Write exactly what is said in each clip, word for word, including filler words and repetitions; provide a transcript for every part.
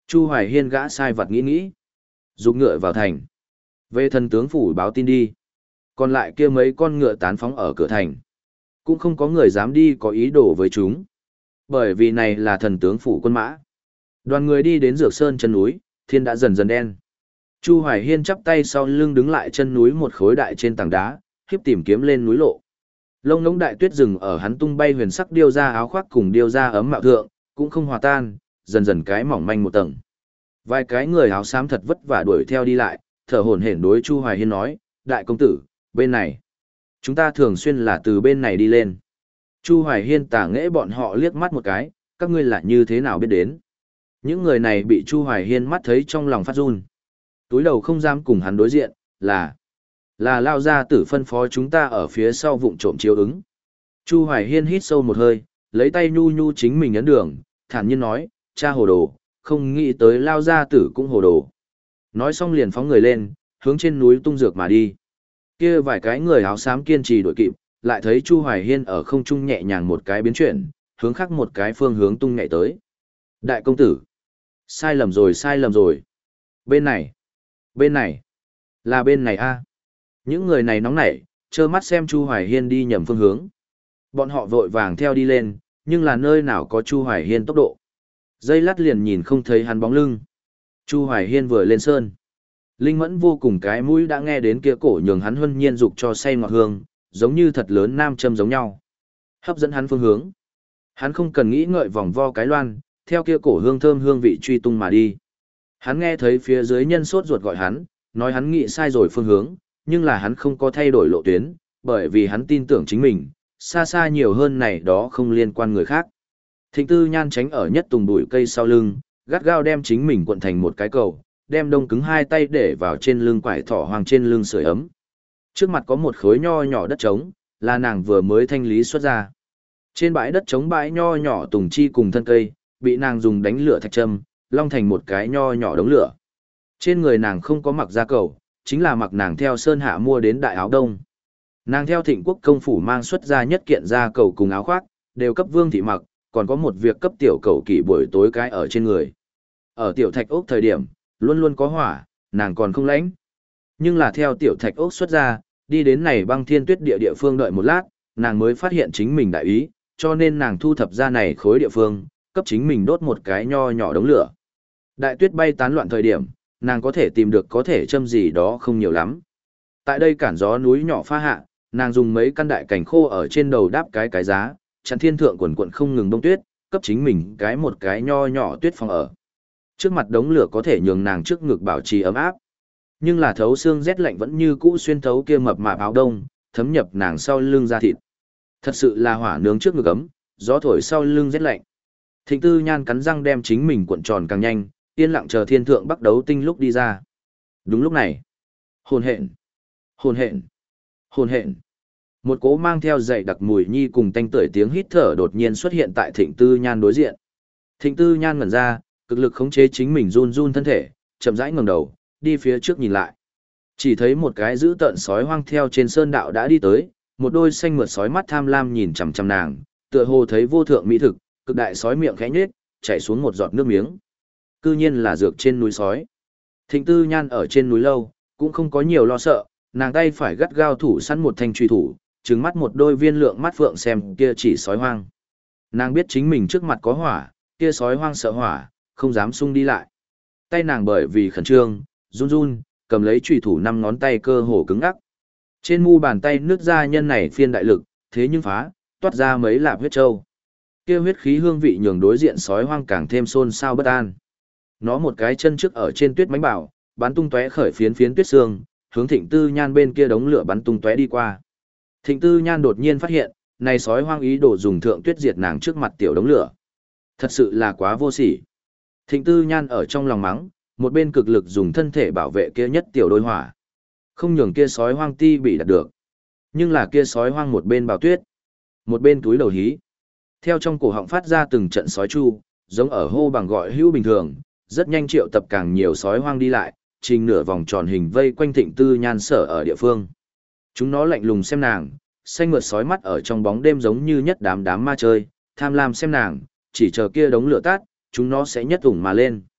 Chu Hoài Hiên gã sai vật nghĩ nghĩ. Dục ngựa vào thành. Về thần tướng phủ báo tin đi. Còn lại kia mấy con ngựa tán phóng ở cửa thành. Cũng không có người dám đi có ý đồ với chúng. Bởi vì này là thần tướng phủ quân mã. Đoàn người đi đến Dược Sơn chân núi, thiên đã dần dần đen. Chu Hoài Hiên chắp tay sau lưng đứng lại chân núi một khối đại trên tảng đá, khiếp tìm kiếm lên núi lộ. Lông ngỗng đại tuyết rừng ở hắn tung bay huyền sắc điêu ra áo khoác cùng điêu ra ấm mạo thượng, cũng không hòa tan, dần dần cái mỏng manh một tầng. Vài cái người áo xám thật vất vả đuổi theo đi lại, thở hổn hển đối Chu Hoài Hiên nói, đại công tử, bên này. Chúng ta thường xuyên là từ bên này đi lên. Chu Hoài Hiên tả nghễ bọn họ liếc mắt một cái, các ngươi là như thế nào biết đến. Những người này bị Chu Hoài Hiên mắt thấy trong lòng phát run. Túi đầu không dám cùng hắn đối diện, là... Là lao ra tử phân phó chúng ta ở phía sau vụng trộm chiếu ứng. Chu Hoài Hiên hít sâu một hơi, lấy tay nhu nhu chính mình ấn đường, thản nhiên nói, cha hồ đồ, không nghĩ tới lao ra tử cũng hồ đồ. Nói xong liền phóng người lên, hướng trên núi tung dược mà đi. Kia vài cái người áo xám kiên trì đuổi kịp, lại thấy Chu Hoài Hiên ở không trung nhẹ nhàng một cái biến chuyển, hướng khác một cái phương hướng tung nhẹ tới. Đại công tử, sai lầm rồi sai lầm rồi. Bên này, bên này, là bên này a. Những người này nóng nảy, trơ mắt xem Chu Hoài Hiên đi nhầm phương hướng. Bọn họ vội vàng theo đi lên, nhưng là nơi nào có Chu Hoài Hiên tốc độ. Dây lát liền nhìn không thấy hắn bóng lưng. Chu Hoài Hiên vừa lên sơn. Linh Mẫn vô cùng cái mũi đã nghe đến kia cổ nhường hắn huân nhiên dục cho say ngọt hương, giống như thật lớn nam châm giống nhau. Hấp dẫn hắn phương hướng. Hắn không cần nghĩ ngợi vòng vo cái loan, theo kia cổ hương thơm hương vị truy tung mà đi. Hắn nghe thấy phía dưới nhân sốt ruột gọi hắn, nói hắn nghĩ sai rồi phương hướng, nhưng là hắn không có thay đổi lộ tuyến, bởi vì hắn tin tưởng chính mình, xa xa nhiều hơn này đó không liên quan người khác. Thịnh Tư Nhan tránh ở nhất tùng bụi cây sau lưng, gắt gao đem chính mình cuộn thành một cái cầu, đem đông cứng hai tay để vào trên lưng quải thỏ hoàng trên lưng sưởi ấm. Trước mặt có một khối nho nhỏ đất trống, là nàng vừa mới thanh lý xuất ra. Trên bãi đất trống bãi nho nhỏ tùng chi cùng thân cây, bị nàng dùng đánh lửa thạch châm, long thành một cái nho nhỏ đống lửa. Trên người nàng không có mặc da cầu, chính là mặc nàng theo sơn hạ mua đến đại áo đông. Nàng theo Thịnh Quốc công phủ mang xuất ra nhất kiện da cầu cùng áo khoác, đều cấp Vương thị mặc, còn có một việc cấp tiểu cầu kỷ buổi tối cái ở trên người. Ở tiểu thạch ốc thời điểm, luôn luôn có hỏa, nàng còn không lãnh. Nhưng là theo tiểu thạch ốc xuất ra, đi đến này băng thiên tuyết địa địa phương đợi một lát, nàng mới phát hiện chính mình đại ý, cho nên nàng thu thập ra này khối địa phương, cấp chính mình đốt một cái nho nhỏ đống lửa. Đại tuyết bay tán loạn thời điểm, nàng có thể tìm được có thể châm gì đó không nhiều lắm. Tại đây cản gió núi nhỏ pha hạ, nàng dùng mấy căn đại cảnh khô ở trên đầu đáp cái cái giá, chặn thiên thượng quần quận không ngừng đông tuyết, cấp chính mình cái một cái nho nhỏ tuyết phòng ở. Trước mặt đống lửa có thể nhường nàng trước ngực bảo trì ấm áp. Nhưng là thấu xương rét lạnh vẫn như cũ xuyên thấu kia mập mạp áo đông, thấm nhập nàng sau lưng da thịt. Thật sự là hỏa nướng trước ngực ấm, gió thổi sau lưng rét lạnh. Thịnh Tư Nhan cắn răng đem chính mình cuộn tròn càng nhanh, yên lặng chờ thiên thượng bắt đấu tinh lúc đi ra. Đúng lúc này, hồn hện, hồn hện, hồn hện. Một cỗ mang theo dậy đặc mùi nhi cùng tanh tưởi tiếng hít thở đột nhiên xuất hiện tại Thịnh Tư Nhan đối diện. Thịnh Tư Nhan ngẩn ra, cực lực khống chế chính mình run run thân thể, chậm rãi ngẩng đầu, đi phía trước nhìn lại. Chỉ thấy một cái dữ tợn sói hoang theo trên sơn đạo đã đi tới, một đôi xanh mượt sói mắt tham lam nhìn chằm chằm nàng, tựa hồ thấy vô thượng mỹ thực, cực đại sói miệng khẽ nhếch, chảy xuống một giọt nước miếng. Cư nhiên là dược trên núi sói. Thịnh Tư Nhan ở trên núi lâu, cũng không có nhiều lo sợ, nàng tay phải gắt gao thủ sẵn một thanh truy thủ, trừng mắt một đôi viên lượng mắt phượng xem kia chỉ sói hoang. Nàng biết chính mình trước mặt có hỏa, kia sói hoang sợ hỏa, không dám xung đi lại. Tay nàng bởi vì khẩn trương, run run, cầm lấy truy thủ năm ngón tay cơ hồ cứng ngắc. Trên mu bàn tay nước ra nhân này phiên đại lực, thế nhưng phá, toát ra mấy lạp huyết trâu. Kia huyết khí hương vị nhường đối diện sói hoang càng thêm xôn xao bất an. Nó một cái chân trước ở trên tuyết mánh bảo, bắn tung tóe khởi phiến phiến tuyết xương, hướng Thịnh Tư Nhan bên kia đống lửa bắn tung tóe đi qua. Thịnh Tư Nhan đột nhiên phát hiện, này sói hoang ý đồ dùng thượng tuyết diệt nàng trước mặt tiểu đống lửa. Thật sự là quá vô sỉ. Thịnh Tư Nhan ở trong lòng mắng, một bên cực lực dùng thân thể bảo vệ kia nhất tiểu đôi hỏa. Không nhường kia sói hoang ti bị đạt được. Nhưng là kia sói hoang một bên bào tuyết, một bên túi đầu hí. Theo trong cổ họng phát ra từng trận sói chu, giống ở hô bằng gọi hữu bình thường, rất nhanh triệu tập càng nhiều sói hoang đi lại, trình nửa vòng tròn hình vây quanh Thịnh Tư Nhan sở ở địa phương. Chúng nó lạnh lùng xem nàng, xanh mượt sói mắt ở trong bóng đêm giống như nhất đám đám ma chơi, tham lam xem nàng, chỉ chờ kia đống lửa tắt, chúng nó sẽ nhất ủng mà lên.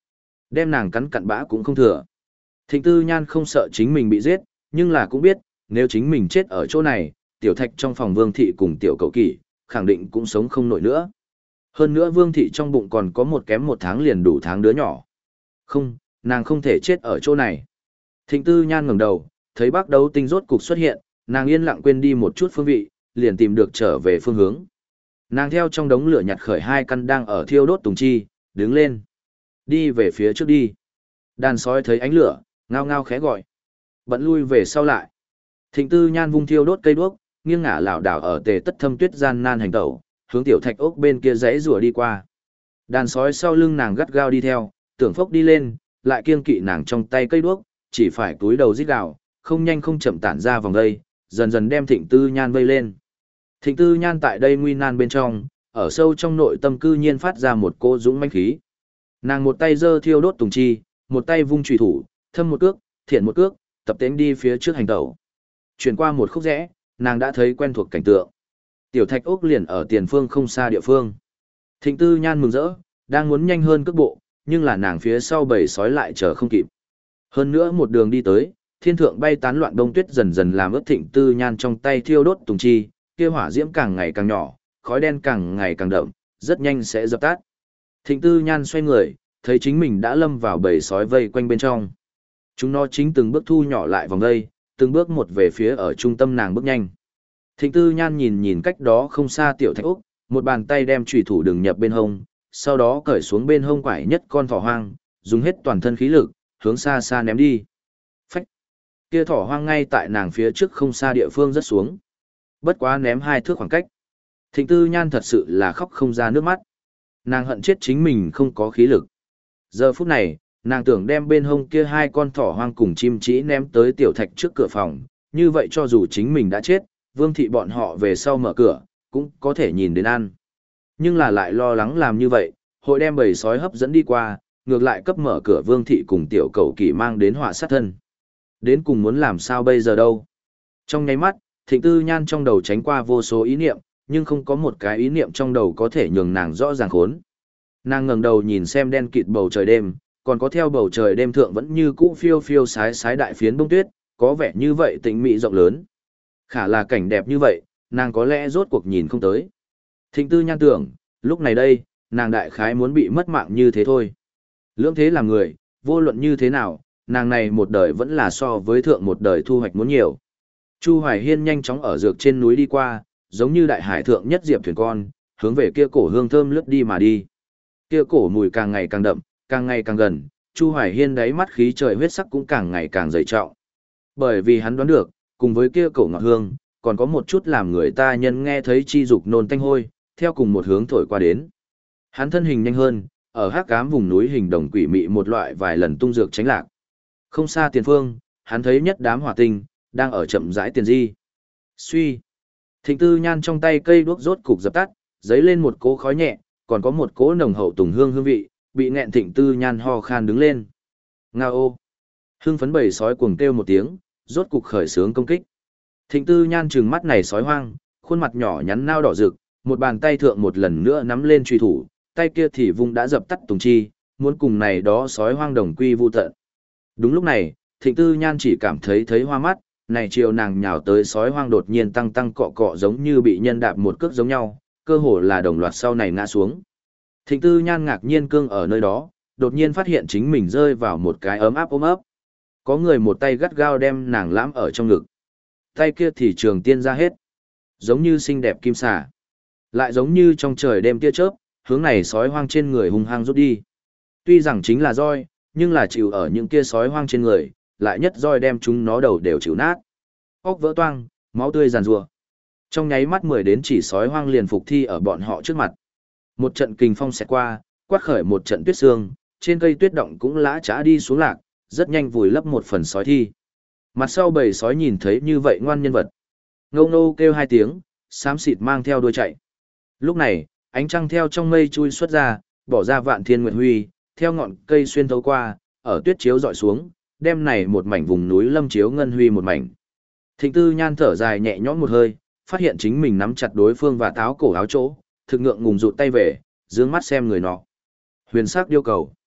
đem nàng cắn cặn bã cũng không thừa. Thịnh Tư Nhan không sợ chính mình bị giết, nhưng là cũng biết, nếu chính mình chết ở chỗ này, tiểu thạch trong phòng Vương Thị cùng tiểu cậu kỷ, khẳng định cũng sống không nổi nữa. Hơn nữa Vương Thị trong bụng còn có một kém một tháng liền đủ tháng đứa nhỏ. Không, nàng không thể chết ở chỗ này. Thịnh Tư Nhan ngẩng đầu, thấy Bác Đấu Tinh rốt cục xuất hiện, nàng yên lặng quên đi một chút phương vị, liền tìm được trở về phương hướng. Nàng theo trong đống lửa nhặt khởi hai căn đang ở thiêu đốt tùng chi, đứng lên. Đi về phía trước đi. Đàn sói thấy ánh lửa, ngao ngao khẽ gọi. Bận lui về sau lại. Thịnh Tư Nhan vung thiêu đốt cây đuốc, nghiêng ngả lảo đảo ở tề tất thâm tuyết gian nan hành tẩu, hướng tiểu thạch ốc bên kia rẽ rùa đi qua. Đàn sói sau lưng nàng gắt gao đi theo, tưởng phốc đi lên, lại kiêng kỵ nàng trong tay cây đuốc, chỉ phải túi đầu rít gào, không nhanh không chậm tản ra vòng đây, dần dần đem Thịnh Tư Nhan vây lên. Thịnh Tư Nhan tại đây nguy nan bên trong, ở sâu trong nội tâm cư nhiên phát ra một cô dũng mãnh khí. Nàng một tay giơ thiêu đốt tùng chi, một tay vung chùy thủ, thâm một cước, thiện một cước, tập tễnh đi phía trước hành tẩu. Chuyển qua một khúc rẽ, nàng đã thấy quen thuộc cảnh tượng. Tiểu thạch ốc liền ở tiền phương không xa địa phương. Thịnh Tư Nhan mừng rỡ, đang muốn nhanh hơn cước bộ, nhưng là nàng phía sau bầy sói lại chờ không kịp. Hơn nữa một đường đi tới, thiên thượng bay tán loạn đông tuyết dần dần làm ướt Thịnh Tư Nhan trong tay thiêu đốt tùng chi, kia hỏa diễm càng ngày càng nhỏ, khói đen càng ngày càng đậm, rất nhanh sẽ dập tắt. Thịnh Tư Nhan xoay người, thấy chính mình đã lâm vào bầy sói vây quanh bên trong. Chúng nó chính từng bước thu nhỏ lại vòng vây, từng bước một về phía ở trung tâm nàng bước nhanh. Thịnh Tư Nhan nhìn nhìn cách đó không xa tiểu thạch úc, một bàn tay đem chủy thủ đừng nhập bên hông, sau đó cởi xuống bên hông quải nhất con thỏ hoang, dùng hết toàn thân khí lực, hướng xa xa ném đi. Phách! Kia thỏ hoang ngay tại nàng phía trước không xa địa phương rất xuống. Bất quá ném hai thước khoảng cách. Thịnh Tư Nhan thật sự là khóc không ra nước mắt. Nàng hận chết chính mình không có khí lực. Giờ phút này, nàng tưởng đem bên hông kia hai con thỏ hoang cùng chim chỉ ném tới tiểu thạch trước cửa phòng, như vậy cho dù chính mình đã chết, Vương Thị bọn họ về sau mở cửa, cũng có thể nhìn đến ăn. Nhưng là lại lo lắng làm như vậy, hội đem bầy sói hấp dẫn đi qua, ngược lại cấp mở cửa Vương Thị cùng tiểu cầu kỳ mang đến họa sát thân. Đến cùng muốn làm sao bây giờ đâu. Trong nháy mắt, Thịnh Tư Nhan trong đầu tránh qua vô số ý niệm, nhưng không có một cái ý niệm trong đầu có thể nhường nàng rõ ràng khốn. Nàng ngẩng đầu nhìn xem đen kịt bầu trời đêm, còn có theo bầu trời đêm thượng vẫn như cũ phiêu phiêu sái sái đại phiến bông tuyết, có vẻ như vậy tĩnh mị rộng lớn. Khả là cảnh đẹp như vậy, nàng có lẽ rốt cuộc nhìn không tới. Thịnh Tư Nhan tưởng, lúc này đây, nàng đại khái muốn bị mất mạng như thế thôi. Lưỡng thế là người, vô luận như thế nào, nàng này một đời vẫn là so với thượng một đời thu hoạch muốn nhiều. Chu Hoài Hiên nhanh chóng ở dược trên núi đi qua, giống như đại hải thượng nhất diệp thuyền con, hướng về kia cổ hương thơm lướt đi mà đi. Kia cổ mùi càng ngày càng đậm, càng ngày càng gần, Chu Hoài Hiên đáy mắt khí trời huyết sắc cũng càng ngày càng dày trọng. Bởi vì hắn đoán được, cùng với kia cổ ngọt hương, còn có một chút làm người ta nhân nghe thấy chi dục nôn tanh hôi, theo cùng một hướng thổi qua đến. Hắn thân hình nhanh hơn, ở hắc ám vùng núi hình đồng quỷ mị một loại vài lần tung dược tránh lạc. Không xa tiền phương, hắn thấy nhất đám hỏa tinh, đang ở chậm rãi tiền di. Suy. Thịnh Tư Nhan trong tay cây đuốc rốt cục dập tắt, giấy lên một cỗ khói nhẹ, còn có một cỗ nồng hậu tùng hương hương vị, bị nghẹn Thịnh Tư Nhan ho khan đứng lên. Ngao ô. Hương phấn bầy sói cuồng kêu một tiếng, rốt cục khởi sướng công kích. Thịnh Tư Nhan trừng mắt này sói hoang, khuôn mặt nhỏ nhắn nao đỏ rực, một bàn tay thượng một lần nữa nắm lên truy thủ, tay kia thì vung đã dập tắt tùng chi, muốn cùng này đó sói hoang đồng quy vu tận. Đúng lúc này, Thịnh Tư Nhan chỉ cảm thấy thấy hoa mắt, này chiều nàng nhào tới sói hoang đột nhiên tăng tăng cọ cọ giống như bị nhân đạp một cước giống nhau, cơ hồ là đồng loạt sau này ngã xuống. Thịnh Tư Nhan ngạc nhiên cương ở nơi đó, đột nhiên phát hiện chính mình rơi vào một cái ấm áp ôm ấp. Có người một tay gắt gao đem nàng lãm ở trong ngực. Tay kia thì trường tiên ra hết, giống như xinh đẹp kim xà, lại giống như trong trời đêm tia chớp, hướng này sói hoang trên người hung hăng rút đi. Tuy rằng chính là roi, nhưng là chịu ở những kia sói hoang trên người, lại nhất roi đem chúng nó đầu đều chịu nát. Óc vỡ toang, máu tươi giàn rủa. Trong nháy mắt mười đến chỉ sói hoang liền phục thi ở bọn họ trước mặt. Một trận kình phong xẹt qua, quát khởi một trận tuyết sương, trên cây tuyết động cũng lã chã đi xuống lạc, rất nhanh vùi lấp một phần sói thi. Mặt sau bầy sói nhìn thấy như vậy ngoan nhân vật. Ngâu ngâu kêu hai tiếng, xám xịt mang theo đuôi chạy. Lúc này, ánh trăng theo trong mây chui xuất ra, bỏ ra vạn thiên nguyệt huy, theo ngọn cây xuyên thấu qua, ở tuyết chiếu dọi xuống, đem này một mảnh vùng núi lâm chiếu ngân huy một mảnh. Thịnh Tư Nhan thở dài nhẹ nhõm một hơi, phát hiện chính mình nắm chặt đối phương và táo cổ áo chỗ, thực ngượng ngùng rụt tay về, dương mắt xem người nọ. Huyền sắc điêu cầu.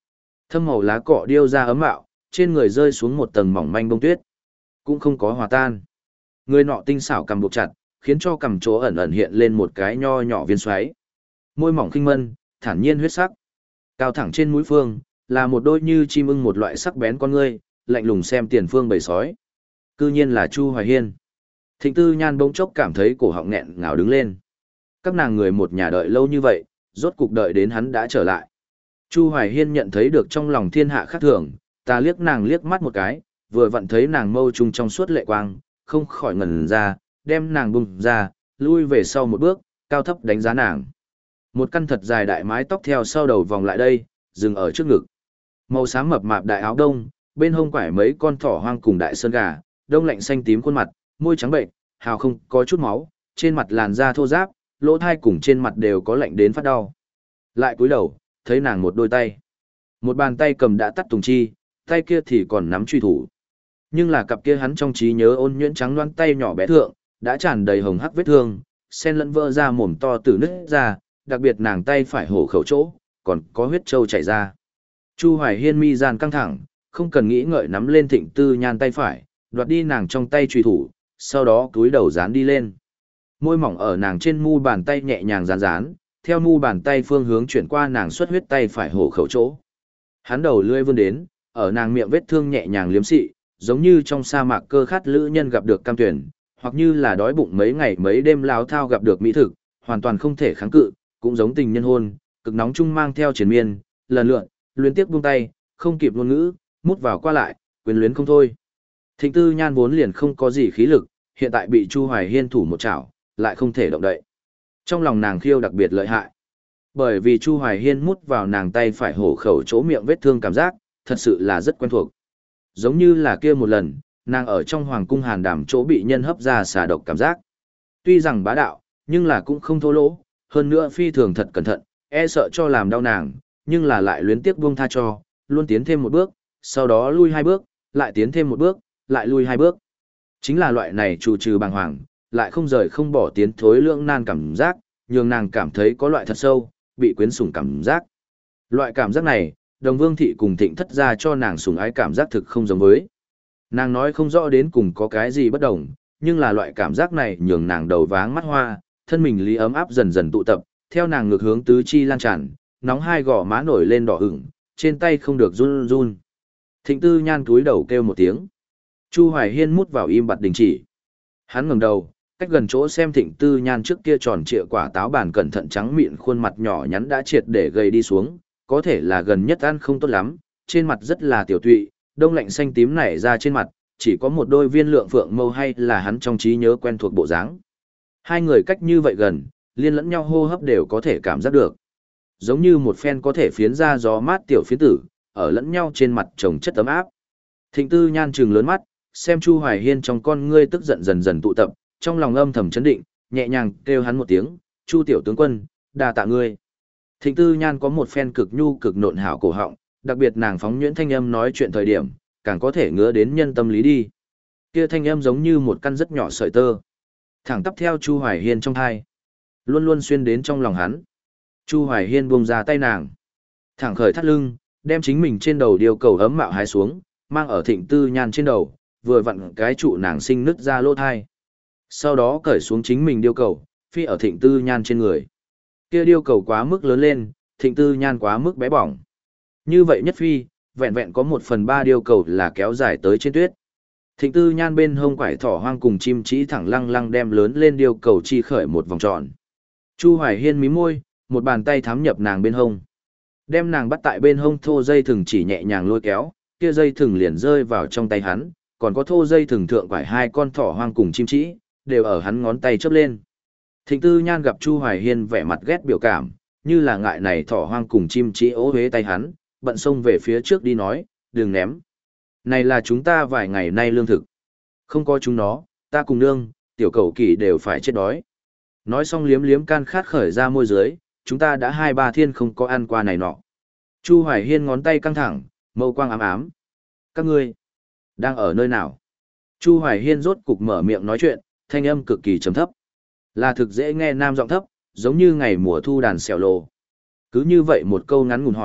Thâm màu lá cọ điêu ra ấm mạo, trên người rơi xuống một tầng mỏng manh bông tuyết, cũng không có hòa tan. Người nọ tinh xảo cầm buộc chặt, khiến cho cầm chỗ ẩn ẩn hiện lên một cái nho nhỏ viên xoáy. Môi mỏng khinh mân, thản nhiên huyết sắc. Cao thẳng trên mũi phương, là một đôi như chim ưng một loại sắc bén con ngươi, lạnh lùng xem tiền phương bầy sói. Cư nhiên là Chu Hoài Hiên. Thịnh Tư Nhan bỗng chốc cảm thấy cổ họng nghẹn ngào đứng lên. Các nàng người một nhà đợi lâu như vậy, rốt cục đợi đến hắn đã trở lại. Chu Hoài Hiên nhận thấy được trong lòng thiên hạ khác thường, ta liếc nàng liếc mắt một cái, vừa vặn thấy nàng mâu trung trong suốt lệ quang, không khỏi ngẩn ra, đem nàng bung ra, lui về sau một bước, cao thấp đánh giá nàng. Một căn thật dài đại mái tóc theo sau đầu vòng lại đây, dừng ở trước ngực. Màu xám mập mạp đại áo đông, bên hông quải mấy con thỏ hoang cùng đại sơn gà, đông lạnh xanh tím khuôn mặt, môi trắng bệnh, hào không có chút máu, trên mặt làn da thô ráp, lỗ thai cùng trên mặt đều có lạnh đến phát đau. Lại cúi đầu, thấy nàng một đôi tay. Một bàn tay cầm đã tắt tùng chi, tay kia thì còn nắm truy thủ. Nhưng là cặp kia hắn trong trí nhớ ôn nhuyễn trắng loáng tay nhỏ bé thượng, đã tràn đầy hồng hắc vết thương, sen lẫn vỡ ra mồm to từ nứt ra, đặc biệt nàng tay phải hổ khẩu chỗ, còn có huyết trâu chảy ra. Chu Hoài Hiên mi gian căng thẳng, không cần nghĩ ngợi nắm lên Thịnh Tư Nhan tay phải, đoạt đi nàng trong tay truy thủ, sau đó cúi đầu dán đi lên. Môi mỏng ở nàng trên mu bàn tay nhẹ nhàng dán dán, theo mu bàn tay phương hướng chuyển qua nàng xuất huyết tay phải hổ khẩu chỗ. Hắn đầu lưỡi vươn đến, ở nàng miệng vết thương nhẹ nhàng liếm xị, giống như trong sa mạc cơ khát lữ nhân gặp được cam tuyển, hoặc như là đói bụng mấy ngày mấy đêm láo thao gặp được mỹ thực, hoàn toàn không thể kháng cự, cũng giống tình nhân hôn, cực nóng chung mang theo triền miên, lần lượn, luyến tiếc buông tay, không kịp ngôn ngữ, mút vào qua lại, quyền luyến không thôi. Thịnh Tư Nhan vốn liền không có gì khí lực, hiện tại bị Chu Hoài Hiên thủ một chảo, lại không thể động đậy. Trong lòng nàng khiêu đặc biệt lợi hại. Bởi vì Chu Hoài Hiên mút vào nàng tay phải hổ khẩu chỗ miệng vết thương cảm giác, thật sự là rất quen thuộc. Giống như là kia một lần, nàng ở trong hoàng cung hàn đảm chỗ bị nhân hấp ra xà độc cảm giác. Tuy rằng bá đạo, nhưng là cũng không thô lỗ, hơn nữa phi thường thật cẩn thận, e sợ cho làm đau nàng, nhưng là lại luyến tiếc buông tha cho, luôn tiến thêm một bước, sau đó lui hai bước, lại tiến thêm một bước, lại lui hai bước. Chính là loại này trù trừ bàng hoàng, lại không rời không bỏ tiến thối lưỡng nan cảm giác, nhường nàng cảm thấy có loại thật sâu, bị quyến sủng cảm giác. Loại cảm giác này, Đồng Vương Thị cùng Thịnh Thất gia cho nàng sủng ái cảm giác thực không giống với. Nàng nói không rõ đến cùng có cái gì bất đồng, nhưng là loại cảm giác này nhường nàng đầu váng mắt hoa, thân mình lý ấm áp dần dần tụ tập, theo nàng ngược hướng tứ chi lan tràn, nóng hai gò má nổi lên đỏ ửng, trên tay không được run run. Thịnh Tư Nhan cúi đầu kêu một tiếng. Chu Hoài Hiên mút vào im bặt đình chỉ. Hắn ngẩng đầu, cách gần chỗ xem Thịnh Tư Nhan trước kia tròn trịa quả táo bản cẩn thận trắng mịn khuôn mặt nhỏ nhắn đã triệt để gầy đi xuống, có thể là gần nhất ăn không tốt lắm, trên mặt rất là tiểu tụy, đông lạnh xanh tím nảy ra trên mặt, chỉ có một đôi viên lượng phượng mâu hay là hắn trong trí nhớ quen thuộc bộ dáng. Hai người cách như vậy gần, liên lẫn nhau hô hấp đều có thể cảm giác được. Giống như một phen có thể phiến ra gió mát tiểu phiến tử, ở lẫn nhau trên mặt chồng chất ấm áp. Thịnh Tư Nhan trừng lớn mắt, xem Chu Hoài Hiên trong con ngươi tức giận dần dần tụ tập, trong lòng âm thầm chấn định, nhẹ nhàng kêu hắn một tiếng, "Chu tiểu tướng quân, đa tạ ngươi." Thịnh Tư Nhan có một phen cực nhu cực nộn hảo cổ họng, đặc biệt nàng phóng nhuyễn thanh âm nói chuyện thời điểm, càng có thể ngứa đến nhân tâm lý đi. Kia thanh âm giống như một căn rất nhỏ sợi tơ, thẳng tắp theo Chu Hoài Hiên trong tai, luôn luôn xuyên đến trong lòng hắn. Chu Hoài Hiên buông ra tay nàng, thẳng khởi thắt lưng, đem chính mình trên đầu điều cầu ấm mạo hái xuống, mang ở Thịnh Tư Nhan trên đầu, vừa vặn cái trụ nàng sinh nứt ra lỗ thai. Sau đó cởi xuống chính mình điêu cầu, phi ở Thịnh Tư Nhan trên người. Kia điêu cầu quá mức lớn lên, Thịnh Tư Nhan quá mức bé bỏng. Như vậy nhất phi, vẹn vẹn có một phần ba điêu cầu là kéo dài tới trên tuyết. Thịnh Tư Nhan bên hông quải thỏ hoang cùng chim chỉ thẳng lăng lăng đem lớn lên điêu cầu chi khởi một vòng tròn. Chu Hoài Hiên mí môi, một bàn tay thám nhập nàng bên hông. Đem nàng bắt tại bên hông thô dây thừng chỉ nhẹ nhàng lôi kéo, kia dây thừng liền rơi vào trong tay hắn, còn có thô dây thừng thượng quải hai con thỏ hoang cùng chim chỉ, đều ở hắn ngón tay chớp lên. Thịnh Tư Nhan gặp Chu Hoài Hiên vẻ mặt ghét biểu cảm, như là ngại này thỏ hoang cùng chim chỉ ố huế tay hắn, bận xông về phía trước đi nói, đừng ném. Này là chúng ta vài ngày nay lương thực. Không có chúng nó, ta cùng nương, tiểu cầu kỳ đều phải chết đói. Nói xong liếm liếm can khát khởi ra môi dưới, chúng ta đã hai ba thiên không có ăn qua này nọ. Chu Hoài Hiên ngón tay căng thẳng, mâu quang ám ám. Các ngươi, đang ở nơi nào? Chu Hoài Hiên rốt cục mở miệng nói chuyện, thanh âm cực kỳ trầm thấp. Là thực dễ nghe nam giọng thấp, giống như ngày mùa thu đàn xèo lồ. Cứ như vậy một câu ngắn ngủn hỏi,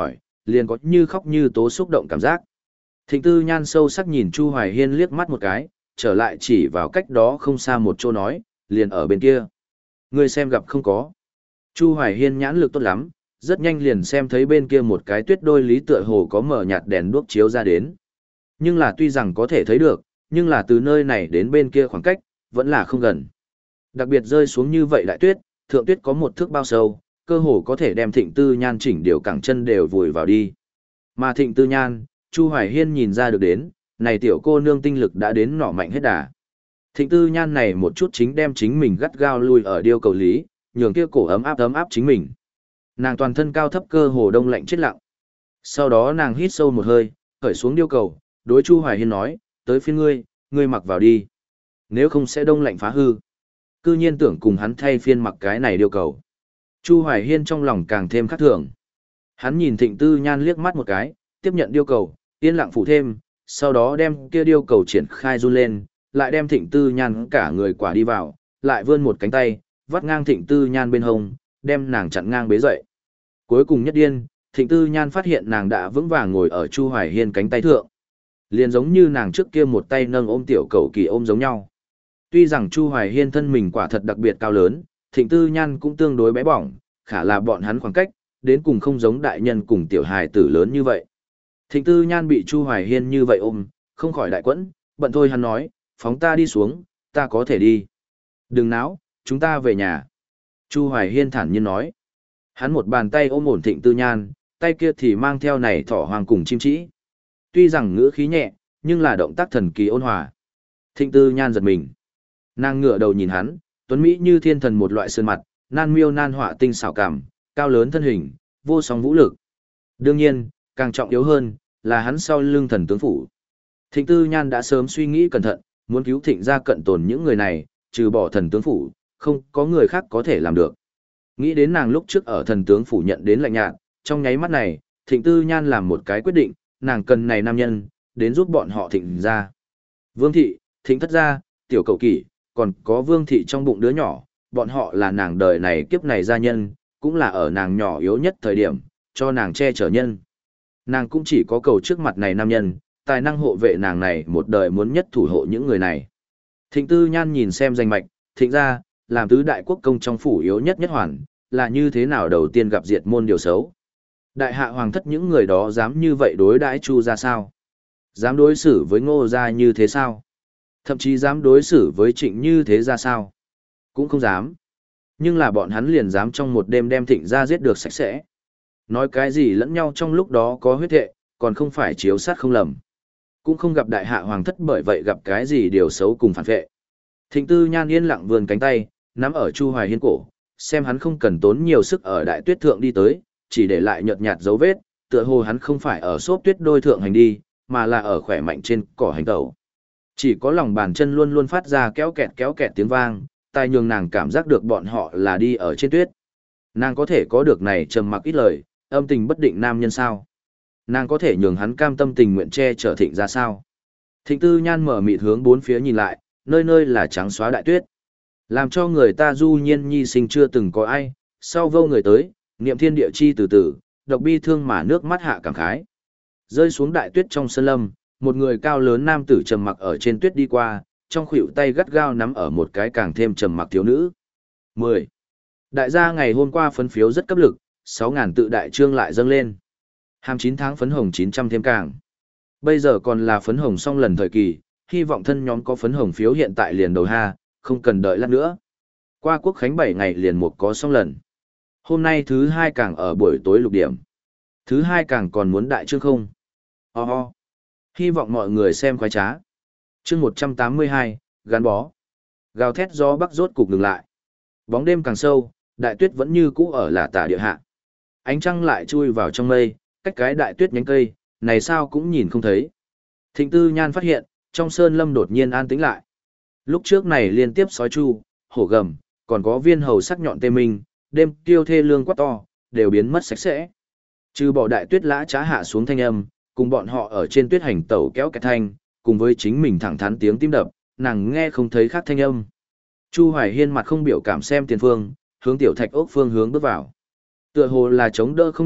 liền có như khóc như tố xúc động cảm giác. Thịnh Tư Nhan sâu sắc nhìn Chu Hoài Hiên liếc mắt một cái, trở lại chỉ vào cách đó không xa một chỗ nói, liền ở bên kia. Ngươi xem gặp không có. Chu Hoài Hiên nhãn lực tốt lắm, rất nhanh liền xem thấy bên kia một cái tuyết đôi lý tựa hồ có mở nhạt đèn đuốc chiếu ra đến. Nhưng là tuy rằng có thể thấy được, nhưng là từ nơi này đến bên kia khoảng cách, vẫn là không gần. Đặc biệt rơi xuống như vậy đại tuyết, thượng tuyết có một thước bao sâu, cơ hồ có thể đem Thịnh Tư Nhan chỉnh điều cẳng chân đều vùi vào đi. Mà Thịnh Tư Nhan, Chu Hoài Hiên nhìn ra được đến, này tiểu cô nương tinh lực đã đến nỏ mạnh hết đà. Thịnh Tư Nhan này một chút chính đem chính mình gắt gao lui ở điêu cầu lý, nhường kia cổ ấm áp ấm áp chính mình. Nàng toàn thân cao thấp cơ hồ đông lạnh chết lặng. Sau đó nàng hít sâu một hơi, khởi xuống điêu cầu, đối Chu Hoài Hiên nói, tới phiên ngươi, ngươi mặc vào đi. Nếu không sẽ đông lạnh phá hư. Cư nhiên tưởng cùng hắn thay phiên mặc cái này điêu cầu. Chu Hoài Hiên trong lòng càng thêm khắc thường. Hắn nhìn Thịnh Tư Nhan liếc mắt một cái, tiếp nhận điêu cầu, yên lặng phụ thêm, sau đó đem kia điêu cầu triển khai run lên, lại đem Thịnh Tư Nhan cả người quả đi vào, lại vươn một cánh tay, vắt ngang Thịnh Tư Nhan bên hông, đem nàng chặn ngang bế dậy. Cuối cùng nhất điên, Thịnh Tư Nhan phát hiện nàng đã vững vàng ngồi ở Chu Hoài Hiên cánh tay thượng. Liền giống như nàng trước kia một tay nâng ôm tiểu cẩu kỳ ôm giống nhau. Tuy rằng Chu Hoài Hiên thân mình quả thật đặc biệt cao lớn, Thịnh Tư Nhan cũng tương đối bé bỏng, khả là bọn hắn khoảng cách, đến cùng không giống đại nhân cùng tiểu hài tử lớn như vậy. Thịnh Tư Nhan bị Chu Hoài Hiên như vậy ôm, không khỏi đại quẫn, bận thôi hắn nói, phóng ta đi xuống, ta có thể đi. Đừng náo, chúng ta về nhà. Chu Hoài Hiên thản nhiên nói. Hắn một bàn tay ôm ổn Thịnh Tư Nhan, tay kia thì mang theo này thỏ hoàng cùng chim trĩ. Tuy rằng ngữ khí nhẹ, nhưng là động tác thần kỳ ôn hòa. Thịnh Tư Nhan giật mình. Nàng ngửa đầu nhìn hắn, tuấn mỹ như thiên thần một loại sơn mặt, nan miêu nan họa tinh xảo cảm, cao lớn thân hình, vô song vũ lực. Đương nhiên, càng trọng yếu hơn, là hắn sau lưng thần tướng phủ. Thịnh Tư Nhan đã sớm suy nghĩ cẩn thận, muốn cứu Thịnh gia cận tồn những người này, trừ bỏ thần tướng phủ, không có người khác có thể làm được. Nghĩ đến nàng lúc trước ở thần tướng phủ nhận đến lạnh nhạt, trong nháy mắt này, Thịnh Tư Nhan làm một cái quyết định, nàng cần này nam nhân, đến giúp bọn họ Thịnh gia. Vương thị, Thịnh thất gia, tiểu cầu kỷ, còn có Vương thị trong bụng đứa nhỏ, bọn họ là nàng đời này kiếp này gia nhân, cũng là ở nàng nhỏ yếu nhất thời điểm, cho nàng che chở nhân. Nàng cũng chỉ có cầu trước mặt này nam nhân, tài năng hộ vệ nàng này một đời muốn nhất thủ hộ những người này. Thịnh Tư Nhan nhìn xem danh mạch, Thịnh gia, làm tứ đại quốc công trong phủ yếu nhất nhất hoàn, là như thế nào đầu tiên gặp diệt môn điều xấu. Đại hạ hoàng thất những người đó dám như vậy đối đãi Chu gia sao? Dám đối xử với Ngô gia như thế sao? Thậm chí dám đối xử với Trịnh như thế ra sao? Cũng không dám. Nhưng là bọn hắn liền dám trong một đêm đem Thịnh gia giết được sạch sẽ. Nói cái gì lẫn nhau trong lúc đó có huyết thệ, còn không phải chiếu sát không lầm. Cũng không gặp đại hạ hoàng thất bởi vậy gặp cái gì điều xấu cùng phản vệ. Thịnh Tư Nhan yên lặng vươn cánh tay, nắm ở Chu Hoài Hiên cổ, xem hắn không cần tốn nhiều sức ở đại tuyết thượng đi tới, chỉ để lại nhợt nhạt dấu vết, tựa hồ hắn không phải ở xốp tuyết đôi thượng hành đi, mà là ở khỏe mạnh trên cỏ hành tẩu. Chỉ có lòng bàn chân luôn luôn phát ra kéo kẹt kéo kẹt tiếng vang, tai nhường nàng cảm giác được bọn họ là đi ở trên tuyết. Nàng có thể có được này trầm mặc ít lời, âm tình bất định nam nhân sao? Nàng có thể nhường hắn cam tâm tình nguyện che chở Thịnh ra sao? Thịnh Tư Nhan mở mịt hướng bốn phía nhìn lại, nơi nơi là trắng xóa đại tuyết. Làm cho người ta du nhiên nhi sinh chưa từng có ai, sau vô người tới, niệm thiên địa chi từ từ, độc bi thương mà nước mắt hạ cảm khái. Rơi xuống đại tuyết trong sơn lâm, một người cao lớn nam tử trầm mặc ở trên tuyết đi qua, trong khuỷu tay gắt gao nắm ở một cái càng thêm trầm mặc thiếu nữ. mười. Đại gia ngày hôm qua phấn phiếu rất cấp lực, sáu ngàn tự đại trương lại dâng lên. Hàm chín tháng phấn hồng chín trăm thêm càng. Bây giờ còn là phấn hồng xong lần thời kỳ, hy vọng thân nhóm có phấn hồng phiếu hiện tại liền đầu ha, không cần đợi lát nữa. Qua quốc khánh bảy ngày liền một có xong lần. Hôm nay thứ hai càng ở buổi tối lục điểm. Thứ hai càng còn muốn đại trương không? Ho ho. Hy vọng mọi người xem khoái trá. Chương một trăm tám mươi hai, gắn bó. Gào thét gió bắc rốt cục ngừng lại. Bóng đêm càng sâu, đại tuyết vẫn như cũ ở là tả địa hạ. Ánh trăng lại chui vào trong mây, cách cái đại tuyết nhánh cây, này sao cũng nhìn không thấy. Thịnh Tư Nhan phát hiện, trong sơn lâm đột nhiên an tĩnh lại. Lúc trước này liên tiếp sói chu, hổ gầm, còn có viên hầu sắc nhọn tê minh, đêm tiêu thê lương quát to, đều biến mất sạch sẽ. Trừ bỏ đại tuyết lã trá hạ xuống thanh âm, cùng bọn họ ở trên tuyết hành tẩu kéo kẹt thanh, cùng với chính mình thẳng thắn tiếng tim đập, nàng nghe không thấy khác thanh âm. Chu Hoài Hiên mặt không biểu cảm xem tiền phương, hướng tiểu thạch ốc phương hướng bước vào. Tựa hồ là chống đỡ không được,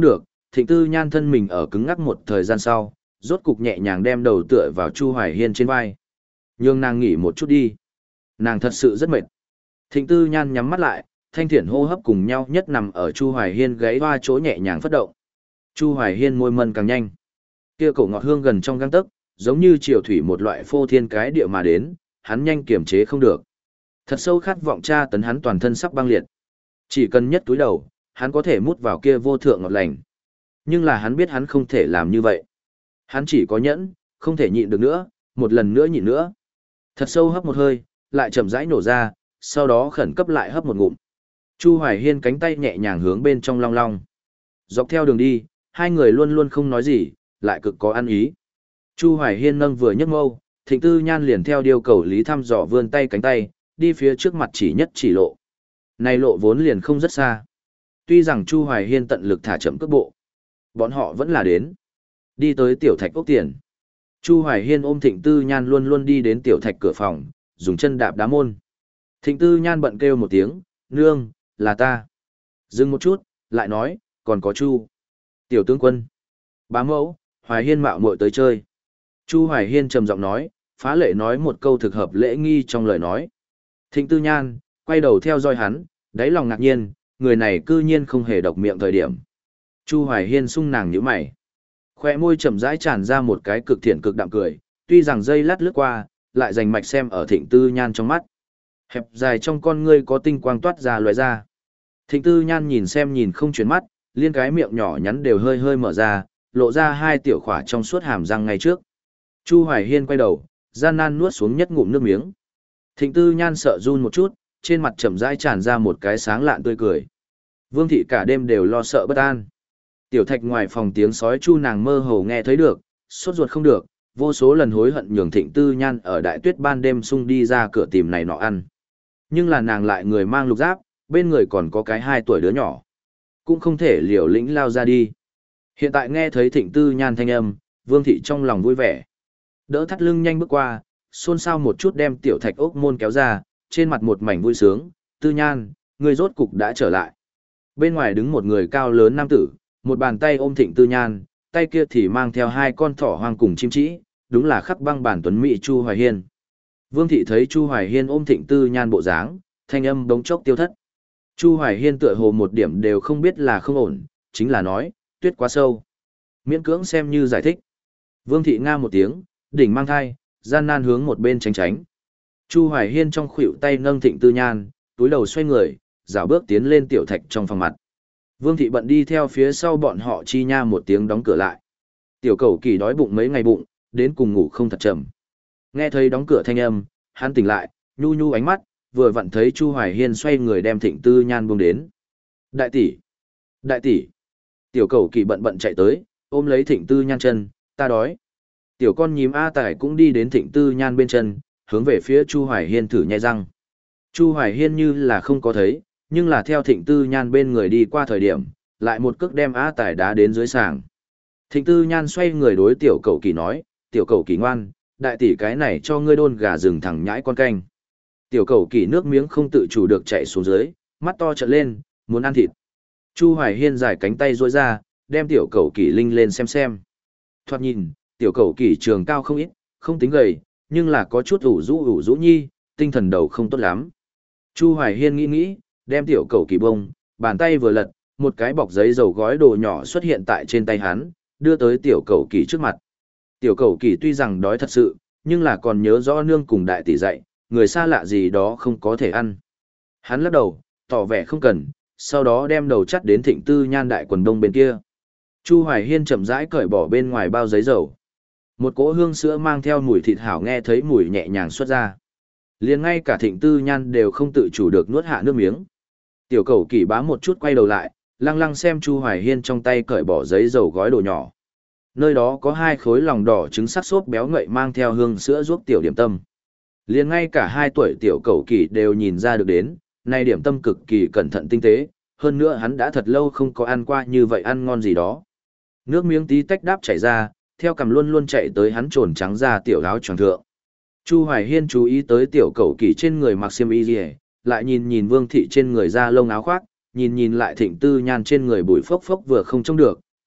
Thịnh Tư Nhan thân mình ở cứng ngắc một thời gian sau, rốt cục nhẹ nhàng đem đầu tựa vào Chu Hoài Hiên trên vai. Nhưng nàng nghỉ một chút đi. Nàng thật sự rất mệt. Thịnh Tư Nhan nhắm mắt lại, thanh thiện hô hấp cùng nhau nhất nằm ở Chu Hoài Hiên gáy hoa chỗ nhẹ nhàng phất động. Chu Hoài Hiên môi mân càng nhanh. Kia cổ ngọt hương gần trong gang tấc, giống như triều thủy một loại phô thiên cái địa mà đến, hắn nhanh kiềm chế không được. Thật sâu khát vọng tra tấn hắn toàn thân sắp băng liệt. Chỉ cần nhất túi đầu, hắn có thể mút vào kia vô thượng ngọt lành. Nhưng là hắn biết hắn không thể làm như vậy. Hắn chỉ có nhẫn, không thể nhịn được nữa, một lần nữa nhịn nữa. Thật sâu hấp một hơi, lại chậm rãi nổ ra, sau đó khẩn cấp lại hấp một ngụm. Chu Hoài Hiên cánh tay nhẹ nhàng hướng bên trong long long. Dọc theo đường đi, hai người luôn luôn không nói gì, lại cực có ăn ý. Chu Hoài Hiên nâng vừa nhấc mâu, Thịnh Tư Nhan liền theo điều cầu lý thăm dò vươn tay cánh tay, đi phía trước mặt chỉ nhất chỉ lộ. Này lộ vốn liền không rất xa. Tuy rằng Chu Hoài Hiên tận lực thả chậm cước bộ, bọn họ vẫn là đến. Đi tới tiểu thạch ốc tiền. Chu Hoài Hiên ôm Thịnh Tư Nhan luôn luôn đi đến tiểu thạch cửa phòng, dùng chân đạp đá môn. Thịnh Tư Nhan bận kêu một tiếng, nương, là ta. Dừng một chút, lại nói, còn có Chu. Tiểu tướng quân. Bá mẫu, Hoài Hiên mạo muội tới chơi. Chu Hoài Hiên trầm giọng nói, phá lệ nói một câu thực hợp lễ nghi trong lời nói. Thịnh Tư Nhan, quay đầu theo dõi hắn, đáy lòng ngạc nhiên, người này cư nhiên không hề độc miệng thời điểm. Chu Hoài Hiên sung nàng nhíu mày. Khoe môi chậm rãi tràn ra một cái cực thiện cực đạm cười, tuy rằng dây lát lướt qua, lại dành mạch xem ở Thịnh Tư Nhan trong mắt. Hẹp dài trong con ngươi có tinh quang toát ra lóe ra. Thịnh Tư Nhan nhìn xem nhìn không chuyển mắt, liên cái miệng nhỏ nhắn đều hơi hơi mở ra, lộ ra hai tiểu khỏa trong suốt hàm răng ngay trước. Chu Hoài Hiên quay đầu, gian nan nuốt xuống nhất ngụm nước miếng. Thịnh Tư Nhan sợ run một chút, trên mặt chậm rãi tràn ra một cái sáng lạn tươi cười. Vương thị cả đêm đều lo sợ bất an. Tiểu thạch ngoài phòng tiếng sói chu nàng mơ hồ nghe thấy được, sốt ruột không được, vô số lần hối hận nhường Thịnh Tư Nhan ở đại tuyết ban đêm sung đi ra cửa tìm này nọ ăn. Nhưng là nàng lại người mang lục giáp, bên người còn có cái hai tuổi đứa nhỏ. Cũng không thể liều lĩnh lao ra đi. Hiện tại nghe thấy Thịnh Tư Nhan thanh âm, Vương thị trong lòng vui vẻ. Đỡ thắt lưng nhanh bước qua, xôn xao một chút đem tiểu thạch ốc môn kéo ra, trên mặt một mảnh vui sướng, Tư Nhan, người rốt cục đã trở lại. Bên ngoài đứng một người cao lớn nam tử, một bàn tay ôm Thịnh Tư Nhan, tay kia thì mang theo hai con thỏ hoang cùng chim trĩ, đúng là khắc băng bản tuấn mỹ Chu Hoài Hiên. Vương thị thấy Chu Hoài Hiên ôm Thịnh Tư Nhan bộ dáng, thanh âm bỗng chốc tiêu thất. Chu Hoài Hiên tựa hồ một điểm đều không biết là không ổn, chính là nói, tuyết quá sâu. Miễn cưỡng xem như giải thích. Vương thị nga một tiếng, đỉnh mang thai, gian nan hướng một bên tránh tránh. Chu Hoài Hiên trong khuỷu tay nâng Thịnh Tư Nhan, túi đầu xoay người, dạo bước tiến lên tiểu thạch trong phòng mặt. Vương thị bận đi theo phía sau bọn họ chi nha một tiếng đóng cửa lại. Tiểu cầu kỳ đói bụng mấy ngày bụng, đến cùng ngủ không thật chậm. Nghe thấy đóng cửa thanh âm, hắn tỉnh lại, nhu nhu ánh mắt, vừa vặn thấy Chu Hoài Hiên xoay người đem Thịnh Tư Nhan buông đến. Đại tỷ, đại tỷ. Tiểu cầu kỳ bận bận chạy tới, ôm lấy Thịnh Tư Nhan chân, ta đói. Tiểu con nhím A Tải cũng đi đến Thịnh Tư Nhan bên chân, hướng về phía Chu Hoài Hiên thử nhai răng. Chu Hoài Hiên như là không có thấy, nhưng là theo Thịnh Tư Nhan bên người đi qua thời điểm, lại một cước đem A Tải đá đến dưới sàng. Thịnh Tư Nhan xoay người đối tiểu cầu kỳ nói, tiểu cầu kỳ ngoan, đại tỷ cái này cho ngươi đôn gà rừng thẳng nhãi con canh. Tiểu cầu kỳ nước miếng không tự chủ được chạy xuống dưới, mắt to trợn lên, muốn ăn thịt. Chu Hoài Hiên giải cánh tay duỗi ra, đem tiểu cầu kỳ linh lên xem xem. Thoạt nhìn, tiểu cầu kỳ trường cao không ít, không tính gầy, nhưng là có chút ủ rũ ủ rũ nhi, tinh thần đầu không tốt lắm. Chu Hoài Hiên nghĩ nghĩ, đem tiểu cầu kỳ bông, bàn tay vừa lật, một cái bọc giấy dầu gói đồ nhỏ xuất hiện tại trên tay hắn, đưa tới tiểu cầu kỳ trước mặt. Tiểu cầu kỳ tuy rằng đói thật sự, nhưng là còn nhớ rõ nương cùng đại tỷ dạy, người xa lạ gì đó không có thể ăn. Hắn lắc đầu, tỏ vẻ không cần, sau đó đem đầu chắt đến Thịnh Tư Nhan đại quần đông bên kia. Chu Hoài Hiên chậm rãi cởi bỏ bên ngoài bao giấy dầu. Một cỗ hương sữa mang theo mùi thịt hảo nghe thấy mùi nhẹ nhàng xuất ra. Liền ngay cả Thịnh Tư Nhan đều không tự chủ được nuốt hạ nước miếng. Tiểu cầu kỳ bám một chút quay đầu lại, lăng lăng xem Chu Hoài Hiên trong tay cởi bỏ giấy dầu gói đồ nhỏ. Nơi đó có hai khối lòng đỏ trứng sắc xốp béo ngậy mang theo hương sữa ruốc tiểu điểm tâm. Liền ngay cả hai tuổi tiểu cầu kỳ đều nhìn ra được đến, này điểm tâm cực kỳ cẩn thận tinh tế, hơn nữa hắn đã thật lâu không có ăn qua như vậy ăn ngon gì đó. Nước miếng tí tách đáp chảy ra, theo cằm luôn luôn chạy tới hắn trồn trắng ra tiểu áo choàng thượng. Chu Hoài Hiên chú ý tới tiểu cầu kỳ trên người mặc xiêm y liễu, lại nhìn nhìn Vương thị trên người da lông áo khoác, nhìn nhìn lại Thịnh Tư Nhan trên người bụi phốc phốc vừa không trông được,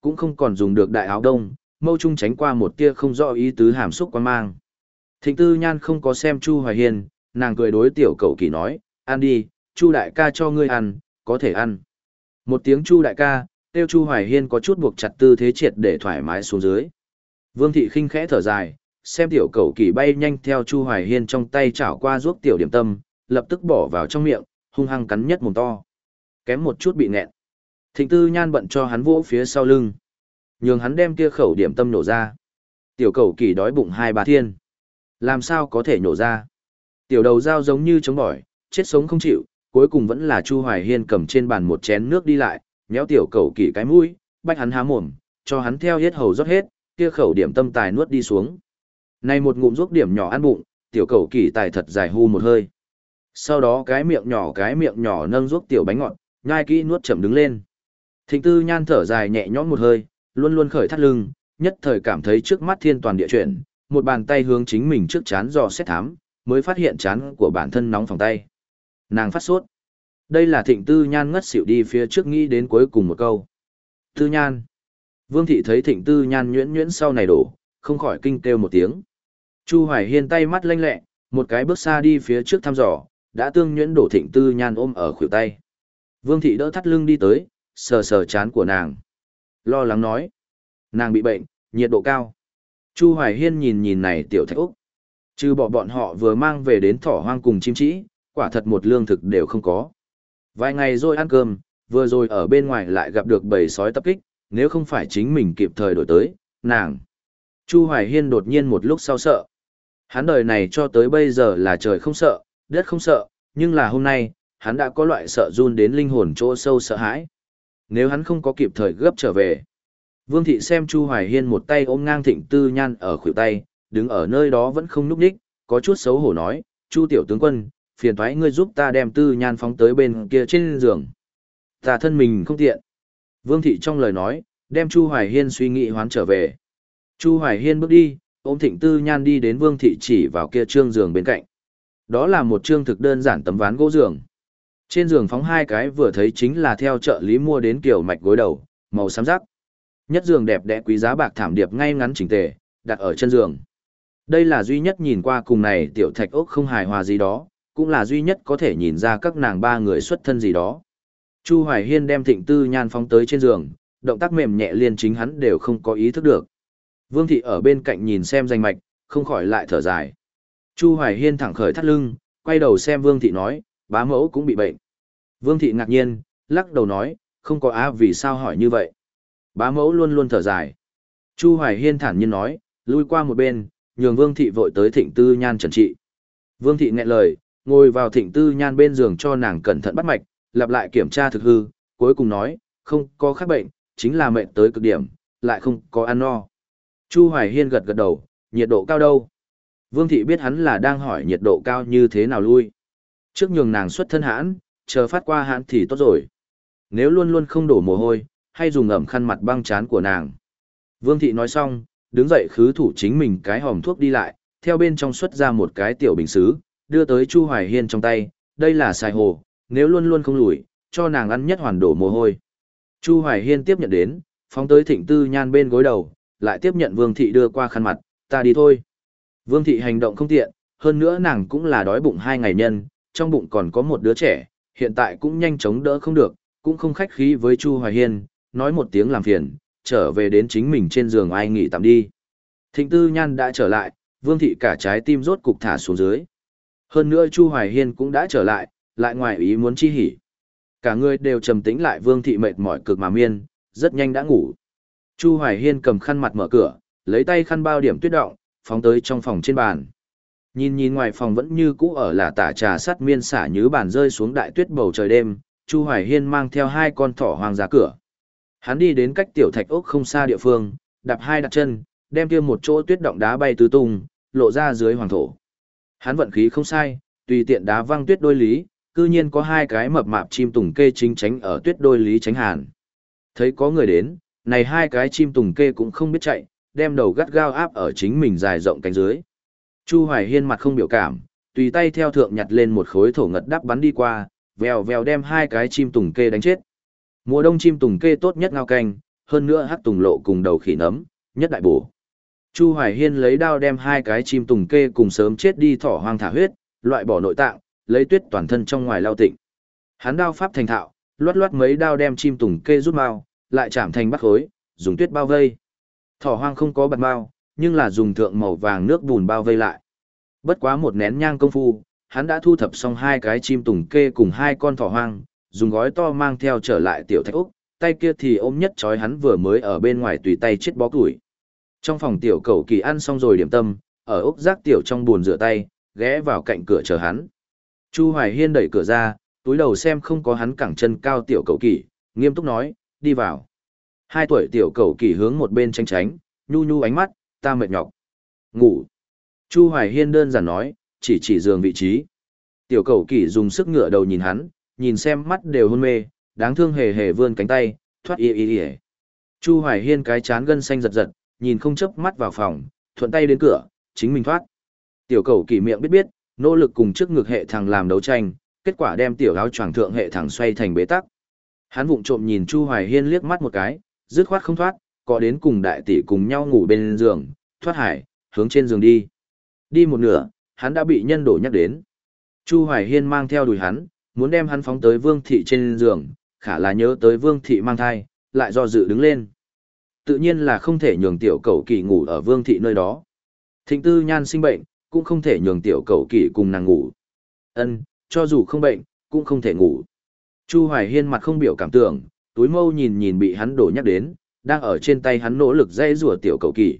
cũng không còn dùng được đại áo đông, mâu trung tránh qua một tia không rõ ý tứ hàm xúc quan mang. Thịnh Tư Nhan không có xem Chu Hoài Hiên, nàng cười đối tiểu cậu kỳ nói, ăn đi, Chu đại ca cho ngươi ăn, có thể ăn. Một tiếng Chu đại ca, tiêu Chu Hoài Hiên có chút buộc chặt tư thế triệt để thoải mái xuống dưới. Vương thị khinh khẽ thở dài, xem tiểu cậu kỳ bay nhanh theo Chu Hoài Hiên trong tay chảo qua ruốc tiểu điểm tâm, lập tức bỏ vào trong miệng, hung hăng cắn nhất mồm to. Kém một chút bị nghẹn. Thịnh Tư Nhan bận cho hắn vỗ phía sau lưng, nhường hắn đem kia khẩu điểm tâm nổ ra. Tiểu cậu kỳ đói bụng hai ba thiên, làm sao có thể nổ ra? Tiểu đầu dao giống như chống bỏi, chết sống không chịu, cuối cùng vẫn là Chu Hoài Hiên cầm trên bàn một chén nước đi lại, nhéo tiểu cậu kỳ cái mũi, bách hắn há mồm, cho hắn theo hết hầu rót hết, kia khẩu điểm tâm tài nuốt đi xuống. Này một ngụm ruốc điểm nhỏ ăn bụng, tiểu cậu kỳ tài thật dài hu một hơi. Sau đó cái miệng nhỏ cái miệng nhỏ nâng ruốc tiểu bánh ngọt, nhai kỹ nuốt chậm đứng lên. Thịnh Tư Nhan thở dài nhẹ nhõm một hơi, luôn luôn khởi thắt lưng, nhất thời cảm thấy trước mắt thiên toàn địa chuyển, một bàn tay hướng chính mình trước chán dò xét thám, mới phát hiện chán của bản thân nóng phòng tay. Nàng phát sốt. Đây là Thịnh Tư Nhan ngất xỉu đi phía trước nghĩ đến cuối cùng một câu. Tư Nhan. Vương thị thấy Thịnh Tư Nhan nhuyễn nhuyễn sau này đổ, không khỏi kinh kêu một tiếng. Chu Hoài Hiên tay mắt lanh lẹ, một cái bước xa đi phía trước thăm dò, đã tương nhuyễn đổ Thịnh Tư Nhan ôm ở khuỷu tay. Vương thị đỡ thắt lưng đi tới, sờ sờ chán của nàng. Lo lắng nói. Nàng bị bệnh, nhiệt độ cao. Chu Hoài Hiên nhìn nhìn này tiểu Thạch Úc. Trừ bỏ bọn họ vừa mang về đến thỏ hoang cùng chim trĩ, quả thật một lương thực đều không có. Vài ngày rồi ăn cơm, vừa rồi ở bên ngoài lại gặp được bầy sói tập kích, nếu không phải chính mình kịp thời đổi tới, nàng. Chu Hoài Hiên đột nhiên một lúc sau sợ. Hắn đời này cho tới bây giờ là trời không sợ, đất không sợ, nhưng là hôm nay, hắn đã có loại sợ run đến linh hồn chỗ sâu sợ hãi. Nếu hắn không có kịp thời gấp trở về. Vương thị xem Chu Hoài Hiên một tay ôm ngang Thịnh Tư Nhan ở khuỷu tay, đứng ở nơi đó vẫn không nhúc nhích, có chút xấu hổ nói, Chu tiểu tướng quân, phiền thoái ngươi giúp ta đem Tư Nhan phóng tới bên kia trên giường. Ta thân mình không tiện. Vương thị trong lời nói, đem Chu Hoài Hiên suy nghĩ hoán trở về. Chu Hoài Hiên bước đi, ôm Thịnh Tư Nhan đi đến Vương thị chỉ vào kia trương giường bên cạnh. Đó là một trương thực đơn giản tấm ván gỗ giường. Trên giường phóng hai cái vừa thấy chính là theo chợ lý mua đến kiểu mạch gối đầu, màu xám rắc. Nhất giường đẹp đẽ quý giá bạc thảm điệp ngay ngắn chỉnh tề, đặt ở chân giường. Đây là duy nhất nhìn qua cùng này tiểu Thạch Ốc không hài hòa gì đó, cũng là duy nhất có thể nhìn ra các nàng ba người xuất thân gì đó. Chu Hoài Hiên đem Thịnh Tư Nhan phóng tới trên giường, động tác mềm nhẹ liền chính hắn đều không có ý thức được. Vương thị ở bên cạnh nhìn xem danh mạch, không khỏi lại thở dài. Chu Hoài Hiên thẳng khởi thắt lưng, quay đầu xem Vương thị nói, bá mẫu cũng bị bệnh. Vương thị ngạc nhiên, lắc đầu nói, không có á vì sao hỏi như vậy. Bá mẫu luôn luôn thở dài. Chu Hoài Hiên thản nhiên nói, lui qua một bên, nhường Vương thị vội tới Thịnh Tư Nhan trần trị. Vương thị nghẹn lời, ngồi vào Thịnh Tư Nhan bên giường cho nàng cẩn thận bắt mạch, lặp lại kiểm tra thực hư, cuối cùng nói, không có khác bệnh, chính là mệt tới cực điểm, lại không có ăn no. Chu Hoài Hiên gật gật đầu, nhiệt độ cao đâu? Vương thị biết hắn là đang hỏi nhiệt độ cao như thế nào lui. Trước nhường nàng xuất thân hãn, chờ phát qua hãn thì tốt rồi. Nếu luôn luôn không đổ mồ hôi, hay dùng ẩm khăn mặt băng chán của nàng. Vương thị nói xong, đứng dậy khứ thủ chính mình cái hòm thuốc đi lại, theo bên trong xuất ra một cái tiểu bình xứ, đưa tới Chu Hoài Hiên trong tay, đây là xài hồ, nếu luôn luôn không lùi, cho nàng ăn nhất hoàn đổ mồ hôi. Chu Hoài Hiên tiếp nhận đến, phóng tới Thịnh Tư Nhan bên gối đầu, lại tiếp nhận Vương thị đưa qua khăn mặt, ta đi thôi. Vương thị hành động không tiện, hơn nữa nàng cũng là đói bụng hai ngày nhân, trong bụng còn có một đứa trẻ, hiện tại cũng nhanh chóng đỡ không được, cũng không khách khí với Chu Hoài Hiên, nói một tiếng làm phiền, trở về đến chính mình trên giường ai nghỉ tạm đi. Thịnh Tư Nhan đã trở lại, Vương thị cả trái tim rốt cục thả xuống dưới. Hơn nữa Chu Hoài Hiên cũng đã trở lại, lại ngoài ý muốn chi hỉ. Cả người đều trầm tĩnh lại, Vương thị mệt mỏi cực mà miên, rất nhanh đã ngủ. Chu Hoài Hiên cầm khăn mặt mở cửa, lấy tay khăn bao điểm tuyết động, phóng tới trong phòng trên bàn. Nhìn nhìn ngoài phòng vẫn như cũ ở là tả trà sắt miên xả như bàn rơi xuống đại tuyết bầu trời đêm, Chu Hoài Hiên mang theo hai con thỏ hoang ra cửa. Hắn đi đến cách tiểu Thạch Ốc không xa địa phương, đạp hai đặt chân, đem kia một chỗ tuyết động đá bay tứ tung, lộ ra dưới hoàng thổ. Hắn vận khí không sai, tùy tiện đá văng tuyết đôi lý, cư nhiên có hai cái mập mạp chim tùng kê chính tránh ở tuyết đôi lý tránh hàn. Thấy có người đến, này hai cái chim tùng kê cũng không biết chạy, đem đầu gắt gao áp ở chính mình dài rộng cánh dưới. Chu Hoài Hiên mặt không biểu cảm, tùy tay theo thượng nhặt lên một khối thổ ngật đắp bắn đi qua, vèo vèo đem hai cái chim tùng kê đánh chết. Mùa đông chim tùng kê tốt nhất ngao canh, hơn nữa hắc tùng lộ cùng đầu khỉ nấm, nhất đại bổ. Chu Hoài Hiên lấy đao đem hai cái chim tùng kê cùng sớm chết đi thỏ hoang thả huyết, loại bỏ nội tạng, lấy tuyết toàn thân trong ngoài lao tịnh. Hắn đao pháp thành thạo, loát loát mấy đao đem chim tùng kê rút mao, lại chạm thành bắt khối, dùng tuyết bao vây. Thỏ hoang không có bật mao, nhưng là dùng thượng màu vàng nước bùn bao vây lại. Bất quá một nén nhang công phu, hắn đã thu thập xong hai cái chim tùng kê cùng hai con thỏ hoang, dùng gói to mang theo trở lại tiểu thạch úc, tay kia thì ôm nhất chói hắn vừa mới ở bên ngoài tùy tay chết bó củi. Trong phòng tiểu cầu kỳ ăn xong rồi điểm tâm, ở úc rác tiểu trong buồn rửa tay, ghé vào cạnh cửa chờ hắn. Chu Hoài Hiên đẩy cửa ra, túi đầu xem không có hắn cẳng chân cao tiểu cầu kỳ, nghiêm túc nói, đi vào. Hai tuổi tiểu cầu kỳ hướng một bên tránh tránh, nhu nhu ánh mắt, ta mệt nhọc. Ngủ. Chu Hoài Hiên đơn giản nói, chỉ chỉ giường vị trí. Tiểu cầu kỳ dùng sức ngựa đầu nhìn hắn, nhìn xem mắt đều hôn mê, đáng thương hề hề vươn cánh tay, thoát y y y. Chu Hoài Hiên cái chán gân xanh giật giật, nhìn không chớp mắt vào phòng, thuận tay đến cửa, chính mình thoát. Tiểu cầu kỳ miệng biết biết, nỗ lực cùng trước ngực hệ thằng làm đấu tranh, kết quả đem tiểu áo choàng thượng hệ thằng xoay thành bế tắc. Hắn vụng trộm nhìn Chu Hoài Hiên liếc mắt một cái, dứt khoát không thoát, có đến cùng đại tỷ cùng nhau ngủ bên giường, thoát hải, hướng trên giường đi. Đi một nửa, hắn đã bị nhân đổ nhắc đến. Chu Hoài Hiên mang theo đùi hắn, muốn đem hắn phóng tới Vương thị trên giường, khả là nhớ tới Vương thị mang thai, lại do dự đứng lên. Tự nhiên là không thể nhường tiểu cầu kỳ ngủ ở Vương thị nơi đó. Thịnh Tư Nhan sinh bệnh, cũng không thể nhường tiểu cầu kỳ cùng nàng ngủ. Ân, cho dù không bệnh, cũng không thể ngủ. Chu Hoài Hiên mặt không biểu cảm tưởng, túi mâu nhìn nhìn bị hắn đổ nhắc đến, đang ở trên tay hắn nỗ lực dây rùa tiểu cầu kỳ.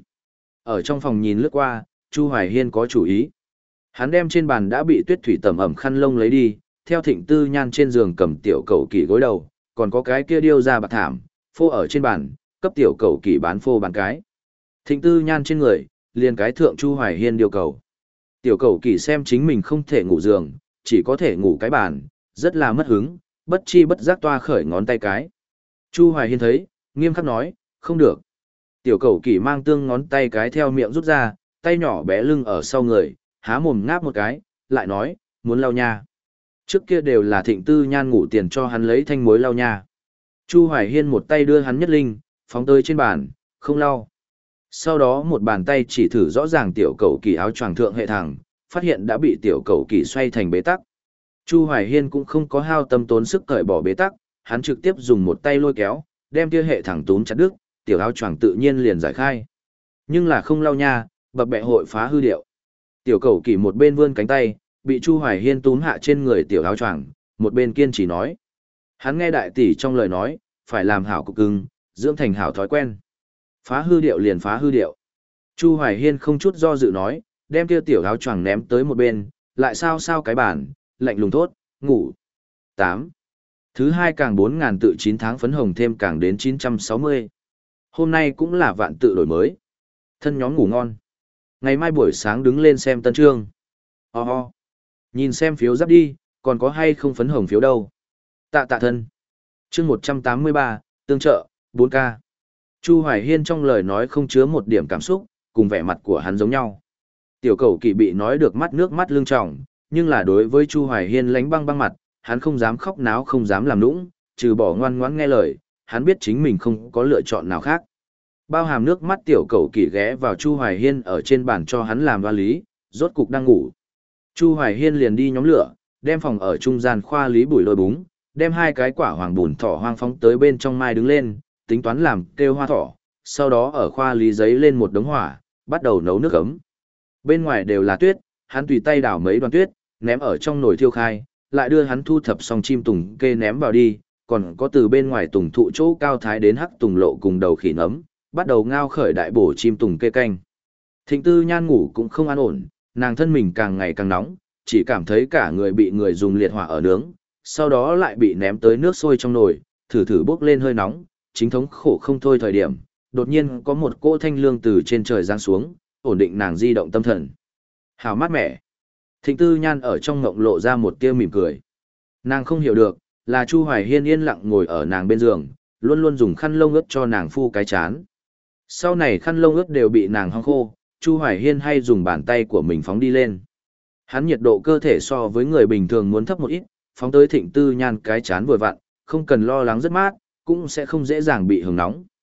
Ở trong phòng nhìn lướt qua, Chu Hoài Hiên có chủ ý. Hắn đem trên bàn đã bị tuyết thủy tẩm ẩm khăn lông lấy đi, theo Thịnh Tư Nhan trên giường cầm tiểu cầu kỳ gối đầu, còn có cái kia điêu ra bạc thảm, phô ở trên bàn, cấp tiểu cầu kỳ bán phô bán cái. Thịnh Tư Nhan trên người, liền cái thượng Chu Hoài Hiên điều cầu. Tiểu cầu kỳ xem chính mình không thể ngủ giường, chỉ có thể ngủ cái bàn, rất là mất hứng, bất chi bất giác toa khởi ngón tay cái. Chu Hoài Hiên thấy, nghiêm khắc nói, không được. Tiểu cầu kỳ mang tương ngón tay cái theo miệng rút ra, tay nhỏ bé lưng ở sau người, há mồm ngáp một cái, lại nói, muốn lau nha. Trước kia đều là Thịnh Tư Nhan ngủ tiền cho hắn lấy thanh muối lau nha. Chu Hoài Hiên một tay đưa hắn nhất linh, phóng tới trên bàn, không lau. Sau đó một bàn tay chỉ thử rõ ràng tiểu cầu kỳ áo choàng thượng hệ thẳng, phát hiện đã bị tiểu cầu kỳ xoay thành bế tắc. Chu Hoài Hiên cũng không có hao tâm tốn sức cởi bỏ bế tắc, hắn trực tiếp dùng một tay lôi kéo, đem kia hệ thẳng túm chặt đứt, tiểu áo choàng tự nhiên liền giải khai. Nhưng là không lau nha, bập bẹ hội phá hư điệu. Tiểu cầu kỳ một bên vươn cánh tay, bị Chu Hoài Hiên túm hạ trên người tiểu áo choàng, một bên kiên trì nói. Hắn nghe đại tỷ trong lời nói, phải làm hảo cục cưng, dưỡng thành hảo thói quen. Phá hư điệu liền phá hư điệu. Chu Hoài Hiên không chút do dự nói, đem kia tiểu áo choàng ném tới một bên, lại sao sao cái bàn, lạnh lùng thốt, ngủ. tám. Thứ hai càng bốn ngàn tự chín tháng phấn hồng thêm càng đến chín trăm sáu mươi. Hôm nay cũng là vạn tự đổi mới. Thân nhóm ngủ ngon. Ngày mai buổi sáng đứng lên xem tân chương. Ho ho. Nhìn xem phiếu giáp đi, còn có hay không phấn hồng phiếu đâu. Tạ tạ thân. Chương một trăm tám mươi ba, tương trợ, bốn K. Chu Hoài Hiên trong lời nói không chứa một điểm cảm xúc, cùng vẻ mặt của hắn giống nhau. Tiểu cầu kỳ bị nói được mắt nước mắt lưng tròng, nhưng là đối với Chu Hoài Hiên lánh băng băng mặt, hắn không dám khóc náo không dám làm nũng, trừ bỏ ngoan ngoãn nghe lời, hắn biết chính mình không có lựa chọn nào khác. Bao hàm nước mắt tiểu cầu kỳ ghé vào Chu Hoài Hiên ở trên bàn cho hắn làm đoan lý, rốt cục đang ngủ. Chu Hoài Hiên liền đi nhóm lửa, đem phòng ở trung gian khoa lý bùi lôi búng, đem hai cái quả hoàng bùn thỏ hoang phóng tới bên trong mai đứng lên, tính toán làm kêu hoa thỏ, sau đó ở khoa lý giấy lên một đống hỏa, bắt đầu nấu nước ấm. Bên ngoài đều là tuyết, hắn tùy tay đảo mấy đoàn tuyết, ném ở trong nồi thiêu khai, lại đưa hắn thu thập xong chim tùng kê ném vào đi, còn có từ bên ngoài tùng thụ chỗ cao thái đến hắc tùng lộ cùng đầu khỉ nấm, bắt đầu ngao khởi đại bổ chim tùng kê canh. Thịnh Tư Nhan ngủ cũng không an ổn, nàng thân mình càng ngày càng nóng, chỉ cảm thấy cả người bị người dùng liệt hỏa ở nướng, sau đó lại bị ném tới nước sôi trong nồi, thử thử bốc lên hơi nóng, chính thống khổ không thôi thời điểm, đột nhiên có một cỗ thanh lương từ trên trời giáng xuống, ổn định nàng di động tâm thần. Hào mát mẻ. Thịnh Tư Nhan ở trong ngộng lộ ra một tia mỉm cười. Nàng không hiểu được, là Chu Hoài Hiên yên lặng ngồi ở nàng bên giường, luôn luôn dùng khăn lông ướt cho nàng phu cái chán. Sau này khăn lông ướt đều bị nàng hong khô, Chu Hoài Hiên hay dùng bàn tay của mình phóng đi lên. Hắn nhiệt độ cơ thể so với người bình thường muốn thấp một ít, phóng tới Thịnh Tư Nhan cái chán vừa vặn, không cần lo lắng rất mát, cũng sẽ không dễ dàng bị hừng nóng.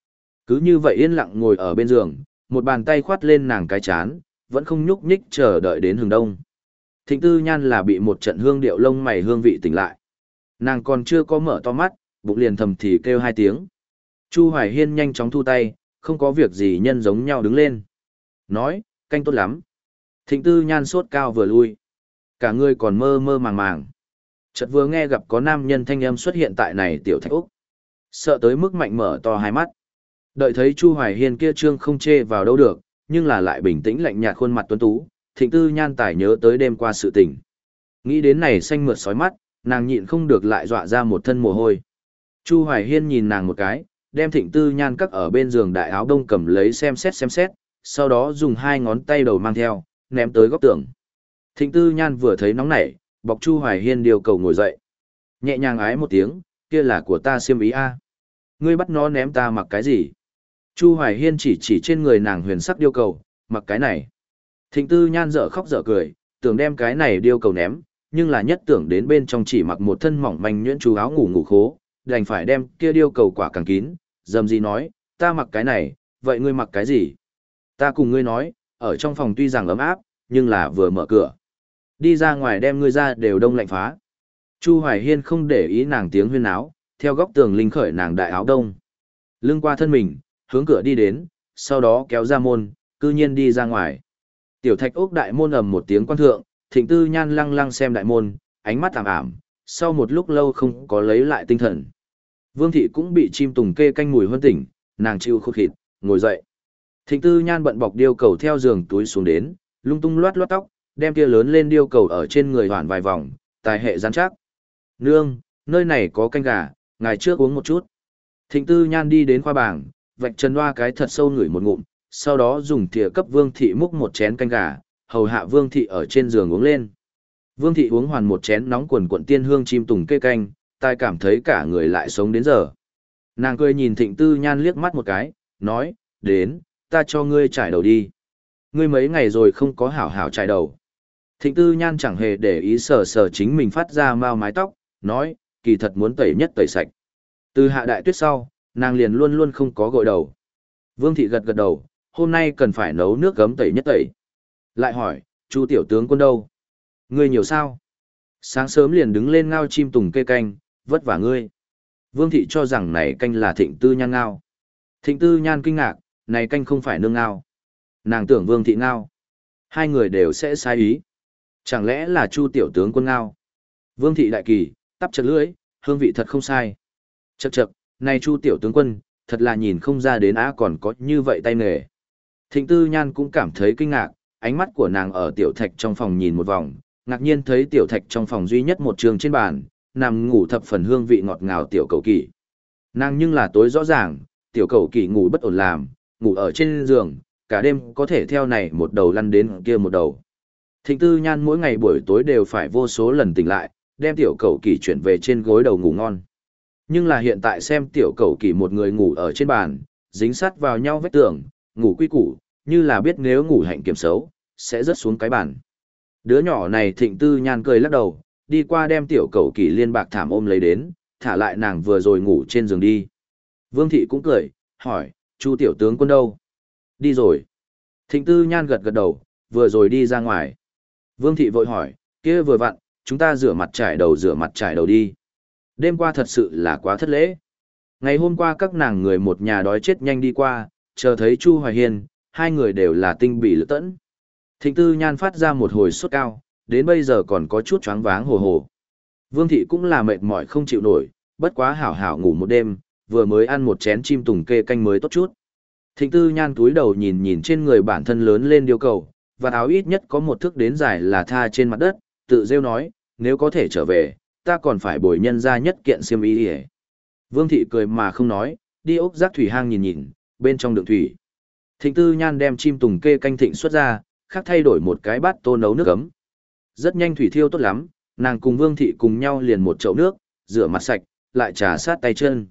Cứ như vậy yên lặng ngồi ở bên giường, một bàn tay khoát lên nàng cái chán, vẫn không nhúc nhích chờ đợi đến hừng đông. Thịnh Tư Nhan là bị một trận hương điệu lông mày hương vị tỉnh lại. Nàng còn chưa có mở to mắt, bụng liền thầm thì kêu hai tiếng. Chu Hoài Hiên nhanh chóng thu tay, không có việc gì nhân giống nhau đứng lên. Nói, canh tốt lắm. Thịnh Tư Nhan sốt cao vừa lui. Cả người còn mơ mơ màng màng. Chợt vừa nghe gặp có nam nhân thanh âm xuất hiện tại này tiểu Thạch Úc. Sợ tới mức mạnh mở to hai mắt. Đợi thấy Chu Hoài Hiên kia trương không chê vào đâu được, nhưng là lại bình tĩnh lạnh nhạt khuôn mặt tuấn tú, Thịnh Tư Nhan tài nhớ tới đêm qua sự tình. Nghĩ đến này xanh mượt sói mắt, nàng nhịn không được lại dọa ra một thân mồ hôi. Chu Hoài Hiên nhìn nàng một cái, đem Thịnh Tư Nhan cắt ở bên giường đại áo đông cầm lấy xem xét xem xét, sau đó dùng hai ngón tay đầu mang theo, ném tới góc tường. Thịnh Tư Nhan vừa thấy nóng nảy, bọc Chu Hoài Hiên điều cầu ngồi dậy. Nhẹ nhàng ái một tiếng, kia là của ta xiêm ý a. Ngươi bắt nó ném ta mặc cái gì? Chu Hoài Hiên chỉ chỉ trên người nàng huyền sắc điêu cầu, mặc cái này. Thịnh Tư Nhan dở khóc dở cười, tưởng đem cái này điêu cầu ném, nhưng là nhất tưởng đến bên trong chỉ mặc một thân mỏng manh nhuyễn chú áo ngủ ngủ khố, đành phải đem kia điêu cầu quả càng kín, dầm gì nói, ta mặc cái này, vậy ngươi mặc cái gì? Ta cùng ngươi nói, ở trong phòng tuy rằng ấm áp, nhưng là vừa mở cửa. Đi ra ngoài đem ngươi ra đều đông lạnh phá. Chu Hoài Hiên không để ý nàng tiếng huyên áo, theo góc tường linh khởi nàng đại áo đông. Lưng qua thân mình, hướng cửa đi đến, sau đó kéo ra môn, cư nhiên đi ra ngoài. Tiểu Thạch Ốc đại môn ầm một tiếng quan thượng, Thịnh Tư Nhan lăng lăng xem đại môn, ánh mắt ảm ảm, sau một lúc lâu không có lấy lại tinh thần. Vương thị cũng bị chim tùng kê canh mùi hơn tỉnh, nàng chịu khô khịt, ngồi dậy. Thịnh Tư Nhan bận bọc điêu cầu theo giường túi xuống đến, lung tung loát loát tóc, đem kia lớn lên điêu cầu ở trên người hoàn vài vòng, tài hệ rắn chắc. Nương, nơi này có canh gà, ngài trước uống một chút. Thịnh Tư Nhan đi đến khoa bảng, vạch chân hoa cái thật sâu ngửi một ngụm, sau đó dùng thìa cấp Vương thị múc một chén canh gà, hầu hạ Vương thị ở trên giường uống lên. Vương thị uống hoàn một chén nóng quần quận tiên hương chim tùng kê canh, tai cảm thấy cả người lại sống đến giờ. Nàng cười nhìn Thịnh Tư Nhan liếc mắt một cái, nói, đến, ta cho ngươi trải đầu đi. Ngươi mấy ngày rồi không có hảo hảo trải đầu. Thịnh Tư Nhan chẳng hề để ý sờ sờ chính mình phát ra mau mái tóc, nói, kỳ thật muốn tẩy nhất tẩy sạch. Từ hạ đại tuyết sau, nàng liền luôn luôn không có gội đầu. Vương thị gật gật đầu, hôm nay cần phải nấu nước gấm tẩy nhất tẩy. Lại hỏi, Chu tiểu tướng quân đâu? Ngươi nhiều sao? Sáng sớm liền đứng lên ngao chim tùng kê canh, vất vả ngươi. Vương thị cho rằng này canh là Thịnh Tư Nhan ngao. Thịnh Tư Nhan kinh ngạc, này canh không phải nương ngao. Nàng tưởng Vương thị ngao. Hai người đều sẽ sai ý. Chẳng lẽ là Chu tiểu tướng quân ngao? Vương thị đại kỳ, tắp chật lưỡi, hương vị thật không sai. Chậc chậc, này Chu tiểu tướng quân, thật là nhìn không ra đến á còn có như vậy tay nghề. Thịnh Tư Nhan cũng cảm thấy kinh ngạc, ánh mắt của nàng ở tiểu thạch trong phòng nhìn một vòng, ngạc nhiên thấy tiểu thạch trong phòng duy nhất một trường trên bàn, nằm ngủ thập phần hương vị ngọt ngào tiểu cầu kỳ. Nàng nhưng là tối rõ ràng, tiểu cầu kỳ ngủ bất ổn làm, ngủ ở trên giường, cả đêm có thể theo này một đầu lăn đến kia một đầu. Thịnh Tư Nhan mỗi ngày buổi tối đều phải vô số lần tỉnh lại, đem tiểu cầu kỳ chuyển về trên gối đầu ngủ ngon. Nhưng là hiện tại xem tiểu cầu kỳ một người ngủ ở trên bàn, dính sát vào nhau vách tường, ngủ quy củ, như là biết nếu ngủ hạnh kiểm xấu, sẽ rớt xuống cái bàn. Đứa nhỏ này Thịnh Tư Nhan cười lắc đầu, đi qua đem tiểu cầu kỳ liên bạc thảm ôm lấy đến, thả lại nàng vừa rồi ngủ trên giường đi. Vương thị cũng cười, hỏi, Chu tiểu tướng quân đâu? Đi rồi. Thịnh Tư Nhan gật gật đầu, vừa rồi đi ra ngoài. Vương thị vội hỏi, kia vừa vặn, chúng ta rửa mặt trải đầu rửa mặt trải đầu đi. Đêm qua thật sự là quá thất lễ. Ngày hôm qua các nàng người một nhà đói chết nhanh đi qua, chờ thấy Chu Hoài Hiên, hai người đều là tinh bỉ lựa tẫn. Thịnh Tư Nhan phát ra một hồi sốt cao, đến bây giờ còn có chút choáng váng hồ hồ. Vương thị cũng là mệt mỏi không chịu nổi, bất quá hảo hảo ngủ một đêm, vừa mới ăn một chén chim tùng kê canh mới tốt chút. Thịnh Tư Nhan túi đầu nhìn nhìn trên người bản thân lớn lên điêu cầu, và áo ít nhất có một thước đến dài là tha trên mặt đất, tự rêu nói, nếu có thể trở về, ta còn phải bồi nhân ra nhất kiện xiêm y đi. Vương thị cười mà không nói, đi ốc rác thủy hang nhìn nhìn, bên trong đựng thủy. Thịnh Tư Nhan đem chim tùng kê canh thịnh xuất ra, khác thay đổi một cái bát tô nấu nước ấm. Rất nhanh thủy thiêu tốt lắm, nàng cùng Vương thị cùng nhau liền một chậu nước, rửa mặt sạch, lại trà sát tay chân.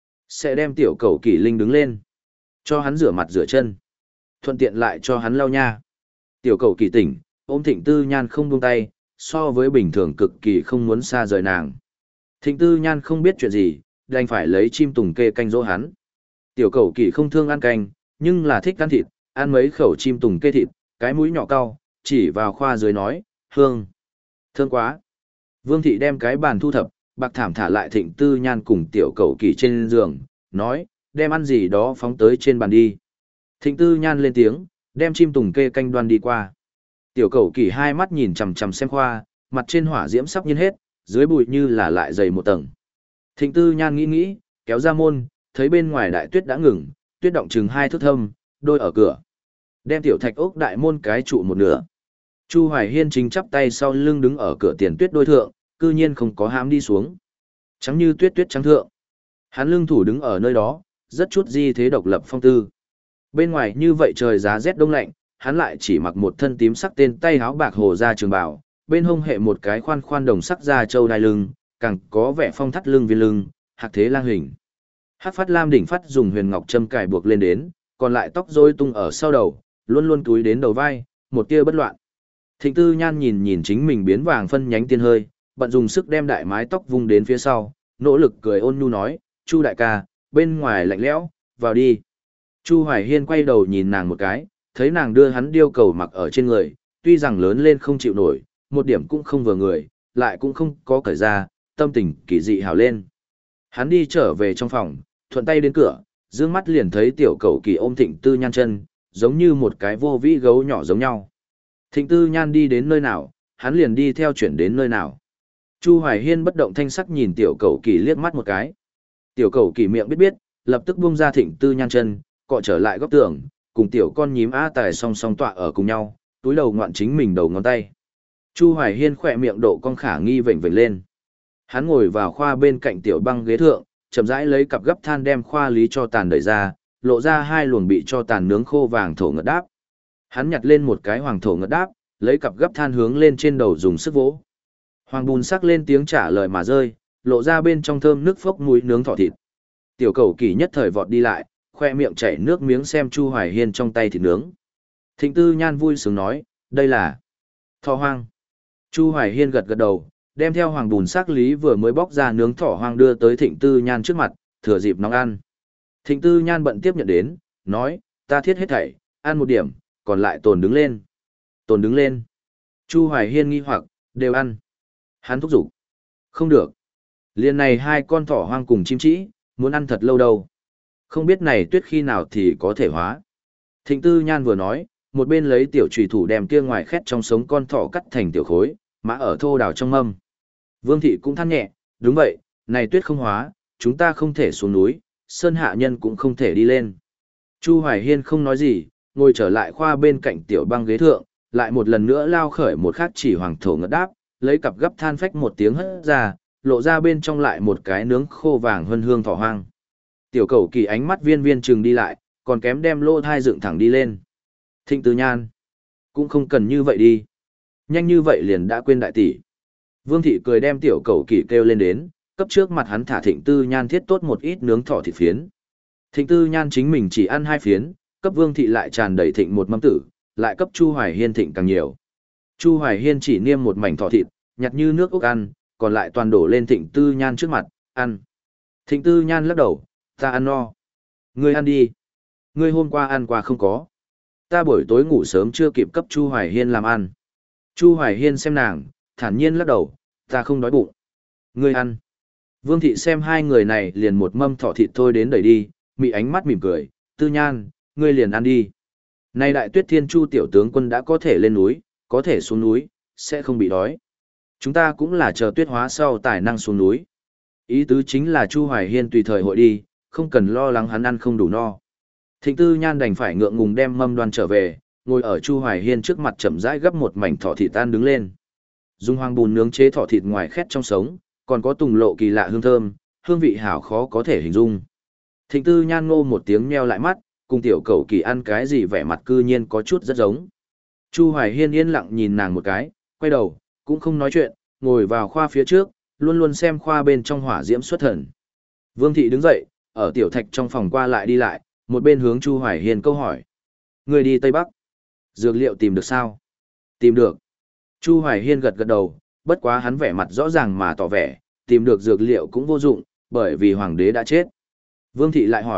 Sẽ đem tiểu cầu kỷ linh đứng lên, cho hắn rửa mặt rửa chân, thuận tiện lại cho hắn lau nha. Tiểu cầu kỳ tỉnh, ôm Thịnh Tư Nhan không buông tay, so với bình thường cực kỳ không muốn xa rời nàng. Thịnh Tư Nhan không biết chuyện gì, đành phải lấy chim tùng kê canh dỗ hắn. Tiểu cầu kỳ không thương ăn canh, nhưng là thích ăn thịt, ăn mấy khẩu chim tùng kê thịt, cái mũi nhỏ cau, chỉ vào khoa dưới nói, hương. Thương quá. Vương thị đem cái bàn thu thập, bạc thảm thả lại Thịnh Tư Nhan cùng tiểu cầu kỳ trên giường, nói, đem ăn gì đó phóng tới trên bàn đi. Thịnh Tư Nhan lên tiếng, đem chim tùng kê canh đoan đi qua. Tiểu cầu kỳ hai mắt nhìn chằm chằm xem khoa, mặt trên hỏa diễm sắp nhiên hết, dưới bụi như là lại dày một tầng. Thịnh Tư Nhan nghĩ nghĩ, kéo ra môn, thấy bên ngoài đại tuyết đã ngừng, tuyết động chừng hai thước thâm, đôi ở cửa. Đem tiểu thạch ốc đại môn cái trụ một nửa. Chu Hoài Hiên chính chắp tay sau lưng đứng ở cửa tiền tuyết đôi thượng, cư nhiên không có hãm đi xuống. Trắng như tuyết tuyết trắng thượng. Hắn lưng thủ đứng ở nơi đó, rất chút di thế độc lập phong tư. Bên ngoài như vậy trời giá rét đông lạnh, hắn lại chỉ mặc một thân tím sắc tên tay áo bạc hồ ra trường bào, bên hông hệ một cái khoan khoan đồng sắc da châu đai lưng, càng có vẻ phong thắt lưng viên lưng, hạc thế lang hình. Hắc phát lam đỉnh phát dùng huyền ngọc châm cài buộc lên đến, còn lại tóc rối tung ở sau đầu, luôn luôn túi đến đầu vai, một tia bất loạn. Thịnh Tư Nhan nhìn nhìn chính mình biến vàng phân nhánh tiên hơi, bận dùng sức đem đại mái tóc vung đến phía sau, nỗ lực cười ôn nhu nói, Chu đại ca, bên ngoài lạnh lẽo, vào đi. Chu Hoài Hiên quay đầu nhìn nàng một cái, thấy nàng đưa hắn điêu cầu mặc ở trên người, tuy rằng lớn lên không chịu nổi, một điểm cũng không vừa người, lại cũng không có cởi ra, tâm tình kỳ dị hào lên. Hắn đi trở về trong phòng, thuận tay đến cửa, dương mắt liền thấy tiểu cầu kỳ ôm Thịnh Tư Nhan chân, giống như một cái vô vĩ gấu nhỏ giống nhau. Thịnh Tư Nhan đi đến nơi nào, hắn liền đi theo chuyển đến nơi nào. Chu Hoài Hiên bất động thanh sắc nhìn tiểu cầu kỳ liếc mắt một cái. Tiểu cầu kỳ miệng biết biết, lập tức buông ra Thịnh Tư Nhan chân, cọ trở lại góc tường, cùng tiểu con nhím A Tài song song tọa ở cùng nhau, túi đầu ngoạn chính mình đầu ngón tay. Chu Hoài Hiên khỏe miệng độ con khả nghi vểnh vểnh lên. Hắn ngồi vào khoa bên cạnh tiểu băng ghế thượng, chậm rãi lấy cặp gấp than đem khoa lý cho tàn đẩy ra, lộ ra hai luồng bị cho tàn nướng khô vàng thổ ngật đáp. Hắn nhặt lên một cái hoàng thổ ngật đáp, lấy cặp gấp than hướng lên trên đầu dùng sức vỗ. Hoàng bùn sắc lên tiếng trả lời mà rơi, lộ ra bên trong thơm nước phốc mũi nướng thỏ thịt. Tiểu cầu kỳ nhất thời vọt đi lại, khoe miệng chảy nước miếng xem Chu Hoài Hiên trong tay thịt nướng. Thịnh Tư Nhan vui sướng nói, đây là thỏ hoang. Chu Hoài Hiên gật gật đầu, đem theo hoàng bùn sắc lý vừa mới bóc ra nướng thỏ hoang đưa tới Thịnh Tư Nhan trước mặt, thừa dịp nóng ăn. Thịnh Tư Nhan bận tiếp nhận đến, nói, ta thiết hết thảy, ăn một điểm, còn lại tồn đứng lên. Tồn đứng lên. Chu Hoài Hiên nghi hoặc, đều ăn. Hắn thúc giục. Không được. Liên này hai con thỏ hoang cùng chim trĩ, muốn ăn thật lâu đâu. Không biết này tuyết khi nào thì có thể hóa. Thịnh Tư Nhan vừa nói, một bên lấy tiểu chùy thủ đem kia ngoài khét trong sống con thỏ cắt thành tiểu khối, mã ở thô đào trong mâm. Vương thị cũng than nhẹ, đúng vậy, này tuyết không hóa, chúng ta không thể xuống núi, sơn hạ nhân cũng không thể đi lên. Chu Hoài Hiên không nói gì, ngồi trở lại khoa bên cạnh tiểu băng ghế thượng, lại một lần nữa lao khởi một khắc chỉ hoàng thổ ngất đáp, lấy cặp gấp than phách một tiếng hất ra, lộ ra bên trong lại một cái nướng khô vàng hân hương thỏ hoang. Tiểu cầu kỳ ánh mắt viên viên trừng đi lại, còn kém đem lô thai dựng thẳng đi lên. Thịnh Tư Nhan, cũng không cần như vậy đi. Nhanh như vậy liền đã quên đại tỷ. Vương thị cười đem tiểu cầu kỳ kêu lên đến, cấp trước mặt hắn thả Thịnh Tư Nhan thiết tốt một ít nướng thỏ thịt phiến. Thịnh Tư Nhan chính mình chỉ ăn hai phiến, cấp Vương thị lại tràn đầy thịnh một mâm tử, lại cấp Chu Hoài Hiên thịnh càng nhiều. Chu Hoài Hiên chỉ niêm một mảnh thỏ thịt, nhặt như nước ốc ăn, còn lại toàn đổ lên Thịnh Tư Nhan trước mặt, ăn. Thịnh Tư Nhan lắc đầu, ta ăn no. Ngươi ăn đi. Ngươi hôm qua ăn qua không có. Ta buổi tối ngủ sớm chưa kịp cấp Chu Hoài Hiên làm ăn. Chu Hoài Hiên xem nàng, thản nhiên lắc đầu, ta không đói bụng. Ngươi ăn. Vương thị xem hai người này liền một mâm thỏ thịt thôi đến đẩy đi, mị ánh mắt mỉm cười, Tư Nhan, ngươi liền ăn đi. Nay đại tuyết thiên chu tiểu tướng quân đã có thể lên núi, có thể xuống núi, sẽ không bị đói. Chúng ta cũng là chờ tuyết hóa sau tài năng xuống núi. Ý tứ chính là Chu Hoài Hiên tùy thời hội đi, không cần lo lắng hắn ăn không đủ no. Thịnh Tư Nhan đành phải ngượng ngùng đem mâm đoan trở về, ngồi ở Chu Hoài Hiên trước mặt chậm rãi gấp một mảnh thỏ thịt tan đứng lên. Dùng hoàng bùn nướng chế thỏ thịt ngoài khét trong sống, còn có tùng lộ kỳ lạ hương thơm, hương vị hảo khó có thể hình dung. Thịnh Tư Nhan ngô một tiếng nheo lại mắt, cùng tiểu cầu kỳ ăn cái gì vẻ mặt cư nhiên có chút rất giống. Chu Hoài Hiên yên lặng nhìn nàng một cái, quay đầu, cũng không nói chuyện, ngồi vào khoa phía trước, luôn luôn xem khoa bên trong hỏa diễm xuất thần. Vương thị đứng dậy, ở tiểu thạch trong phòng qua lại đi lại, một bên hướng Chu Hoài Hiên câu hỏi. Người đi Tây Bắc, dược liệu tìm được sao? Tìm được. Chu Hoài Hiên gật gật đầu, bất quá hắn vẻ mặt rõ ràng mà tỏ vẻ, tìm được dược liệu cũng vô dụng, bởi vì hoàng đế đã chết. Vương thị lại hỏi,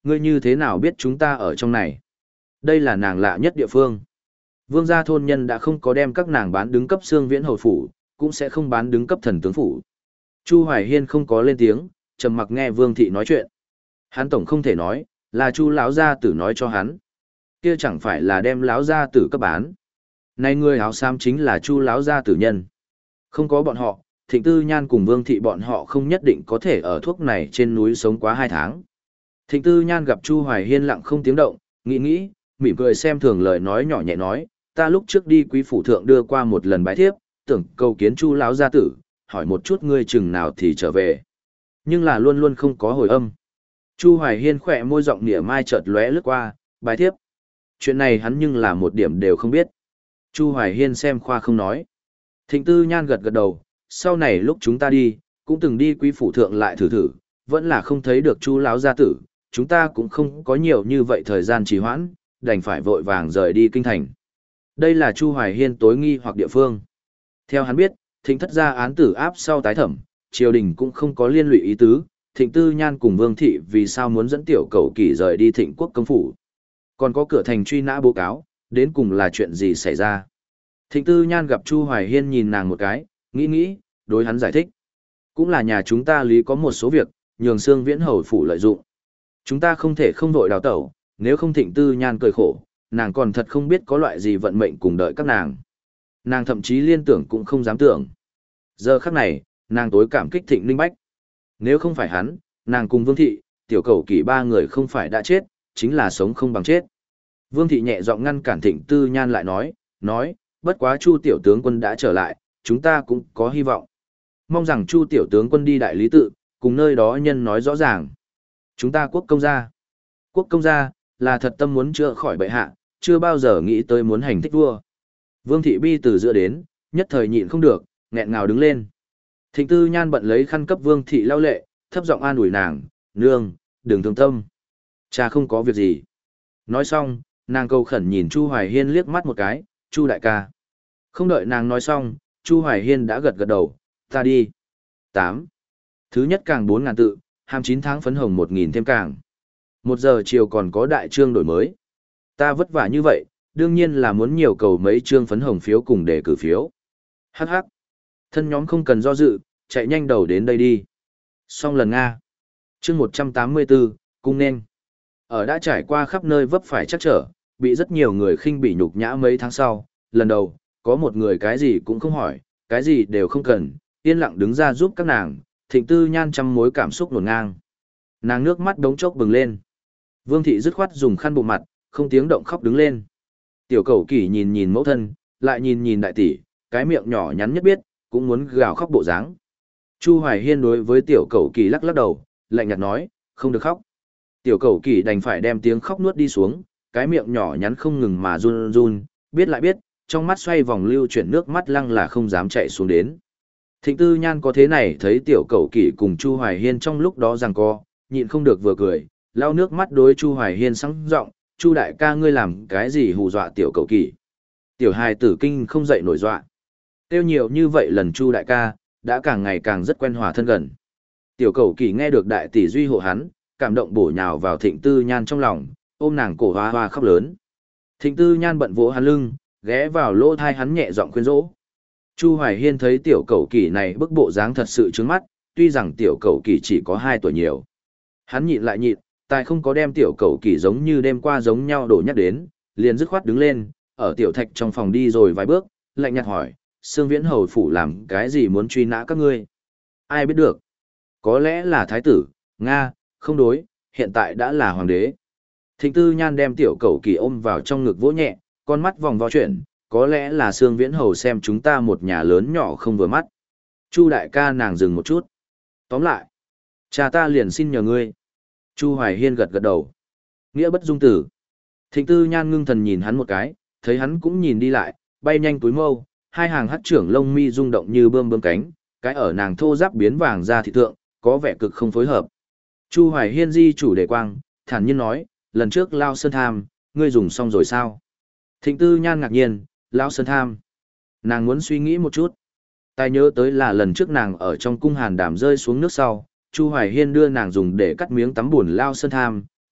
ngươi như thế nào biết chúng ta ở trong này? Đây là nàng lạ nhất địa phương. Vương gia thôn nhân đã không có đem các nàng bán đứng cấp xương viễn hầu phủ, cũng sẽ không bán đứng cấp thần tướng phủ. Chu Hoài Hiên không có lên tiếng, trầm mặc nghe Vương thị nói chuyện. Hắn tổng không thể nói, là Chu lão gia tử nói cho hắn. Kia chẳng phải là đem lão gia tử cấp bán. Này người áo xám chính là Chu lão gia tử nhân. Không có bọn họ, Thịnh Tư Nhan cùng Vương thị bọn họ không nhất định có thể ở thuốc này trên núi sống quá hai tháng. Thịnh Tư Nhan gặp Chu Hoài Hiên lặng không tiếng động, nghĩ nghĩ, mỉm cười xem thường lời nói nhỏ nhẹ nói, ta lúc trước đi quý phủ thượng đưa qua một lần bái thiếp, tưởng cầu kiến Chu lão gia tử, hỏi một chút ngươi chừng nào thì trở về. Nhưng là luôn luôn không có hồi âm. Chu Hoài Hiên khỏe môi giọng nịa mai chợt lóe lướt qua, bái thiếp. Chuyện này hắn nhưng là một điểm đều không biết. Chu Hoài Hiên xem khoa không nói. Thịnh Tư Nhan gật gật đầu, sau này lúc chúng ta đi, cũng từng đi quý phủ thượng lại thử thử, vẫn là không thấy được Chu lão gia tử, chúng ta cũng không có nhiều như vậy thời gian trì hoãn, đành phải vội vàng rời đi kinh thành. Đây là Chu Hoài Hiên tối nghi hoặc địa phương. Theo hắn biết, Thịnh thất gia án tử áp sau tái thẩm, triều đình cũng không có liên lụy ý tứ, Thịnh Tư Nhan cùng Vương thị vì sao muốn dẫn tiểu cầu kỳ rời đi Thịnh quốc công phủ. Còn có cửa thành truy nã báo cáo, đến cùng là chuyện gì xảy ra. Thịnh Tư Nhan gặp Chu Hoài Hiên nhìn nàng một cái, nghĩ nghĩ, đối hắn giải thích. Cũng là nhà chúng ta lý có một số việc, nhường xương viễn hầu phủ lợi dụng. Chúng ta không thể không vội đào tẩu, nếu không Thịnh Tư Nhan cười khổ, nàng còn thật không biết có loại gì vận mệnh cùng đợi các nàng. Nàng thậm chí liên tưởng cũng không dám tưởng. Giờ khắc này, nàng tối cảm kích Thịnh Linh Bách. Nếu không phải hắn, nàng cùng Vương thị, tiểu cầu kỳ ba người không phải đã chết, chính là sống không bằng chết. Vương thị nhẹ giọng ngăn cản Thịnh Tư Nhan lại nói, nói, bất quá Chu tiểu tướng quân đã trở lại, chúng ta cũng có hy vọng. Mong rằng Chu tiểu tướng quân đi đại lý tự, cùng nơi đó nhân nói rõ ràng. Chúng ta quốc công gia. Quốc công gia, là thật tâm muốn chữa khỏi bệ hạ, chưa bao giờ nghĩ tới muốn hành thích vua. Vương thị bi từ giữa đến, nhất thời nhịn không được, nghẹn ngào đứng lên. Thịnh Tư Nhan bận lấy khăn cấp Vương thị lau lệ, thấp giọng an ủi nàng, nương, đừng thương tâm. Cha không có việc gì. Nói xong, nàng cầu khẩn nhìn Chu Hoài Hiên liếc mắt một cái, Chu đại ca. Không đợi nàng nói xong, Chu Hoài Hiên đã gật gật đầu, ta đi. tám. Thứ nhất càng bốn ngàn tự, hàm chín tháng phấn hồng một nghìn thêm càng. Một giờ chiều còn có đại trương đổi mới. Ta vất vả như vậy, đương nhiên là muốn nhiều cầu mấy trương phấn hồng phiếu cùng để cử phiếu. Hắc hắc. Thân nhóm không cần do dự, chạy nhanh đầu đến đây đi. Xong lần Nga. Chương một trăm tám mươi tư, cung nên. Ở đã trải qua khắp nơi vấp phải chắc trở, bị rất nhiều người khinh bỉ nhục nhã mấy tháng sau, lần đầu, có một người cái gì cũng không hỏi, cái gì đều không cần, yên lặng đứng ra giúp các nàng, Thịnh Tư Nhan trăm mối cảm xúc nổn ngang. Nàng nước mắt đống chốc bừng lên. Vương thị dứt khoát dùng khăn bụng mặt, không tiếng động khóc đứng lên. Tiểu Cẩu Kỷ nhìn nhìn mẫu thân, lại nhìn nhìn đại tỷ, cái miệng nhỏ nhắn nhất biết, cũng muốn gào khóc bộ dáng. Chu Hoài Hiên đối với Tiểu Cẩu Kỷ lắc lắc đầu, lạnh nhạt nói, không được khóc. Tiểu Cẩu Kỷ đành phải đem tiếng khóc nuốt đi xuống, cái miệng nhỏ nhắn không ngừng mà run run, biết lại biết, trong mắt xoay vòng lưu chuyển nước mắt lăng là không dám chạy xuống đến. Thịnh Tư Nhan có thế này thấy Tiểu Cẩu Kỷ cùng Chu Hoài Hiên trong lúc đó giằng co, nhịn không được vừa cười, lau nước mắt đối Chu Hoài Hiên sáng giọng, Chu đại ca ngươi làm cái gì hù dọa Tiểu Cẩu Kỷ? Tiểu hài tử kinh không dậy nổi dọa. Tiêu nhiều như vậy lần Chu đại ca, đã càng ngày càng rất quen hòa thân gần. Tiểu Cẩu Kỷ nghe được đại tỷ duy hộ hắn, cảm động bổ nhào vào Thịnh Tư Nhan trong lòng, ôm nàng cổ hoa hoa khóc lớn. Thịnh Tư Nhan bận vỗ hắn lưng, ghé vào lỗ thai hắn nhẹ giọng khuyên dỗ. Chu Hoài Hiên thấy Tiểu Cẩu Kỷ này bức bộ dáng thật sự trướng mắt, tuy rằng Tiểu Cẩu Kỷ chỉ có hai tuổi nhiều. Hắn nhịn lại nhịn, tài không có đem Tiểu Cẩu Kỷ giống như đêm qua giống nhau đổ nhắc đến, liền dứt khoát đứng lên, ở Tiểu Thạch trong phòng đi rồi vài bước, lạnh nhạt hỏi, Sương Viễn Hầu phủ làm cái gì muốn truy nã các ngươi? Ai biết được? Có lẽ là thái tử, Nga, không đối, hiện tại đã là hoàng đế. Thịnh Tư Nhan đem Tiểu Cẩu Kỷ ôm vào trong ngực vỗ nhẹ, con mắt vòng vo chuyển, có lẽ là Sương Viễn Hầu xem chúng ta một nhà lớn nhỏ không vừa mắt. Chu đại ca nàng dừng một chút. Tóm lại, cha ta liền xin nhờ ngươi. Chu Hoài Hiên gật gật đầu. Nghĩa bất dung tử. Thịnh Tư Nhan ngưng thần nhìn hắn một cái, thấy hắn cũng nhìn đi lại, bay nhanh túi mâu, hai hàng hắc trưởng lông mi rung động như bươm bướm cánh, cái ở nàng thô giáp biến vàng ra thị thượng, có vẻ cực không phối hợp. Chu Hoài Hiên di chủ đề quang, thản nhiên nói, lần trước Lao Sơn Tham, ngươi dùng xong rồi sao? Thịnh Tư Nhan ngạc nhiên, Lao Sơn Tham. Nàng muốn suy nghĩ một chút. Tài nhớ tới là lần trước nàng ở trong cung hàn đảm rơi xuống nước sau, Chu Hoài Hiên đưa nàng dùng để cắt miếng tắm buồn Lao Sơn Tham,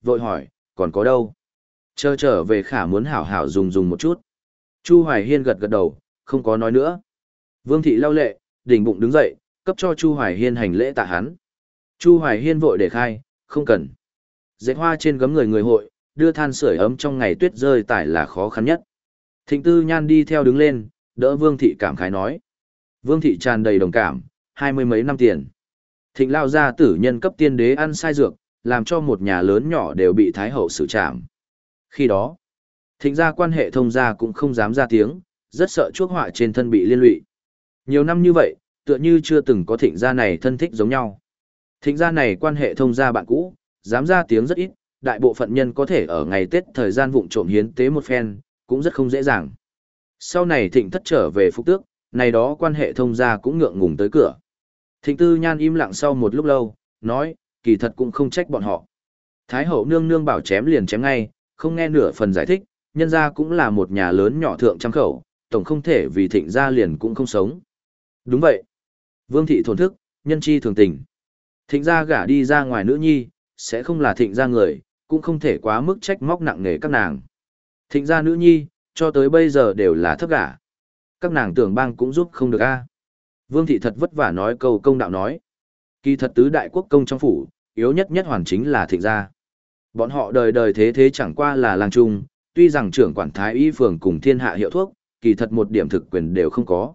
vội hỏi, còn có đâu? Chờ trở về khả muốn hảo hảo dùng dùng một chút. Chu Hoài Hiên gật gật đầu, không có nói nữa. Vương thị lau lệ, đỉnh bụng đứng dậy, cấp cho Chu Hoài Hiên hành lễ tạ hắn. Chu Hoài Hiên vội để khai, không cần. Dệt hoa trên gấm người người hội, đưa than sưởi ấm trong ngày tuyết rơi tải là khó khăn nhất. Thịnh Tư Nhan đi theo đứng lên, đỡ Vương thị cảm khái nói. Vương thị tràn đầy đồng cảm, hai mươi mấy năm tiền. Thịnh lao gia tử nhân cấp tiên đế ăn sai dược, làm cho một nhà lớn nhỏ đều bị thái hậu xử trảm. Khi đó, thịnh gia quan hệ thông gia cũng không dám ra tiếng, rất sợ chuốc họa trên thân bị liên lụy. Nhiều năm như vậy, tựa như chưa từng có thịnh gia này thân thích giống nhau. Thịnh gia này quan hệ thông gia bạn cũ, dám ra tiếng rất ít, đại bộ phận nhân có thể ở ngày Tết thời gian vụng trộm hiến tế một phen, cũng rất không dễ dàng. Sau này thịnh thất trở về Phúc Tước, này đó quan hệ thông gia cũng ngượng ngùng tới cửa. Thịnh Tư Nhan im lặng sau một lúc lâu, nói, kỳ thật cũng không trách bọn họ. Thái hậu nương nương bảo chém liền chém ngay, không nghe nửa phần giải thích, nhân gia cũng là một nhà lớn nhỏ thượng trăm khẩu, tổng không thể vì thịnh gia liền cũng không sống. Đúng vậy. Vương thị thổn thức, nhân chi thường tình. Thịnh gia gả đi ra ngoài nữ nhi, sẽ không là thịnh gia người, cũng không thể quá mức trách móc nặng nề các nàng. Thịnh gia nữ nhi, cho tới bây giờ đều là thấp gả. Các nàng tưởng bang cũng giúp không được a. Vương thị thật vất vả nói câu công đạo nói. Kỳ thật tứ đại quốc công trong phủ, yếu nhất nhất hoàn chính là thịnh gia. Bọn họ đời đời thế thế chẳng qua là lang trung, tuy rằng trưởng quản thái y phường cùng thiên hạ hiệu thuốc, kỳ thật một điểm thực quyền đều không có.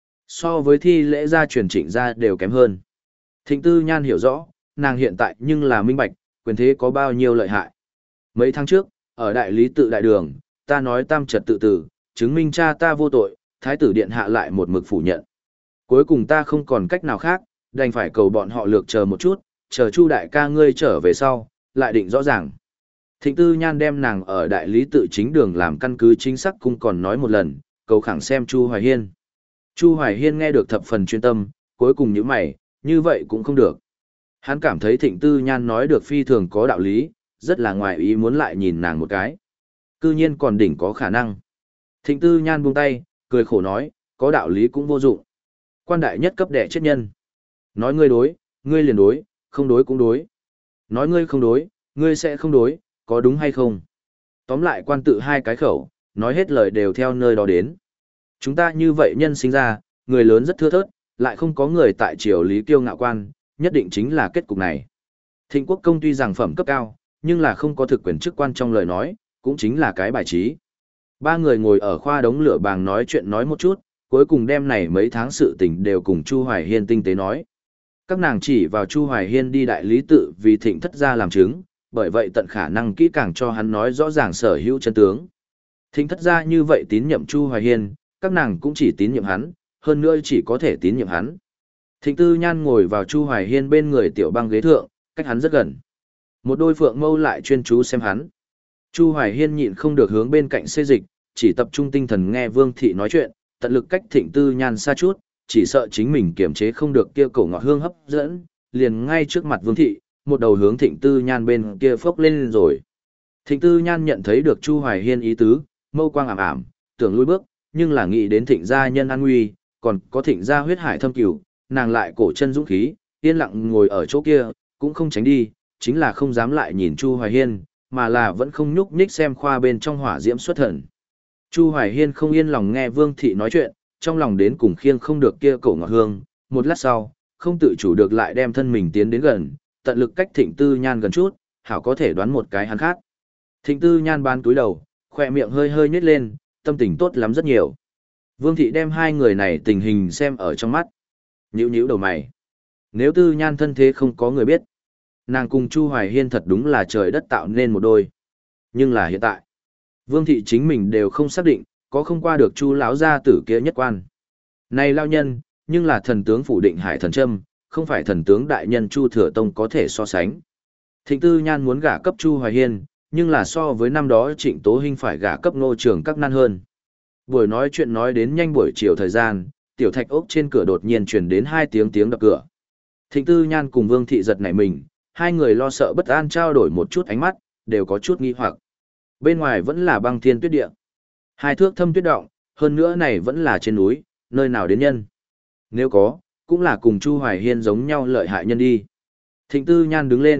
So với thi lễ gia truyền trịnh gia đều kém hơn. Thịnh Tư Nhan hiểu rõ, nàng hiện tại nhưng là minh bạch, quyền thế có bao nhiêu lợi hại. Mấy tháng trước, ở đại lý tự đại đường, ta nói tam trật tự tử, chứng minh cha ta vô tội, thái tử điện hạ lại một mực phủ nhận. Cuối cùng ta không còn cách nào khác, đành phải cầu bọn họ lược chờ một chút, chờ Chu đại ca ngươi trở về sau, lại định rõ ràng. Thịnh Tư Nhan đem nàng ở đại lý tự chính đường làm căn cứ chính xác cung còn nói một lần, cầu khẳng xem Chu Hoài Hiên. Chu Hoài Hiên nghe được thập phần chuyên tâm, cuối cùng nhíu mày, như vậy cũng không được. Hắn cảm thấy Thịnh Tư Nhan nói được phi thường có đạo lý, rất là ngoài ý muốn lại nhìn nàng một cái. Cư nhiên còn đỉnh có khả năng. Thịnh Tư Nhan buông tay, cười khổ nói, có đạo lý cũng vô dụng. Quan đại nhất cấp đẻ chết nhân. Nói ngươi đối, ngươi liền đối, không đối cũng đối. Nói ngươi không đối, ngươi sẽ không đối, có đúng hay không? Tóm lại quan tự hai cái khẩu, nói hết lời đều theo nơi đó đến. Chúng ta như vậy nhân sinh ra, người lớn rất thưa thớt, lại không có người tại triều lý kiêu ngạo quan, nhất định chính là kết cục này. Thịnh quốc công tuy rằng phẩm cấp cao, nhưng là không có thực quyền chức quan trong lời nói, cũng chính là cái bài trí. Ba người ngồi ở khoa đống lửa bàng nói chuyện nói một chút, cuối cùng đêm này mấy tháng sự tình đều cùng Chu Hoài Hiên tinh tế nói. Các nàng chỉ vào Chu Hoài Hiên đi đại lý tự vì thịnh thất gia làm chứng, bởi vậy tận khả năng kỹ càng cho hắn nói rõ ràng sở hữu chân tướng. Thịnh thất gia như vậy tín nhiệm Chu Hoài Hiên, các nàng cũng chỉ tín nhiệm hắn, hơn nữa chỉ có thể tín nhiệm hắn. Thịnh Tư Nhan ngồi vào Chu Hoài Hiên bên người tiểu băng ghế thượng, cách hắn rất gần. Một đôi phượng mâu lại chuyên chú xem hắn. Chu Hoài Hiên nhịn không được hướng bên cạnh xê dịch, chỉ tập trung tinh thần nghe Vương thị nói chuyện, tận lực cách Thịnh Tư Nhan xa chút, chỉ sợ chính mình kiềm chế không được kia cổ ngọt hương hấp dẫn, liền ngay trước mặt Vương thị, một đầu hướng Thịnh Tư Nhan bên kia phốc lên rồi. Thịnh Tư Nhan nhận thấy được Chu Hoài Hiên ý tứ, mâu quang ảm ảm, tưởng lùi bước, nhưng là nghĩ đến Thịnh gia nhân an nguy, còn có Thịnh gia huyết hải thâm cửu, nàng lại cổ chân dũng khí, yên lặng ngồi ở chỗ kia, cũng không tránh đi, chính là không dám lại nhìn Chu Hoài Hiên, mà là vẫn không nhúc nhích xem khoa bên trong hỏa diễm xuất thần. Chu Hoài Hiên không yên lòng nghe Vương thị nói chuyện, trong lòng đến cùng khiêng không được kia cổ ngọt hương, một lát sau, không tự chủ được lại đem thân mình tiến đến gần, tận lực cách Thịnh Tư Nhan gần chút, hảo có thể đoán một cái hắn khác. Thịnh Tư Nhan bán túi đầu, khỏe miệng hơi hơi nhếch lên, tâm tình tốt lắm rất nhiều. Vương thị đem hai người này tình hình xem ở trong mắt. Nhíu nhíu đầu mày. Nếu Tư Nhan thân thế không có người biết, nàng cùng Chu Hoài Hiên thật đúng là trời đất tạo nên một đôi. Nhưng là hiện tại, Vương thị chính mình đều không xác định, có không qua được Chu lão gia tử kia nhất quan. Này lao nhân, nhưng là thần tướng phủ định Hải Thần Trâm, không phải thần tướng đại nhân Chu Thừa Tông có thể so sánh. Thịnh Tư Nhan muốn gả cấp Chu Hoài Hiên, nhưng là so với năm đó Trịnh Tố Hinh phải gả cấp Ngô Trường các nan hơn. Buổi nói chuyện nói đến nhanh buổi chiều thời gian, tiểu thạch ốc trên cửa đột nhiên truyền đến hai tiếng tiếng đập cửa. Thịnh Tư Nhan cùng Vương thị giật nảy mình, hai người lo sợ bất an trao đổi một chút ánh mắt, đều có chút nghi hoặc. Bên ngoài vẫn là băng thiên tuyết địa. Hai thước thâm tuyết động, hơn nữa này vẫn là trên núi, nơi nào đến nhân. Nếu có, cũng là cùng Chu Hoài Hiên giống nhau lợi hại nhân đi. Thịnh Tư Nhan đứng lên,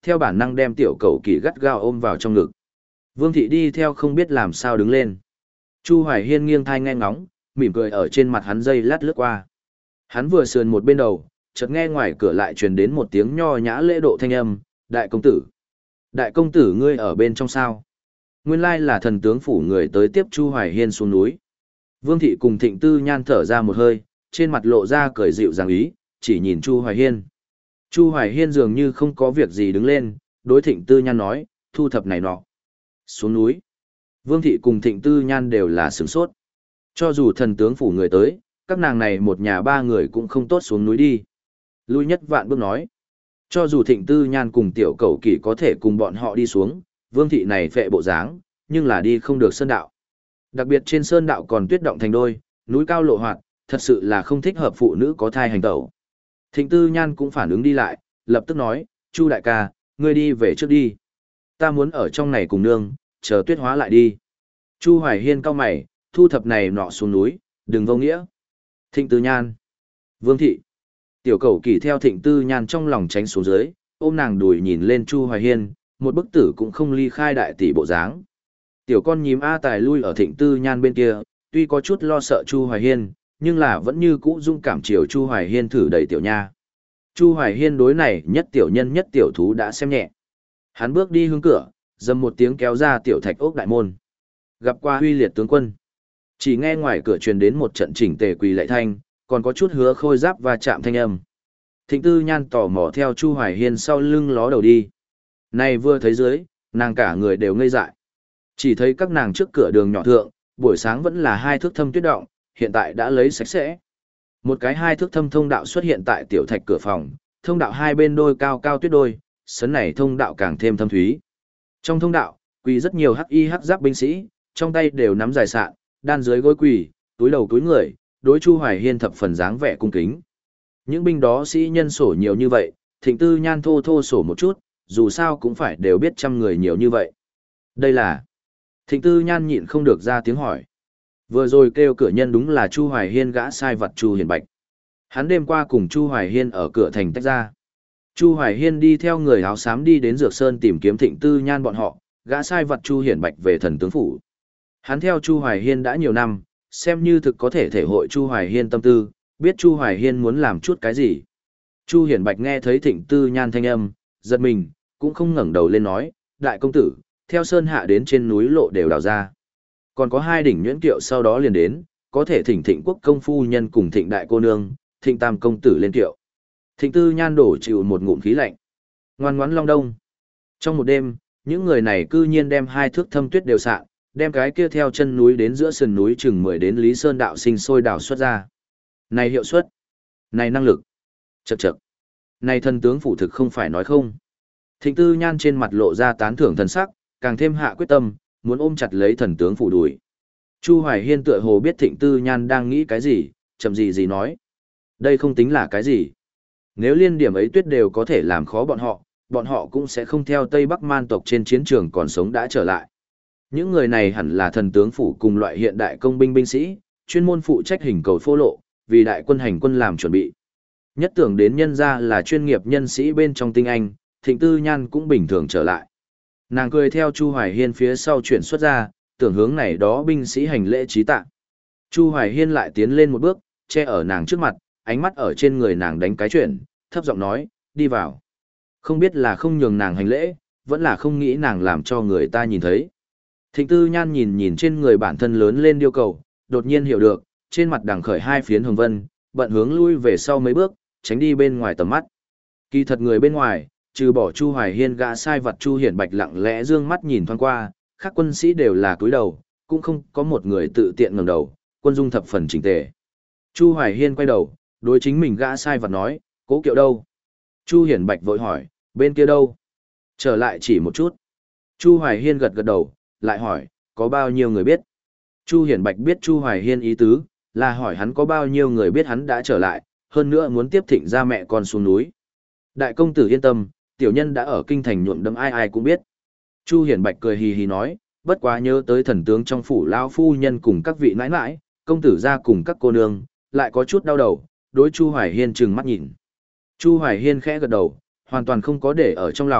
theo bản năng đem tiểu cầu kỳ gắt gao ôm vào trong ngực. Vương thị đi theo không biết làm sao đứng lên. Chu Hoài Hiên nghiêng thai nghe ngóng, mỉm cười ở trên mặt hắn dây lát lướt qua. Hắn vừa sườn một bên đầu, chợt nghe ngoài cửa lại truyền đến một tiếng nho nhã lễ độ thanh âm, đại công tử. Đại công tử ngươi ở bên trong sao? Nguyên lai là thần tướng phủ người tới tiếp Chu Hoài Hiên xuống núi. Vương thị cùng Thịnh Tư Nhan thở ra một hơi, trên mặt lộ ra cười dịu dàng ý, chỉ nhìn Chu Hoài Hiên. Chu Hoài Hiên dường như không có việc gì đứng lên, đối Thịnh Tư Nhan nói, thu thập này nọ. Xuống núi. Vương thị cùng Thịnh Tư Nhan đều là sửng sốt. Cho dù thần tướng phủ người tới, các nàng này một nhà ba người cũng không tốt xuống núi đi. Lui nhất vạn bước nói. Cho dù Thịnh Tư Nhan cùng tiểu cầu kỷ có thể cùng bọn họ đi xuống, Vương thị này phệ bộ dáng, nhưng là đi không được sơn đạo. Đặc biệt trên sơn đạo còn tuyết động thành đôi, núi cao lộ hoạt, thật sự là không thích hợp phụ nữ có thai hành tẩu. Thịnh Tư Nhan cũng phản ứng đi lại, lập tức nói, Chu đại ca, ngươi đi về trước đi. Ta muốn ở trong này cùng nương, chờ tuyết hóa lại đi. Chu Hoài Hiên cau mày, thu thập này nọ xuống núi, đừng vô nghĩa. Thịnh Tư Nhan. Vương thị. Tiểu cầu kỳ theo Thịnh Tư Nhan trong lòng tránh xuống dưới, ôm nàng đùi nhìn lên Chu Hoài Hiên, một bức tử cũng không ly khai đại tỷ bộ dáng. Tiểu con nhím A Tài lui ở Thịnh Tư Nhan bên kia, tuy có chút lo sợ Chu Hoài Hiên, nhưng là vẫn như cũ dung cảm chiều Chu Hoài Hiên thử đẩy tiểu nha. Chu Hoài Hiên đối này nhất tiểu nhân nhất tiểu thú đã xem nhẹ. Hắn bước đi hướng cửa, dầm một tiếng kéo ra tiểu thạch ốc đại môn. Gặp qua huy liệt tướng quân. Chỉ nghe ngoài cửa truyền đến một trận chỉnh tề quỳ lạy thanh, còn có chút hứa khôi giáp và chạm thanh âm. Thịnh Tư Nhan tò mò theo Chu Hoài Hiên sau lưng ló đầu đi. Này vừa thấy dưới, nàng cả người đều ngây dại. Chỉ thấy các nàng trước cửa đường nhỏ thượng, buổi sáng vẫn là hai thước thâm tuyết động, hiện tại đã lấy sạch sẽ. Một cái hai thước thâm thông đạo xuất hiện tại tiểu thạch cửa phòng, thông đạo hai bên đôi cao cao tuyết đôi, sấn này thông đạo càng thêm thâm thúy. Trong thông đạo, quỳ rất nhiều hắc y hắc giáp binh sĩ, trong tay đều nắm dài sạn, đan dưới gối quỳ, túi đầu túi người, đối Chu Hoài Hiên thập phần dáng vẻ cung kính. Những binh đó sĩ nhân sổ nhiều như vậy, Thịnh Tư Nhan thô thô sổ một chút, dù sao cũng phải đều biết trăm người nhiều như vậy. Đây là... Thịnh Tư Nhan nhịn không được ra tiếng hỏi. Vừa rồi kêu cửa nhân đúng là Chu Hoài Hiên gã sai vật Chu Hiền Bạch. Hắn đêm qua cùng Chu Hoài Hiên ở cửa thành tách ra. Chu Hoài Hiên đi theo người áo xám đi đến Dược Sơn tìm kiếm Thịnh Tư Nhan bọn họ, gã sai vật Chu Hiển Bạch về thần tướng phủ. Hắn theo Chu Hoài Hiên đã nhiều năm, xem như thực có thể thể hội Chu Hoài Hiên tâm tư, biết Chu Hoài Hiên muốn làm chút cái gì. Chu Hiển Bạch nghe thấy Thịnh Tư Nhan thanh âm, giật mình, cũng không ngẩng đầu lên nói, đại công tử, theo sơn hạ đến trên núi lộ đều đào ra. Còn có hai đỉnh nhuyễn kiệu sau đó liền đến, có thể thỉnh Thịnh quốc công phu nhân cùng Thịnh đại cô nương, Thịnh tam công tử lên kiệu. Thịnh Tư Nhan đổ chịu một ngụm khí lạnh. Ngoan ngoãn long đông. Trong một đêm, những người này cư nhiên đem hai thước thâm tuyết đều sạn, đem cái kia theo chân núi đến giữa sườn núi chừng mười đến Lý Sơn đạo sinh sôi đào xuất ra. Này hiệu suất, này năng lực, chậc chậc. Này thần tướng phủ thực không phải nói không. Thịnh Tư Nhan trên mặt lộ ra tán thưởng thần sắc, càng thêm hạ quyết tâm, muốn ôm chặt lấy thần tướng phủ đuổi. Chu Hoài Hiên tựa hồ biết Thịnh Tư Nhan đang nghĩ cái gì, chậm gì gì nói. Đây không tính là cái gì. Nếu liên điểm ấy tuyết đều có thể làm khó bọn họ, bọn họ cũng sẽ không theo Tây Bắc man tộc trên chiến trường còn sống đã trở lại. Những người này hẳn là thần tướng phủ cùng loại hiện đại công binh binh sĩ, chuyên môn phụ trách hình cầu phô lộ, vì đại quân hành quân làm chuẩn bị. Nhất tưởng đến nhân ra là chuyên nghiệp nhân sĩ bên trong tinh anh, Thịnh Tư Nhan cũng bình thường trở lại. Nàng cười theo Chu Hoài Hiên phía sau chuyển xuất ra, tưởng hướng này đó binh sĩ hành lễ trí tạ. Chu Hoài Hiên lại tiến lên một bước, che ở nàng trước mặt, ánh mắt ở trên người nàng đánh cái chuyển, thấp giọng nói, đi vào. Không biết là không nhường nàng hành lễ, vẫn là không nghĩ nàng làm cho người ta nhìn thấy. Thịnh Tư Nhan nhìn nhìn trên người bản thân lớn lên điêu cầu, đột nhiên hiểu được, trên mặt đằng khởi hai phiến hồng vân, bận hướng lui về sau mấy bước, tránh đi bên ngoài tầm mắt. Kỳ thật người bên ngoài, trừ bỏ Chu Hoài Hiên gã sai vật Chu Hiển Bạch lặng lẽ dương mắt nhìn thoáng qua, các quân sĩ đều là cúi đầu, cũng không có một người tự tiện ngẩng đầu, quân dung thập phần chỉnh tề. Chu Hoài Hiên quay đầu, đối chính mình gã sai vật nói, cố kiệu đâu? Chu Hiển Bạch vội hỏi, bên kia đâu? Trở lại chỉ một chút. Chu Hoài Hiên gật gật đầu, lại hỏi, có bao nhiêu người biết? Chu Hiển Bạch biết Chu Hoài Hiên ý tứ, là hỏi hắn có bao nhiêu người biết hắn đã trở lại, hơn nữa muốn tiếp Thịnh ra mẹ con xuống núi. Đại công tử yên tâm, tiểu nhân đã ở kinh thành nhuộm đấm ai ai cũng biết. Chu Hiển Bạch cười hì hì nói, bất quá nhớ tới thần tướng trong phủ lão phu nhân cùng các vị nãi nãi, công tử ra cùng các cô nương, lại có chút đau đầu, đối Chu Hoài Hiên trừng mắt nhìn. Chu Hoài Hiên khẽ gật đầu, hoàn toàn không có để ở trong lòng,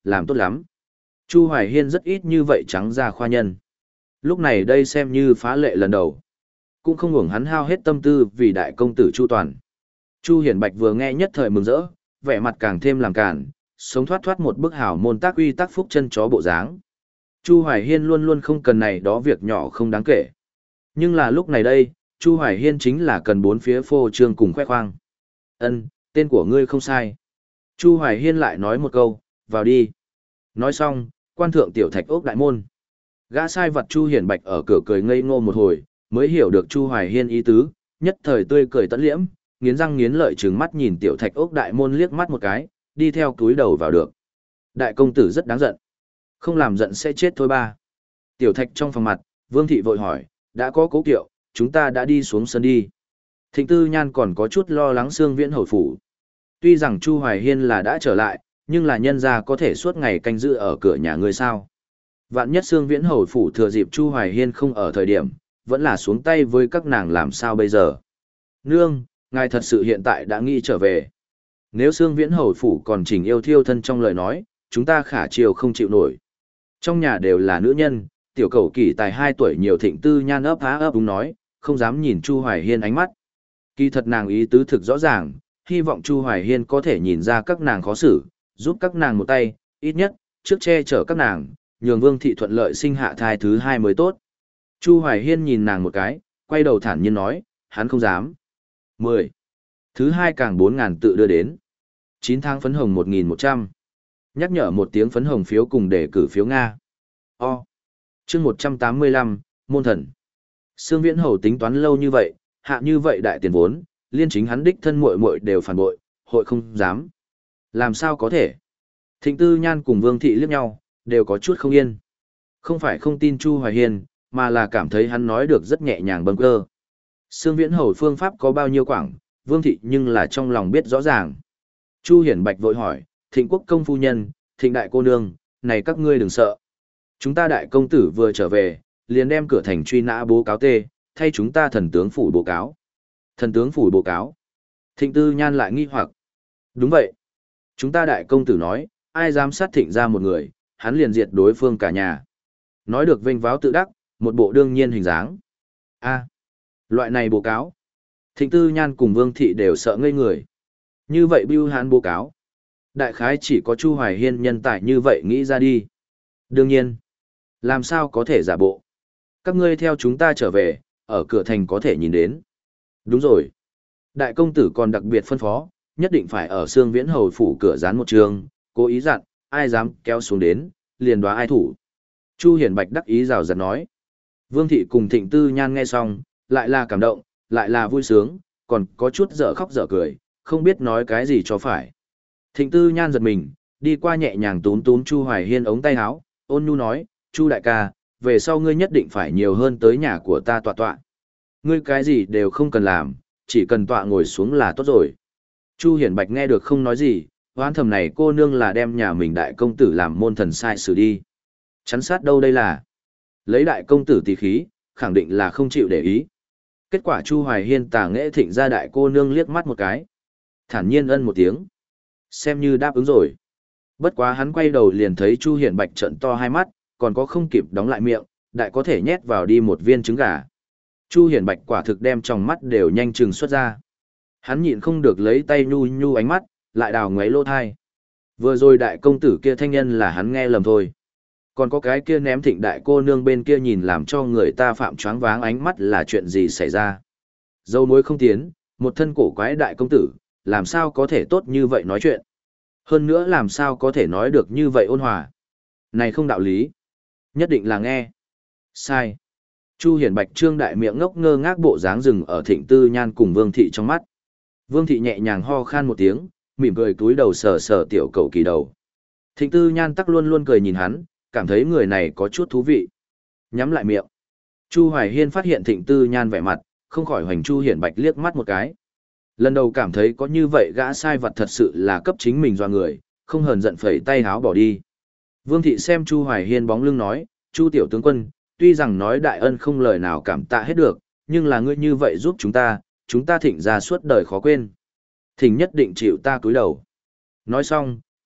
làm tốt lắm. Chu Hoài Hiên rất ít như vậy trắng ra khoa nhân. Lúc này đây xem như phá lệ lần đầu. Cũng không ngủng hắn hao hết tâm tư vì đại công tử Chu Toàn. Chu Hiển Bạch vừa nghe nhất thời mừng rỡ, vẻ mặt càng thêm làm cản, sống thoát thoát một bức hảo môn tác uy tác phúc chân chó bộ dáng. Chu Hoài Hiên luôn luôn không cần này đó việc nhỏ không đáng kể. Nhưng là lúc này đây, Chu Hoài Hiên chính là cần bốn phía phô trương cùng khoe khoang. Ân, tên của ngươi không sai. Chu Hoài Hiên lại nói một câu, vào đi. Nói xong, quan thượng tiểu thạch ốc đại môn. Gã sai vật Chu Hiển Bạch ở cửa cười ngây ngô một hồi, mới hiểu được Chu Hoài Hiên ý tứ, nhất thời tươi cười tận liễm, nghiến răng nghiến lợi trừng mắt nhìn tiểu thạch ốc đại môn liếc mắt một cái, đi theo túi đầu vào được. Đại công tử rất đáng giận. Không làm giận sẽ chết thôi ba. Tiểu thạch trong phòng mặt, Vương Thị vội hỏi, đã có cố kiệu, chúng ta đã đi xuống sân đi. Thịnh Tư Nhan còn có chút lo lắng Sương Viễn hầu phủ. Tuy rằng Chu Hoài Hiên là đã trở lại, nhưng là nhân gia có thể suốt ngày canh giữ ở cửa nhà người sao. Vạn nhất Sương Viễn hầu phủ thừa dịp Chu Hoài Hiên không ở thời điểm, vẫn là xuống tay với các nàng làm sao bây giờ. Nương, ngài thật sự hiện tại đã nghĩ trở về. Nếu Sương Viễn hầu phủ còn chỉnh yêu thiêu thân trong lời nói, chúng ta khả chiều không chịu nổi. Trong nhà đều là nữ nhân, tiểu cầu kỳ tài hai tuổi nhiều Thịnh Tư Nhan ấp há ấp đúng nói, không dám nhìn Chu Hoài Hiên ánh mắt. Kỳ thật nàng ý tứ thực rõ ràng, hy vọng Chu Hoài Hiên có thể nhìn ra các nàng khó xử, giúp các nàng một tay, ít nhất, trước che chở các nàng, nhường Vương Thị thuận lợi sinh hạ thai thứ hai mới tốt. Chu Hoài Hiên nhìn nàng một cái, quay đầu thản nhiên nói, hắn không dám. mười. Thứ hai càng bốn ngàn tự đưa đến. chín tháng phấn hồng một nghìn một trăm. Nhắc nhở một tiếng phấn hồng phiếu cùng để cử phiếu Nga. O. Chương một trăm tám mươi lăm, Môn Thần. Sương Viễn Hầu tính toán lâu như vậy, hạ như vậy đại tiền vốn, liên chính hắn đích thân muội muội đều phản bội, hội không dám. Làm sao có thể? Thịnh Tư Nhan cùng Vương Thị liếc nhau, đều có chút không yên. Không phải không tin Chu Hoài Hiên, mà là cảm thấy hắn nói được rất nhẹ nhàng bâng cơ. Sương Viễn Hầu phương pháp có bao nhiêu quảng, Vương Thị nhưng là trong lòng biết rõ ràng. Chu Hiển Bạch vội hỏi, Thịnh Quốc công phu nhân, Thịnh đại cô nương, này các ngươi đừng sợ. Chúng ta đại công tử vừa trở về, liền đem cửa thành truy nã bố cáo tê, thay chúng ta thần tướng phủ bố cáo. Thần tướng phủ bố cáo. Thịnh Tư Nhan lại nghi hoặc. Đúng vậy. Chúng ta đại công tử nói, ai dám sát thịnh ra một người, hắn liền diệt đối phương cả nhà. Nói được vênh váo tự đắc, một bộ đương nhiên hình dáng. A, loại này bố cáo. Thịnh Tư Nhan cùng Vương Thị đều sợ ngây người. Như vậy bưu hán bố cáo. Đại khái chỉ có Chu Hoài Hiên nhân tài như vậy nghĩ ra đi. Đương nhiên. Làm sao có thể giả bộ. Các ngươi theo chúng ta trở về, ở cửa thành có thể nhìn đến. Đúng rồi. Đại công tử còn đặc biệt phân phó, nhất định phải ở Sương Viễn hầu phủ cửa dán một trường, cố ý dặn, ai dám kéo xuống đến, liền đoá ai thủ. Chu Hiển Bạch đắc ý rào rạt nói. Vương Thị cùng Thịnh Tư Nhan nghe xong, lại là cảm động, lại là vui sướng, còn có chút dở khóc dở cười, không biết nói cái gì cho phải. Thịnh Tư Nhan giật mình, đi qua nhẹ nhàng túm túm Chu Hoài Hiên ống tay áo, ôn nhu nói, Chu đại ca, về sau ngươi nhất định phải nhiều hơn tới nhà của ta tọa tọa. Ngươi cái gì đều không cần làm, chỉ cần tọa ngồi xuống là tốt rồi. Chu Hiển Bạch nghe được không nói gì, hoán thầm này cô nương là đem nhà mình đại công tử làm môn thần sai xử đi. Chắn sát đâu đây là? Lấy đại công tử tỷ khí, khẳng định là không chịu để ý. Kết quả Chu Hoài Hiên tà nghệ thịnh ra đại cô nương liếc mắt một cái. Thản nhiên ân một tiếng. Xem như đáp ứng rồi. Bất quá hắn quay đầu liền thấy Chu Hiển Bạch trợn to hai mắt, còn có không kịp đóng lại miệng, đại có thể nhét vào đi một viên trứng gà. Chu Hiển Bạch quả thực đem trong mắt đều nhanh chừng xuất ra. Hắn nhịn không được lấy tay nhu nhu ánh mắt, lại đào ngoáy lỗ thai. Vừa rồi đại công tử kia thanh nhân là hắn nghe lầm thôi. Còn có cái kia ném thịnh đại cô nương bên kia nhìn làm cho người ta phạm choáng váng ánh mắt là chuyện gì xảy ra. Dâu muối không tiến, một thân cổ quái đại công tử, làm sao có thể tốt như vậy nói chuyện. Hơn nữa làm sao có thể nói được như vậy ôn hòa. Này không đạo lý. Nhất định là nghe. Sai. Chu Hiển Bạch trương đại miệng ngốc ngơ ngác bộ dáng rừng ở Thịnh Tư Nhan cùng Vương Thị trong mắt. Vương Thị nhẹ nhàng ho khan một tiếng, mỉm cười túi đầu sờ sờ tiểu cậu kỳ đầu. Thịnh Tư Nhan tắc luôn luôn cười nhìn hắn, cảm thấy người này có chút thú vị. Nhắm lại miệng. Chu Hoài Hiên phát hiện Thịnh Tư Nhan vẻ mặt, không khỏi hoành Chu Hiển Bạch liếc mắt một cái. Lần đầu cảm thấy có như vậy gã sai vật thật sự là cấp chính mình doa người, không hờn giận phẩy tay háo bỏ đi. Vương Thị xem Chu Hoài Hiên bóng lưng nói, Chu tiểu tướng quân, tuy rằng nói đại ân không lời nào cảm tạ hết được, nhưng là ngươi như vậy giúp chúng ta, chúng ta thịnh ra suốt đời khó quên. Thỉnh nhất định chịu ta cúi đầu. Nói xong,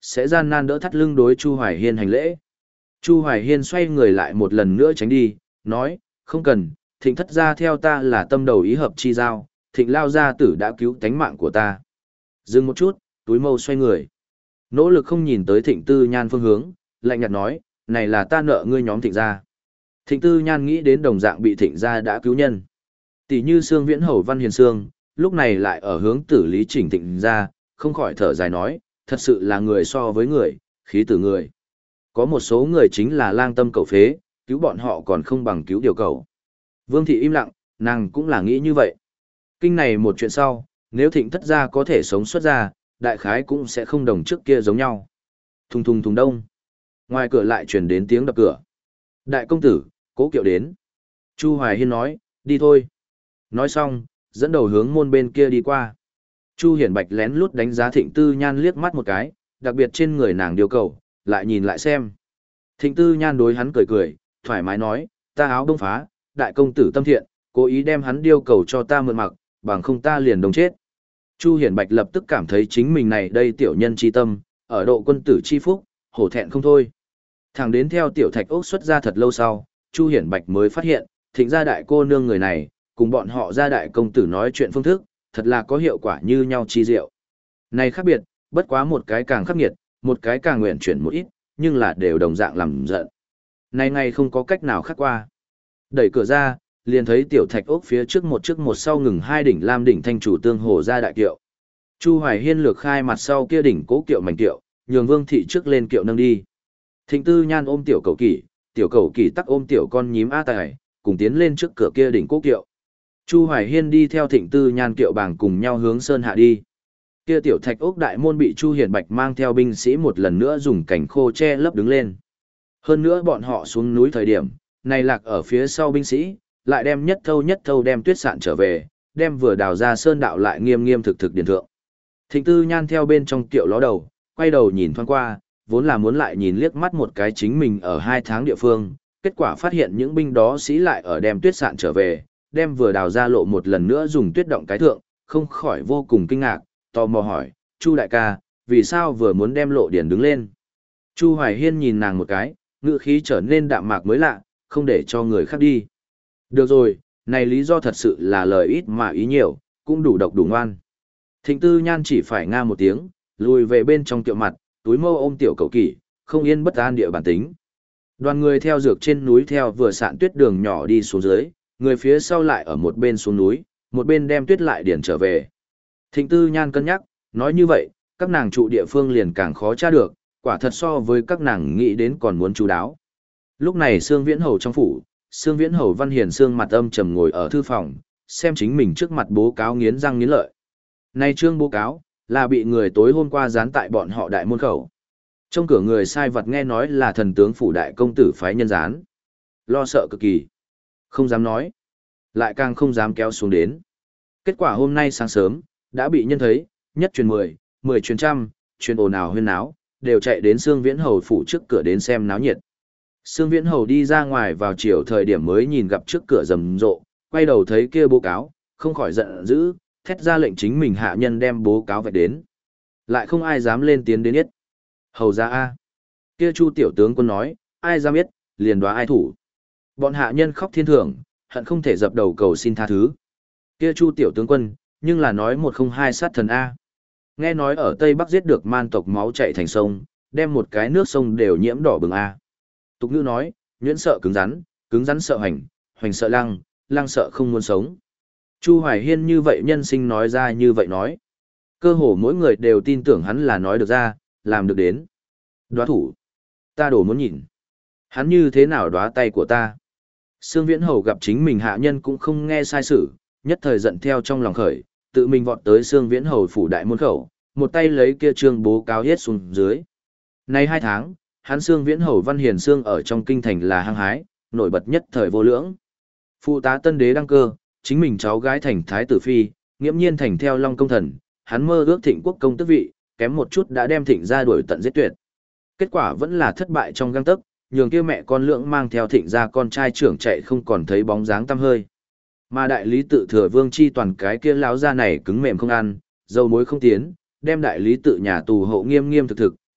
sẽ gian nan đỡ thắt lưng đối Chu Hoài Hiên hành lễ. Chu Hoài Hiên xoay người lại một lần nữa tránh đi, nói, không cần, Thịnh thất gia theo ta là tâm đầu ý hợp chi giao, Thịnh lao gia tử đã cứu tánh mạng của ta. Dừng một chút, túi mâu xoay người. Nỗ lực không nhìn tới Thịnh Tư Nhan phương hướng, lạnh nhạt nói, này là ta nợ ngươi nhóm Thịnh gia. Thịnh Tư Nhan nghĩ đến đồng dạng bị Thịnh gia đã cứu nhân. Tỷ như Sương Viễn Hầu Văn Hiền Sương, lúc này lại ở hướng tử lý chỉnh Thịnh gia, không khỏi thở dài nói, thật sự là người so với người, khí tử người. Có một số người chính là lang tâm cầu phế, cứu bọn họ còn không bằng cứu điều cầu. Vương thị im lặng, nàng cũng là nghĩ như vậy. Kinh này một chuyện sau, nếu Thịnh thất gia có thể sống xuất ra, đại khái cũng sẽ không đồng trước kia giống nhau. Thùng thùng thùng đông. Ngoài cửa lại truyền đến tiếng đập cửa. Đại công tử, Cố Kiệu đến. Chu Hoài Hiên nói, đi thôi. Nói xong, dẫn đầu hướng môn bên kia đi qua. Chu Hiển Bạch lén lút đánh giá Thịnh Tư Nhan liếc mắt một cái, đặc biệt trên người nàng điều cầu, lại nhìn lại xem. Thịnh Tư Nhan đối hắn cười cười, thoải mái nói, ta áo đông phá, đại công tử tâm thiện, cố ý đem hắn điêu cầu cho ta mượn mặc, bằng không ta liền đồng chết. Chu Hiển Bạch lập tức cảm thấy chính mình này đây tiểu nhân chi tâm, ở độ quân tử chi phúc, hổ thẹn không thôi. Thẳng đến theo tiểu thạch ốc xuất ra thật lâu sau, Chu Hiển Bạch mới phát hiện, Thịnh gia đại cô nương người này, cùng bọn họ gia đại công tử nói chuyện phương thức, thật là có hiệu quả như nhau chi diệu. Này khác biệt, bất quá một cái càng khắc nghiệt, một cái càng nguyện chuyển một ít, nhưng là đều đồng dạng làm giận. Này ngày không có cách nào khác qua. Đẩy cửa ra, liền thấy tiểu thạch ốc phía trước một trước một sau ngừng hai đỉnh lam đỉnh thanh chủ tương hồ ra đại kiệu. Chu Hoài Hiên lược khai mặt sau kia đỉnh cố kiệu mảnh kiệu, nhường Vương thị trước lên kiệu nâng đi. Thịnh Tư Nhan ôm tiểu cầu kỷ, tiểu cầu kỷ tắc ôm tiểu con nhím A Tài, cùng tiến lên trước cửa kia đỉnh cố kiệu. Chu Hoài Hiên đi theo Thịnh Tư Nhan kiệu bảng cùng nhau hướng sơn hạ đi. Kia tiểu thạch ốc đại môn bị Chu Hiển Bạch mang theo binh sĩ một lần nữa dùng cảnh khô che lấp đứng lên. Hơn nữa bọn họ xuống núi thời điểm, này lạc ở phía sau binh sĩ, lại đem nhất thâu nhất thâu đem tuyết sạn trở về, đem vừa đào ra sơn đạo lại nghiêm nghiêm thực thực điển thượng. Thịnh Tư Nhan theo bên trong kiệu ló đầu, quay đầu nhìn thoáng qua, vốn là muốn lại nhìn liếc mắt một cái chính mình ở hai tháng địa phương, kết quả phát hiện những binh đó sĩ lại ở đem tuyết sạn trở về, đem vừa đào ra lộ một lần nữa dùng tuyết động cái thượng, không khỏi vô cùng kinh ngạc, tò mò hỏi, Chu đại ca, vì sao vừa muốn đem lộ điển đứng lên? Chu Hoài Hiên nhìn nàng một cái, ngữ khí trở nên đạm mạc mới lạ, không để cho người khác đi. Được rồi, này lý do thật sự là lời ít mà ý nhiều, cũng đủ độc đủ ngoan. Thịnh Tư Nhan chỉ phải nga một tiếng, lùi về bên trong kiệu mặt, túi mâu ôm tiểu cầu kỷ, không yên bất an địa bản tính. Đoàn người theo dược trên núi theo vừa sạn tuyết đường nhỏ đi xuống dưới, người phía sau lại ở một bên xuống núi, một bên đem tuyết lại điển trở về. Thịnh Tư Nhan cân nhắc, nói như vậy, các nàng trụ địa phương liền càng khó tra được, quả thật so với các nàng nghĩ đến còn muốn chú đáo. Lúc này Sương Viễn Hầu trong phủ, Sương Viễn Hầu Văn Hiền Sương mặt âm trầm ngồi ở thư phòng, xem chính mình trước mặt bố cáo nghiến răng nghiến lợi. Nay trương bố cáo, là bị người tối hôm qua dán tại bọn họ đại môn khẩu. Trong cửa người sai vật nghe nói là thần tướng phủ đại công tử phái nhân dán. Lo sợ cực kỳ. Không dám nói. Lại càng không dám kéo xuống đến. Kết quả hôm nay sáng sớm, đã bị nhân thấy, nhất truyền mười, mười truyền trăm, truyền ồn ào huyên náo, đều chạy đến Sương Viễn Hầu phủ trước cửa đến xem náo nhiệt. Sương Viễn Hầu đi ra ngoài vào chiều thời điểm mới nhìn gặp trước cửa rầm rộ, quay đầu thấy kia bố cáo, không khỏi giận dữ, thét ra lệnh chính mình hạ nhân đem bố cáo vạch đến. Lại không ai dám lên tiến đến yết. Hầu ra A. Kia Chu tiểu tướng quân nói, ai dám yết, liền đoá ai thủ. Bọn hạ nhân khóc thiên thưởng, hận không thể dập đầu cầu xin tha thứ. Kia Chu tiểu tướng quân, nhưng là nói một không hai sát thần A. Nghe nói ở Tây Bắc giết được man tộc máu chạy thành sông, đem một cái nước sông đều nhiễm đỏ bừng A. Tục ngữ nói, nhuyễn sợ cứng rắn, cứng rắn sợ hoành, hoành sợ lăng, lăng sợ không muốn sống. Chu Hoài Hiên như vậy nhân sinh nói ra như vậy nói. Cơ hồ mỗi người đều tin tưởng hắn là nói được ra, làm được đến. Đoá thủ. Ta đổ muốn nhìn. Hắn như thế nào đoá tay của ta. Sương Viễn Hầu gặp chính mình hạ nhân cũng không nghe sai sự, nhất thời giận theo trong lòng khởi, tự mình vọt tới Sương Viễn Hầu phủ đại môn khẩu, một tay lấy kia trương bố cáo hết xuống dưới. Nay hai tháng, hắn Sương Viễn Hầu Văn Hiền Sương ở trong kinh thành là hăng hái, nổi bật nhất thời vô lưỡng. Phụ tá tân đế đăng cơ, chính mình cháu gái thành thái tử phi, nghiễm nhiên thành theo Long công thần, hắn mơ ước Thịnh quốc công tước vị, kém một chút đã đem Thịnh gia đuổi tận giết tuyệt. Kết quả vẫn là thất bại trong gang tấc, nhường kia mẹ con lưỡng mang theo Thịnh gia con trai trưởng chạy không còn thấy bóng dáng tăm hơi. Mà đại lý tự thừa Vương Chi toàn cái kia láo gia này cứng mềm không ăn, dầu muối không tiến, đem đại lý tự nhà tù hộ nghiêm nghiêm thực thực,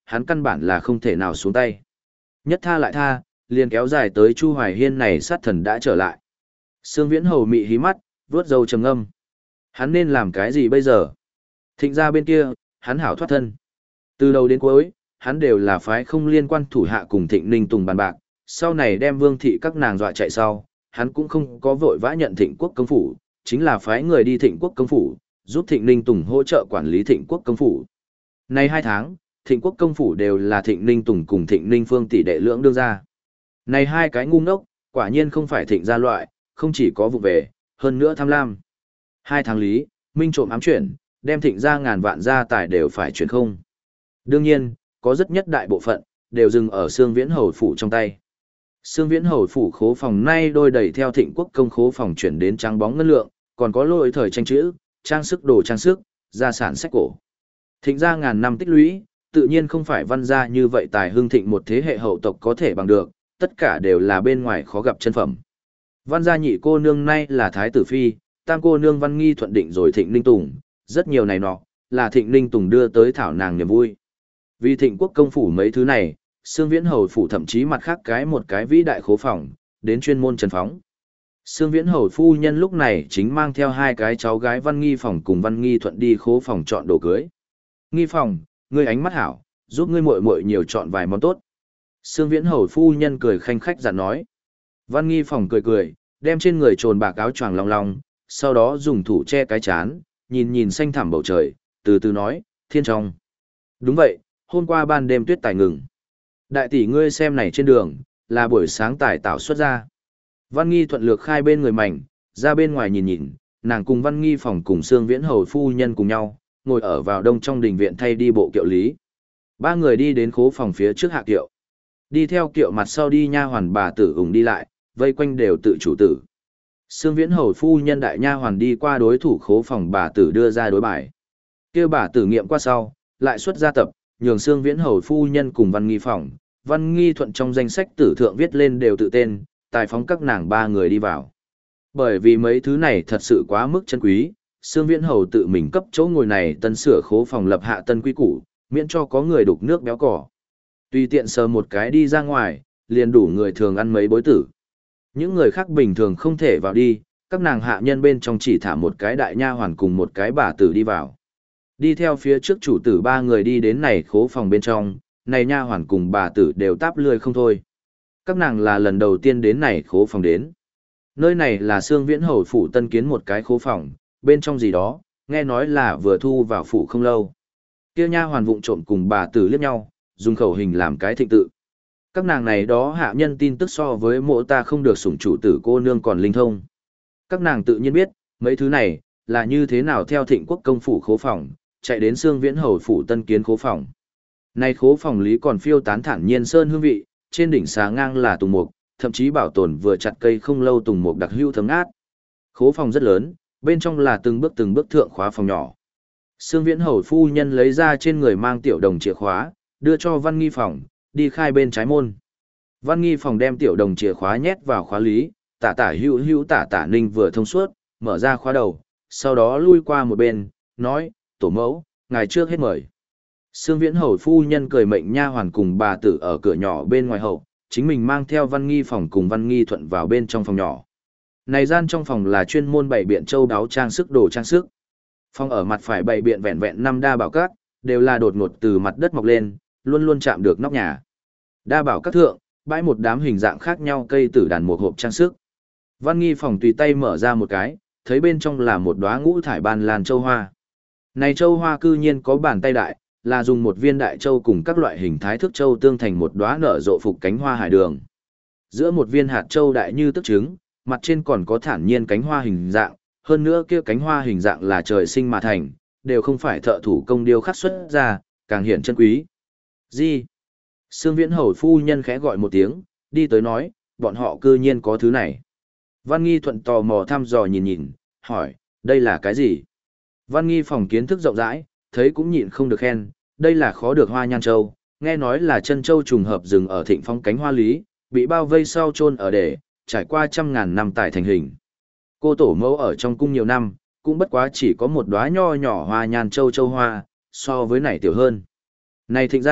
hắn căn bản là không thể nào xuống tay. Nhất tha lại tha, liền kéo dài tới Chu Hoài Hiên này sát thần đã trở lại. Sương Viễn Hầu mị hí mắt, vuốt râu trầm ngâm. Hắn nên làm cái gì bây giờ? Thịnh gia bên kia, hắn hảo thoát thân. Từ đầu đến cuối, hắn đều là phái không liên quan thủ hạ cùng Thịnh Ninh Tùng bàn bạc, sau này đem Vương thị các nàng dọa chạy sau, hắn cũng không có vội vã nhận Thịnh Quốc công phủ, chính là phái người đi Thịnh Quốc công phủ, giúp Thịnh Ninh Tùng hỗ trợ quản lý Thịnh Quốc công phủ. Nay hai tháng, Thịnh Quốc công phủ đều là Thịnh Ninh Tùng cùng Thịnh Ninh Phương tỷ đệ lưỡng đương ra. Này hai cái ngu ngốc, quả nhiên không phải Thịnh gia loại, không chỉ có vụ về, hơn nữa tham lam. Hai tháng lý, minh trộm ám chuyển, đem Thịnh gia ngàn vạn gia tài đều phải chuyển không. Đương nhiên, có rất nhất đại bộ phận, đều dừng ở Sương Viễn Hầu phủ trong tay. Sương Viễn Hầu phủ khố phòng nay đôi đầy theo Thịnh Quốc công khố phòng chuyển đến trắng bóng ngân lượng, còn có lỗi thời tranh chữ, trang sức đồ trang sức, gia sản sách cổ. Thịnh gia ngàn năm tích lũy, tự nhiên không phải văn gia như vậy tài hưng thịnh một thế hệ hậu tộc có thể bằng được, tất cả đều là bên ngoài khó gặp chân phẩm. Văn gia nhị cô nương nay là thái tử phi, tam cô nương Văn Nghi thuận định rồi Thịnh Ninh Tùng, rất nhiều này nọ, là Thịnh Ninh Tùng đưa tới thảo nàng niềm vui. Vì Thịnh Quốc công phủ mấy thứ này, Sương Viễn Hầu phủ thậm chí mặt khác cái một cái vĩ đại khố phòng, đến chuyên môn trần phóng. Sương Viễn Hầu phu nhân lúc này chính mang theo hai cái cháu gái Văn Nghi phòng cùng Văn Nghi thuận đi khố phòng chọn đồ cưới. Nghi phòng, ngươi ánh mắt hảo, giúp ngươi muội muội nhiều chọn vài món tốt. Sương Viễn Hầu phu nhân cười khanh khách dặn nói. Văn Nghi phòng cười cười, đem trên người trồn bạc áo choàng long long, sau đó dùng thủ che cái chán, nhìn nhìn xanh thẳm bầu trời, từ từ nói, thiên trong. Đúng vậy, hôm qua ban đêm tuyết tài ngừng. Đại tỷ ngươi xem này trên đường, là buổi sáng tài tạo xuất ra. Văn Nghi thuận lược khai bên người mảnh, ra bên ngoài nhìn nhìn, nàng cùng Văn Nghi phòng cùng Sương Viễn Hầu phu nhân cùng nhau, ngồi ở vào đông trong đình viện thay đi bộ kiệu lý. Ba người đi đến khố phòng phía trước hạ kiệu. Đi theo kiệu mặt sau đi nha hoàn bà tử ủng đi lại, vây quanh đều tự chủ tử. Sương Viễn Hầu phu nhân đại nha hoàn đi qua đối thủ khố phòng bà tử đưa ra đối bài. Kêu bà tử nghiệm qua sau, lại xuất ra tập, nhường Sương Viễn Hầu phu nhân cùng Văn Nghi phòng, Văn Nghi thuận trong danh sách tử thượng viết lên đều tự tên, tài phóng các nàng ba người đi vào. Bởi vì mấy thứ này thật sự quá mức chân quý, Sương Viễn Hầu tự mình cấp chỗ ngồi này tân sửa khố phòng lập hạ tân quy củ, miễn cho có người đục nước béo cỏ. Tùy tiện sờ một cái đi ra ngoài, liền đủ người thường ăn mấy bối tử. Những người khác bình thường không thể vào đi, các nàng hạ nhân bên trong chỉ thả một cái đại nha hoàn cùng một cái bà tử đi vào. Đi theo phía trước chủ tử ba người đi đến này khố phòng bên trong, này nha hoàn cùng bà tử đều táp lươi không thôi. Các nàng là lần đầu tiên đến này khố phòng đến. Nơi này là Sương Viễn Hầu phủ tân kiến một cái khố phòng, bên trong gì đó, nghe nói là vừa thu vào phủ không lâu. Kia nha hoàn vụng trộm cùng bà tử liếc nhau, dùng khẩu hình làm cái thịnh tự. Các nàng này đó hạ nhân tin tức so với mộ ta không được sủng chủ tử cô nương còn linh thông. Các nàng tự nhiên biết, mấy thứ này, là như thế nào theo Thịnh Quốc công phủ khố phòng, chạy đến Sương Viễn Hầu phủ tân kiến khố phòng. Này khố phòng lý còn phiêu tán thản nhiên sơn hương vị, trên đỉnh xà ngang là tùng mục, thậm chí bảo tồn vừa chặt cây không lâu tùng mục đặc hữu thấm ngát. Khố phòng rất lớn, bên trong là từng bước từng bước thượng khóa phòng nhỏ. Sương Viễn Hầu phu nhân lấy ra trên người mang tiểu đồng chìa khóa, đưa cho Văn Nghi phòng, đi khai bên trái môn. Văn Nghi phòng đem tiểu đồng chìa khóa nhét vào khóa lý, tả tả hữu hữu tả tả ninh vừa thông suốt, mở ra khóa đầu, sau đó lui qua một bên, nói, tổ mẫu, ngài trước hết mời. Sương Viễn Hầu phu nhân cười mệnh nha hoàn cùng bà tử ở cửa nhỏ bên ngoài hậu, chính mình mang theo Văn Nghi phòng cùng Văn Nghi thuận vào bên trong phòng nhỏ. Này gian trong phòng là chuyên môn bày biện châu đáo trang sức đồ trang sức. Phòng ở mặt phải bày biện vẹn vẹn năm đa bảo các, đều là đột ngột từ mặt đất mọc lên, luôn luôn chạm được nóc nhà. Đa bảo các thượng, bãi một đám hình dạng khác nhau cây tử đàn một hộp trang sức. Văn Nghi phòng tùy tay mở ra một cái, thấy bên trong là một đóa ngũ thải ban lan châu hoa. Này châu hoa cư nhiên có bàn tay đại, là dùng một viên đại châu cùng các loại hình thái thức châu tương thành một đóa nở rộ phục cánh hoa hải đường. Giữa một viên hạt châu đại như tức trứng, mặt trên còn có thản nhiên cánh hoa hình dạng, hơn nữa kia cánh hoa hình dạng là trời sinh mà thành, đều không phải thợ thủ công điêu khắc xuất ra, càng hiển chân quý. Gì? Sương Viễn Hầu phu nhân khẽ gọi một tiếng, đi tới nói, bọn họ cư nhiên có thứ này. Văn Nghi thuận tò mò thăm dò nhìn nhìn, hỏi, đây là cái gì? Văn Nghi phòng kiến thức rộng rãi, thấy cũng nhịn không được khen, đây là khó được hoa nhan châu, nghe nói là chân châu trùng hợp rừng ở Thịnh Phong cánh hoa lý, bị bao vây sau chôn ở để, trải qua trăm ngàn năm tài thành hình. Cô tổ mẫu ở trong cung nhiều năm, cũng bất quá chỉ có một đóa nho nhỏ hoa nhan châu châu hoa, so với này tiểu hơn. Này Thịnh ra,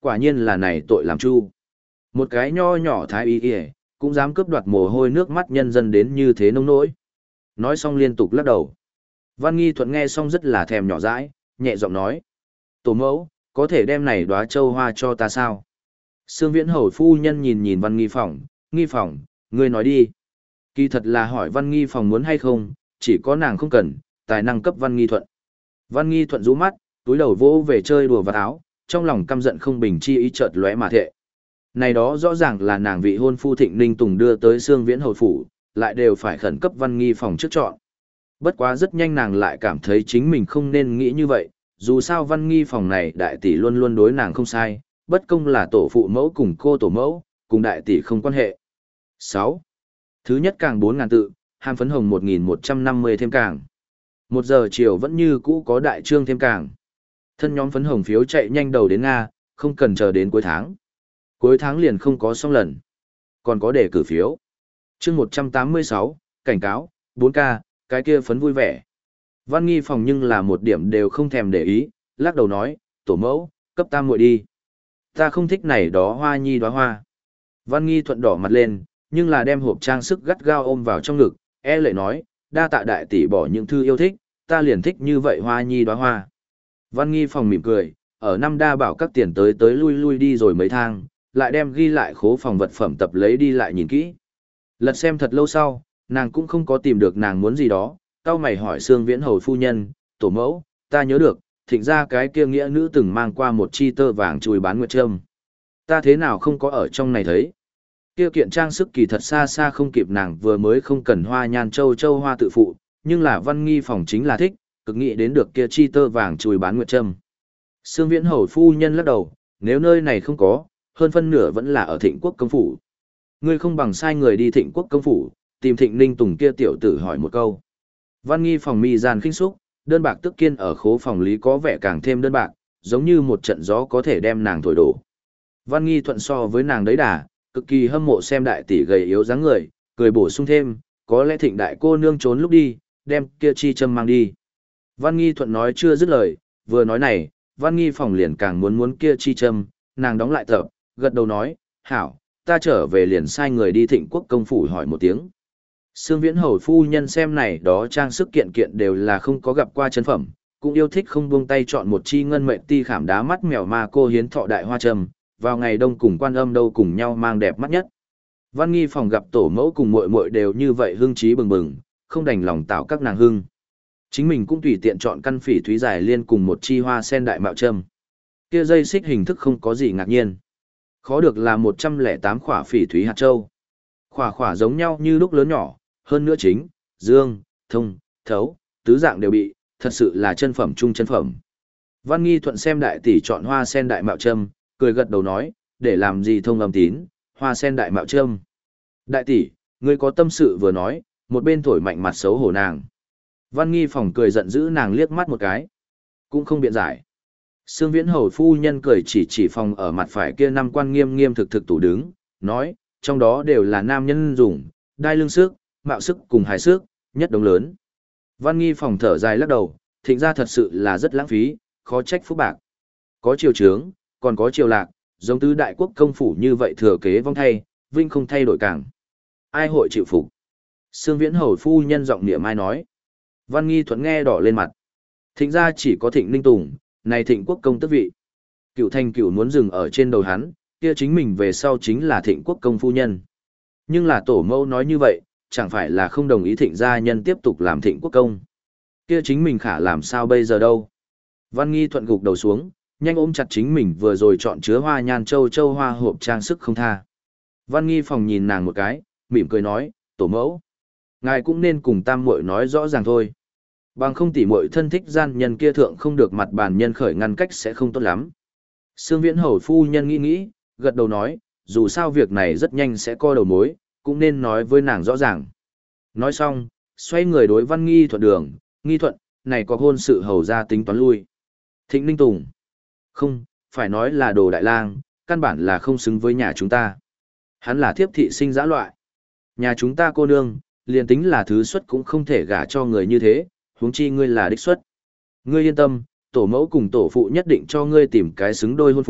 Quả nhiên là này tội làm chu. Một cái nho nhỏ thái y y, cũng dám cướp đoạt mồ hôi nước mắt nhân dân đến như thế nông nỗi. Nói xong liên tục lắc đầu. Văn Nghi Thuận nghe xong rất là thèm nhỏ dãi, nhẹ giọng nói. Tổ mẫu, có thể đem này đóa châu hoa cho ta sao? Sương Viễn Hầu phu nhân nhìn nhìn Văn Nghi Phòng, Nghi Phòng, ngươi nói đi. Kỳ thật là hỏi Văn Nghi Phòng muốn hay không, chỉ có nàng không cần, tài năng cấp Văn Nghi Thuận. Văn Nghi Thuận rũ mắt, túi đầu vỗ về chơi đùa vạt áo, trong lòng căm giận không bình chi ý chợt lóe mà thệ. Này đó rõ ràng là nàng vị hôn phu Thịnh Ninh Tùng đưa tới Sương Viễn Hầu phủ, lại đều phải khẩn cấp Văn Nghi Phòng trước chọn. Bất quá rất nhanh nàng lại cảm thấy chính mình không nên nghĩ như vậy, dù sao Văn Nghi Phòng này đại tỷ luôn luôn đối nàng không sai, bất công là tổ phụ mẫu cùng cô tổ mẫu, cùng đại tỷ không quan hệ. sáu. Thứ nhất càng bốn ngàn tự, hàm phấn hồng một nghìn một trăm năm mươi thêm càng. Một giờ chiều vẫn như cũ có đại trương thêm càng. Thân nhóm phấn hồng phiếu chạy nhanh đầu đến Nga, không cần chờ đến cuối tháng. Cuối tháng liền không có xong lần. Còn có để cử phiếu. Chương một trăm tám mươi sáu, cảnh cáo, bốn k, cái kia phấn vui vẻ. Văn Nghi Phòng nhưng là một điểm đều không thèm để ý, lắc đầu nói, tổ mẫu, cấp tam muội đi. Ta không thích này đó hoa nhi đóa hoa. Văn Nghi Thuận đỏ mặt lên, nhưng là đem hộp trang sức gắt gao ôm vào trong ngực, e lệ nói, đa tạ đại tỷ bỏ những thư yêu thích, ta liền thích như vậy hoa nhi đóa hoa. Văn Nghi Phòng mỉm cười, ở năm đa bảo các tiền tới tới lui lui đi rồi mấy thang, lại đem ghi lại khố phòng vật phẩm tập lấy đi lại nhìn kỹ. Lật xem thật lâu sau, nàng cũng không có tìm được nàng muốn gì đó, cau mày hỏi Sương Viễn Hầu phu nhân, tổ mẫu, ta nhớ được, thịnh ra cái kia nghĩa nữ từng mang qua một chi tơ vàng chùi bán nguyệt trâm. Ta thế nào không có ở trong này thấy. Kia kiện trang sức kỳ thật xa xa không kịp nàng vừa mới không cần hoa nhan châu châu hoa tự phụ, nhưng là Văn Nghi Phòng chính là thích, cực nghĩ đến được kia chi tơ vàng chùi bán nguyệt trâm. Sương Viễn Hầu phu nhân lắc đầu, nếu nơi này không có, hơn phân nửa vẫn là ở Thịnh Quốc công phủ. Ngươi không bằng sai người đi Thịnh Quốc công phủ, tìm Thịnh Ninh Tùng kia tiểu tử hỏi một câu. Văn Nghi Phòng mi gian khinh xúc, đơn bạc tức kiên ở khố phòng lý có vẻ càng thêm đơn bạc, giống như một trận gió có thể đem nàng thổi đổ. Văn Nghi Thuận so với nàng đấy đà, cực kỳ hâm mộ xem đại tỷ gầy yếu dáng người, cười bổ sung thêm, có lẽ Thịnh đại cô nương trốn lúc đi, đem kia chi châm mang đi. Văn Nghi Thuận nói chưa dứt lời, vừa nói này, Văn Nghi Phòng liền càng muốn muốn kia chi châm, nàng đóng lại tập, gật đầu nói, hảo, ta trở về liền sai người đi Thịnh Quốc công phủ hỏi một tiếng. Sương Viễn Hầu phu nhân xem này đó trang sức kiện kiện đều là không có gặp qua chân phẩm, cũng yêu thích không buông tay chọn một chi ngân mệnh ti khảm đá mắt mèo ma cô hiến thọ đại hoa trầm, vào ngày đông cùng Quan Âm đâu cùng nhau mang đẹp mắt nhất. Văn Nghi Phòng gặp tổ mẫu cùng muội muội đều như vậy hưng trí bừng bừng, không đành lòng tạo các nàng hưng. Chính mình cũng tùy tiện chọn căn phỉ thúy dài liên cùng một chi hoa sen đại mạo trâm. Kia dây xích hình thức không có gì ngạc nhiên. Khó được là một trăm lẻ tám khỏa phỉ thúy hạt châu. Khỏa khỏa giống nhau như lúc lớn nhỏ, hơn nữa chính, dương, thông, thấu, tứ dạng đều bị, thật sự là chân phẩm trung chân phẩm. Văn Nghi Thuận xem đại tỷ chọn hoa sen đại mạo trâm, cười gật đầu nói, để làm gì thông âm tín, hoa sen đại mạo trâm. Đại tỷ, ngươi có tâm sự vừa nói, một bên thổi mạnh mặt xấu hổ nàng. Văn Nghi Phòng cười giận dữ nàng liếc mắt một cái, cũng không biện giải. Sương Viễn Hầu phu nhân cười chỉ chỉ phòng ở mặt phải kia năm quan nghiêm nghiêm thực thực tủ đứng, nói, trong đó đều là nam nhân dùng, đai lưng sức, mạo sức cùng hài sức, nhất đống lớn. Văn Nghi Phòng thở dài lắc đầu, thịnh ra thật sự là rất lãng phí, khó trách phúc bạc. Có triều trướng, còn có triều lạc, giống tứ đại quốc công phủ như vậy thừa kế vong thay, vinh không thay đổi càng. Ai hội chịu phục? Sương Viễn Hầu phu nhân giọng niệm ai nói. Văn Nghi Thuận nghe đỏ lên mặt. Thịnh ra chỉ có Thịnh Ninh Tùng, này Thịnh quốc công tước vị. Cựu thành cựu muốn dừng ở trên đầu hắn, kia chính mình về sau chính là Thịnh quốc công phu nhân. Nhưng là tổ mẫu nói như vậy, chẳng phải là không đồng ý Thịnh gia nhân tiếp tục làm Thịnh quốc công. Kia chính mình khả làm sao bây giờ đâu. Văn Nghi Thuận gục đầu xuống, nhanh ôm chặt chính mình vừa rồi chọn chứa hoa nhan châu châu hoa hộp trang sức không tha. Văn Nghi Phòng nhìn nàng một cái, mỉm cười nói, tổ mẫu. Ngài cũng nên cùng tam muội nói rõ ràng thôi. Bằng không tỉ muội thân thích gian nhân kia thượng không được mặt bàn nhân khởi ngăn cách sẽ không tốt lắm. Sương Viễn Hầu phu nhân nghĩ nghĩ, gật đầu nói, dù sao việc này rất nhanh sẽ co đầu mối, cũng nên nói với nàng rõ ràng. Nói xong, xoay người đối Văn Nghi Thuận đường, Nghi Thuận, này có hôn sự hầu ra tính toán lui. Thịnh Ninh Tùng. Không, phải nói là đồ đại lang, căn bản là không xứng với nhà chúng ta. Hắn là thiếp thị sinh dã loại. Nhà chúng ta cô nương, liền tính là thứ xuất cũng không thể gả cho người như thế, huống chi ngươi là đích xuất. Ngươi yên tâm, tổ mẫu cùng tổ phụ nhất định cho ngươi tìm cái xứng đôi hôn phu,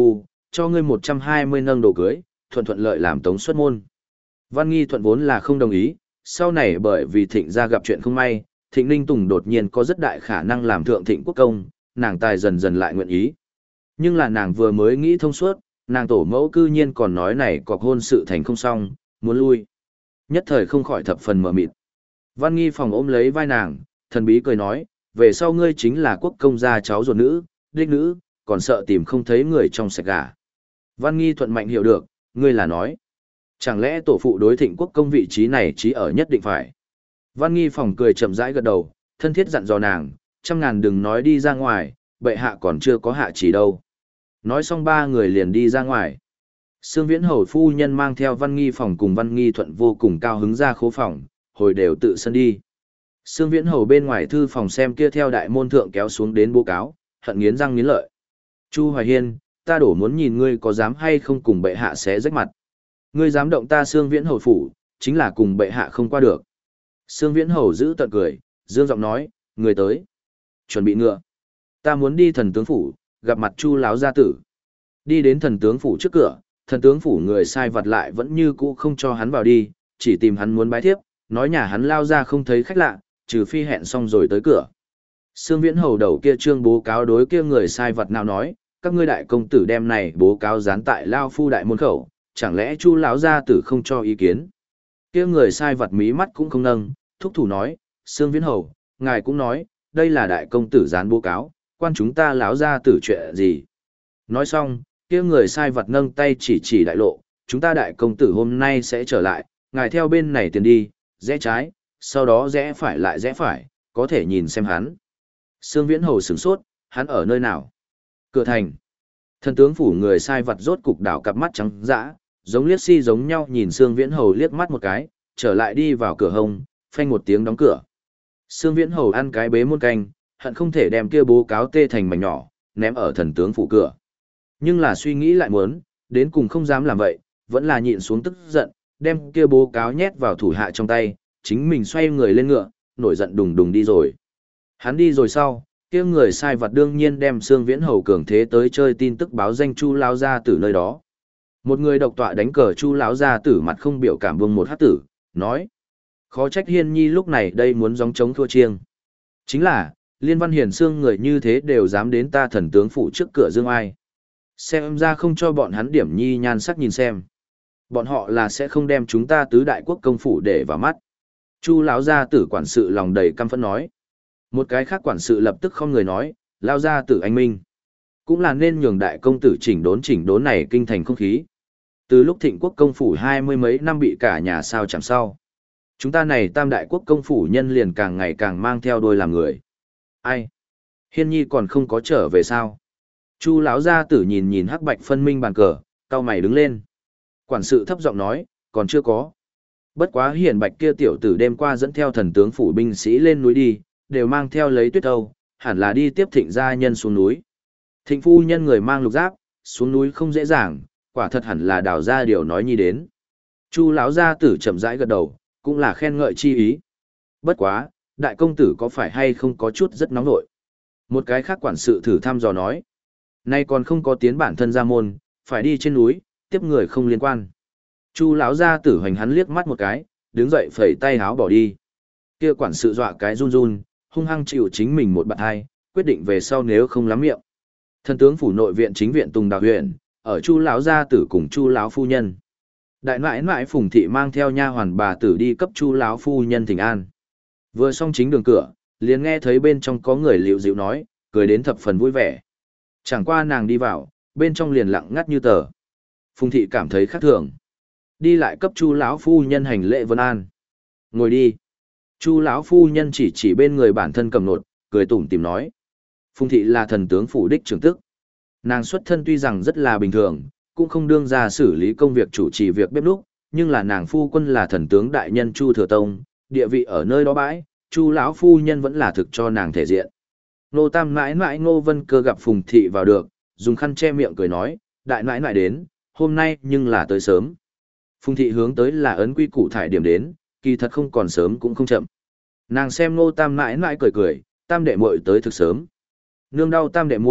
cho ngươi một trăm hai mươi nâng đồ cưới, thuận thuận lợi làm tống xuất môn. Văn Nghi Thuận vốn là không đồng ý, sau này bởi vì Thịnh gia gặp chuyện không may, Thịnh Ninh Tùng đột nhiên có rất đại khả năng làm thượng Thịnh quốc công, nàng tài dần dần lại nguyện ý. Nhưng là nàng vừa mới nghĩ thông suốt, nàng tổ mẫu cư nhiên còn nói này cọc hôn sự thành không xong, muốn lui. Nhất thời không khỏi thập phần mờ mịt. Văn Nghi phòng ôm lấy vai nàng, thần bí cười nói, về sau ngươi chính là quốc công gia cháu ruột nữ, đích nữ, còn sợ tìm không thấy người trong sạch gà. Văn Nghi Thuận mạnh hiểu được, ngươi là nói. Chẳng lẽ tổ phụ đối Thịnh quốc công vị trí này chỉ ở nhất định phải. Văn Nghi phòng cười chậm rãi gật đầu, thân thiết dặn dò nàng, trăm ngàn đừng nói đi ra ngoài, bệ hạ còn chưa có hạ chỉ đâu. Nói xong ba người liền đi ra ngoài. Sương Viễn Hầu phu nhân mang theo Văn Nghi phòng cùng Văn Nghi Thuận vô cùng cao hứng ra khố phòng, hồi đều tự sân đi. Sương Viễn Hầu bên ngoài thư phòng xem kia theo đại môn thượng kéo xuống đến bố cáo, hận nghiến răng nghiến lợi. Chu Hoài Hiên, ta đổ muốn nhìn ngươi có dám hay không cùng bệ hạ xé rách mặt. Ngươi dám động ta Sương Viễn Hầu phủ, chính là cùng bệ hạ không qua được. Sương Viễn Hầu giữ tận cười, dương giọng nói, người tới. Chuẩn bị ngựa. Ta muốn đi thần tướng phủ, gặp mặt Chu láo gia tử. Đi đến thần tướng phủ trước cửa, thần tướng phủ người sai vặt lại vẫn như cũ không cho hắn vào đi, chỉ tìm hắn muốn bái thiếp, nói nhà hắn lao ra không thấy khách lạ, trừ phi hẹn xong rồi tới cửa. Sương Viễn Hầu đầu kia trương bố cáo đối kia người sai vật nào nói, các ngươi đại công tử đem này bố cáo dán tại lao phu đại môn khẩu, chẳng lẽ Chu lão gia tử không cho ý kiến? Kia người sai vật mí mắt cũng không nâng, thúc thủ nói, Sương Viễn Hầu, ngài cũng nói, đây là đại công tử dán bố cáo, quan chúng ta lão gia tử chuyện gì? Nói xong, kia người sai vật nâng tay chỉ chỉ đại lộ, chúng ta đại công tử hôm nay sẽ trở lại, ngài theo bên này tiền đi, rẽ trái, sau đó rẽ phải lại rẽ phải, có thể nhìn xem hắn. Sương Viễn Hầu sửng sốt, hắn ở nơi nào? Cửa thành. Thần tướng phủ người sai vật rốt cục đảo cặp mắt trắng dã, giống liếc si giống nhau nhìn Sương Viễn Hầu liếc mắt một cái, trở lại đi vào cửa hông, phanh một tiếng đóng cửa. Sương Viễn Hầu ăn cái bế muôn canh, hận không thể đem kia bố cáo tê thành mảnh nhỏ, ném ở thần tướng phủ cửa. Nhưng là suy nghĩ lại muốn, đến cùng không dám làm vậy, vẫn là nhịn xuống tức giận, đem kia bố cáo nhét vào thủ hạ trong tay, chính mình xoay người lên ngựa, nổi giận đùng đùng đi rồi. Hắn đi rồi sau, kia người sai vật đương nhiên đem Sương Viễn Hầu cường thế tới chơi tin tức báo danh Chu lão gia tử nơi đó. Một người độc tọa đánh cờ Chu lão gia tử mặt không biểu cảm buông một hát tử, nói: "Khó trách Hiên Nhi lúc này đây muốn gióng trống thua chiêng. Chính là, Liên Văn Hiển Sương người như thế đều dám đến ta thần tướng phủ trước cửa dương ai. Xem ra không cho bọn hắn điểm nhi nhan sắc nhìn xem. Bọn họ là sẽ không đem chúng ta tứ đại quốc công phủ để vào mắt." Chu lão gia tử quản sự lòng đầy căm phẫn nói. Một cái khác quản sự lập tức không người nói, lao gia tử anh minh. Cũng là nên nhường đại công tử chỉnh đốn chỉnh đốn này kinh thành không khí. Từ lúc Thịnh quốc công phủ hai mươi mấy năm bị cả nhà sao chẳng sao. Chúng ta này tam đại quốc công phủ nhân liền càng ngày càng mang theo đôi làm người. Ai? Hiên Nhi còn không có trở về sao? Chu lão gia tử nhìn nhìn hắc bạch phân minh bàn cờ, cau mày đứng lên. Quản sự thấp giọng nói, còn chưa có. Bất quá hiển bạch kia tiểu tử đêm qua dẫn theo thần tướng phủ binh sĩ lên núi đi, đều mang theo lấy tuyết âu, hẳn là đi tiếp Thịnh gia nhân xuống núi. Thịnh phu nhân người mang lục giáp, xuống núi không dễ dàng, quả thật hẳn là đào ra điều nói nhi đến. Chu lão gia tử chậm rãi gật đầu, cũng là khen ngợi chi ý. Bất quá, đại công tử có phải hay không có chút rất nóng nội. Một cái khác quản sự thử thăm dò nói. Nay còn không có tiến bản thân ra môn, phải đi trên núi, tiếp người không liên quan. Chu lão gia tử hoành hắn liếc mắt một cái, đứng dậy phẩy tay háo bỏ đi. Kia quản sự dọa cái run run, hung hăng chịu chính mình một bạn hai, quyết định về sau nếu không lắm miệng. Thần tướng phủ nội viện chính viện Tùng Đào huyện, ở Chu lão gia tử cùng Chu lão phu nhân. Đại nãi nãi Phùng thị mang theo nha hoàn bà tử đi cấp Chu lão phu nhân thỉnh an. Vừa xong chính đường cửa, liền nghe thấy bên trong có người liễu dịu nói, cười đến thập phần vui vẻ. Chẳng qua nàng đi vào, bên trong liền lặng ngắt như tờ. Phùng thị cảm thấy khác thường, đi lại cấp Chu lão phu nhân hành lễ vân an. Ngồi đi. Chu lão phu nhân chỉ chỉ bên người bản thân cầm nột, cười tủm tỉm nói. Phùng thị là thần tướng phủ đích trưởng tức. Nàng xuất thân tuy rằng rất là bình thường, cũng không đương ra xử lý công việc chủ trì việc bếp núc, nhưng là nàng phu quân là thần tướng đại nhân Chu Thừa Tông, địa vị ở nơi đó bãi, Chu lão phu nhân vẫn là thực cho nàng thể diện. Nô Tam mãi mãi Ngô Vân Cơ gặp Phùng thị vào được, dùng khăn che miệng cười nói, đại mãi mãi đến, hôm nay nhưng là tới sớm. Phùng thị hướng tới là ấn quy củ thải điểm đến, kỳ thật không còn sớm cũng không chậm. Nàng xem Ngô Tam mãi mãi cười cười, Tam đệ muội tới thực sớm. Nương đau Tam đệ muội,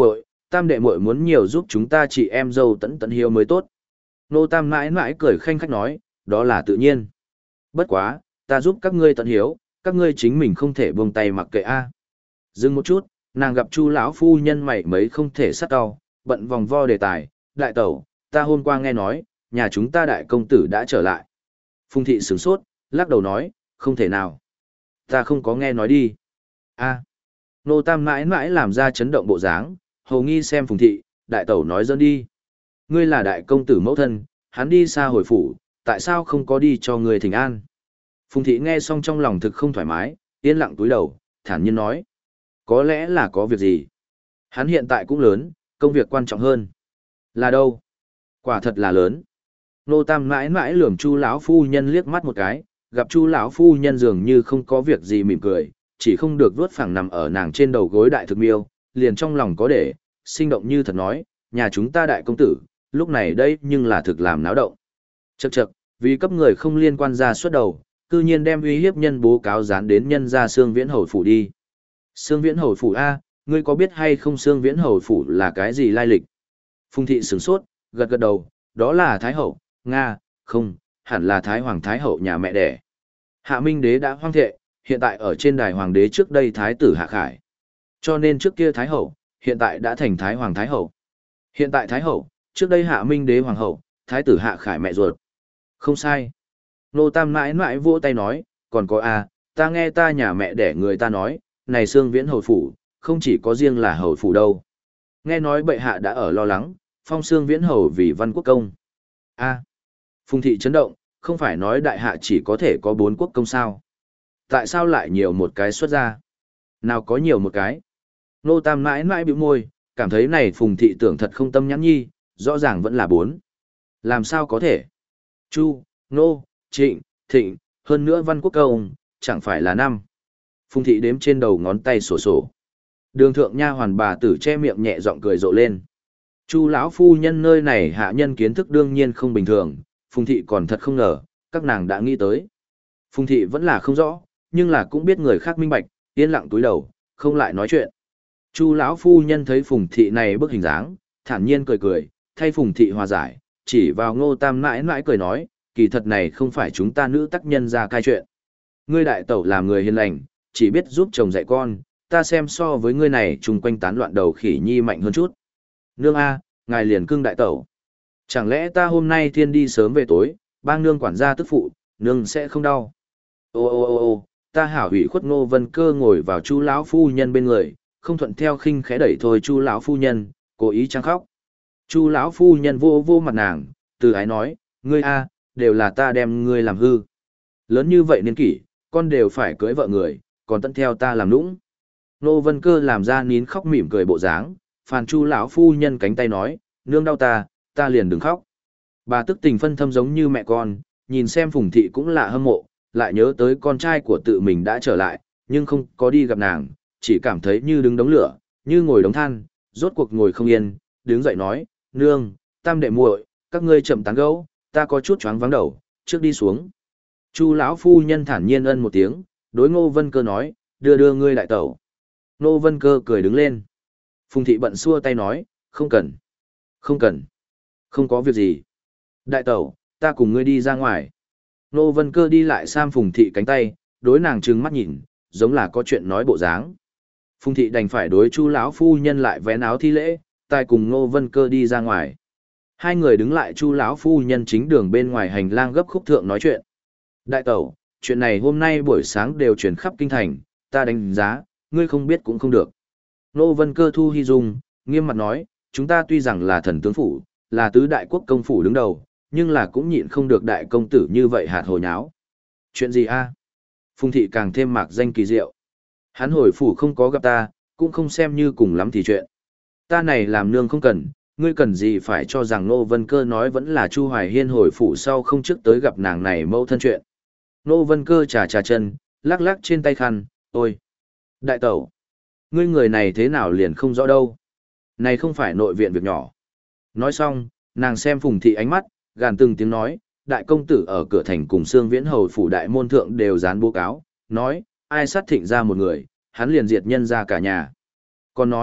tam đệ muội muốn nhiều giúp chúng ta chị em dâu tẫn tẫn hiếu mới tốt. Nô tam mãi mãi cười khanh khách nói, đó là tự nhiên. Bất quá, ta giúp các ngươi tận hiếu, các ngươi chính mình không thể buông tay mặc kệ a. Dừng một chút, nàng gặp Chu lão phu nhân mày mấy không thể sát cau, bận vòng vo đề tài, đại tẩu, ta hôm qua nghe nói, nhà chúng ta đại công tử đã trở lại. Phùng thị sửng sốt, lắc đầu nói, không thể nào. Ta không có nghe nói đi. A. Nô tam mãi mãi làm ra chấn động bộ dáng, hầu nghi xem Phùng thị, đại tẩu nói dẫn đi. Ngươi là đại công tử mẫu thân, hắn đi xa hồi phủ, tại sao không có đi cho người thỉnh an? Phùng thị nghe xong trong lòng thực không thoải mái, yên lặng túi đầu, thản nhiên nói. Có lẽ là có việc gì? Hắn hiện tại cũng lớn, công việc quan trọng hơn. Là đâu? Quả thật là lớn. Nô tam mãi mãi lườm Chu lão phu nhân liếc mắt một cái, gặp Chu lão phu nhân dường như không có việc gì mỉm cười, chỉ không được vuốt phẳng nằm ở nàng trên đầu gối đại thực miêu, liền trong lòng có để, sinh động như thật nói, nhà chúng ta đại công tử, lúc này đây nhưng là thực làm náo động. Chậc chậc, vì cấp người không liên quan ra xuất đầu, cư nhiên đem uy hiếp nhân bố cáo dán đến nhân ra Sương Viễn Hầu phủ đi. Sương Viễn Hầu phủ A, ngươi có biết hay không Sương Viễn Hầu phủ là cái gì lai lịch? Phùng thị sửng sốt, gật gật đầu, đó là Thái Hậu, Nga, không, hẳn là Thái Hoàng Thái Hậu nhà mẹ đẻ. Hạ Minh Đế đã hoang thệ, hiện tại ở trên đài Hoàng đế trước đây Thái tử Hạ Khải. Cho nên trước kia Thái Hậu, hiện tại đã thành Thái Hoàng Thái Hậu. Hiện tại Thái Hậu, trước đây Hạ Minh Đế Hoàng Hậu, Thái tử Hạ Khải mẹ ruột. Không sai. Nô Tam mãi mãi vỗ tay nói, còn có a, ta nghe ta nhà mẹ đẻ người ta nói, này Sương Viễn Hầu phủ, không chỉ có riêng là hầu phủ đâu. Nghe nói bệ hạ đã ở lo lắng, phong Sương Viễn Hầu vì văn quốc công. A. Phùng thị chấn động, không phải nói đại hạ chỉ có thể có bốn quốc công sao? Tại sao lại nhiều một cái xuất ra? Nào có nhiều một cái? Nô Tam mãi mãi bĩu môi, cảm thấy này Phùng thị tưởng thật không tâm nhãn nhi, rõ ràng vẫn là bốn. Làm sao có thể? Chu, Nô, Trịnh, Thịnh, hơn nữa văn quốc công, chẳng phải là năm. Phùng thị đếm trên đầu ngón tay sổ sổ. Đường thượng nha hoàn bà tử che miệng nhẹ giọng cười rộ lên. Chu lão phu nhân nơi này hạ nhân kiến thức đương nhiên không bình thường, Phùng thị còn thật không ngờ, các nàng đã nghĩ tới. Phùng thị vẫn là không rõ, nhưng là cũng biết người khác minh bạch, yên lặng túi đầu, không lại nói chuyện. Chu lão phu nhân thấy Phùng thị này bức hình dáng, thản nhiên cười cười, thay Phùng thị hòa giải, chỉ vào Ngô Tam mãi mãi cười nói, kỳ thật này không phải chúng ta nữ tác nhân ra cai chuyện. Ngươi đại tẩu làm người hiền lành, chỉ biết giúp chồng dạy con, ta xem so với ngươi này chung quanh tán loạn đầu khỉ nhi mạnh hơn chút. Nương A, ngài liền cưng đại tẩu. Chẳng lẽ ta hôm nay thiên đi sớm về tối, bang nương quản gia tức phụ, nương sẽ không đau. Ô ô ô ô, ta hảo hủy khuất Ngô Vân Cơ ngồi vào Chu lão phu nhân bên người, không thuận theo khinh khẽ đẩy thôi Chu lão phu nhân, cố ý trăng khóc. Chu lão phu nhân vô vô mặt nàng, từ ái nói, ngươi A, đều là ta đem ngươi làm hư. Lớn như vậy niên kỷ, con đều phải cưới vợ người, còn tận theo ta làm nũng. Nô Vân Cơ làm ra nín khóc mỉm cười bộ dáng, phàn Chu lão phu nhân cánh tay nói, nương đau ta, ta liền đừng khóc. Bà tức tình phân thâm giống như mẹ con, nhìn xem Phùng thị cũng lạ hâm mộ, lại nhớ tới con trai của tự mình đã trở lại, nhưng không có đi gặp nàng, chỉ cảm thấy như đứng đống lửa, như ngồi đống than, rốt cuộc ngồi không yên, đứng dậy nói, nương, tam đệ muội, các ngươi chậm tán gẫu, ta có chút choáng váng đầu, trước đi xuống. Chu lão phu nhân thản nhiên ân một tiếng, đối Ngô Vân Cơ nói, đưa đưa ngươi đại tẩu. Ngô Vân Cơ cười đứng lên. Phùng thị bận xua tay nói, không cần, không cần, không có việc gì. Đại tẩu, ta cùng ngươi đi ra ngoài. Ngô Vân Cơ đi lại sang Phùng thị cánh tay, đối nàng trừng mắt nhìn, giống là có chuyện nói bộ dáng. Phùng thị đành phải đối Chu lão phu nhân lại vén áo thi lễ, tài cùng Ngô Vân Cơ đi ra ngoài. Hai người đứng lại Chu lão phu nhân chính đường bên ngoài hành lang gấp khúc thượng nói chuyện. Đại tẩu, chuyện này hôm nay buổi sáng đều truyền khắp kinh thành, ta đánh giá, ngươi không biết cũng không được. Ngô Vân Cơ thu hy dung, nghiêm mặt nói, chúng ta tuy rằng là thần tướng phủ, là tứ đại quốc công phủ đứng đầu, nhưng là cũng nhịn không được đại công tử như vậy hạt hồ nháo. Chuyện gì a? Phùng thị càng thêm mạc danh kỳ diệu. Hắn hồi phủ không có gặp ta, cũng không xem như cùng lắm thì chuyện. Ta này làm nương không cần, ngươi cần gì phải cho rằng Nô Vân Cơ nói vẫn là Chu Hoài Hiên hồi phủ sau không trước tới gặp nàng này mâu thân chuyện. Nô Vân Cơ trà trà chân, lắc lắc trên tay khăn, ôi! Đại tẩu! Ngươi người này thế nào liền không rõ đâu. Này không phải nội viện việc nhỏ. Nói xong, nàng xem Phùng thị ánh mắt, gàn từng tiếng nói, đại công tử ở cửa thành cùng Sương Viễn Hầu phủ đại môn thượng đều dán bố cáo, nói, ai sát thịnh ra một người, hắn liền diệt nhân ra cả nhà. Còn nói,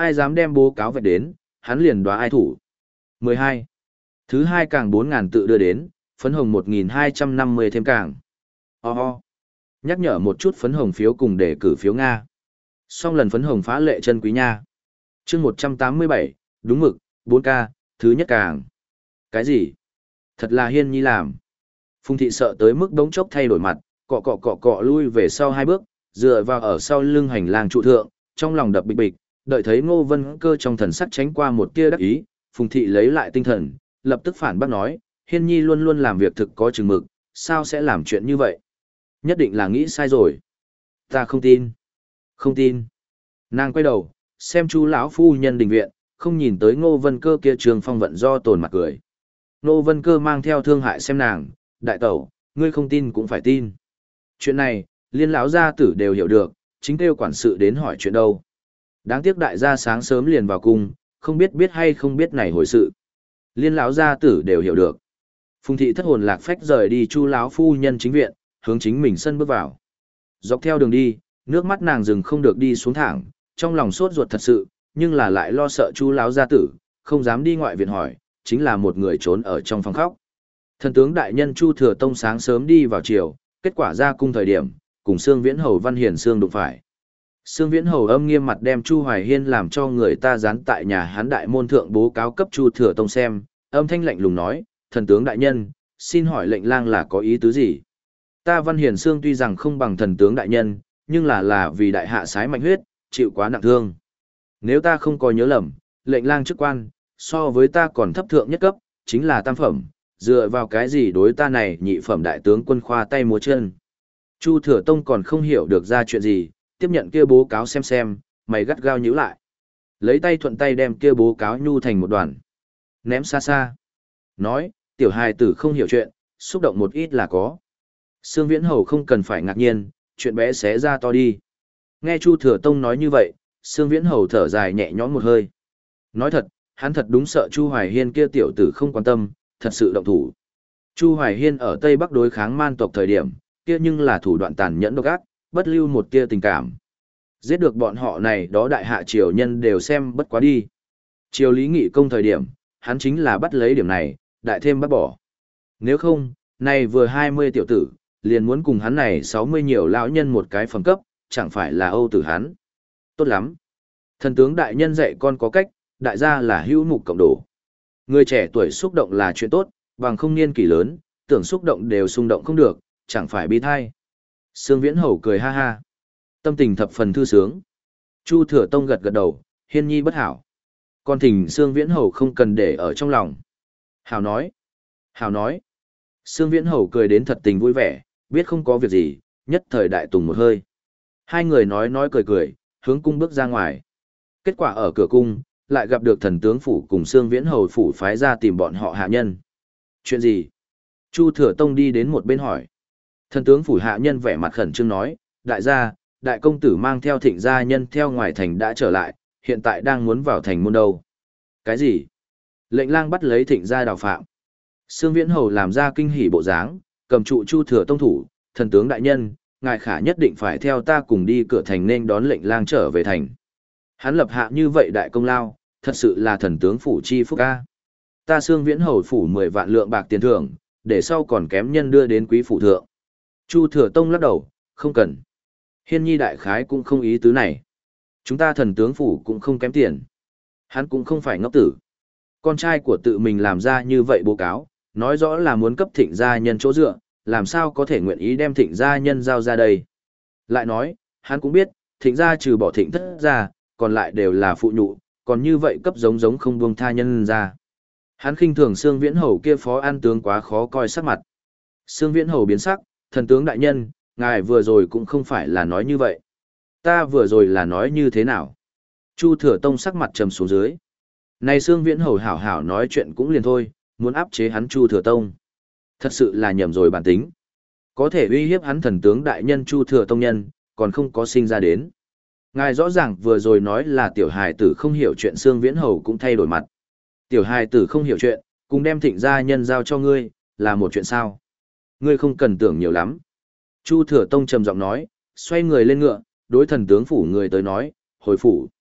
Ai dám đem bố cáo vạch đến, hắn liền đoá ai thủ. mười hai. Thứ hai càng bốn ngàn tự đưa đến, phấn hồng một nghìn hai trăm năm mươi thêm càng. Ho ho. Nhắc nhở một chút phấn hồng phiếu cùng để cử phiếu Nga. Song lần phấn hồng phá lệ chân quý nha. chương một trăm tám mươi bảy, đúng mực, bốn k, thứ nhất càng. Cái gì? Thật là Hiên Nhi làm. Phùng thị sợ tới mức đống chốc thay đổi mặt, cọ cọ cọ cọ lui về sau hai bước, dựa vào ở sau lưng hành lang trụ thượng, trong lòng đập bịch bịch, đợi thấy Ngô Vân Cơ trong thần sắc tránh qua một tia đắc ý, Phùng thị lấy lại tinh thần, lập tức phản bác nói, Hiên Nhi luôn luôn làm việc thực có chừng mực, sao sẽ làm chuyện như vậy? Nhất định là nghĩ sai rồi. Ta không tin. Không tin. Nàng quay đầu, xem chú lão phu nhân đình viện, không nhìn tới Ngô Vân Cơ kia trường phong vận do tồn mặt cười. Ngô Vân Cơ mang theo thương hại xem nàng, đại tẩu, ngươi không tin cũng phải tin. Chuyện này, liên lão gia tử đều hiểu được, chính kêu quản sự đến hỏi chuyện đâu. Đáng tiếc đại gia sáng sớm liền vào cung, không biết biết hay không biết này hồi sự. Liên lão gia tử đều hiểu được. Phùng thị thất hồn lạc phách rời đi chu lão phu nhân chính viện, hướng chính mình sân bước vào. Dọc theo đường đi, nước mắt nàng dừng không được đi xuống thẳng, trong lòng sốt ruột thật sự, nhưng là lại lo sợ chu lão gia tử, không dám đi ngoại viện hỏi, chính là một người trốn ở trong phòng khóc. Thần tướng đại nhân Chu Thừa Tông sáng sớm đi vào chiều, kết quả ra cung thời điểm, cùng Sương Viễn Hầu Văn Hiền Sương đụng phải. Sương Viễn Hầu âm nghiêm mặt đem Chu Hoài Hiên làm cho người ta dán tại nhà hán đại môn thượng bố cáo cấp Chu Thừa Tông xem, âm thanh lạnh lùng nói, thần tướng đại nhân, xin hỏi lệnh lang là có ý tứ gì? Ta Văn Hiền Sương tuy rằng không bằng thần tướng đại nhân, nhưng là là vì đại hạ sái mạnh huyết, chịu quá nặng thương. Nếu ta không có nhớ lầm, lệnh lang chức quan, so với ta còn thấp thượng nhất cấp, chính là tam phẩm, dựa vào cái gì đối ta này nhị phẩm đại tướng quân khoa tay múa chân. Chu Thừa Tông còn không hiểu được ra chuyện gì, tiếp nhận kia bố cáo xem xem, mày gắt gao nhíu lại. Lấy tay thuận tay đem kia bố cáo nhu thành một đoàn. Ném xa xa. Nói, tiểu hài tử không hiểu chuyện, xúc động một ít là có. Sương Viễn Hầu không cần phải ngạc nhiên, chuyện bé xé ra to đi. Nghe Chu Thừa Tông nói như vậy, Sương Viễn Hầu thở dài nhẹ nhõm một hơi. Nói thật, hắn thật đúng sợ Chu Hoài Hiên kia tiểu tử không quan tâm, thật sự động thủ. Chu Hoài Hiên ở Tây Bắc đối kháng man tộc thời điểm, kia nhưng là thủ đoạn tàn nhẫn độc ác, bất lưu một tia tình cảm. Giết được bọn họ này đó đại hạ triều nhân đều xem bất quá đi. Triều lý nghị công thời điểm, hắn chính là bắt lấy điểm này, đại thêm bắt bỏ. Nếu không, này vừa hai mươi tiểu tử, liền muốn cùng hắn này sáu mươi nhiều lão nhân một cái phẩm cấp, chẳng phải là âu tử hắn. Tốt lắm. Thần tướng đại nhân dạy con có cách, đại gia là hữu mục cộng đổ. Người trẻ tuổi xúc động là chuyện tốt, bằng không niên kỷ lớn, tưởng xúc động đều xung động không được, chẳng phải bi thai. Sương Viễn Hầu cười ha ha. Tâm tình thập phần thư sướng. Chu Thừa Tông gật gật đầu, Hiên Nhi bất hảo. Con thỉnh Sương Viễn Hầu không cần để ở trong lòng. Hảo nói. Hảo nói. Sương Viễn Hầu cười đến thật tình vui vẻ, biết không có việc gì, nhất thời đại tùng một hơi. Hai người nói nói cười cười, hướng cung bước ra ngoài. Kết quả ở cửa cung, lại gặp được thần tướng phủ cùng Sương Viễn Hầu phủ phái ra tìm bọn họ hạ nhân. Chuyện gì? Chu Thừa Tông đi đến một bên hỏi. Thần tướng phủ hạ nhân vẻ mặt khẩn trương nói, đại gia, đại công tử mang theo thịnh gia nhân theo ngoài thành đã trở lại, hiện tại đang muốn vào thành môn đâu. Cái gì? Lệnh lang bắt lấy thịnh gia đào phạm. Sương Viễn Hầu làm ra kinh hỉ bộ dáng, cầm trụ Chu Thừa Tông thủ, thần tướng đại nhân, ngài khả nhất định phải theo ta cùng đi cửa thành nên đón lệnh lang trở về thành. Hắn lập hạ như vậy đại công lao, thật sự là thần tướng phủ chi phúc ca. Ta Sương Viễn Hầu phủ mười vạn lượng bạc tiền thưởng, để sau còn kém nhân đưa đến quý phủ thượng. Chu Thừa Tông lắc đầu, không cần. Hiên Nhi đại khái cũng không ý tứ này. Chúng ta thần tướng phủ cũng không kém tiền. Hắn cũng không phải ngốc tử. Con trai của tự mình làm ra như vậy báo cáo, nói rõ là muốn cấp thịnh gia nhân chỗ dựa, làm sao có thể nguyện ý đem thịnh gia nhân giao ra đây. Lại nói, hắn cũng biết, thịnh gia trừ bỏ thịnh thất ra, còn lại đều là phụ nhụ, còn như vậy cấp giống giống không buông tha nhân ra. Hắn khinh thường Sương Viễn Hầu kia phó an tướng quá khó coi sắc mặt. Sương Viễn Hầu biến sắc, thần tướng đại nhân, ngài vừa rồi cũng không phải là nói như vậy. Ta vừa rồi là nói như thế nào? Chu Thừa Tông sắc mặt trầm xuống dưới. Này Sương Viễn Hầu hảo hảo nói chuyện cũng liền thôi, muốn áp chế hắn Chu Thừa Tông. Thật sự là nhầm rồi bản tính. Có thể uy hiếp hắn thần tướng đại nhân Chu Thừa Tông nhân, còn không có sinh ra đến. Ngài rõ ràng vừa rồi nói là tiểu hài tử không hiểu chuyện, Sương Viễn Hầu cũng thay đổi mặt. Tiểu hài tử không hiểu chuyện, cùng đem thịnh gia nhân giao cho ngươi, là một chuyện sao? Ngươi không cần tưởng nhiều lắm. Chu Thừa Tông trầm giọng nói, xoay người lên ngựa, đối thần tướng phủ người tới nói, hồi phủ.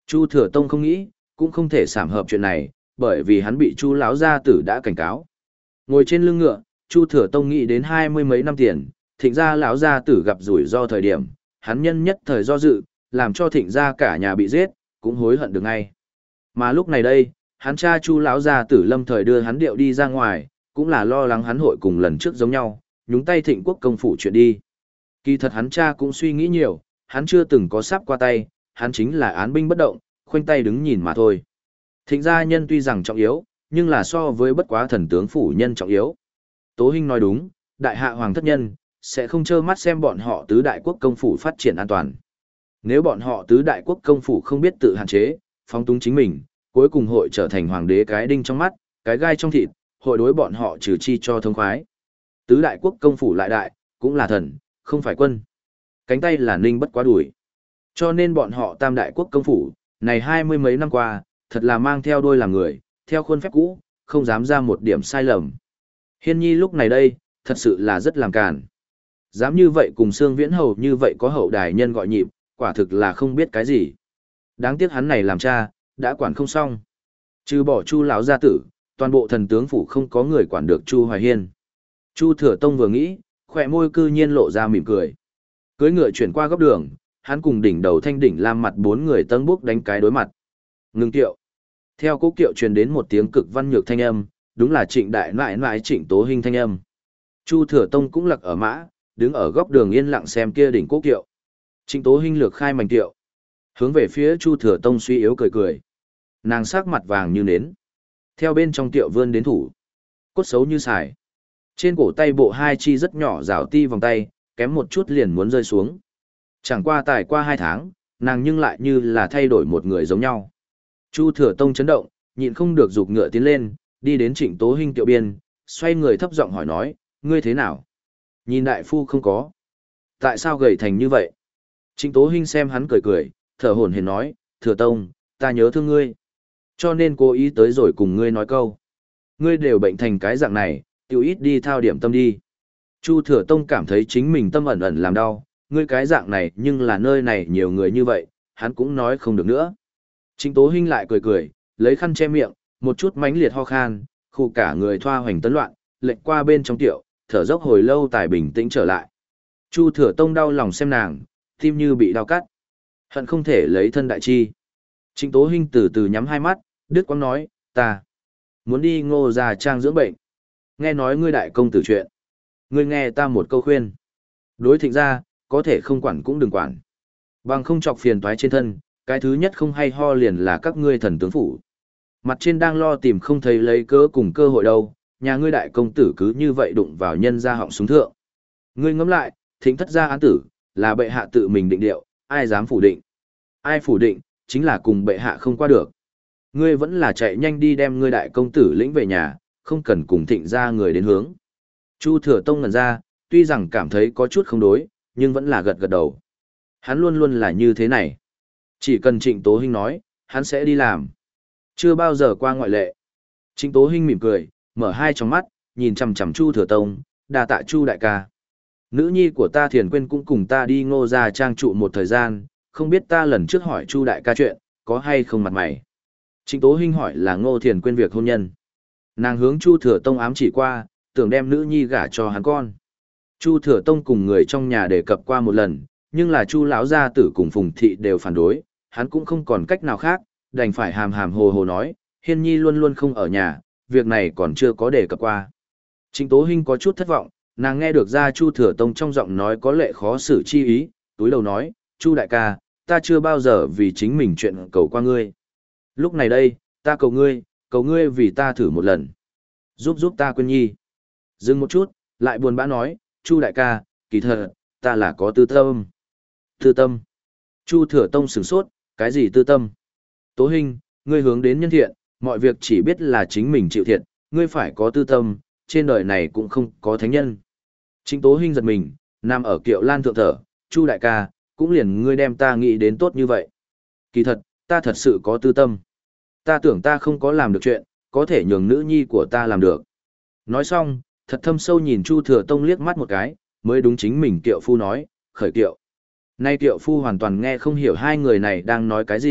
Chu Thừa Tông không nghĩ, cũng không thể sảm hợp chuyện này, bởi vì hắn bị Chu lão gia tử đã cảnh cáo. Ngồi trên lưng ngựa, Chu Thừa Tông nghĩ đến hai mươi mấy năm tiền, Thịnh gia lão gia tử gặp rủi ro thời điểm, hắn nhân nhất thời do dự, làm cho Thịnh gia cả nhà bị giết, cũng hối hận được ngay. Mà lúc này đây, hắn cha Chu lão gia tử lâm thời đưa hắn điệu đi ra ngoài, cũng là lo lắng hắn hội cùng lần trước giống nhau, nhúng tay Thịnh quốc công phủ chuyện đi. Kỳ thật hắn cha cũng suy nghĩ nhiều, hắn chưa từng có sắp qua tay, hắn chính là án binh bất động, khoanh tay đứng nhìn mà thôi. Thịnh gia nhân tuy rằng trọng yếu, nhưng là so với bất quá thần tướng phủ nhân trọng yếu. Tố Hinh nói đúng, đại hạ hoàng thất nhân, sẽ không trơ mắt xem bọn họ tứ đại quốc công phủ phát triển an toàn. Nếu bọn họ tứ đại quốc công phủ không biết tự hạn chế, phóng túng chính mình, cuối cùng hội trở thành hoàng đế cái đinh trong mắt, cái gai trong thịt, hội đối bọn họ trừ chi cho thông khoái. Tứ đại quốc công phủ lại đại, cũng là thần, không phải quân. Cánh tay là ninh bất quá đuổi. Cho nên bọn họ tam đại quốc công phủ, này hai mươi mấy năm qua, thật là mang theo đôi làm người, theo khuôn phép cũ, không dám ra một điểm sai lầm. Hiên Nhi lúc này đây, thật sự là rất làm càn. Dám như vậy cùng Sương Viễn Hầu như vậy có hậu đài nhân gọi nhịp, quả thực là không biết cái gì. Đáng tiếc hắn này làm cha, đã quản không xong. Trừ bỏ Chu lão gia tử, toàn bộ thần tướng phủ không có người quản được Chu Hoài Hiên. Chu Thừa Tông vừa nghĩ, khỏe môi cư nhiên lộ ra mỉm cười. Cưỡi ngựa chuyển qua góc đường, hắn cùng đỉnh đầu thanh đỉnh lam mặt bốn người tâng bốc đánh cái đối mặt. Ngưng tiệu. Theo cố kiệu truyền đến một tiếng cực văn nhược thanh âm, đúng là Trịnh đại nãi nãi Trịnh Tố Hinh thanh âm. Chu Thừa Tông cũng lặc ở mã, đứng ở góc đường yên lặng xem kia đỉnh cố kiệu. Trịnh Tố Hinh lược khai mảnh tiệu, hướng về phía Chu Thừa Tông suy yếu cười cười. Nàng sắc mặt vàng như nến, theo bên trong tiệu vươn đến thủ, cốt xấu như xài. Trên cổ tay bộ hai chi rất nhỏ rảo ti vòng tay, kém một chút liền muốn rơi xuống. Chẳng qua tài qua hai tháng, nàng nhưng lại như là thay đổi một người giống nhau. Chu Thừa Tông chấn động, nhịn không được giục ngựa tiến lên, đi đến Trịnh Tố Hinh tiệu biên, xoay người thấp giọng hỏi nói, ngươi thế nào? Nhìn đại phu không có. Tại sao gầy thành như vậy? Trịnh Tố Hinh xem hắn cười cười, thở hổn hển nói, Thừa Tông, ta nhớ thương ngươi. Cho nên cố ý tới rồi cùng ngươi nói câu. Ngươi đều bệnh thành cái dạng này, tiểu ít đi thao điểm tâm đi. Chu Thừa Tông cảm thấy chính mình tâm ẩn ẩn làm đau, ngươi cái dạng này nhưng là nơi này nhiều người như vậy, hắn cũng nói không được nữa. Trịnh Tố Hinh lại cười cười, lấy khăn che miệng, một chút mãnh liệt ho khan, khu cả người thoa hoành tấn loạn, lệch qua bên trong tiệu, thở dốc hồi lâu tài bình tĩnh trở lại. Chu Thừa Tông đau lòng xem nàng, tim như bị đau cắt. Hận không thể lấy thân đại chi. Trịnh Tố Hinh từ từ nhắm hai mắt, đứt quãng nói, ta muốn đi Ngô gia trang dưỡng bệnh. Nghe nói ngươi đại công tử chuyện. Ngươi nghe ta một câu khuyên. Đối Thịnh gia, có thể không quản cũng đừng quản. Bằng không chọc phiền toái trên thân, cái thứ nhất không hay ho liền là các ngươi thần tướng phủ. Mặt trên đang lo tìm không thấy lấy cớ cùng cơ hội đâu, nhà ngươi đại công tử cứ như vậy đụng vào nhân gia họng súng thượng. Ngươi ngẫm lại, Thịnh thất gia án tử, là bệ hạ tự mình định điệu, ai dám phủ định. Ai phủ định, chính là cùng bệ hạ không qua được. Ngươi vẫn là chạy nhanh đi đem ngươi đại công tử lĩnh về nhà, không cần cùng Thịnh gia người đến hướng. Chu Thừa Tông ngẩn ra, tuy rằng cảm thấy có chút không đối, nhưng vẫn là gật gật đầu. Hắn luôn luôn là như thế này. Chỉ cần Trịnh Tố Hinh nói, hắn sẽ đi làm. Chưa bao giờ qua ngoại lệ. Trịnh Tố Hinh mỉm cười, mở hai tròng mắt, nhìn chằm chằm Chu Thừa Tông, đa tạ Chu đại ca. Nữ nhi của ta Thiền Quyên cũng cùng ta đi Ngô gia trang trụ một thời gian, không biết ta lần trước hỏi Chu đại ca chuyện, có hay không mặt mày. Trịnh Tố Hinh hỏi là Ngô Thiền Quyên việc hôn nhân. Nàng hướng Chu Thừa Tông ám chỉ qua, tưởng đem nữ nhi gả cho hắn con. Chu Thừa Tông cùng người trong nhà đề cập qua một lần, nhưng là Chu lão gia tử cùng Phùng thị đều phản đối, hắn cũng không còn cách nào khác, đành phải hàm hàm hồ hồ nói, Hiên Nhi luôn luôn không ở nhà, việc này còn chưa có đề cập qua. Trịnh Tố Hinh có chút thất vọng, nàng nghe được ra Chu Thừa Tông trong giọng nói có lệ khó xử chi ý, túi đầu nói, Chu đại ca, ta chưa bao giờ vì chính mình chuyện cầu qua ngươi. Lúc này đây, ta cầu ngươi, cầu ngươi vì ta thử một lần. Giúp giúp ta Quyên Nhi. Dừng một chút, lại buồn bã nói, Chu đại ca, kỳ thật, ta là có tư tâm. Tư tâm. Chu Thừa Tông sửng sốt, cái gì tư tâm? Tố Hinh, ngươi hướng đến nhân thiện, mọi việc chỉ biết là chính mình chịu thiệt, ngươi phải có tư tâm, trên đời này cũng không có thánh nhân. Trịnh Tố Hinh giật mình, nằm ở kiệu lan thượng thở, Chu đại ca, cũng liền ngươi đem ta nghĩ đến tốt như vậy. Kỳ thật, ta thật sự có tư tâm. Ta tưởng ta không có làm được chuyện, có thể nhường nữ nhi của ta làm được. Nói xong, thật thâm sâu nhìn Chu Thừa Tông liếc mắt một cái, mới đúng chính mình kiệu phu nói, khởi kiệu. Nay kiệu phu hoàn toàn nghe không hiểu hai người này đang nói cái gì,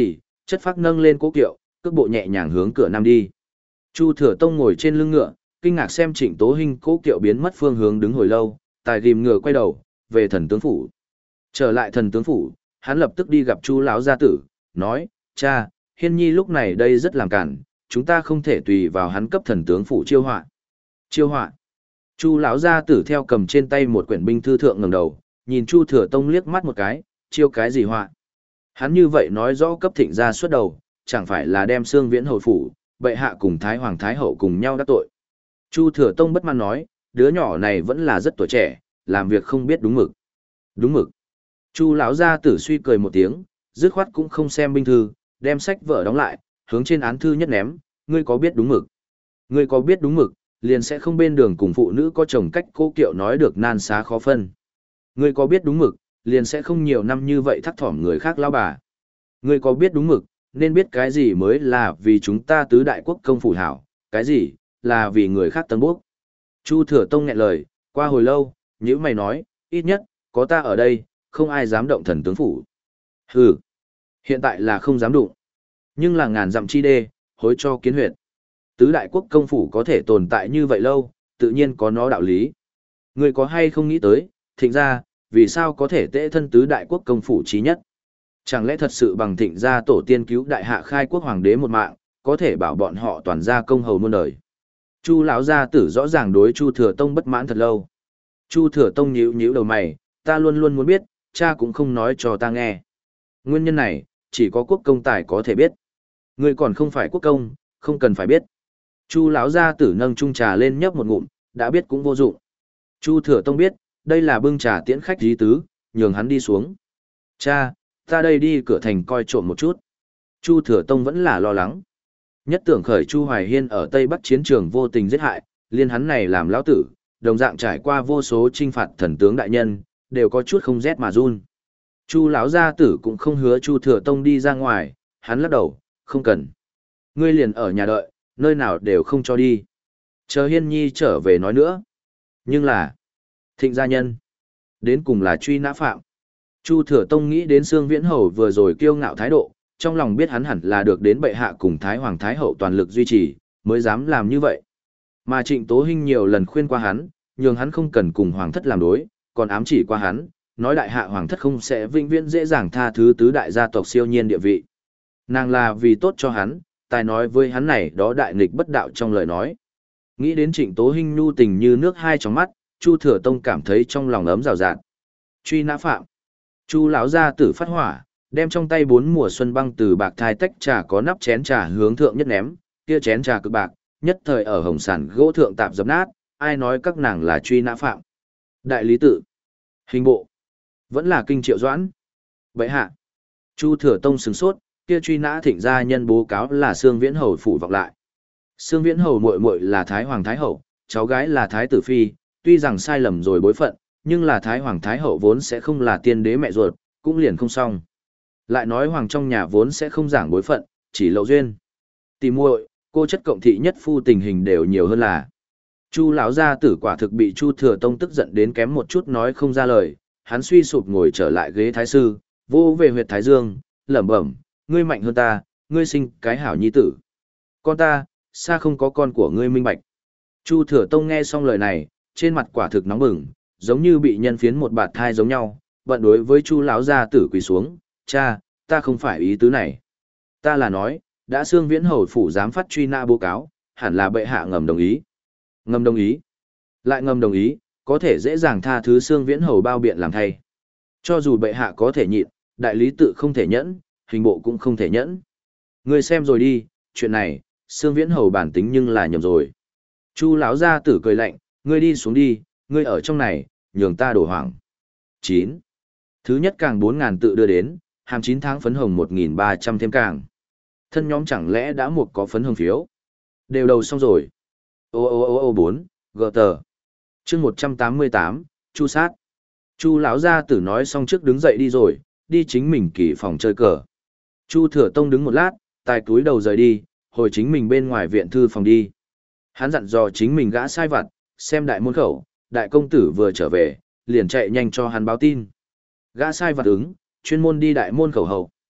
Chất phác nâng lên cố kiệu, cước bộ nhẹ nhàng hướng cửa nam đi. Chu Thừa Tông ngồi trên lưng ngựa, kinh ngạc xem Trịnh Tố Hinh cố kiệu biến mất phương hướng đứng hồi lâu, tài ghim ngựa quay đầu, về thần tướng phủ. Trở lại thần tướng phủ, hắn lập tức đi gặp Chu lão gia tử, nói: "Cha, Hiên Nhi lúc này đây rất làm cản, chúng ta không thể tùy vào hắn cấp thần tướng phủ chiêu họa." Chiêu họa? Chu lão gia tử theo cầm trên tay một quyển binh thư thượng ngẩng đầu, nhìn Chu Thừa Tông liếc mắt một cái, chiêu cái gì họa? Hắn như vậy nói rõ cấp thịnh gia xuất đầu, chẳng phải là đem Xương Viễn hầu phủ, bệ hạ cùng Thái Hoàng Thái Hậu cùng nhau đắc tội. Chu Thừa Tông bất mãn nói, đứa nhỏ này vẫn là rất tuổi trẻ, làm việc không biết đúng mực. Đúng mực. Chu lão gia tử suy cười một tiếng, dứt khoát cũng không xem binh thư, đem sách vở đóng lại, hướng trên án thư nhất ném, ngươi có biết đúng mực? Ngươi có biết đúng mực, liền sẽ không bên đường cùng phụ nữ có chồng cách cô kiệu nói được nan xá khó phân. Ngươi có biết đúng mực, liền sẽ không nhiều năm như vậy thắc thỏm người khác lao bà. Ngươi có biết đúng mực, nên biết cái gì mới là vì chúng ta tứ đại quốc công phủ hảo, cái gì, là vì người khác tân bốc. Chu Thừa Tông nghẹn lời, qua hồi lâu, nhữ mày nói, ít nhất, có ta ở đây, không ai dám động thần tướng phủ. Hừ, hiện tại là không dám đụng. Nhưng là ngàn dặm chi đê, hối cho kiến huyệt. Tứ đại quốc công phủ có thể tồn tại như vậy lâu, tự nhiên có nó đạo lý. Ngươi có hay không nghĩ tới, thịnh ra, vì sao có thể tễ thân tứ đại quốc công phủ trí nhất? Chẳng lẽ thật sự bằng thịnh gia tổ tiên cứu đại hạ khai quốc hoàng đế một mạng, có thể bảo bọn họ toàn gia công hầu muôn đời? Chu lão gia tử rõ ràng đối Chu Thừa Tông bất mãn thật lâu. Chu Thừa Tông nhíu nhíu đầu mày, ta luôn luôn muốn biết, cha cũng không nói cho ta nghe. Nguyên nhân này, chỉ có quốc công tài có thể biết. Ngươi còn không phải quốc công, không cần phải biết. Chu lão gia tử nâng chung trà lên nhấp một ngụm, đã biết cũng vô dụng. Chu Thừa Tông biết, đây là bưng trà tiễn khách dí tứ, nhường hắn đi xuống. Cha, ta đây đi cửa thành coi trộm một chút. Chu Thừa Tông vẫn là lo lắng. Nhất tưởng khởi Chu Hoài Hiên ở Tây Bắc chiến trường vô tình giết hại, liên hắn này làm lão tử, đồng dạng trải qua vô số trinh phạt thần tướng đại nhân, đều có chút không rét mà run. Chu lão gia tử cũng không hứa Chu Thừa Tông đi ra ngoài, hắn lắc đầu, không cần. Ngươi liền ở nhà đợi, nơi nào đều không cho đi. Chờ Hiên Nhi trở về nói nữa. Nhưng là, thịnh gia nhân, đến cùng là truy nã phạm. Chu Thừa Tông nghĩ đến Xương Viễn Hầu vừa rồi kiêu ngạo thái độ, trong lòng biết hắn hẳn là được đến bệ hạ cùng Thái Hoàng Thái Hậu toàn lực duy trì, mới dám làm như vậy. Mà Trịnh Tố Hinh nhiều lần khuyên qua hắn, nhường hắn không cần cùng Hoàng thất làm đối, còn ám chỉ qua hắn, nói đại hạ Hoàng thất không sẽ vĩnh viễn dễ dàng tha thứ tứ đại gia tộc siêu nhiên địa vị. Nàng là vì tốt cho hắn, tài nói với hắn này đó đại nghịch bất đạo trong lời nói. Nghĩ đến Trịnh Tố Hinh nhu tình như nước hai trong mắt, Chu Thừa Tông cảm thấy trong lòng ấm rào rạt. Truy nã phạm. Chu lão gia tử phát hỏa, đem trong tay bốn mùa xuân băng từ bạc thai tách trà có nắp chén trà hướng thượng nhất ném, kia chén trà cực bạc, nhất thời ở hồng sản gỗ thượng tạp dập nát, ai nói các nàng là truy nã phạm. Đại lý tự, hình bộ, vẫn là kinh triệu doãn. Bệ hạ. Chu Thừa Tông sửng sốt, kia truy nã thịnh gia nhân bố cáo là Xương Viễn Hầu phủ vọng lại. Xương Viễn Hầu muội muội là Thái Hoàng Thái Hậu, cháu gái là Thái Tử Phi, tuy rằng sai lầm rồi bối phận, nhưng là Thái Hoàng Thái Hậu vốn sẽ không là tiên đế mẹ ruột, cũng liền không xong. Lại nói Hoàng trong nhà vốn sẽ không giảng bối phận, chỉ lậu duyên. Tìm muội, cô chất cộng thị nhất phu tình hình đều nhiều hơn là. Chu lão gia tử quả thực bị Chu Thừa Tông tức giận đến kém một chút nói không ra lời, hắn suy sụp ngồi trở lại ghế thái sư, vô về huyệt thái dương, lẩm bẩm, ngươi mạnh hơn ta, ngươi sinh cái hảo nhi tử. Con ta, xa không có con của ngươi minh bạch. Chu Thừa Tông nghe xong lời này, trên mặt quả thực nóng bừng, giống như bị nhân phiến một bạt thai giống nhau, bận đối với Chu lão gia tử quỳ xuống, cha, ta không phải ý tứ này. Ta là nói, đã Xương Viễn Hầu phủ dám phát truy nã báo cáo, hẳn là bệ hạ ngầm đồng ý. Ngầm đồng ý. Lại ngầm đồng ý, có thể dễ dàng tha thứ Xương Viễn Hầu bao biện làm thay. Cho dù bệ hạ có thể nhịn, đại lý tự không thể nhẫn, hình bộ cũng không thể nhẫn. Ngươi xem rồi đi, chuyện này, Xương Viễn Hầu bản tính nhưng là nhầm rồi. Chu lão gia tử cười lạnh, ngươi đi xuống đi, ngươi ở trong này, nhường ta đổ hoảng. chín. Thứ nhất càng bốn ngàn tự đưa đến, hàm chín tháng phấn hồng một nghìn ba trăm thêm càng. Thân nhóm chẳng lẽ đã một có phấn hồng phiếu. Đều đầu xong rồi. Ô ô ô ô bốn, gờ tờ. chương một trăm tám mươi tám, Chu sát. Chu lão gia tử nói xong trước đứng dậy đi rồi, đi chính mình kỳ phòng chơi cờ. Chu Thừa Tông đứng một lát, tài túi đầu rời đi, hồi chính mình bên ngoài viện thư phòng đi. Hắn dặn dò chính mình gã sai vặt, xem đại môn khẩu, đại công tử vừa trở về, liền chạy nhanh cho hắn báo tin. Gã sai vặt ứng, chuyên môn đi đại môn khẩu hậu.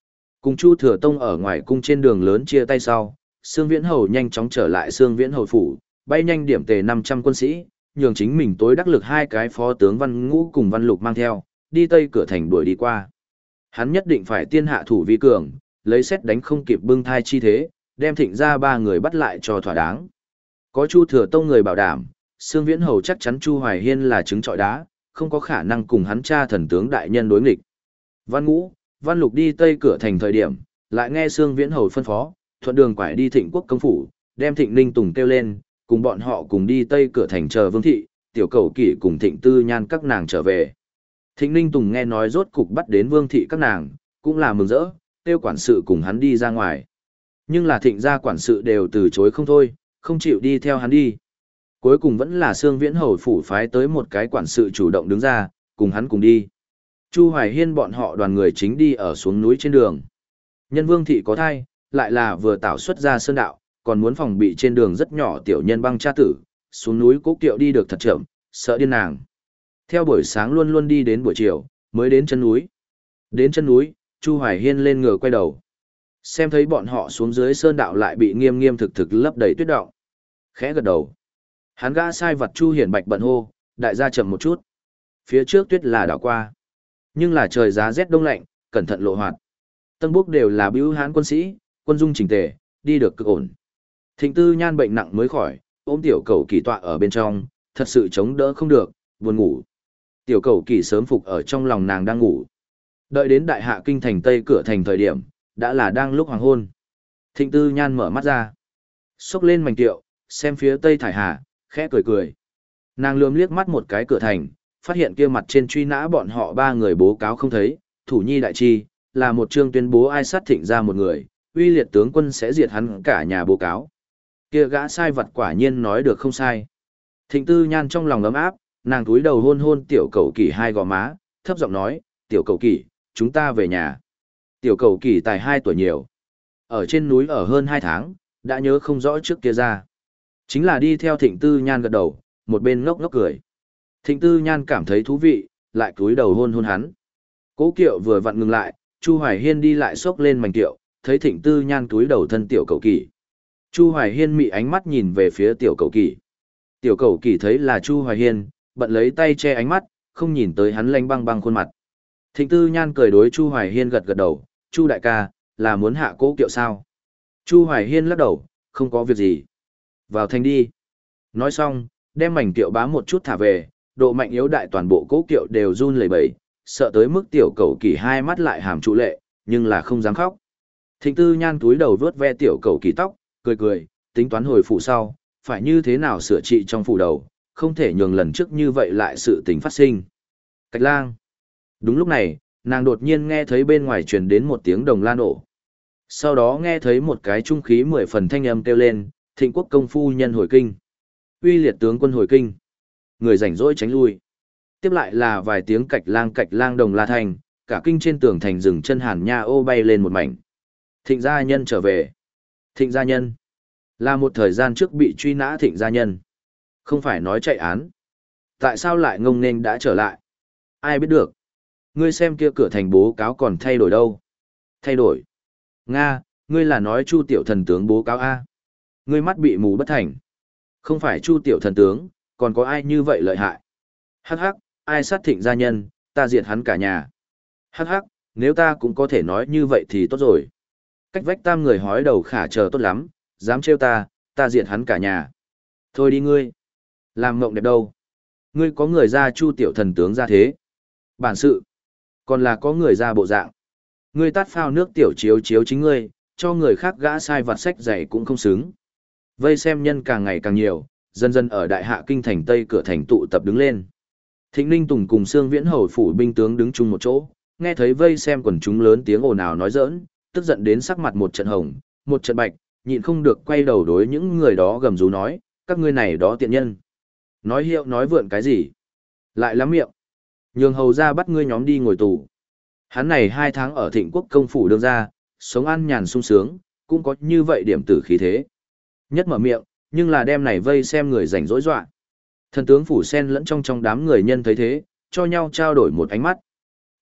Cùng Chu Thừa Tông ở ngoài cung trên đường lớn chia tay sau, Sương Viễn Hầu nhanh chóng trở lại Sương Viễn Hầu phủ, bay nhanh điểm tề năm trăm quân sĩ, nhường chính mình tối đắc lực hai cái phó tướng Văn Ngũ cùng Văn Lục mang theo, đi tây cửa thành đuổi đi qua. Hắn nhất định phải tiên hạ thủ vi cường, lấy xét đánh không kịp bưng thai chi thế, đem Thịnh ra ba người bắt lại cho thỏa đáng. Có Chu Thừa Tông người bảo đảm, Sương Viễn Hầu chắc chắn Chu Hoài Hiên là trứng trọi đá, không có khả năng cùng hắn cha thần tướng đại nhân đối nghịch. Văn Ngũ, Văn Lục đi tây cửa thành thời điểm, lại nghe Sương Viễn Hầu phân phó, thuận đường quải đi Thịnh Quốc công phủ, đem Thịnh Ninh Tùng kêu lên, cùng bọn họ cùng đi tây cửa thành chờ Vương thị, Tiểu Cẩu Kỷ cùng Thịnh Tư Nhan các nàng trở về. Thịnh Ninh Tùng nghe nói rốt cục bắt đến Vương thị các nàng, cũng là mừng rỡ, kêu quản sự cùng hắn đi ra ngoài. Nhưng là Thịnh gia quản sự đều từ chối không thôi, không chịu đi theo hắn đi. Cuối cùng vẫn là Sương Viễn Hầu phủ phái tới một cái quản sự chủ động đứng ra, cùng hắn cùng đi. Chu Hoài Hiên bọn họ đoàn người chính đi ở xuống núi trên đường. Nhân Vương thị có thai, lại là vừa tảo xuất ra sơn đạo, còn muốn phòng bị trên đường rất nhỏ tiểu nhân băng cha tử, xuống núi cố kiệu đi được thật chậm, sợ điên nàng. Theo buổi sáng luôn luôn đi đến buổi chiều, mới đến chân núi. Đến chân núi, Chu Hoài Hiên lên ngựa quay đầu. Xem thấy bọn họ xuống dưới sơn đạo lại bị nghiêm nghiêm thực thực lấp đầy tuyết động. Khẽ gật đầu. Hắn gã sai vật Chu Hiển Bạch bận hô, đại gia chậm một chút. Phía trước tuyết là đảo qua. Nhưng là trời giá rét đông lạnh, cẩn thận lộ hoạt. Tân búc đều là bưu hán quân sĩ, quân dung chỉnh tề, đi được cực ổn. Thịnh Tư Nhan bệnh nặng mới khỏi, ôm Tiểu Cẩu Kỷ tọa ở bên trong, thật sự chống đỡ không được, buồn ngủ. Tiểu Cẩu Kỷ sớm phục ở trong lòng nàng đang ngủ. Đợi đến đại hạ kinh thành tây cửa thành thời điểm, đã là đang lúc hoàng hôn. Thịnh Tư Nhan mở mắt ra, xốc lên mảnh tiệu, xem phía tây thải hà, khẽ cười cười. Nàng lườm liếc mắt một cái cửa thành, phát hiện kia mặt trên truy nã bọn họ ba người bố cáo không thấy, thủ nhi đại chi, là một chương tuyên bố ai sát Thịnh ra một người, uy liệt tướng quân sẽ diệt hắn cả nhà bố cáo. Kia gã sai vật quả nhiên nói được không sai. Thịnh Tư Nhan trong lòng ấm áp, nàng túi đầu hôn hôn Tiểu Cẩu Kỷ hai gò má, thấp giọng nói, Tiểu Cẩu Kỷ, chúng ta về nhà. Tiểu Cẩu Kỷ tài hai tuổi nhiều. Ở trên núi ở hơn hai tháng, đã nhớ không rõ trước kia ra. Chính là đi theo Thịnh Tư Nhan gật đầu, một bên ngốc ngốc cười. Thịnh Tư Nhan cảm thấy thú vị, lại cúi đầu hôn hôn hắn. Cố kiệu vừa vặn ngừng lại, Chu Hoài Hiên đi lại xốc lên mảnh kiệu, thấy Thịnh Tư Nhan cúi đầu thân Tiểu Cẩu Kỷ. Chu Hoài Hiên mị ánh mắt nhìn về phía Tiểu Cẩu Kỷ. Tiểu Cẩu Kỷ thấy là Chu Hoài Hiên, bận lấy tay che ánh mắt, không nhìn tới hắn lanh băng băng khuôn mặt. Thịnh Tư Nhan cười đối Chu Hoài Hiên gật gật đầu, Chu đại ca, là muốn hạ cố kiệu sao? Chu Hoài Hiên lắc đầu, không có việc gì. Vào thành đi. Nói xong, đem mảnh kiệu bám một chút thả về, độ mạnh yếu đại toàn bộ cố kiệu đều run lẩy bẩy, sợ tới mức Tiểu Cẩu Kỷ hai mắt lại hàm trụ lệ, nhưng là không dám khóc. Thịnh Tư Nhan túi đầu vớt ve Tiểu Cẩu Kỷ tóc, cười cười, tính toán hồi phủ sau, phải như thế nào sửa trị trong phủ đầu, không thể nhường lần trước như vậy lại sự tình phát sinh. Cạch lang. Đúng lúc này, nàng đột nhiên nghe thấy bên ngoài truyền đến một tiếng đồng la nổ. Sau đó nghe thấy một cái trung khí mười phần thanh âm kêu lên, Thịnh quốc công phu nhân hồi kinh. Uy liệt tướng quân hồi kinh. Người rảnh rỗi tránh lui. Tiếp lại là vài tiếng cạch lang cạch lang đồng la thành, cả kinh trên tường thành rừng chân hàn nha ô bay lên một mảnh. Thịnh gia nhân trở về. Thịnh gia nhân. Là một thời gian trước bị truy nã Thịnh gia nhân. Không phải nói chạy án. Tại sao lại ngông nên đã trở lại? Ai biết được. Ngươi xem kia cửa thành bố cáo còn thay đổi đâu. Thay đổi. Nga, ngươi là nói Chu tiểu thần tướng bố cáo A. Ngươi mắt bị mù bất thành. Không phải Chu tiểu thần tướng, còn có ai như vậy lợi hại. Hắc hắc, ai sát Thịnh gia nhân, ta diệt hắn cả nhà. Hắc hắc, nếu ta cũng có thể nói như vậy thì tốt rồi. Cách vách tam người hói đầu khả chờ tốt lắm, dám trêu ta, ta diệt hắn cả nhà. Thôi đi ngươi. Làm mộng đẹp đâu. Ngươi có người ra Chu tiểu thần tướng ra thế. Bản sự. Còn là có người ra bộ dạng. Ngươi tát phao nước tiểu chiếu chiếu chính ngươi, cho người khác gã sai vặt sách giày cũng không xứng. Vây xem nhân càng ngày càng nhiều, dần dần ở đại hạ kinh thành tây cửa thành tụ tập đứng lên. Thịnh Ninh Tùng cùng Sương Viễn Hầu phủ binh tướng đứng chung một chỗ, nghe thấy vây xem quần chúng lớn tiếng ồn ào nói giỡn, tức giận đến sắc mặt một trận hồng, một trận bạch, nhịn không được quay đầu đối những người đó gầm rú nói, các ngươi này đó tiện nhân. Nói hiệu nói vượn cái gì? Lại lắm miệng. Nhường hầu ra bắt ngươi nhóm đi ngồi tù. Hắn này hai tháng ở Thịnh quốc công phủ đương ra, sống ăn nhàn sung sướng, cũng có như vậy điểm tử khí thế. Nhất mở miệng, nhưng là đem này vây xem người rảnh rỗi dọa. Thần tướng phủ sen lẫn trong trong đám người nhân thấy thế, cho nhau trao đổi một ánh mắt.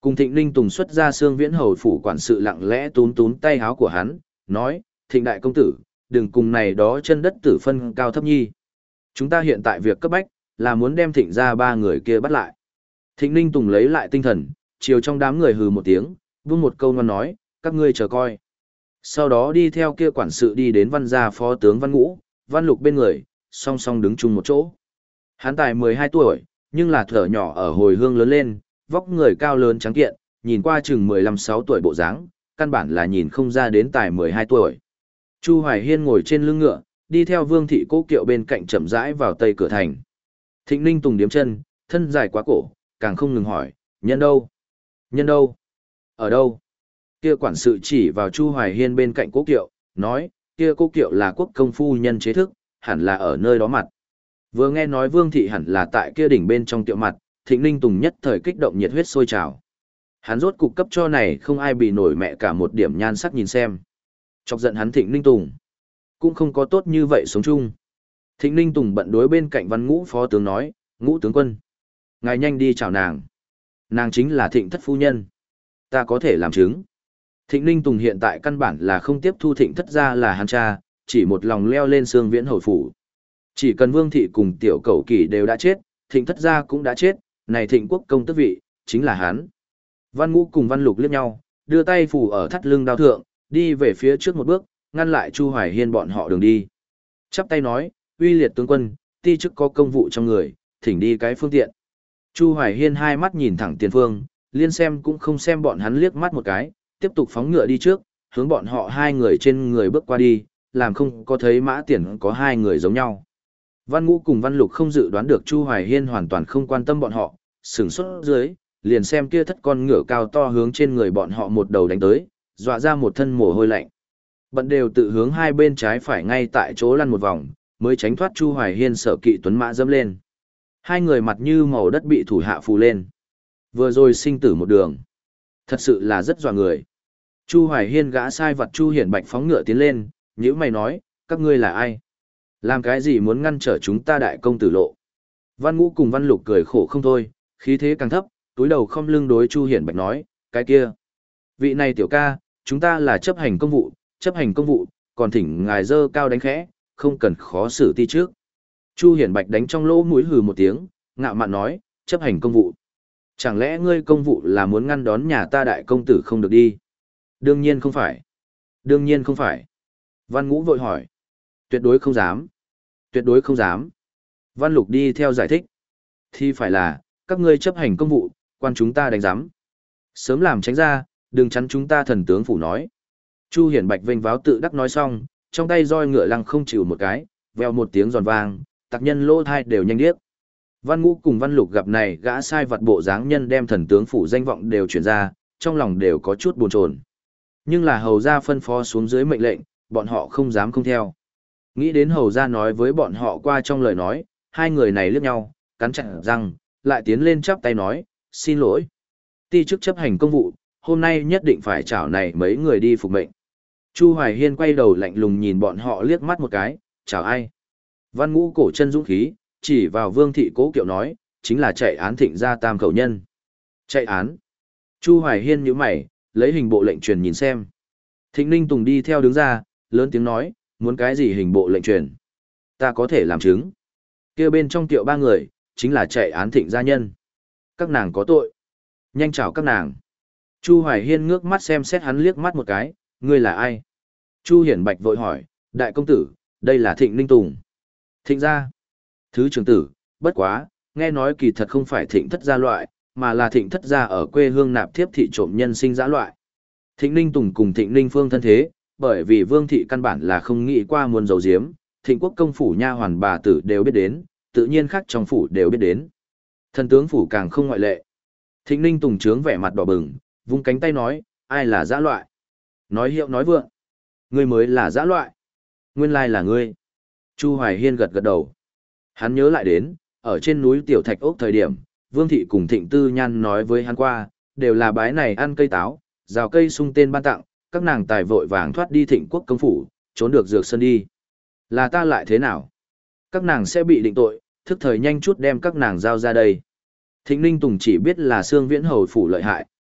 Cùng Thịnh Ninh Tùng xuất ra Sương Viễn Hầu phủ quản sự lặng lẽ túm túm tay háo của hắn, nói, Thịnh đại công tử, đừng cùng này đó chân đất tử phân cao thấp nhi. Chúng ta hiện tại việc cấp bách, là muốn đem Thịnh ra ba người kia bắt lại. Thịnh Ninh Tùng lấy lại tinh thần, chiều trong đám người hừ một tiếng, buông một câu ngon nói, các ngươi chờ coi. Sau đó đi theo kia quản sự đi đến văn gia phó tướng Văn Ngũ, Văn Lục bên người, song song đứng chung một chỗ. Hắn tài mười hai tuổi, nhưng là thở nhỏ ở hồi hương lớn lên, vóc người cao lớn trắng kiện, nhìn qua chừng mười lăm sáu tuổi bộ dáng, căn bản là nhìn không ra đến tài mười hai tuổi. Chu Hoài Hiên ngồi trên lưng ngựa, đi theo Vương thị cố kiệu bên cạnh chậm rãi vào tây cửa thành. Thịnh Ninh Tùng điếm chân, thân dài quá cổ, càng không ngừng hỏi, nhân đâu? Nhân đâu? Ở đâu? Kia quản sự chỉ vào Chu Hoài Hiên bên cạnh cố kiệu, nói, kia cố kiệu là quốc công phu nhân chế thức, hẳn là ở nơi đó mặt. Vừa nghe nói Vương thị hẳn là tại kia đỉnh bên trong tiệu mặt, Thịnh Ninh Tùng nhất thời kích động nhiệt huyết sôi trào. Hắn rốt cục cấp cho này không ai bị nổi mẹ cả một điểm nhan sắc nhìn xem. Chọc giận hắn Thịnh Ninh Tùng. Cũng không có tốt như vậy sống chung. Thịnh Ninh Tùng bận đối bên cạnh Văn Ngũ phó tướng nói, Ngũ tướng quân. Ngài nhanh đi chào nàng. Nàng chính là Thịnh thất phu nhân. Ta có thể làm chứng. Thịnh Ninh Tùng hiện tại căn bản là không tiếp thu Thịnh thất ra là hắn cha, chỉ một lòng leo lên Sương Viễn Hầu phủ. Chỉ cần Vương thị cùng tiểu cẩu kỷ đều đã chết, Thịnh thất gia cũng đã chết, này Thịnh quốc công tước vị, chính là hắn. Văn Ngũ cùng Văn Lục liếc nhau, đưa tay phủ ở thắt lưng đao thượng, đi về phía trước một bước, ngăn lại Chu Hoài Hiên bọn họ đường đi. Chắp tay nói, uy liệt tướng quân, ti chức có công vụ trong người, thỉnh đi cái phương tiện. Chu Hoài Hiên hai mắt nhìn thẳng tiền phương, liên xem cũng không xem bọn hắn liếc mắt một cái, tiếp tục phóng ngựa đi trước, hướng bọn họ hai người trên người bước qua đi, làm không có thấy mã tiền có hai người giống nhau. Văn Ngũ cùng Văn Lục không dự đoán được Chu Hoài Hiên hoàn toàn không quan tâm bọn họ, sửng sốt dưới, liền xem kia thất con ngựa cao to hướng trên người bọn họ một đầu đánh tới, dọa ra một thân mồ hôi lạnh. Bận đều tự hướng hai bên trái phải ngay tại chỗ lăn một vòng, mới tránh thoát Chu Hoài Hiên sở kỵ tuấn mã dẫm lên. Hai người mặt như màu đất bị thủ hạ phù lên. Vừa rồi sinh tử một đường. Thật sự là rất dọa người. Chu Hoài Hiên gã sai vật Chu Hiển Bạch phóng ngựa tiến lên, nhíu mày nói, các ngươi là ai? Làm cái gì muốn ngăn trở chúng ta đại công tử lộ? Văn Ngũ cùng Văn Lục cười khổ không thôi, khí thế càng thấp, túi đầu không lưng đối Chu Hiển Bạch nói, cái kia. Vị này tiểu ca, chúng ta là chấp hành công vụ, chấp hành công vụ, còn thỉnh ngài dơ cao đánh khẽ, không cần khó xử ti trước. Chu Hiển Bạch đánh trong lỗ mũi hừ một tiếng, ngạo mạn nói, chấp hành công vụ. Chẳng lẽ ngươi công vụ là muốn ngăn đón nhà ta đại công tử không được đi? Đương nhiên không phải. Đương nhiên không phải. Văn Ngũ vội hỏi. Tuyệt đối không dám. Tuyệt đối không dám. Văn Lục đi theo giải thích. Thì phải là, các ngươi chấp hành công vụ, quan chúng ta đánh giám. Sớm làm tránh ra, đừng chắn chúng ta thần tướng phủ nói. Chu Hiển Bạch vênh váo tự đắc nói xong, trong tay roi ngựa lăng không chịu một cái, veo một tiếng giòn vang, tặc nhân lỗ thai đều nhanh điếc. Văn Ngũ cùng Văn Lục gặp này gã sai vật bộ dáng nhân đem thần tướng phủ danh vọng đều chuyển ra, trong lòng đều có chút buồn chồn. Nhưng là hầu gia phân phó xuống dưới mệnh lệnh, bọn họ không dám không theo. Nghĩ đến hầu gia nói với bọn họ qua trong lời nói, hai người này liếc nhau, cắn chặt răng, lại tiến lên chắp tay nói, xin lỗi. Ti chức chấp hành công vụ, hôm nay nhất định phải chảo này mấy người đi phục mệnh. Chu Hoài Hiên quay đầu lạnh lùng nhìn bọn họ liếc mắt một cái, chào ai. Văn Ngũ cổ chân dũng khí, chỉ vào Vương thị cố kiệu nói, chính là chạy án Thịnh gia tam khẩu nhân. Chạy án. Chu Hoài Hiên nhíu mày, lấy hình bộ lệnh truyền nhìn xem. Thịnh Ninh Tùng đi theo đứng ra, lớn tiếng nói, muốn cái gì hình bộ lệnh truyền. Ta có thể làm chứng. Kia bên trong tiệu ba người, chính là chạy án Thịnh gia nhân. Các nàng có tội. Nhanh chào các nàng. Chu Hoài Hiên ngước mắt xem xét hắn liếc mắt một cái, ngươi là ai? Chu Hiển Bạch vội hỏi, đại công tử, đây là Thịnh Ninh Tùng. Thịnh gia. Thứ trưởng tử, bất quá, nghe nói kỳ thật không phải Thịnh thất gia loại, mà là Thịnh thất gia ở quê hương nạp thiếp thị trộm nhân sinh dã loại. Thịnh Ninh Tùng cùng Thịnh Ninh Phương thân thế, bởi vì Vương thị căn bản là không nghĩ qua muôn dầu diếm, Thịnh quốc công phủ nha hoàn bà tử đều biết đến, tự nhiên khác trong phủ đều biết đến. Thần tướng phủ càng không ngoại lệ. Thịnh Ninh Tùng trướng vẻ mặt đỏ bừng, vung cánh tay nói, ai là dã loại? Nói hiệu nói vượng. Ngươi mới là dã loại. Nguyên lai là ngươi. Chu Hoài Hiên gật gật đầu. Hắn nhớ lại đến, ở trên núi Tiểu Thạch Ốc thời điểm, Vương thị cùng Thịnh Tư Nhan nói với hắn qua, đều là bái này ăn cây táo, rào cây sung tên ban tặng, các nàng tài vội vàng thoát đi Thịnh quốc công phủ, trốn được dược sơn đi. Là ta lại thế nào? Các nàng sẽ bị định tội, thức thời nhanh chút đem các nàng giao ra đây. Thịnh Ninh Tùng chỉ biết là Sương Viễn Hầu phủ lợi hại,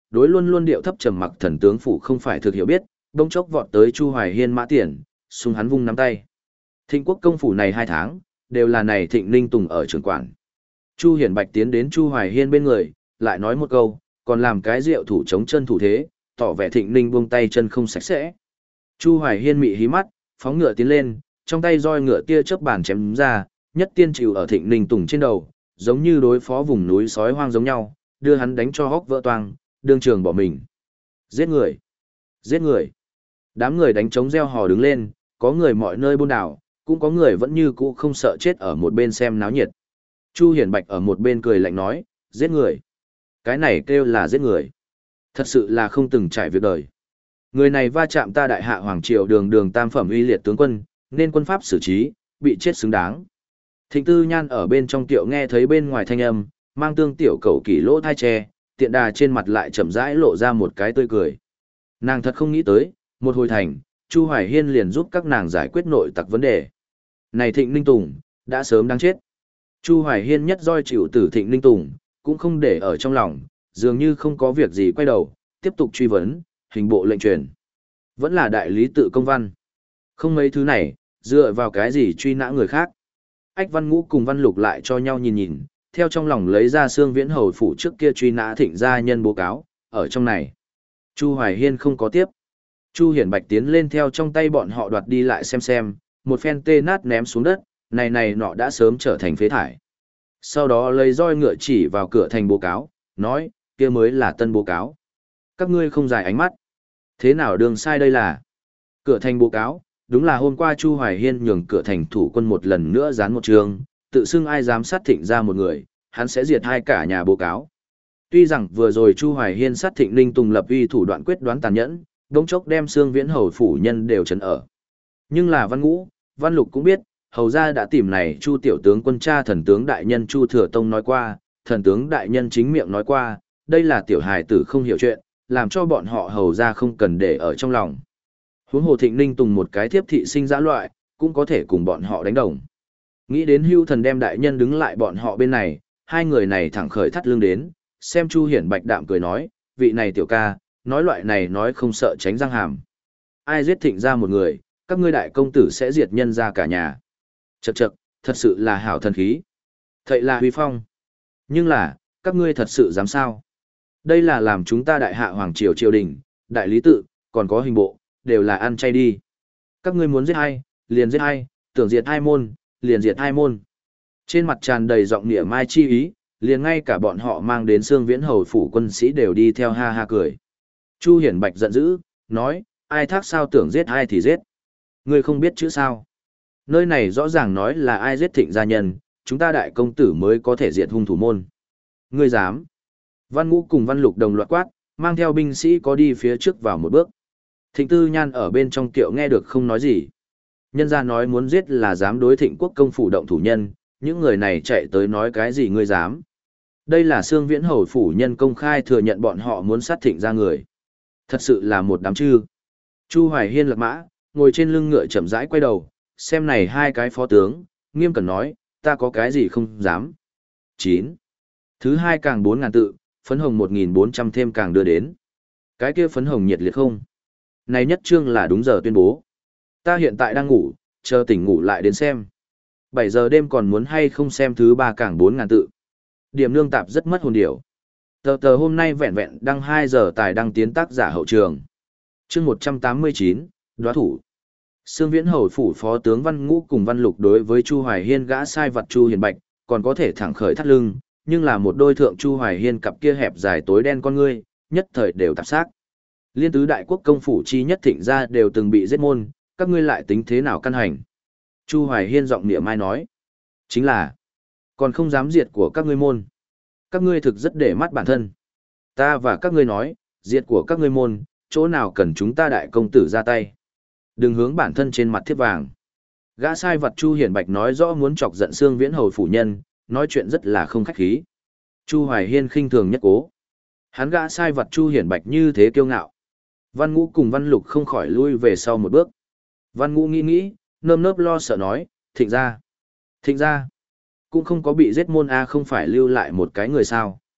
đối luôn luôn điệu thấp trầm mặc thần tướng phủ không phải thực hiểu biết, bỗng chốc vọt tới Chu Hoài Hiên mã tiền, xung hắn vung nắm tay. Thịnh quốc công phủ này hai tháng, đều là này Thịnh Ninh Tùng ở trường quản. Chu Hiển Bạch tiến đến Chu Hoài Hiên bên người, lại nói một câu, còn làm cái rượu thủ chống chân thủ thế, tỏ vẻ Thịnh Ninh buông tay chân không sạch sẽ. Chu Hoài Hiên mị hí mắt, phóng ngựa tiến lên, trong tay roi ngựa tia chớp bàn chém ra, nhất tiên chịu ở Thịnh Ninh Tùng trên đầu, giống như đối phó vùng núi sói hoang giống nhau, đưa hắn đánh cho hốc vỡ toang, đương trường bỏ mình. Giết người! Giết người! Đám người đánh trống reo hò đứng lên, có người mọi nơi buôn đảo, cũng có người vẫn như cũ không sợ chết ở một bên xem náo nhiệt. Chu Hiển Bạch ở một bên cười lạnh nói, giết người! Cái này kêu là giết người! Thật sự là không từng trải việc đời. Người này va chạm ta đại hạ hoàng triều đường đường tam phẩm uy liệt tướng quân, nên quân pháp xử trí, bị chết xứng đáng. Thịnh Tư Nhan ở bên trong tiệu nghe thấy bên ngoài thanh âm, mang tương tiểu cầu kỷ lỗ thai tre, tiện đà trên mặt lại chậm rãi lộ ra một cái tươi cười. Nàng thật không nghĩ tới, một hồi thành, Chu Hoài Hiên liền giúp các nàng giải quyết nội tặc vấn đề. Này Thịnh Ninh Tùng, đã sớm đáng chết. Chu Hoài Hiên nhất roi chịu tử Thịnh Ninh Tùng, cũng không để ở trong lòng, dường như không có việc gì quay đầu, tiếp tục truy vấn, hình bộ lệnh truyền. Vẫn là đại lý tự công văn. Không mấy thứ này, dựa vào cái gì truy nã người khác. Ách Văn Ngũ cùng Văn Lục lại cho nhau nhìn nhìn, theo trong lòng lấy ra xương viễn hầu phủ trước kia truy nã Thịnh gia nhân báo cáo, ở trong này. Chu Hoài Hiên không có tiếp. Chu Hiển Bạch tiến lên theo trong tay bọn họ đoạt đi lại xem xem, một phen tê nát ném xuống đất, này này nọ đã sớm trở thành phế thải. Sau đó lấy roi ngựa chỉ vào cửa thành báo cáo, nói, kia mới là tân báo cáo. Các ngươi không dài ánh mắt. Thế nào đường sai đây là? Cửa thành báo cáo, đúng là hôm qua Chu Hoài Hiên nhường cửa thành thủ quân một lần nữa dán một trường, tự xưng ai dám sát Thịnh ra một người, hắn sẽ diệt hai cả nhà báo cáo. Tuy rằng vừa rồi Chu Hoài Hiên sát Thịnh Ninh Tùng lập uy thủ đoạn quyết đoán tàn nhẫn, đống chốc đem xương viễn hầu phủ nhân đều chấn ở. Nhưng là Văn Ngũ, Văn Lục cũng biết, hầu ra đã tìm này Chu tiểu tướng quân cha thần tướng đại nhân Chu Thừa Tông nói qua, thần tướng đại nhân chính miệng nói qua, đây là tiểu hài tử không hiểu chuyện, làm cho bọn họ hầu ra không cần để ở trong lòng. Huống hồ Thịnh Ninh Tùng một cái thiếp thị sinh dã loại, cũng có thể cùng bọn họ đánh đồng. Nghĩ đến Hưu Thần đem đại nhân đứng lại bọn họ bên này, hai người này thẳng khởi thắt lưng đến, xem Chu Hiển Bạch đạm cười nói, vị này tiểu ca, nói loại này nói không sợ tránh răng hàm. Ai giết Thịnh ra một người, các ngươi đại công tử sẽ diệt nhân ra cả nhà. Chậc chậc, thật sự là hảo thần khí. Thậy là huy phong. Nhưng là, các ngươi thật sự dám sao? Đây là làm chúng ta đại hạ hoàng triều triều đình, đại lý tự, còn có hình bộ, đều là ăn chay đi. Các ngươi muốn giết ai, liền giết ai, tưởng diệt hai môn, liền diệt hai môn. Trên mặt tràn đầy giọng nghĩa mai chi ý, liền ngay cả bọn họ mang đến xương viễn hầu phủ quân sĩ đều đi theo ha ha cười. Chu Hiển Bạch giận dữ, nói, ai thác sao tưởng giết ai thì giết. Ngươi không biết chữ sao. Nơi này rõ ràng nói là ai giết Thịnh gia nhân, chúng ta đại công tử mới có thể diệt hung thủ môn. Ngươi dám. Văn Ngũ cùng Văn Lục đồng loạt quát, mang theo binh sĩ có đi phía trước vào một bước. Thịnh Tư Nhan ở bên trong kiệu nghe được không nói gì. Nhân gia nói muốn giết là dám đối Thịnh quốc công phủ động thủ nhân, những người này chạy tới nói cái gì ngươi dám. Đây là xương viễn hầu phủ nhân công khai thừa nhận bọn họ muốn sát Thịnh ra người. Thật sự là một đám chư. Chu Hoài Hiên lạc mã, ngồi trên lưng ngựa chậm rãi quay đầu, xem này hai cái phó tướng, nghiêm cẩn nói, ta có cái gì không dám. chín. Thứ hai càng bốn ngàn tự, phấn hồng một nghìn bốn trăm thêm càng đưa đến. Cái kia phấn hồng nhiệt liệt không? Này nhất trương là đúng giờ tuyên bố. Ta hiện tại đang ngủ, chờ tỉnh ngủ lại đến xem. bảy giờ đêm còn muốn hay không xem thứ ba càng bốn ngàn tự. Điểm nương tạp rất mất hồn điểu. Tờ tờ hôm nay vẹn vẹn đăng hai giờ tài đăng tiến tác giả hậu trường. Chương một trăm tám mươi chín, đoá thủ. Sương Viễn hầu phủ phó tướng Văn Ngũ cùng Văn Lục đối với Chu Hoài Hiên gã sai vật Chu Hiền Bạch, còn có thể thẳng khởi thắt lưng, nhưng là một đôi thượng Chu Hoài Hiên cặp kia hẹp dài tối đen con ngươi, nhất thời đều tạp xác. Liên tứ đại quốc công phủ chi nhất Thịnh gia đều từng bị giết môn, các ngươi lại tính thế nào căn hành? Chu Hoài Hiên giọng niệm mai nói, chính là còn không dám diệt của các ngươi môn. Các ngươi thực rất để mắt bản thân. Ta và các ngươi nói, diệt của các ngươi môn, chỗ nào cần chúng ta đại công tử ra tay. Đừng hướng bản thân trên mặt thiếp vàng. Gã sai vật Chu Hiển Bạch nói rõ muốn chọc giận Sương Viễn hầu phủ nhân, nói chuyện rất là không khách khí. Chu Hoài Hiên khinh thường nhất cố. Hắn gã sai vật Chu Hiển Bạch như thế kiêu ngạo. Văn Ngũ cùng Văn Lục không khỏi lui về sau một bước. Văn Ngũ nghĩ nghĩ, nơm nớp lo sợ nói, Thịnh gia. Thịnh gia. Cũng không có bị giết môn A không phải lưu lại một cái người sao.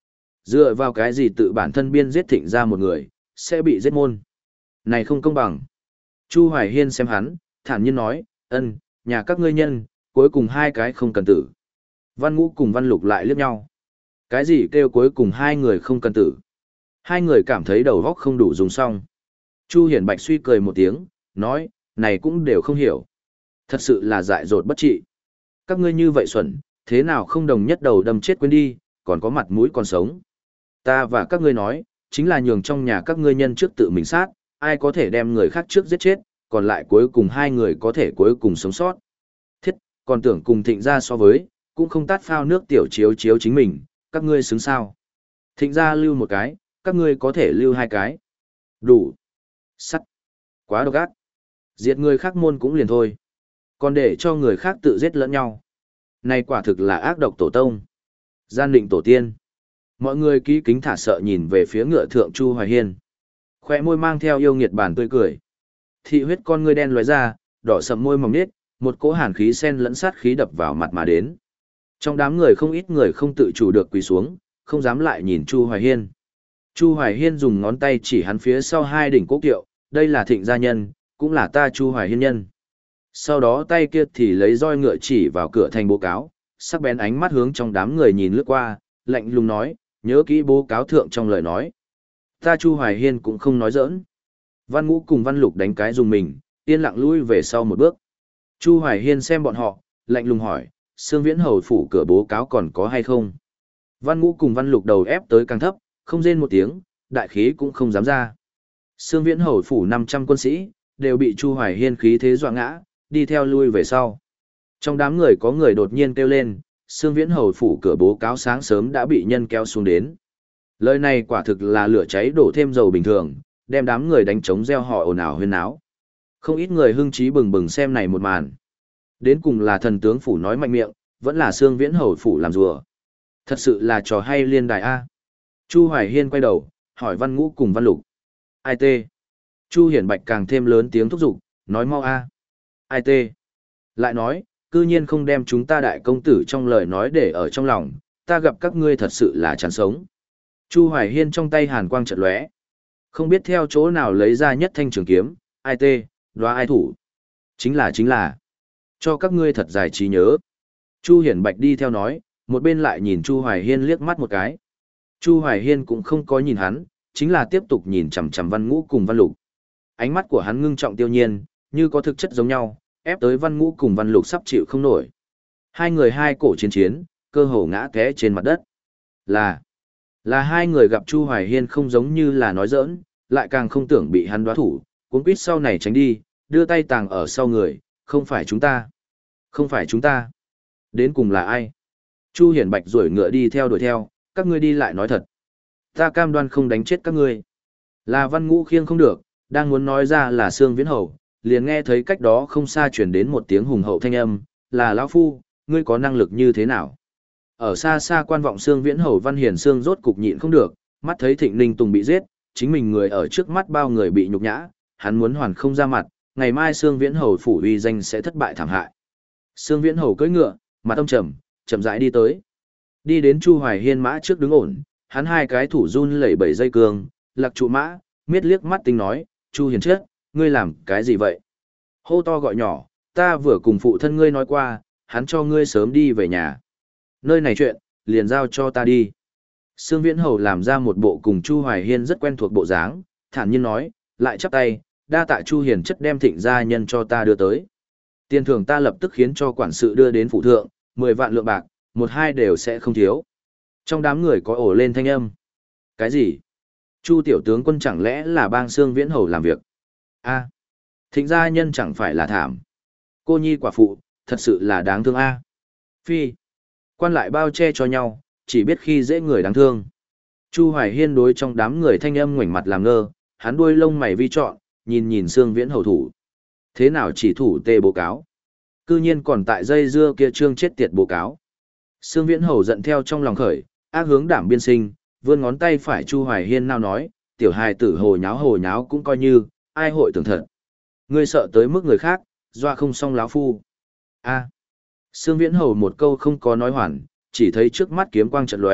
Dựa vào cái gì tự bản thân biên giết Thịnh ra một người, sẽ bị giết môn. Này không công bằng. Chu Hoài Hiên xem hắn, thản nhiên nói, ân, nhà các ngươi nhân, cuối cùng hai cái không cần tử. Văn Ngũ cùng Văn Lục lại liếc nhau. Cái gì kêu cuối cùng hai người không cần tử? Hai người cảm thấy đầu óc không đủ dùng xong. Chu Hiển Bạch suy cười một tiếng, nói, này cũng đều không hiểu. Thật sự là dại dột bất trị. Các ngươi như vậy xuẩn, thế nào không đồng nhất đầu đâm chết quên đi, còn có mặt mũi còn sống. Ta và các ngươi nói, chính là nhường trong nhà các ngươi nhân trước tự mình sát, ai có thể đem người khác trước giết chết, còn lại cuối cùng hai người có thể cuối cùng sống sót. Thiết, còn tưởng cùng Thịnh gia so với, cũng không tát phao nước tiểu chiếu chiếu chính mình, các ngươi xứng sao. Thịnh gia lưu một cái, các ngươi có thể lưu hai cái. Đủ. Sắt. Quá độc ác. Diệt người khác môn cũng liền thôi. Còn để cho người khác tự giết lẫn nhau. Này quả thực là ác độc tổ tông. Gian định tổ tiên. Mọi người ký kính thả sợ nhìn về phía ngựa thượng Chu Hoài Hiên. Khoe môi mang theo yêu nghiệt bản tươi cười. Thị huyết con ngươi đen lóe ra, đỏ sậm môi mỏng nết, một cỗ hàn khí sen lẫn sát khí đập vào mặt mà đến. Trong đám người không ít người không tự chủ được quỳ xuống, không dám lại nhìn Chu Hoài Hiên. Chu Hoài Hiên dùng ngón tay chỉ hắn phía sau hai đỉnh cố kiệu, đây là Thịnh gia nhân, cũng là ta Chu Hoài Hiên nhân. Sau đó tay kia thì lấy roi ngựa chỉ vào cửa thành bố cáo, sắc bén ánh mắt hướng trong đám người nhìn lướt qua, lạnh lùng nói, nhớ kỹ bố cáo thượng trong lời nói. Ta Chu Hoài Hiên cũng không nói giỡn. Văn Ngũ cùng Văn Lục đánh cái dùng mình, yên lặng lui về sau một bước. Chu Hoài Hiên xem bọn họ, lạnh lùng hỏi, Sương Viễn Hầu phủ cửa bố cáo còn có hay không? Văn Ngũ cùng Văn Lục đầu ép tới càng thấp, không rên một tiếng, đại khí cũng không dám ra. Sương Viễn Hầu phủ năm trăm quân sĩ, đều bị Chu Hoài Hiên khí thế dọa ngã, đi theo lui về sau. Trong đám người có người đột nhiên kêu lên, Sương Viễn Hầu phủ cửa bố cáo sáng sớm đã bị nhân kéo xuống đến. Lời này quả thực là lửa cháy đổ thêm dầu bình thường, đem đám người đánh trống reo hò ồn ào huyên náo. Không ít người hưng trí bừng bừng xem này một màn. Đến cùng là thần tướng phủ nói mạnh miệng, vẫn là Sương Viễn Hầu phủ làm rùa. Thật sự là trò hay liên đài A. Chu Hoài Hiên quay đầu, hỏi Văn Ngũ cùng Văn Lục. Ai tê? Chu Hiển Bạch càng thêm lớn tiếng thúc giục, nói mau A. Ai tê? Lại nói, cư nhiên không đem chúng ta đại công tử trong lời nói để ở trong lòng, ta gặp các ngươi thật sự là chán sống. Chu Hoài Hiên trong tay hàn quang chợt lóe, không biết theo chỗ nào lấy ra nhất thanh trường kiếm, ai tê, đoá ai thủ. Chính là chính là, cho các ngươi thật dài trí nhớ. Chu Hiển Bạch đi theo nói, một bên lại nhìn Chu Hoài Hiên liếc mắt một cái. Chu Hoài Hiên cũng không có nhìn hắn, chính là tiếp tục nhìn chằm chằm Văn Ngũ cùng Văn Lục. Ánh mắt của hắn ngưng trọng tiêu nhiên, như có thực chất giống nhau, ép tới Văn Ngũ cùng Văn Lục sắp chịu không nổi. Hai người hai cổ chiến chiến, cơ hồ ngã té trên mặt đất. Là, là hai người gặp Chu Hoài Hiên không giống như là nói giỡn, lại càng không tưởng bị hắn đoá thủ, cuốn quýt sau này tránh đi, đưa tay tàng ở sau người, không phải chúng ta. Không phải chúng ta. Đến cùng là ai? Chu Hiển Bạch rủi ngựa đi theo đuổi theo, các ngươi đi lại nói thật. Ta cam đoan không đánh chết các ngươi. Là Văn Ngũ khiêng không được, đang muốn nói ra là Sương Viễn Hầu, liền nghe thấy cách đó không xa chuyển đến một tiếng hùng hậu thanh âm, là lão phu, ngươi có năng lực như thế nào? Ở xa xa quan vọng Sương Viễn Hầu Văn Hiền Sương rốt cục nhịn không được, mắt thấy Thịnh Ninh Tùng bị giết, chính mình người ở trước mắt bao người bị nhục nhã, hắn muốn hoàn không ra mặt, ngày mai Sương Viễn Hầu phủ uy danh sẽ thất bại thảm hại. Sương Viễn Hầu cưỡi ngựa, mặt âm trầm, chậm rãi đi tới. Đi đến Chu Hoài Hiên mã trước đứng ổn, hắn hai cái thủ run lẩy bẩy dây cương, lạc trụ mã, miết liếc mắt tinh nói, Chu Hiền chết, ngươi làm cái gì vậy? Hô to gọi nhỏ, ta vừa cùng phụ thân ngươi nói qua, hắn cho ngươi sớm đi về nhà. Nơi này chuyện, liền giao cho ta đi. Sương Viễn Hầu làm ra một bộ cùng Chu Hoài Hiên rất quen thuộc bộ dáng, thản nhiên nói, lại chắp tay, đa tạ Chu Hiền chất đem Thịnh gia nhân cho ta đưa tới. Tiền thưởng ta lập tức khiến cho quản sự đưa đến phủ thượng, mười vạn lượng bạc, một hai đều sẽ không thiếu. Trong đám người có ổ lên thanh âm. Cái gì? Chu tiểu tướng quân chẳng lẽ là bang Sương Viễn Hầu làm việc? A, Thịnh gia nhân chẳng phải là thảm. Cô nhi quả phụ, thật sự là đáng thương a. Phi, quan lại bao che cho nhau, chỉ biết khi dễ người đáng thương. Chu Hoài Hiên đối trong đám người thanh âm ngoảnh mặt làm ngơ, hắn đuôi lông mày vi trọn, nhìn nhìn Sương Viễn Hầu thủ. Thế nào chỉ thủ tê bố cáo? Cư nhiên còn tại dây dưa kia trương chết tiệt bố cáo. Sương Viễn Hầu giận theo trong lòng khởi, ác hướng đảm biên sinh, vươn ngón tay phải Chu Hoài Hiên nào nói, tiểu hài tử hồ nháo hồ nháo cũng coi như, ai hội tưởng thật. Ngươi sợ tới mức người khác, doa không xong láo phu. A. Sương Viễn Hầu một câu không có nói hoàn, chỉ thấy trước mắt kiếm quang chợt lóe,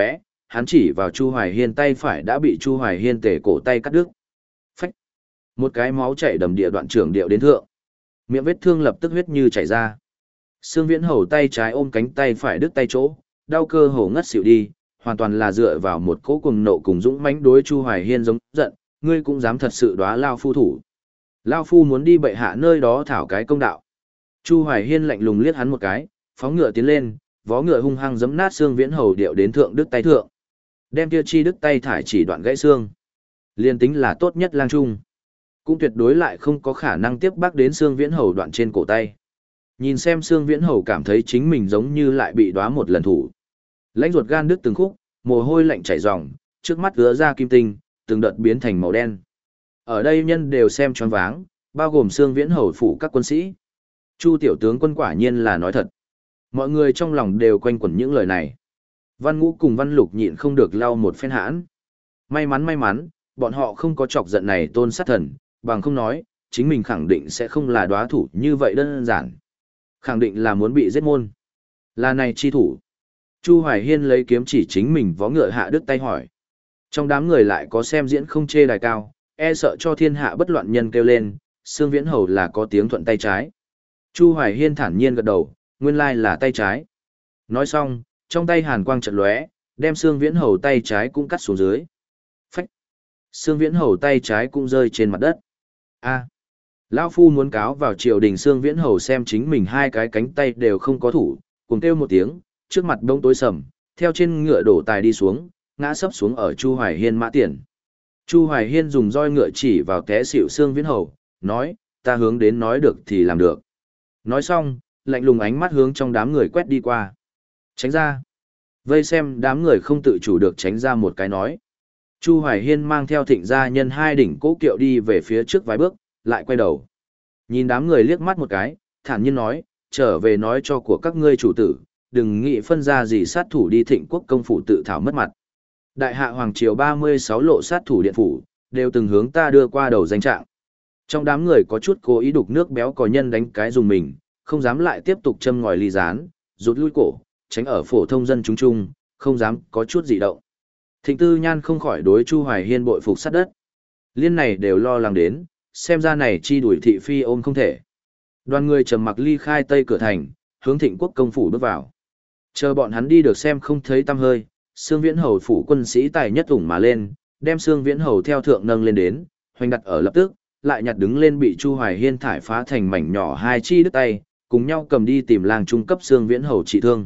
hắn chỉ vào Chu Hoài Hiên tay phải đã bị Chu Hoài Hiên tể cổ tay cắt đứt. Phách. Một cái máu chảy đầm địa đoạn trưởng điệu đến thượng. Miệng vết thương lập tức huyết như chảy ra. Sương Viễn Hầu tay trái ôm cánh tay phải đứt tay chỗ, đau cơ hồ ngất xỉu đi, hoàn toàn là dựa vào một cỗ cuồng nộ cùng dũng mãnh đối Chu Hoài Hiên giống giận, ngươi cũng dám thật sự đóa lao phu thủ. Lao phu muốn đi bệ hạ nơi đó thảo cái công đạo. Chu Hoài Hiên lạnh lùng liếc hắn một cái, phóng ngựa tiến lên, vó ngựa hung hăng giẫm nát Sương Viễn Hầu điệu đến thượng đứt tay thượng. Đem kia chi đứt tay thải chỉ đoạn gãy xương. Liên tính là tốt nhất lang trung, cũng tuyệt đối lại không có khả năng tiếp bác đến Sương Viễn Hầu đoạn trên cổ tay. Nhìn xem Sương Viễn Hầu cảm thấy chính mình giống như lại bị đóa một lần thủ. Lãnh ruột gan đứt từng khúc, mồ hôi lạnh chảy ròng, trước mắt ứa ra kim tinh, từng đợt biến thành màu đen. Ở đây nhân đều xem choáng váng, bao gồm Sương Viễn Hầu phủ các quân sĩ. Chu tiểu tướng quân quả nhiên là nói thật. Mọi người trong lòng đều quanh quẩn những lời này. Văn Ngũ cùng Văn Lục nhịn không được lau một phen hãn. May mắn may mắn, bọn họ không có chọc giận này tôn sát thần, bằng không nói, chính mình khẳng định sẽ không là đóa thủ như vậy đơn giản. Khẳng định là muốn bị giết môn. Là này chi thủ. Chu Hoài Hiên lấy kiếm chỉ chính mình vó ngựa hạ đứt tay hỏi. Trong đám người lại có xem diễn không chê đài cao, e sợ cho thiên hạ bất loạn nhân kêu lên, Sương Viễn Hầu là có tiếng thuận tay trái. Chu Hoài Hiên thản nhiên gật đầu, nguyên lai là tay trái. Nói xong, trong tay hàn quang chợt lóe, đem Sương Viễn Hầu tay trái cũng cắt xuống dưới. Phách. Sương Viễn Hầu tay trái cũng rơi trên mặt đất. A. Lão phu muốn cáo vào triều đình Sương Viễn Hầu xem chính mình hai cái cánh tay đều không có thủ, cùng kêu một tiếng, trước mặt đông tối sầm, theo trên ngựa đổ tài đi xuống, ngã sấp xuống ở Chu Hoài Hiên mã tiền. Chu Hoài Hiên dùng roi ngựa chỉ vào té xỉu Sương Viễn Hầu, nói, ta hướng đến nói được thì làm được. Nói xong, lạnh lùng ánh mắt hướng trong đám người quét đi qua. Tránh ra. Vây xem đám người không tự chủ được tránh ra một cái nói. Chu Hoài Hiên mang theo Thịnh gia nhân hai đỉnh cố kiệu đi về phía trước vài bước, lại quay đầu. Nhìn đám người liếc mắt một cái, thản nhiên nói, trở về nói cho của các ngươi chủ tử, đừng nghĩ phân ra gì sát thủ đi Thịnh quốc công phủ tự thảo mất mặt. Đại hạ hoàng triều ba mươi sáu lộ sát thủ điện phủ, đều từng hướng ta đưa qua đầu danh trạng. Trong đám người có chút cố ý đục nước béo có nhân đánh cái dùng mình, không dám lại tiếp tục châm ngòi ly gián, rút lui cổ, tránh ở phổ thông dân chúng chung, không dám có chút gì động. Thịnh Tư Nhan không khỏi đối Chu Hoài Hiên bội phục sát đất. Liên này đều lo lắng đến, xem ra này chi đuổi thị phi ôm không thể. Đoàn người trầm mặc ly khai tây cửa thành, hướng Thịnh quốc công phủ bước vào. Chờ bọn hắn đi được xem không thấy tăm hơi, Sương Viễn Hầu phủ quân sĩ tài nhất ủng mà lên, đem Sương Viễn Hầu theo thượng nâng lên đến, hoành đặt ở lập tức, lại nhặt đứng lên bị Chu Hoài Hiên thải phá thành mảnh nhỏ hai chi đứt tay, cùng nhau cầm đi tìm lang trung cấp Sương Viễn Hầu trị thương.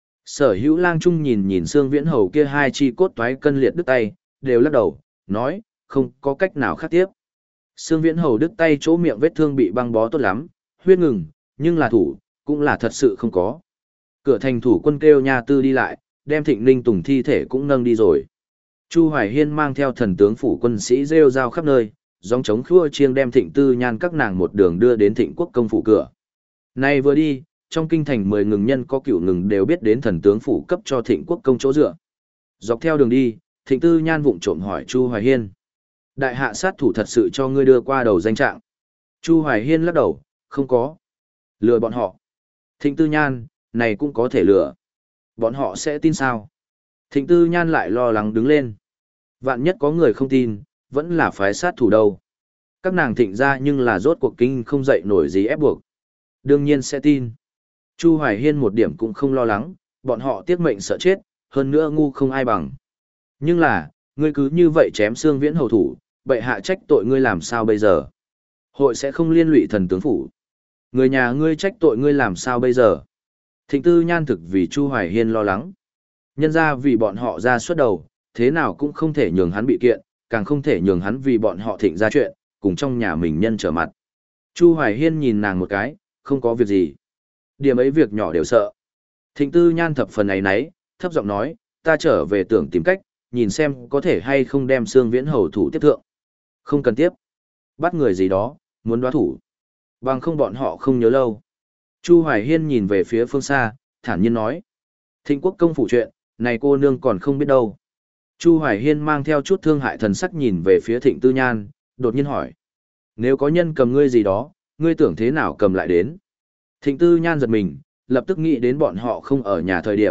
Sở hữu lang trung nhìn nhìn Sương Viễn Hầu kia hai chi cốt toái cân liệt đứt tay, đều lắc đầu, nói, không có cách nào khác tiếp. Sương Viễn Hầu đứt tay chỗ miệng vết thương bị băng bó tốt lắm, huyết ngừng, nhưng là thủ, cũng là thật sự không có. Cửa thành thủ quân kêu nha tư đi lại, đem Thịnh Ninh Tùng thi thể cũng nâng đi rồi. Chu Hoài Hiên mang theo thần tướng phủ quân sĩ rêu rao khắp nơi, gióng trống khua chiêng đem Thịnh Tư Nhan các nàng một đường đưa đến Thịnh quốc công phủ cửa. Này vừa đi, trong kinh thành mười ngừng nhân có cựu ngừng đều biết đến thần tướng phủ cấp cho Thịnh quốc công chỗ dựa. Dọc theo đường đi, Thịnh Tư Nhan vụng trộm hỏi Chu Hoài Hiên. Đại hạ sát thủ thật sự cho ngươi đưa qua đầu danh trạng. Chu Hoài Hiên lắc đầu, không có. Lừa bọn họ. Thịnh Tư Nhan, này cũng có thể lừa. Bọn họ sẽ tin sao? Thịnh Tư Nhan lại lo lắng đứng lên. Vạn nhất có người không tin, vẫn là phái sát thủ đâu. Các nàng thịnh ra nhưng là rốt cuộc kinh không dậy nổi gì ép buộc. Đương nhiên sẽ tin. Chu Hoài Hiên một điểm cũng không lo lắng, bọn họ tiếc mệnh sợ chết, hơn nữa ngu không ai bằng. Nhưng là, ngươi cứ như vậy chém Sương Viễn Hầu thủ, bệ hạ trách tội ngươi làm sao bây giờ? Hội sẽ không liên lụy thần tướng phủ. Người nhà ngươi trách tội ngươi làm sao bây giờ? Thịnh Tư Nhan thực vì Chu Hoài Hiên lo lắng. Nhân ra vì bọn họ ra suốt đầu, thế nào cũng không thể nhường hắn bị kiện, càng không thể nhường hắn vì bọn họ thịnh ra chuyện, cùng trong nhà mình nhân trở mặt. Chu Hoài Hiên nhìn nàng một cái, không có việc gì. Điểm ấy việc nhỏ đều sợ. Thịnh Tư Nhan thập phần ấy nấy, thấp giọng nói, ta trở về tưởng tìm cách, nhìn xem có thể hay không đem Sương Viễn Hầu thủ tiếp thượng. Không cần tiếp. Bắt người gì đó, muốn đoá thủ. Bằng không bọn họ không nhớ lâu. Chu Hoài Hiên nhìn về phía phương xa, thản nhiên nói. Thịnh quốc công phủ chuyện, này cô nương còn không biết đâu. Chu Hoài Hiên mang theo chút thương hại thần sắc nhìn về phía Thịnh Tư Nhan, đột nhiên hỏi. Nếu có nhân cầm ngươi gì đó, ngươi tưởng thế nào cầm lại đến? Thịnh Tư Nhan giật mình, lập tức nghĩ đến bọn họ không ở nhà thời điểm,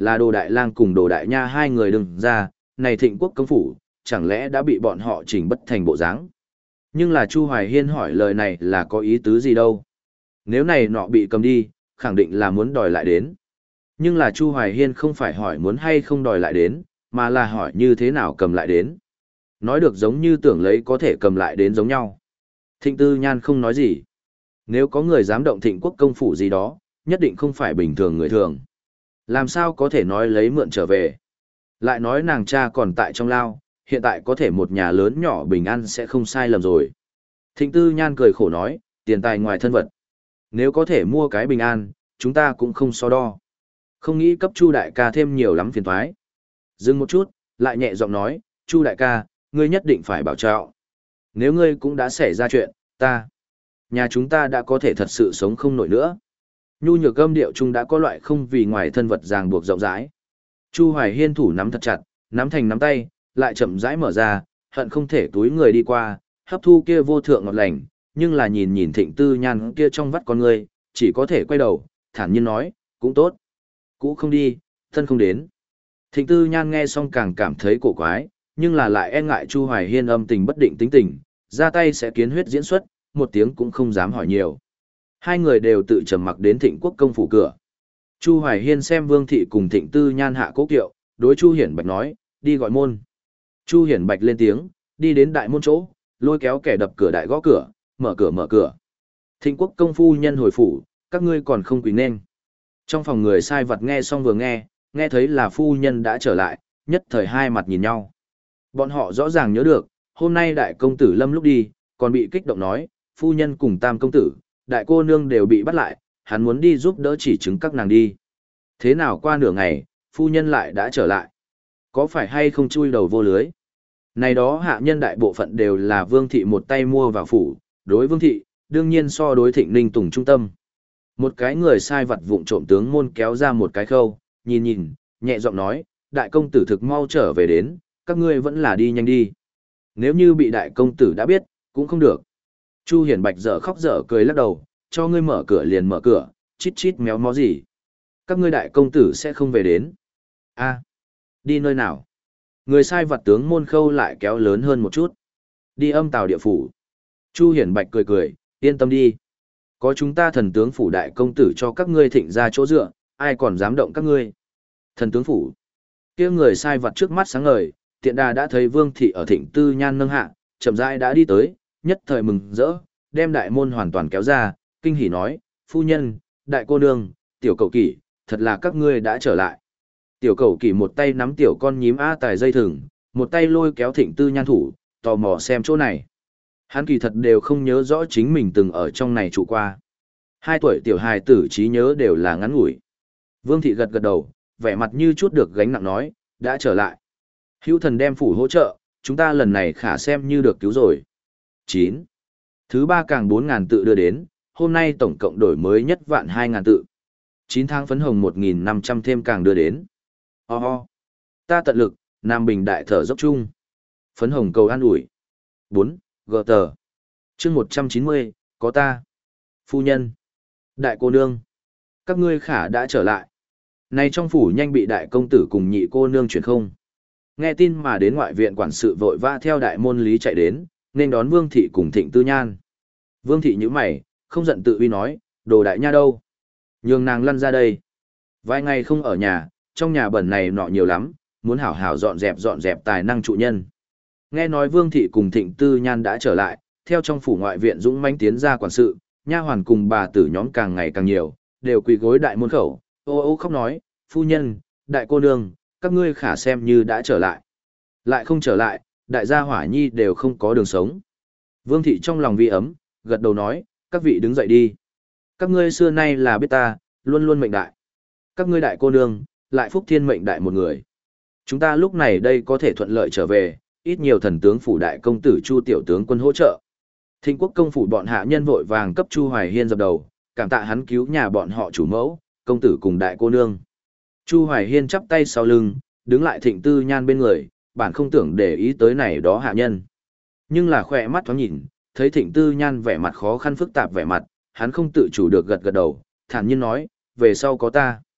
là Đồ Đại Lang cùng Đồ Đại Nha hai người đừng ra, này Thịnh Quốc công phủ, chẳng lẽ đã bị bọn họ chỉnh bất thành bộ dáng. Nhưng là Chu Hoài Hiên hỏi lời này là có ý tứ gì đâu. Nếu này nọ bị cầm đi, khẳng định là muốn đòi lại đến. Nhưng là Chu Hoài Hiên không phải hỏi muốn hay không đòi lại đến, mà là hỏi như thế nào cầm lại đến. Nói được giống như tưởng lấy có thể cầm lại đến giống nhau. Thịnh Tư Nhan không nói gì. Nếu có người dám động Thịnh Quốc công phủ gì đó, nhất định không phải bình thường người thường. Làm sao có thể nói lấy mượn trở về. Lại nói nàng cha còn tại trong lao, hiện tại có thể một nhà lớn nhỏ bình an sẽ không sai lầm rồi. Thịnh Tư Nhan cười khổ nói, tiền tài ngoài thân vật. Nếu có thể mua cái bình an, chúng ta cũng không so đo. Không nghĩ cấp Chu đại ca thêm nhiều lắm phiền toái. Dừng một chút, lại nhẹ giọng nói, Chu đại ca, ngươi nhất định phải bảo trọng. Nếu ngươi cũng đã xảy ra chuyện, ta, nhà chúng ta đã có thể thật sự sống không nổi nữa. Nhu nhược âm điệu chung đã có loại không vì ngoài thân vật ràng buộc rộng rãi. Chu Hoài Hiên thủ nắm thật chặt, nắm thành nắm tay, lại chậm rãi mở ra, hận không thể túi người đi qua, hấp thu kia vô thượng ngọt lành, nhưng là nhìn nhìn Thịnh Tư Nhan kia trong vắt con người, chỉ có thể quay đầu, thản nhiên nói, cũng tốt. Cũ không đi, thân không đến. Thịnh Tư Nhan nghe xong càng cảm thấy cổ quái, nhưng là lại e ngại Chu Hoài Hiên âm tình bất định tính tình, ra tay sẽ kiến huyết diễn xuất, một tiếng cũng không dám hỏi nhiều. Hai người đều tự trầm mặc đến Thịnh Quốc công phủ cửa. Chu Hoài Hiên xem Vương thị cùng Thịnh Tư Nhan hạ cố kiệu, đối Chu Hiển Bạch nói, đi gọi môn. Chu Hiển Bạch lên tiếng, đi đến đại môn chỗ, lôi kéo kẻ đập cửa đại gõ cửa, mở cửa mở cửa. Thịnh Quốc công phu nhân hồi phủ, các ngươi còn không quỳ nên. Trong phòng người sai vật nghe xong vừa nghe, nghe thấy là phu nhân đã trở lại, nhất thời hai mặt nhìn nhau. Bọn họ rõ ràng nhớ được, hôm nay đại công tử Lâm lúc đi, còn bị kích động nói, phu nhân cùng tam công tử, đại cô nương đều bị bắt lại, hắn muốn đi giúp đỡ chỉ chứng các nàng đi. Thế nào qua nửa ngày, phu nhân lại đã trở lại. Có phải hay không chui đầu vô lưới? Này đó hạ nhân đại bộ phận đều là Vương thị một tay mua vào phủ, đối Vương thị, đương nhiên so đối Thịnh Ninh Tùng trung tâm. Một cái người sai vặt vụng trộm tướng môn kéo ra một cái khâu, nhìn nhìn, nhẹ giọng nói, đại công tử thực mau trở về đến, các ngươi vẫn là đi nhanh đi. Nếu như bị đại công tử đã biết, cũng không được. Chu Hiển Bạch dở khóc dở cười lắc đầu, cho ngươi mở cửa liền mở cửa, chít chít méo mó gì. Các ngươi đại công tử sẽ không về đến. A, đi nơi nào? Người sai vặt tướng môn khâu lại kéo lớn hơn một chút. Đi âm tào địa phủ. Chu Hiển Bạch cười cười, yên tâm đi. Có chúng ta thần tướng phủ đại công tử cho các ngươi thịnh ra chỗ dựa, ai còn dám động các ngươi. Thần tướng phủ. Kia người sai vặt trước mắt sáng ngời, tiện đà đã thấy Vương thị ở Thịnh Tư Nhan nâng hạ, chậm rãi đã đi tới, nhất thời mừng rỡ, đem đại môn hoàn toàn kéo ra, kinh hỉ nói, phu nhân, đại cô nương, tiểu cậu kỷ, thật là các ngươi đã trở lại. Tiểu cậu kỷ một tay nắm tiểu con nhím a tài dây thừng, một tay lôi kéo Thịnh Tư Nhan thủ, tò mò xem chỗ này. Hắn kỳ thật đều không nhớ rõ chính mình từng ở trong này trụ qua. Hai tuổi tiểu hài tử trí nhớ đều là ngắn ngủi. Vương thị gật gật đầu, vẻ mặt như chút được gánh nặng nói, đã trở lại. Hữu thần đem phủ hỗ trợ, chúng ta lần này khả xem như được cứu rồi. chín. Thứ ba càng bốn ngàn tự đưa đến, hôm nay tổng cộng đổi mới nhất vạn hai ngàn tự. chín tháng phấn hồng một nghìn năm trăm thêm càng đưa đến. Ho oh ho. Ta tận lực, Nam Bình đại thở dốc chung. Phấn hồng cầu an ủi. bốn. Gờ tờ. chương một trăm chín mươi, có ta. Phu nhân. Đại cô nương. Các ngươi khả đã trở lại. Này trong phủ nhanh bị đại công tử cùng nhị cô nương chuyển không. Nghe tin mà đến ngoại viện quản sự vội vã theo đại môn lý chạy đến, nên đón Vương thị cùng Thịnh Tư Nhan. Vương thị nhíu mày, không giận tự uy nói, đồ đại nha đâu? Nhường nàng lăn ra đây. Vài ngày không ở nhà, trong nhà bẩn này nọ nhiều lắm, muốn hảo hảo dọn dẹp dọn dẹp tài năng trụ nhân. Nghe nói Vương thị cùng Thịnh Tư Nhan đã trở lại, theo trong phủ ngoại viện dũng mãnh tiến ra quản sự, nha hoàn cùng bà tử nhóm càng ngày càng nhiều, đều quỳ gối đại môn khẩu, ô ô khóc nói, phu nhân, đại cô nương, các ngươi khả xem như đã trở lại. Lại không trở lại, đại gia hỏa nhi đều không có đường sống. Vương thị trong lòng vi ấm, gật đầu nói, các vị đứng dậy đi. Các ngươi xưa nay là biết ta, luôn luôn mệnh đại. Các ngươi đại cô nương, lại phúc thiên mệnh đại một người. Chúng ta lúc này đây có thể thuận lợi trở về, ít nhiều thần tướng phủ đại công tử Chu tiểu tướng quân hỗ trợ. Thịnh Quốc công phủ bọn hạ nhân vội vàng cấp Chu Hoài Hiên dập đầu, cảm tạ hắn cứu nhà bọn họ chủ mẫu, công tử cùng đại cô nương. Chu Hoài Hiên chắp tay sau lưng, đứng lại Thịnh Tư Nhan bên người, bản không tưởng để ý tới này đó hạ nhân. Nhưng là khỏe mắt thoáng nhìn, thấy Thịnh Tư Nhan vẻ mặt khó khăn phức tạp vẻ mặt, hắn không tự chủ được gật gật đầu, thản nhiên nói, về sau có ta.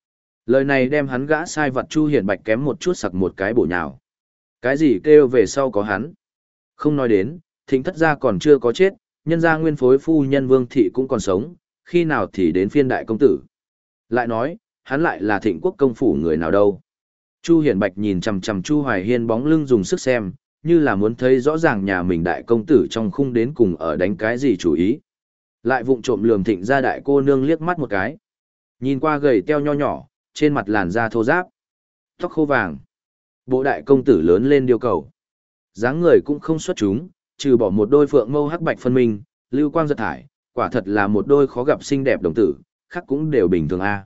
Lời này đem hắn gã sai vật Chu Hiển Bạch kém một chút sặc một cái bổ nhào. Cái gì kêu về sau có hắn? Không nói đến, Thịnh thất gia còn chưa có chết, nhân gia nguyên phối phu nhân Vương thị cũng còn sống, khi nào thì đến phiên đại công tử. Lại nói, hắn lại là Thịnh quốc công phủ người nào đâu? Chu Hiển Bạch nhìn chằm chằm Chu Hoài Hiên bóng lưng dùng sức xem, như là muốn thấy rõ ràng nhà mình đại công tử trong khung đến cùng ở đánh cái gì chủ ý. Lại vụng trộm lườm Thịnh gia đại cô nương liếc mắt một cái. Nhìn qua gầy teo nho nhỏ, trên mặt làn da thô ráp, tóc khô vàng. Bộ đại công tử lớn lên điều cầu. Dáng người cũng không xuất chúng, trừ bỏ một đôi phượng mâu hắc bạch phân minh, lưu quang giật thải, quả thật là một đôi khó gặp xinh đẹp đồng tử, khác cũng đều bình thường a.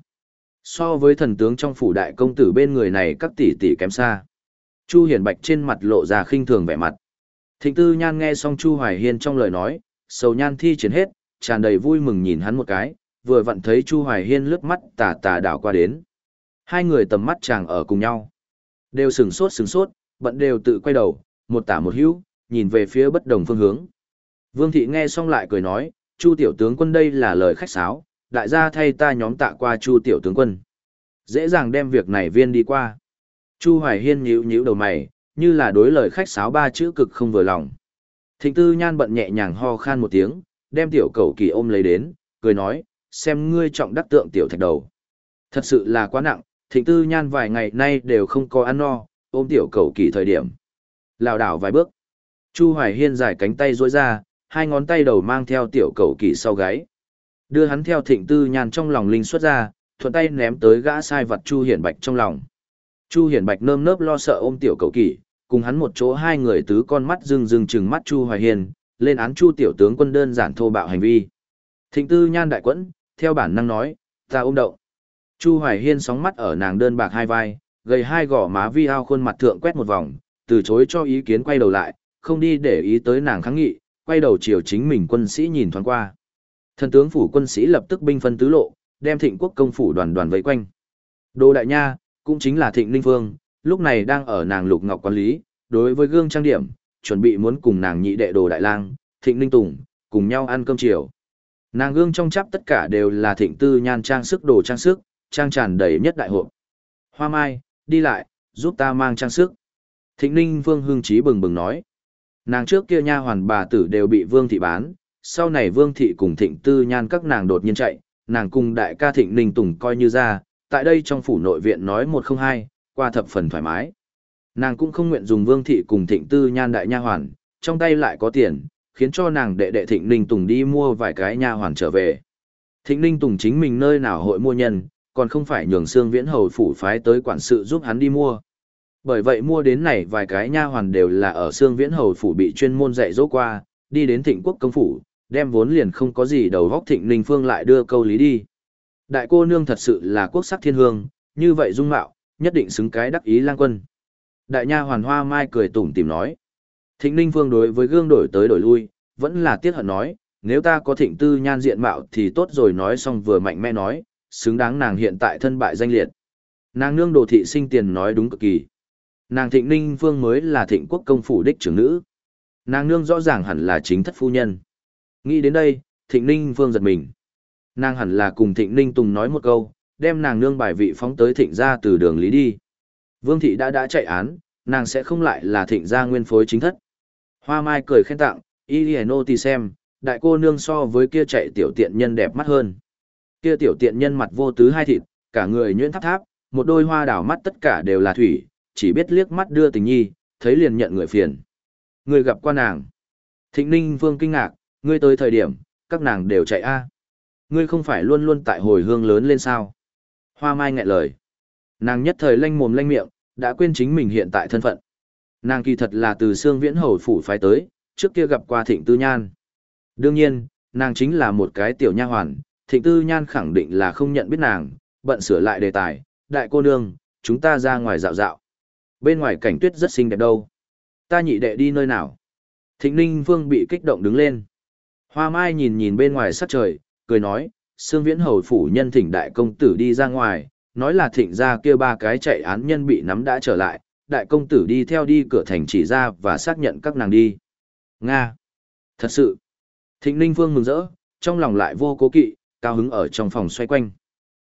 So với thần tướng trong phủ đại công tử bên người này các tỷ tỷ kém xa. Chu Hiển Bạch trên mặt lộ ra khinh thường vẻ mặt. Thịnh Tư Nhan nghe xong Chu Hoài Hiên trong lời nói, sầu nhan thi triển hết, tràn đầy vui mừng nhìn hắn một cái, vừa vặn thấy Chu Hoài Hiên lướt mắt tà tà đảo qua đến. Hai người tầm mắt chàng ở cùng nhau. Đều sừng sốt sừng sốt, bận đều tự quay đầu, một tả một hữu, nhìn về phía bất đồng phương hướng. Vương thị nghe xong lại cười nói, Chu tiểu tướng quân đây là lời khách sáo, đại gia thay ta nhóm tạ qua Chu tiểu tướng quân. Dễ dàng đem việc này viên đi qua. Chu Hoài Hiên nhíu nhíu đầu mày, như là đối lời khách sáo ba chữ cực không vừa lòng. Thịnh Tư Nhan bận nhẹ nhàng ho khan một tiếng, đem tiểu cẩu kỳ ôm lấy đến, cười nói, xem ngươi trọng đắc tượng tiểu thạch đầu. Thật sự là quá nặng, Thịnh Tư Nhan vài ngày nay đều không có ăn no, ôm tiểu cẩu kỳ thời điểm. Lảo đảo vài bước. Chu Hoài Hiên giải cánh tay duỗi ra, hai ngón tay đầu mang theo tiểu cẩu kỳ sau gáy. Đưa hắn theo Thịnh Tư Nhan trong lòng linh xuất ra, thuận tay ném tới gã sai vật Chu Hiển Bạch trong lòng. Chu Hiển Bạch nơm nớp lo sợ ôm tiểu cẩu kỳ, cùng hắn một chỗ hai người tứ con mắt rưng rưng trừng mắt Chu Hoài Hiên, lên án Chu tiểu tướng quân đơn giản thô bạo hành vi. Thịnh Tư Nhan đại quẫn, theo bản năng nói, ta ôm động. Chu Hoài Hiên sóng mắt ở nàng đơn bạc hai vai, gầy hai gò má vi ao khuôn mặt thượng quét một vòng, từ chối cho ý kiến quay đầu lại, không đi để ý tới nàng kháng nghị, quay đầu chiều chính mình quân sĩ nhìn thoáng qua. Thần tướng phủ quân sĩ lập tức binh phân tứ lộ, đem Thịnh quốc công phủ đoàn đoàn vây quanh. Đô đại nha, cũng chính là Thịnh Ninh Phương, lúc này đang ở nàng Lục Ngọc quản lý, đối với gương trang điểm, chuẩn bị muốn cùng nàng nhị đệ Đồ đại lang, Thịnh Ninh Tùng, cùng nhau ăn cơm chiều. Nàng gương trong chắp tất cả đều là Thịnh Tư Nhan trang sức đồ trang sức, trang tràn đầy nhất đại hộp. Hoa Mai, đi lại, giúp ta mang trang sức. Thịnh Ninh Phương hưng trí bừng bừng nói. Nàng trước kia nha hoàn bà tử đều bị Vương thị bán, sau này Vương thị cùng Thịnh Tư Nhan các nàng đột nhiên chạy, nàng cùng đại ca Thịnh Ninh Tùng coi như ra, tại đây trong phủ nội viện nói một không hai, qua thập phần thoải mái. Nàng cũng không nguyện dùng Vương thị cùng Thịnh Tư Nhan đại nha hoàn, trong tay lại có tiền, khiến cho nàng đệ đệ Thịnh Ninh Tùng đi mua vài cái nha hoàn trở về. Thịnh Ninh Tùng chính mình nơi nào hội mua nhân, còn không phải nhường Sương Viễn Hầu phủ phái tới quản sự giúp hắn đi mua. Bởi vậy mua đến này vài cái nha hoàn đều là ở Sương Viễn Hầu phủ bị chuyên môn dạy dỗ qua, đi đến Thịnh quốc công phủ, đem vốn liền không có gì đầu góc Thịnh Ninh Phương lại đưa câu lý đi. Đại cô nương thật sự là quốc sắc thiên hương, như vậy dung mạo, nhất định xứng cái đắc ý lang quân. Đại nha hoàn Hoa Mai cười tủm tỉm nói. Thịnh Ninh Phương đối với gương đổi tới đổi lui, vẫn là tiếc hận nói, nếu ta có Thịnh Tư Nhan diện mạo thì tốt rồi, nói xong vừa mạnh mẽ nói, xứng đáng nàng hiện tại thân bại danh liệt. Nàng nương Đồ thị sinh tiền nói đúng cực kỳ. Nàng Thịnh Ninh Phương mới là Thịnh quốc công phủ đích trưởng nữ. Nàng nương rõ ràng hẳn là chính thất phu nhân. Nghĩ đến đây, Thịnh Ninh Phương giật mình. Nàng hẳn là cùng Thịnh Ninh Tùng nói một câu, đem nàng nương bài vị phóng tới Thịnh gia từ đường lý đi. Vương thị đã đã chạy án, nàng sẽ không lại là Thịnh gia nguyên phối chính thất. Hoa Mai cười khen tặng, Iliano thì xem, đại cô nương so với kia chạy tiểu tiện nhân đẹp mắt hơn. Kia tiểu tiện nhân mặt vô tứ hai thịt, cả người nhuyễn tháp tháp, một đôi hoa đảo mắt tất cả đều là thủy, chỉ biết liếc mắt đưa tình nhi, thấy liền nhận người phiền. Người gặp qua nàng. Thịnh Ninh Vương kinh ngạc, ngươi tới thời điểm, các nàng đều chạy a. Ngươi không phải luôn luôn tại hồi hương lớn lên sao? Hoa Mai nghẹn lời. Nàng nhất thời lanh mồm lanh miệng, đã quên chính mình hiện tại thân phận. Nàng kỳ thật là từ Sương Viễn Hầu phủ phái tới, trước kia gặp qua Thịnh Tư Nhan. Đương nhiên, nàng chính là một cái tiểu nha hoàn, Thịnh Tư Nhan khẳng định là không nhận biết nàng, bận sửa lại đề tài, đại cô nương, chúng ta ra ngoài dạo dạo. Bên ngoài cảnh tuyết rất xinh đẹp đâu. Ta nhị đệ đi nơi nào? Thịnh Ninh Vương bị kích động đứng lên. Hoa Mai nhìn nhìn bên ngoài sắc trời, cười nói, Sương Viễn Hầu phủ nhân thỉnh đại công tử đi ra ngoài, nói là Thịnh gia kia ba cái chạy án nhân bị nắm đã trở lại, đại công tử đi theo đi cửa thành chỉ ra và xác nhận các nàng đi. Nga! Thật sự! Thịnh Ninh Vương mừng rỡ, trong lòng lại vô cố kỵ, cao hứng ở trong phòng xoay quanh.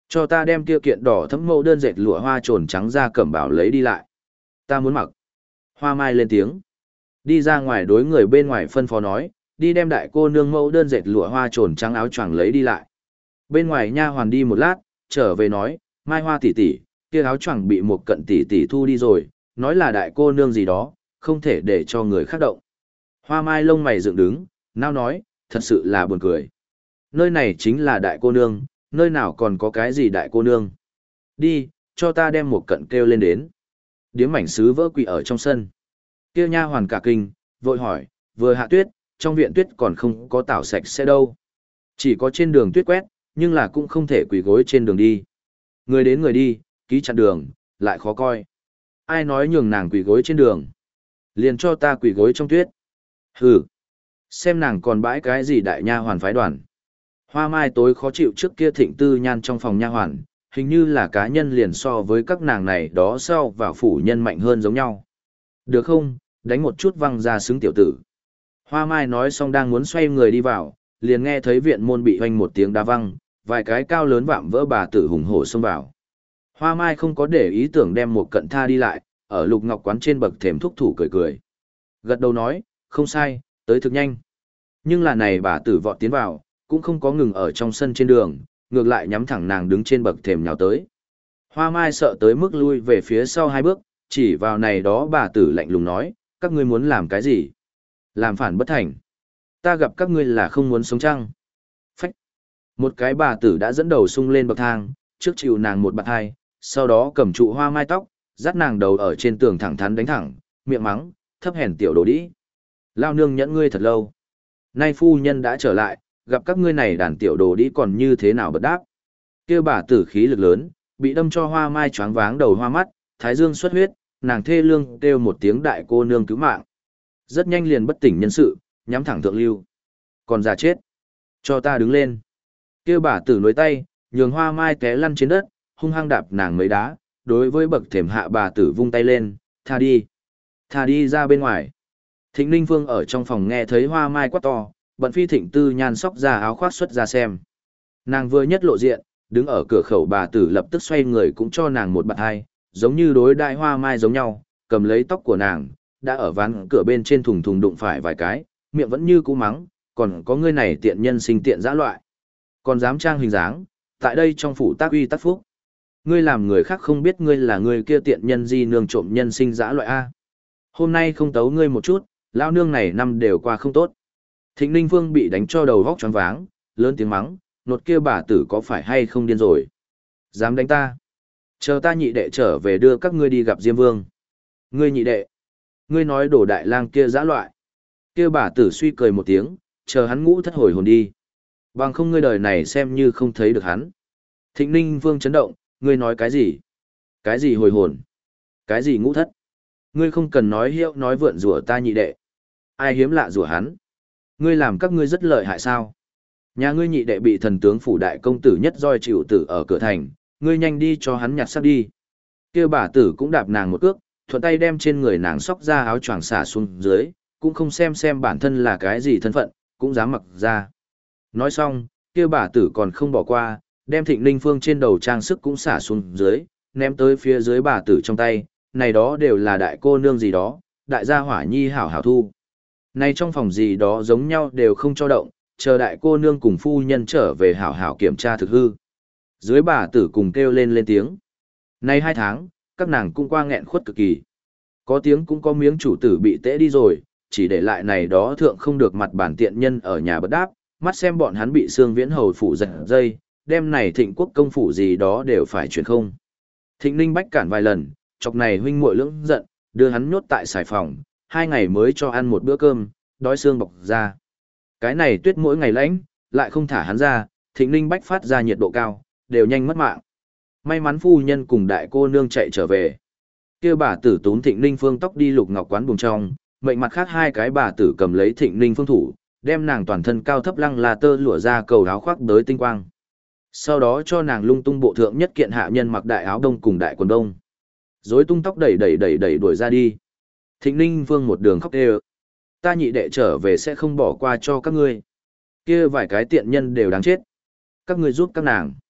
Cho ta đem kia kiện đỏ thẫm mẫu đơn dệt lụa hoa trồn trắng ra cẩm bảo lấy đi lại. Ta muốn mặc. Hoa Mai lên tiếng. Đi ra ngoài đối người bên ngoài phân phó nói, đi đem đại cô nương mẫu đơn dệt lụa hoa trồn trắng áo choàng lấy đi lại. Bên ngoài nha hoàn đi một lát, trở về nói, Mai Hoa tỷ tỷ, kia áo choàng bị một cận tỷ tỷ thu đi rồi, nói là đại cô nương gì đó, không thể để cho người khác động. Hoa Mai lông mày dựng đứng, nao nói, thật sự là buồn cười. Nơi này chính là đại cô nương, nơi nào còn có cái gì đại cô nương. Đi, cho ta đem một cận kêu lên đến. Điếm mảnh sứ vỡ quỵ ở trong sân. Kia nha hoàn cả kinh, vội hỏi, vừa hạ tuyết, trong viện tuyết còn không có tảo sạch sẽ đâu. Chỉ có trên đường tuyết quét, nhưng là cũng không thể quỳ gối trên đường đi. Người đến người đi, ký chặn đường, lại khó coi. Ai nói nhường nàng quỳ gối trên đường. Liền cho ta quỳ gối trong tuyết. Hừ. Xem nàng còn bãi cái gì đại nha hoàn phái đoàn. Hoa Mai tối khó chịu trước kia Thịnh Tư Nhan trong phòng nha hoàn, hình như là cá nhân liền so với các nàng này đó sau vào phủ nhân mạnh hơn giống nhau. Được không, đánh một chút văng ra xứng tiểu tử. Hoa Mai nói xong đang muốn xoay người đi vào, liền nghe thấy viện môn bị hoanh một tiếng đá văng, vài cái cao lớn vạm vỡ bà tử hùng hổ xông vào. Hoa Mai không có để ý tưởng đem một cận tha đi lại, ở Lục Ngọc quán trên bậc thềm thúc thủ cười cười. Gật đầu nói, không sai, tới thực nhanh. Nhưng là này bà tử vọt tiến vào, cũng không có ngừng ở trong sân trên đường, ngược lại nhắm thẳng nàng đứng trên bậc thềm nhào tới. Hoa Mai sợ tới mức lui về phía sau hai bước, chỉ vào này đó bà tử lạnh lùng nói, các ngươi muốn làm cái gì? Làm phản bất thành. Ta gặp các ngươi là không muốn sống chăng? Phách. Một cái bà tử đã dẫn đầu sung lên bậc thang, trước chịu nàng một bạt hai, sau đó cầm trụ Hoa Mai tóc, dắt nàng đầu ở trên tường thẳng thắn đánh thẳng, miệng mắng, thấp hèn tiểu đồ đĩ. Lao nương nhẫn ngươi thật lâu. Nay phu nhân đã trở lại, gặp các ngươi này đàn tiểu đồ đĩ còn như thế nào bật đáp. Kia bà tử khí lực lớn, bị đâm cho Hoa Mai choáng váng đầu hoa mắt, thái dương xuất huyết, nàng thê lương kêu một tiếng đại cô nương cứu mạng. Rất nhanh liền bất tỉnh nhân sự, nhắm thẳng thượng lưu. Còn già chết. Cho ta đứng lên. Kia bà tử nối tay, nhường Hoa Mai té lăn trên đất, hung hăng đạp nàng mấy đá, đối với bậc thềm hạ bà tử vung tay lên, tha đi. Tha đi ra bên ngoài. Thịnh Ninh Phương ở trong phòng nghe thấy Hoa Mai quát to, bận phi Thịnh Tư Nhan sóc ra áo khoác xuất ra xem. Nàng vừa nhất lộ diện, đứng ở cửa khẩu bà tử lập tức xoay người cũng cho nàng một bạt hai, giống như đối đại Hoa Mai giống nhau, cầm lấy tóc của nàng, đã ở ván cửa bên trên thùng thùng đụng phải vài cái, miệng vẫn như cũ mắng, còn có ngươi này tiện nhân sinh tiện dã loại. Còn dám trang hình dáng, tại đây trong phủ tác uy tác phúc. Ngươi làm người khác không biết ngươi là người kia tiện nhân di nương trộm nhân sinh dã loại A. Hôm nay không tấu ngươi một chút, lão nương này năm đều qua không tốt. Thịnh Ninh Vương bị đánh cho đầu vóc choáng váng, lớn tiếng mắng, nột kia bà tử có phải hay không điên rồi. Dám đánh ta. Chờ ta nhị đệ trở về đưa các ngươi đi gặp Diêm Vương. Ngươi nhị đệ. Ngươi nói đổ đại lang kia dã loại. Kia bà tử suy cười một tiếng, chờ hắn ngũ thất hồi hồn đi. Bằng không ngươi đời này xem như không thấy được hắn. Thịnh Ninh Vương chấn động, ngươi nói cái gì? Cái gì hồi hồn? Cái gì ngũ thất? Ngươi không cần nói hiệu nói vượn rủa ta nhị đệ. Ai hiếm lạ rủa hắn? Ngươi làm các ngươi rất lợi hại sao? Nhà ngươi nhị đệ bị thần tướng phủ đại công tử nhất roi chịu tử ở cửa thành, ngươi nhanh đi cho hắn nhặt sắp đi. Kia bà tử cũng đạp nàng một cước, thuận tay đem trên người nàng xóc ra áo choàng xả xuống dưới, cũng không xem xem bản thân là cái gì thân phận, cũng dám mặc ra. Nói xong, kia bà tử còn không bỏ qua, đem Thịnh Ninh Phương trên đầu trang sức cũng xả xuống dưới, ném tới phía dưới bà tử trong tay, này đó đều là đại cô nương gì đó, đại gia hỏa nhi hảo hảo thu. Này trong phòng gì đó giống nhau đều không cho động, chờ đại cô nương cùng phu nhân trở về hảo hảo kiểm tra thực hư. Dưới bà tử cùng kêu lên lên tiếng. Nay hai tháng, các nàng cũng qua nghẹn khuất cực kỳ. Có tiếng cũng có miếng chủ tử bị tễ đi rồi, chỉ để lại này đó thượng không được mặt bản tiện nhân ở nhà bất đáp, mắt xem bọn hắn bị xương viễn hầu phủ giật dây, đem này thịnh quốc công phủ gì đó đều phải chuyển không. Thịnh Ninh Bách cản vài lần, chọc này huynh muội lưỡng giận, đưa hắn nhốt tại xài phòng, hai ngày mới cho ăn một bữa cơm, đói xương bọc ra. Cái này tuyết mỗi ngày lạnh, lại không thả hắn ra, Thịnh Ninh Bách phát ra nhiệt độ cao, đều nhanh mất mạng. May mắn phu nhân cùng đại cô nương chạy trở về. Kia bà tử tún Thịnh Ninh Phương tóc đi Lục Ngọc quán buồng trong, mệnh mặt khác hai cái bà tử cầm lấy Thịnh Ninh Phương thủ, đem nàng toàn thân cao thấp lăng là tơ lụa ra cầu áo khoác đới tinh quang. Sau đó cho nàng lung tung bộ thượng nhất kiện hạ nhân mặc đại áo đông cùng đại quần đông. Rối tung tóc đẩy đẩy đẩy đẩy đuổi ra đi. Thịnh Ninh Vương một đường khóc kêu. Ta nhị đệ trở về sẽ không bỏ qua cho các ngươi. Kia vài cái tiện nhân đều đáng chết. Các ngươi giúp các nàng.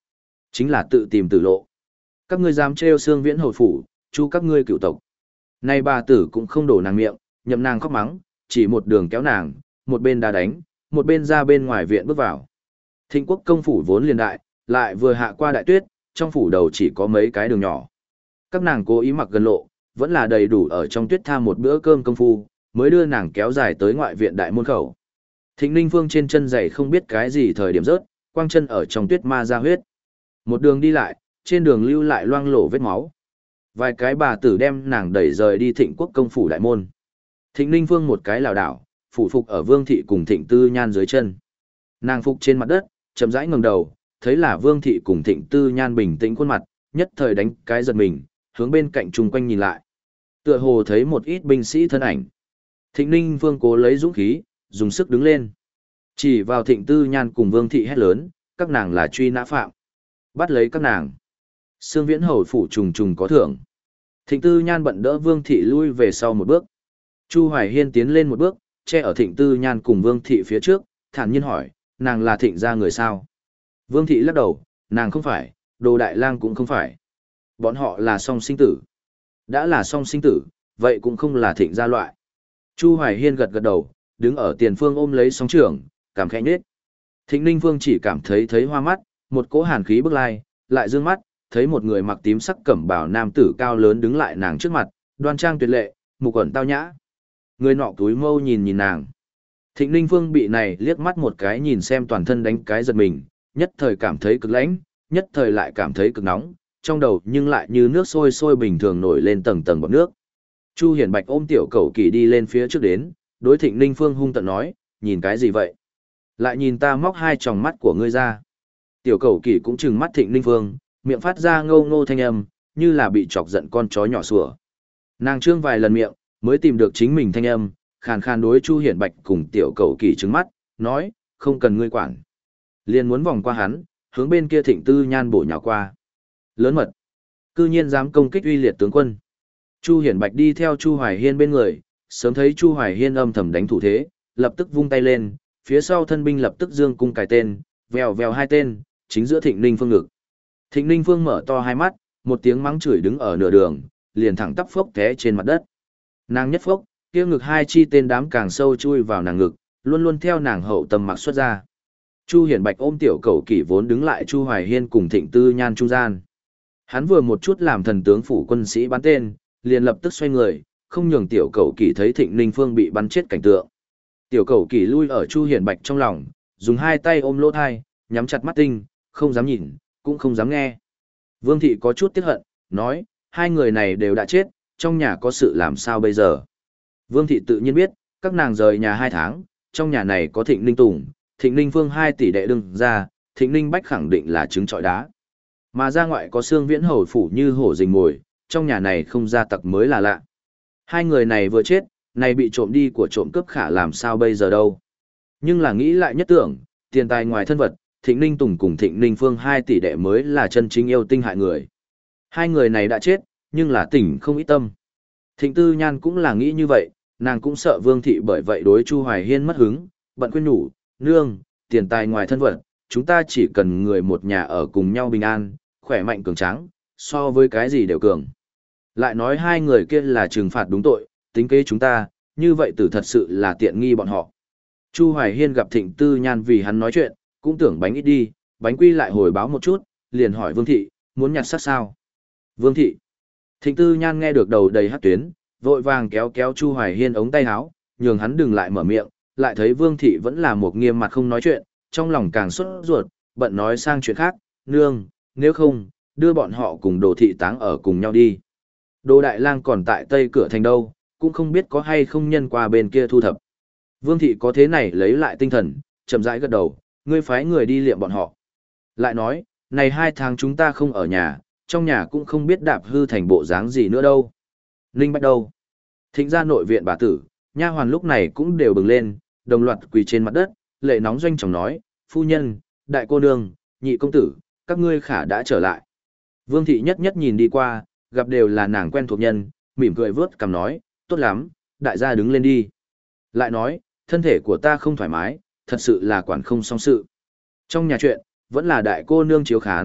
Chính là tự tìm tử lộ. Các ngươi dám trêu xương viễn hầu phủ, chu các ngươi cựu tộc. Nay bà tử cũng không đổ nàng miệng, nhậm nàng khóc mắng, chỉ một đường kéo nàng, một bên đá đánh, một bên ra bên ngoài viện bước vào. Thịnh quốc công phủ vốn liền đại, lại vừa hạ qua đại tuyết, trong phủ đầu chỉ có mấy cái đường nhỏ. Các nàng cố ý mặc gần lộ, vẫn là đầy đủ ở trong tuyết tham một bữa cơm công phu, mới đưa nàng kéo dài tới ngoại viện đại môn khẩu. Thịnh Ninh Phương trên chân giày không biết cái gì thời điểm rớt, quang chân ở trong tuyết ma ra huyết. Một đường đi lại, trên đường lưu lại loang lổ vết máu. Vài cái bà tử đem nàng đẩy rời đi Thịnh quốc công phủ đại môn. Thịnh Ninh Phương một cái lảo đảo, phủ phục ở Vương thị cùng Thịnh Tư Nhan dưới chân. Nàng phục trên mặt đất, chậm rãi ngẩng đầu, thấy là Vương thị cùng Thịnh Tư Nhan bình tĩnh khuôn mặt, nhất thời đánh cái giật mình, hướng bên cạnh chung quanh nhìn lại. Tựa hồ thấy một ít binh sĩ thân ảnh. Thịnh Ninh Phương cố lấy dũng khí, dùng sức đứng lên. Chỉ vào Thịnh Tư Nhan cùng Vương thị hét lớn, các nàng là truy nã phạm. Bắt lấy các nàng. Sương Viễn hầu phủ trùng trùng có thưởng. Thịnh Tư Nhan bận đỡ Vương thị lui về sau một bước. Chu Hoài Hiên tiến lên một bước, che ở Thịnh Tư Nhan cùng Vương thị phía trước, thản nhiên hỏi, nàng là Thịnh gia người sao? Vương thị lắc đầu, nàng không phải, Đồ Đại Lang cũng không phải. Bọn họ là song sinh tử. Đã là song sinh tử, vậy cũng không là Thịnh gia loại. Chu Hoài Hiên gật gật đầu, đứng ở tiền phương ôm lấy song trưởng, cảm khẽ nhếch. Thịnh Ninh Vương chỉ cảm thấy thấy hoa mắt, một cỗ hàn khí bức lai, lại dương mắt, thấy một người mặc tím sắc cẩm bào nam tử cao lớn đứng lại nàng trước mặt, đoan trang tuyệt lệ, mục ẩn tao nhã. Người nọ túi mâu nhìn nhìn nàng. Thịnh Ninh Vương bị này liếc mắt một cái nhìn xem toàn thân đánh cái giật mình, nhất thời cảm thấy cực lạnh, nhất thời lại cảm thấy cực nóng, trong đầu nhưng lại như nước sôi sôi bình thường nổi lên tầng tầng bọt nước. Chu Hiển Bạch ôm tiểu cẩu kỳ đi lên phía trước đến, đối Thịnh Ninh Phương hung tận nói, nhìn cái gì vậy? Lại nhìn ta móc hai tròng mắt của ngươi ra. Tiểu cẩu kỳ cũng trừng mắt Thịnh Ninh Phương, miệng phát ra ngâu ngô thanh âm, như là bị chọc giận con chó nhỏ sủa. Nàng trương vài lần miệng, mới tìm được chính mình thanh âm, khàn khàn đối Chu Hiển Bạch cùng tiểu cẩu kỳ trừng mắt, nói, không cần ngươi quản. Liền muốn vòng qua hắn, hướng bên kia Thịnh Tư Nhan bổ nhào qua. Lớn mật, cư nhiên dám công kích uy liệt tướng quân. Chu Hiển Bạch đi theo Chu Hoài Hiên bên người, sớm thấy Chu Hoài Hiên âm thầm đánh thủ thế, lập tức vung tay lên, phía sau thân binh lập tức dương cung cài tên, vèo vèo hai tên, chính giữa Thịnh Ninh Phương ngực. Thịnh Ninh Phương mở to hai mắt, một tiếng mắng chửi đứng ở nửa đường, liền thẳng tắp phốc té trên mặt đất. Nàng nhất phốc, kia ngực hai chi tên đám càng sâu chui vào nàng ngực, luôn luôn theo nàng hậu tâm mặc xuất ra. Chu Hiển Bạch ôm tiểu cẩu kỷ vốn đứng lại Chu Hoài Hiên cùng Thịnh Tư Nhan trung gian. Hắn vừa một chút làm thần tướng phủ quân sĩ bắn tên, liền lập tức xoay người, không nhường tiểu cẩu kỷ thấy Thịnh Ninh Phương bị bắn chết cảnh tượng. Tiểu cẩu kỷ lui ở Chu Hiển Bạch trong lòng, dùng hai tay ôm lỗ thai, nhắm chặt mắt tinh, không dám nhìn, cũng không dám nghe. Vương thị có chút tiếc hận, nói, hai người này đều đã chết, trong nhà có sự làm sao bây giờ. Vương thị tự nhiên biết, các nàng rời nhà hai tháng, trong nhà này có Thịnh Ninh Tùng, Thịnh Ninh Phương hai tỷ đệ đương ra, Thịnh Ninh Bách khẳng định là trứng trọi đá. Mà ra ngoại có Sương Viễn hầu phủ như hổ rình mồi, trong nhà này không ra tặc mới là lạ. Hai người này vừa chết, này bị trộm đi của trộm cướp khả làm sao bây giờ đâu. Nhưng là nghĩ lại nhất tưởng, tiền tài ngoài thân vật, Thịnh Ninh Tùng cùng Thịnh Ninh Phương hai tỷ đệ mới là chân chính yêu tinh hại người. Hai người này đã chết, nhưng là tỉnh không ít tâm. Thịnh Tư Nhan cũng là nghĩ như vậy, nàng cũng sợ Vương thị bởi vậy đối Chu Hoài Hiên mất hứng, bận khuyên nhủ, nương, tiền tài ngoài thân vật, chúng ta chỉ cần người một nhà ở cùng nhau bình an, khỏe mạnh cường tráng, so với cái gì đều cường. Lại nói hai người kia là trừng phạt đúng tội, tính kế chúng ta, như vậy tử thật sự là tiện nghi bọn họ. Chu Hoài Hiên gặp Thịnh Tư Nhan vì hắn nói chuyện, cũng tưởng bánh ít đi, bánh quy lại hồi báo một chút, liền hỏi Vương thị, muốn nhặt xác sao? Vương thị. Thịnh Tư Nhan nghe được đầu đầy hắc tuyến, vội vàng kéo kéo Chu Hoài Hiên ống tay áo, nhường hắn đừng lại mở miệng, lại thấy Vương thị vẫn là một nghiêm mặt không nói chuyện, trong lòng càng sốt ruột, bận nói sang chuyện khác, nương, nếu không, đưa bọn họ cùng Đồ thị táng ở cùng nhau đi. Đồ Đại Lang còn tại tây cửa thành đâu, cũng không biết có hay không nhân qua bên kia thu thập. Vương thị có thế này lấy lại tinh thần, chậm rãi gật đầu, ngươi phái người đi liệm bọn họ. Lại nói, này hai tháng chúng ta không ở nhà, trong nhà cũng không biết đạp hư thành bộ dáng gì nữa đâu. Ninh Bách đâu? Thịnh ra nội viện bà tử, nha hoàn lúc này cũng đều bừng lên, đồng loạt quỳ trên mặt đất, lệ nóng doanh chồng nói, phu nhân, đại cô nương, nhị công tử, các ngươi khả đã trở lại. Vương thị nhất nhất nhìn đi qua, gặp đều là nàng quen thuộc nhân, mỉm cười vớt cằm nói, tốt lắm, đại gia đứng lên đi. Lại nói, thân thể của ta không thoải mái, thật sự là quản không xong sự. Trong nhà chuyện, vẫn là đại cô nương chiếu khán,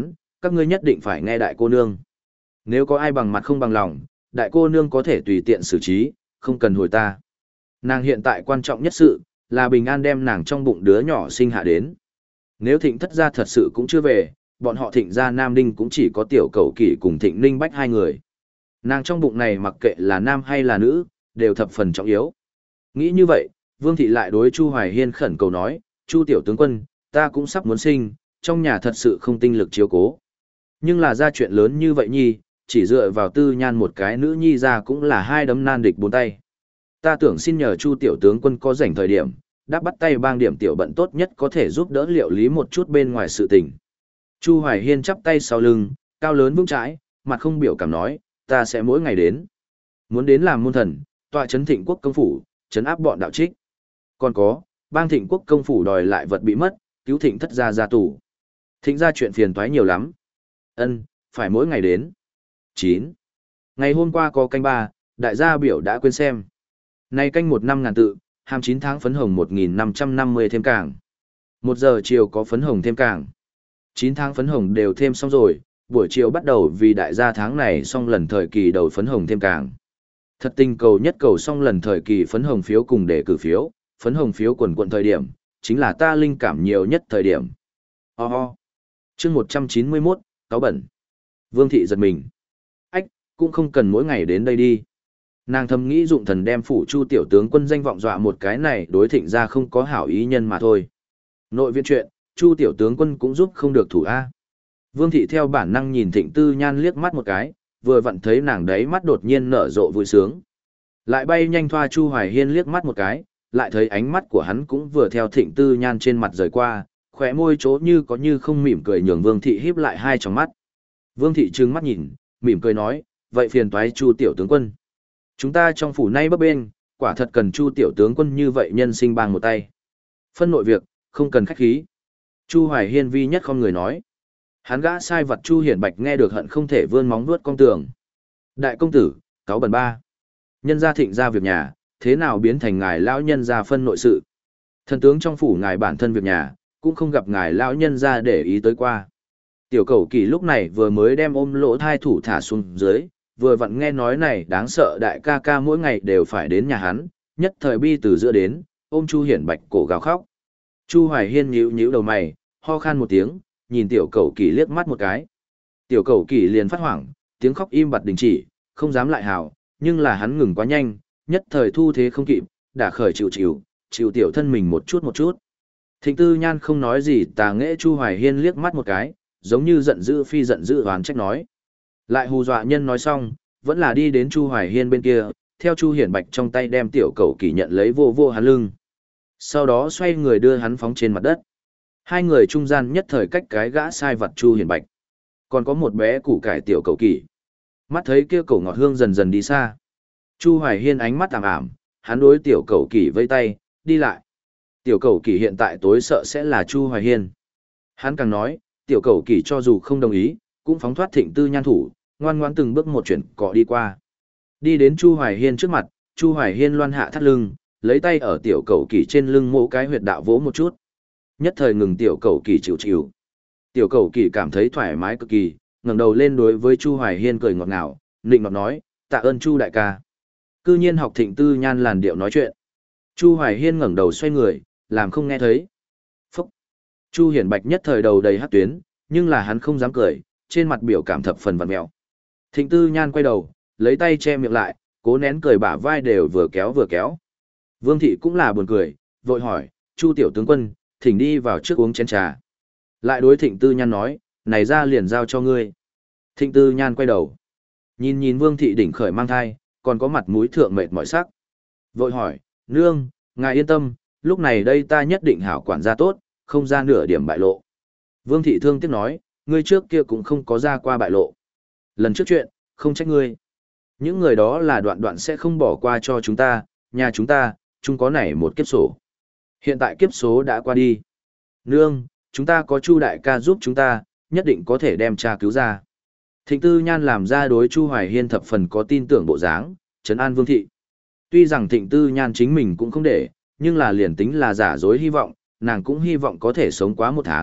các ngươi nhất định phải nghe đại cô nương. Nếu có ai bằng mặt không bằng lòng, đại cô nương có thể tùy tiện xử trí, không cần hồi ta. Nàng hiện tại quan trọng nhất sự, là bình an đem nàng trong bụng đứa nhỏ sinh hạ đến. Nếu thịnh thất gia thật sự cũng chưa về, bọn họ thịnh gia Nam Đinh cũng chỉ có tiểu cầu kỷ cùng thịnh ninh bách hai người. Nàng trong bụng này mặc kệ là nam hay là nữ, đều thập phần trọng yếu. Nghĩ như vậy, Vương Thị lại đối Chu Hoài Hiên khẩn cầu nói, Chu tiểu tướng quân, ta cũng sắp muốn sinh, trong nhà thật sự không tinh lực chiếu cố. Nhưng là ra chuyện lớn như vậy nhi, chỉ dựa vào tư nhan một cái nữ nhi ra cũng là hai đấm nan địch bốn tay. Ta tưởng xin nhờ Chu tiểu tướng quân có rảnh thời điểm, đáp bắt tay bang điểm tiểu bận tốt nhất có thể giúp đỡ liệu lý một chút bên ngoài sự tình. Chu Hoài Hiên chắp tay sau lưng, cao lớn vững chãi, mặt không biểu cảm nói, ta sẽ mỗi ngày đến. Muốn đến làm môn thần, tọa chấn Thịnh Quốc công phủ, chấn áp bọn đạo trích. Còn có, bang Thịnh Quốc công phủ đòi lại vật bị mất, cứu Thịnh thất gia ra tù. Thịnh gia chuyện phiền toái nhiều lắm. Ân, phải mỗi ngày đến. chín. Ngày hôm qua có canh ba, đại gia biểu đã quên xem. Nay canh một năm ngàn tự, hàm chín tháng phấn hồng một nghìn năm trăm năm mươi thêm càng. Một giờ chiều có phấn hồng thêm càng. Chín tháng phấn hồng đều thêm xong rồi, buổi chiều bắt đầu vì đại gia tháng này xong lần thời kỳ đầu phấn hồng thêm càng. Thật tình cầu nhất cầu xong lần thời kỳ phấn hồng phiếu cùng để cử phiếu, phấn hồng phiếu quần quận thời điểm, chính là ta linh cảm nhiều nhất thời điểm. Ho oh ho. Chương một trăm chín mươi mốt, cáo bẩn. Vương Thị giật mình. Ách, cũng không cần mỗi ngày đến đây đi. Nàng thầm nghĩ dụng thần đem phủ Chu tiểu tướng quân danh vọng dọa một cái này đối thịnh ra không có hảo ý nhân mà thôi. Nội viện chuyện, Chu tiểu tướng quân cũng giúp không được thủ A. Vương Thị theo bản năng nhìn Thịnh Tư Nhan liếc mắt một cái, vừa vặn thấy nàng đấy mắt đột nhiên nở rộ vui sướng. Lại bay nhanh thoa Chu Hoài Hiên liếc mắt một cái, lại thấy ánh mắt của hắn cũng vừa theo Thịnh Tư Nhan trên mặt rời qua, khóe môi chỗ như có như không mỉm cười nhường Vương Thị híp lại hai tròng mắt. Vương Thị trừng mắt nhìn, mỉm cười nói, vậy phiền toái Chu tiểu tướng quân. Chúng ta trong phủ nay bấp bênh, quả thật cần Chu tiểu tướng quân như vậy nhân sinh bang một tay. Phân nội việc, không cần khách khí. Chu Hoài Hiên vi nhất không người nói. Hắn gã sai vật Chu Hiển Bạch nghe được hận không thể vươn móng vuốt con tường. Đại công tử, cáo bẩn ba. Nhân gia thịnh ra việc nhà, thế nào biến thành ngài lão nhân gia phân nội sự. Thần tướng trong phủ ngài bản thân việc nhà, cũng không gặp ngài lão nhân gia để ý tới qua. Tiểu cầu kỳ lúc này vừa mới đem ôm lỗ thai thủ thả xuống dưới, vừa vặn nghe nói này đáng sợ đại ca ca mỗi ngày đều phải đến nhà hắn, nhất thời bi từ giữa đến, ôm Chu Hiển Bạch cổ gào khóc. Chu Hoài Hiên nhíu nhíu đầu mày, ho khan một tiếng, nhìn tiểu cầu kỳ liếc mắt một cái. Tiểu cầu kỳ liền phát hoảng, tiếng khóc im bặt đình chỉ, không dám lại hào, nhưng là hắn ngừng quá nhanh, nhất thời thu thế không kịp, đã khởi chịu chịu, chịu tiểu thân mình một chút một chút. Thịnh Tư Nhan không nói gì, tà nghệ Chu Hoài Hiên liếc mắt một cái, giống như giận dữ phi giận dữ oán trách nói. Lại hù dọa nhân nói xong, vẫn là đi đến Chu Hoài Hiên bên kia, theo Chu Hiển Bạch trong tay đem tiểu cầu kỳ nhận lấy vô vô hắn lưng. Sau đó xoay người đưa hắn phóng trên mặt đất. Hai người trung gian nhất thời cách cái gã sai vật Chu Hiển Bạch. Còn có một bé củ cải tiểu cầu kỳ. Mắt thấy kia cổ ngọt hương dần dần đi xa. Chu Hoài Hiên ánh mắt ảm ảm, hắn đối tiểu cầu kỳ vây tay, đi lại. Tiểu cầu kỳ hiện tại tối sợ sẽ là Chu Hoài Hiên. Hắn càng nói, tiểu cầu kỳ cho dù không đồng ý, cũng phóng thoát Thịnh Tư Nhan thủ, ngoan ngoãn từng bước một chuyển cọ đi qua. Đi đến Chu Hoài Hiên trước mặt, Chu Hoài Hiên loan hạ thắt lưng, lấy tay ở tiểu cầu kỳ trên lưng mỗ cái huyệt đạo vỗ một chút. Nhất thời ngừng tiểu cầu kỳ chịu chịu. Tiểu cầu kỳ cảm thấy thoải mái cực kỳ, ngẩng đầu lên đối với Chu Hoài Hiên cười ngọt ngào, nịnh ngọt nói, tạ ơn Chu đại ca. Cư nhiên học Thịnh Tư Nhan làn điệu nói chuyện. Chu Hoài Hiên ngẩng đầu xoay người, làm không nghe thấy. Phúc! Chu Hiển Bạch nhất thời đầu đầy hát tuyến, nhưng là hắn không dám cười, trên mặt biểu cảm thập phần vặn mẹo. Thịnh Tư Nhan quay đầu, lấy tay che miệng lại, cố nén cười bả vai đều vừa kéo vừa kéo. Vương Thị cũng là buồn cười, vội hỏi, Chu tiểu tướng quân, thỉnh đi vào trước uống chén trà. Lại đối Thịnh Tư Nhan nói, này ra liền giao cho ngươi. Thịnh Tư Nhan quay đầu, nhìn nhìn Vương Thị đỉnh khởi mang thai, còn có mặt mũi thượng mệt mỏi sắc. Vội hỏi, nương, ngài yên tâm, lúc này đây ta nhất định hảo quản gia tốt, không ra nửa điểm bại lộ. Vương Thị thương tiếc nói, ngươi trước kia cũng không có ra qua bại lộ. Lần trước chuyện, không trách ngươi. Những người đó là đoạn đoạn sẽ không bỏ qua cho chúng ta, nhà chúng ta, chúng có nảy một kiếp sổ. Hiện tại kiếp số đã qua đi. Nương, chúng ta có Chu đại ca giúp chúng ta, nhất định có thể đem cha cứu ra. Thịnh Tư Nhan làm ra đối Chu Hoài Hiên thập phần có tin tưởng bộ dáng, trấn an Vương Thị. Tuy rằng Thịnh Tư Nhan chính mình cũng không để, nhưng là liền tính là giả dối hy vọng, nàng cũng hy vọng có thể sống quá một tháng,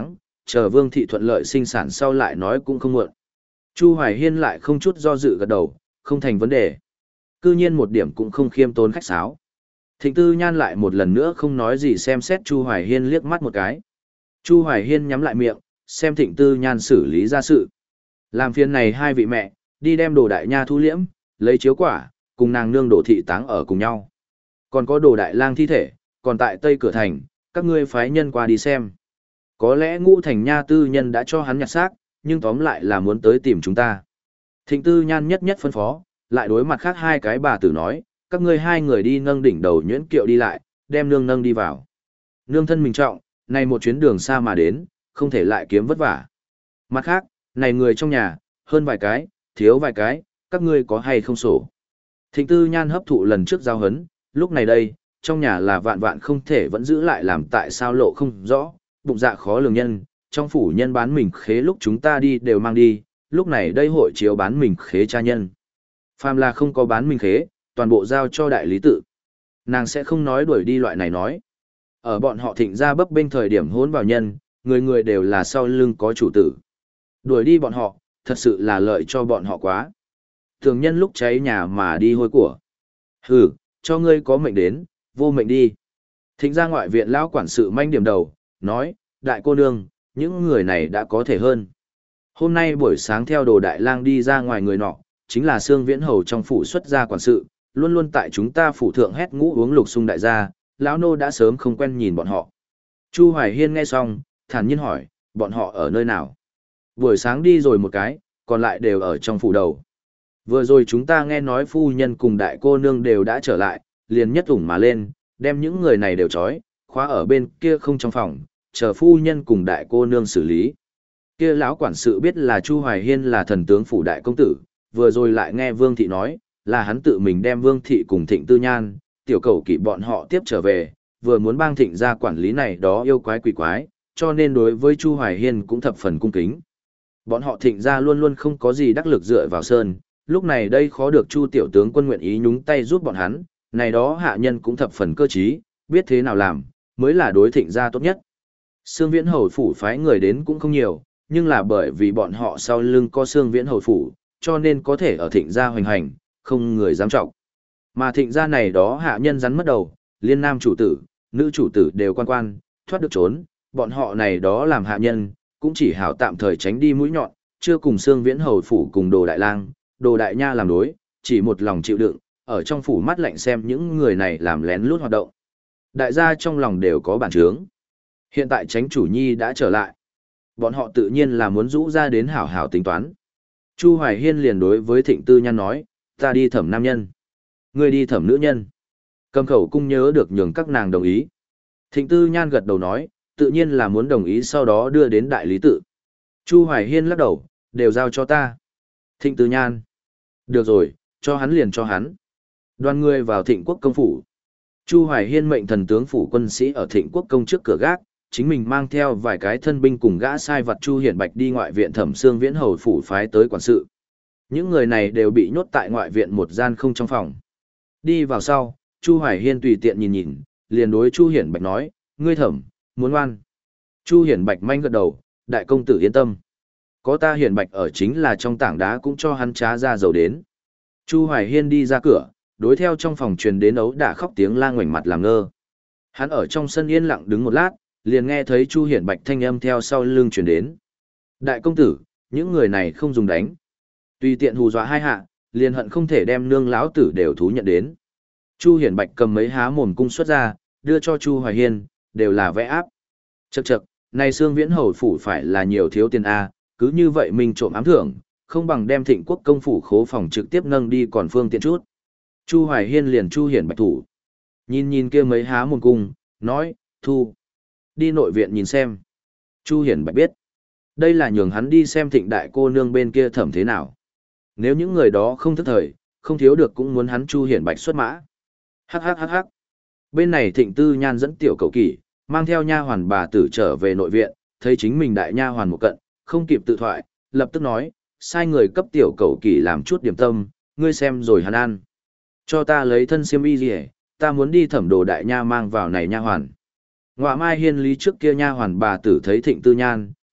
chờ Vương thị thuận lợi sinh sản sau lại nói cũng không muộn. Chu Hoài Hiên lại không chút do dự gật đầu, không thành vấn đề. Cư nhiên một điểm cũng không khiêm tốn khách sáo. Thịnh Tư Nhan lại một lần nữa không nói gì xem xét Chu Hoài Hiên liếc mắt một cái. Chu Hoài Hiên nhắm lại miệng, xem Thịnh Tư Nhan xử lý ra sự. Làm phiền này hai vị mẹ, đi đem đồ đại nha thu liễm, lấy chiếu quả, cùng nàng nương đổ thị táng ở cùng nhau. Còn có đồ đại lang thi thể, còn tại Tây Cửa Thành, các ngươi phái nhân qua đi xem. Có lẽ Ngũ Thành Nha tư nhân đã cho hắn nhặt xác, nhưng tóm lại là muốn tới tìm chúng ta. Thịnh Tư Nhan nhất nhất phân phó, lại đối mặt khác hai cái bà tử nói, các ngươi hai người đi nâng đỉnh đầu nhuyễn kiệu đi lại, đem nương nâng đi vào. Nương thân mình trọng, này một chuyến đường xa mà đến, không thể lại kiếm vất vả. Mặt khác, này người trong nhà, hơn vài cái, thiếu vài cái, các ngươi có hay không sổ. Thịnh Tư Nhan hấp thụ lần trước giao hấn, lúc này đây, trong nhà là vạn vạn không thể vẫn giữ lại làm tại sao lộ không rõ, bụng dạ khó lường nhân, trong phủ nhân bán mình khế lúc chúng ta đi đều mang đi, lúc này đây hội chiếu bán mình khế cha nhân. Phàm là không có bán mình khế, toàn bộ giao cho đại lý tự. Nàng sẽ không nói đuổi đi loại này nói. Ở bọn họ thịnh ra bấp bênh thời điểm hôn vào nhân, người người đều là sau lưng có chủ tử. Đuổi đi bọn họ, thật sự là lợi cho bọn họ quá. Thường nhân lúc cháy nhà mà đi hôi của. Hừ, cho ngươi có mệnh đến, vô mệnh đi. Thịnh ra ngoại viện lão quản sự manh điểm đầu, nói, đại cô nương, những người này đã có thể hơn. Hôm nay buổi sáng theo đồ đại lang đi ra ngoài người nọ, chính là Sương Viễn Hầu trong phủ xuất gia quản sự, luôn luôn tại chúng ta phủ thượng hét ngũ uống lục sung đại gia, lão nô đã sớm không quen nhìn bọn họ. Chu Hoài Hiên nghe xong, thản nhiên hỏi, bọn họ ở nơi nào? Buổi sáng đi rồi một cái, còn lại đều ở trong phủ đầu. Vừa rồi chúng ta nghe nói phu nhân cùng đại cô nương đều đã trở lại, liền nhất ủng mà lên, đem những người này đều trói, khóa ở bên kia không trong phòng, chờ phu nhân cùng đại cô nương xử lý. Kia lão quản sự biết là Chu Hoài Hiên là thần tướng phủ đại công tử, vừa rồi lại nghe Vương thị nói, là hắn tự mình đem Vương thị cùng Thịnh Tư Nhan, tiểu cầu kỵ bọn họ tiếp trở về, vừa muốn bang Thịnh ra quản lý này đó yêu quái quỷ quái, cho nên đối với Chu Hoài Hiên cũng thập phần cung kính. Bọn họ Thịnh ra luôn luôn không có gì đắc lực dựa vào sơn, lúc này đây khó được Chu tiểu tướng quân nguyện ý nhúng tay giúp bọn hắn, này đó hạ nhân cũng thập phần cơ trí, biết thế nào làm, mới là đối Thịnh ra tốt nhất. Sương Viễn Hầu phủ phái người đến cũng không nhiều, nhưng là bởi vì bọn họ sau lưng có Sương Viễn Hầu phủ, cho nên có thể ở Thịnh gia hoành hành, không người dám trọng. Mà Thịnh gia này đó hạ nhân rắn mất đầu, liên nam chủ tử, nữ chủ tử đều quan quan, thoát được trốn, bọn họ này đó làm hạ nhân, cũng chỉ hảo tạm thời tránh đi mũi nhọn, chưa cùng Sương Viễn Hầu phủ cùng Đồ Đại Lang, Đồ Đại Nha làm đối, chỉ một lòng chịu đựng, ở trong phủ mắt lạnh xem những người này làm lén lút hoạt động. Đại gia trong lòng đều có bản chướng. Hiện tại Chánh chủ nhi đã trở lại. Bọn họ tự nhiên là muốn rũ ra đến hảo hảo tính toán. Chu Hoài Hiên liền đối với Thịnh Tư Nhan nói, ta đi thẩm nam nhân. Ngươi đi thẩm nữ nhân. Cầm khẩu cung nhớ được nhường các nàng đồng ý. Thịnh Tư Nhan gật đầu nói, tự nhiên là muốn đồng ý sau đó đưa đến đại lý tự. Chu Hoài Hiên lắc đầu, đều giao cho ta. Thịnh Tư Nhan. Được rồi, cho hắn liền cho hắn. Đoàn người vào Thịnh Quốc công phủ. Chu Hoài Hiên mệnh thần tướng phủ quân sĩ ở Thịnh Quốc công trước cửa gác, chính mình mang theo vài cái thân binh cùng gã sai vật Chu Hiển Bạch đi ngoại viện thẩm Sương Viễn Hầu phủ phái tới quản sự. Những người này đều bị nhốt tại ngoại viện một gian không trong phòng. Đi vào sau, Chu Hoài Hiên tùy tiện nhìn nhìn, liền đối Chu Hiển Bạch nói, ngươi thẩm, muốn ngoan. Chu Hiển Bạch manh gật đầu, đại công tử yên tâm. Có ta Hiển Bạch ở chính là trong tảng đá cũng cho hắn trá ra dầu đến. Chu Hoài Hiên đi ra cửa, đối theo trong phòng truyền đến ấu đả khóc tiếng la ngoảnh mặt làm ngơ. Hắn ở trong sân yên lặng đứng một lát, liền nghe thấy Chu Hiển Bạch thanh âm theo sau lưng truyền đến. Đại công tử, những người này không dùng đánh. Tùy tiện hù dọa hai hạ, liền hận không thể đem nương lão tử đều thú nhận đến. Chu Hiển Bạch cầm mấy há mồm cung xuất ra, đưa cho Chu Hoài Hiên, đều là vẽ áp. Chậc chậc, này Sương Viễn Hầu phủ phải là nhiều thiếu tiền a, cứ như vậy mình trộm ám thưởng, không bằng đem Thịnh Quốc công phủ khố phòng trực tiếp nâng đi còn phương tiện chút. Chu Hoài Hiên liền Chu Hiển Bạch thủ. Nhìn nhìn kia mấy há mồm cung, nói, thu. Đi nội viện nhìn xem. Chu Hiển Bạch biết. Đây là nhường hắn đi xem Thịnh đại cô nương bên kia thẩm thế nào. Nếu những người đó không thức thời, không thiếu được cũng muốn hắn Chu Hiển Bạch xuất mã. Hắc hắc hắc hắc. Bên này Thịnh Tư Nhan dẫn tiểu cầu kỷ, mang theo nha hoàn bà tử trở về nội viện, thấy chính mình đại nha hoàn một cận, không kịp tự thoại, lập tức nói, sai người cấp tiểu cầu kỷ làm chút điểm tâm, ngươi xem rồi hắn ăn. Cho ta lấy thân xiêm y gì, ta muốn đi thẩm đồ đại nha mang vào này nha hoàn. Ngoạ Mai Hiên lý trước kia nha hoàn bà tử thấy Thịnh Tư Nhan,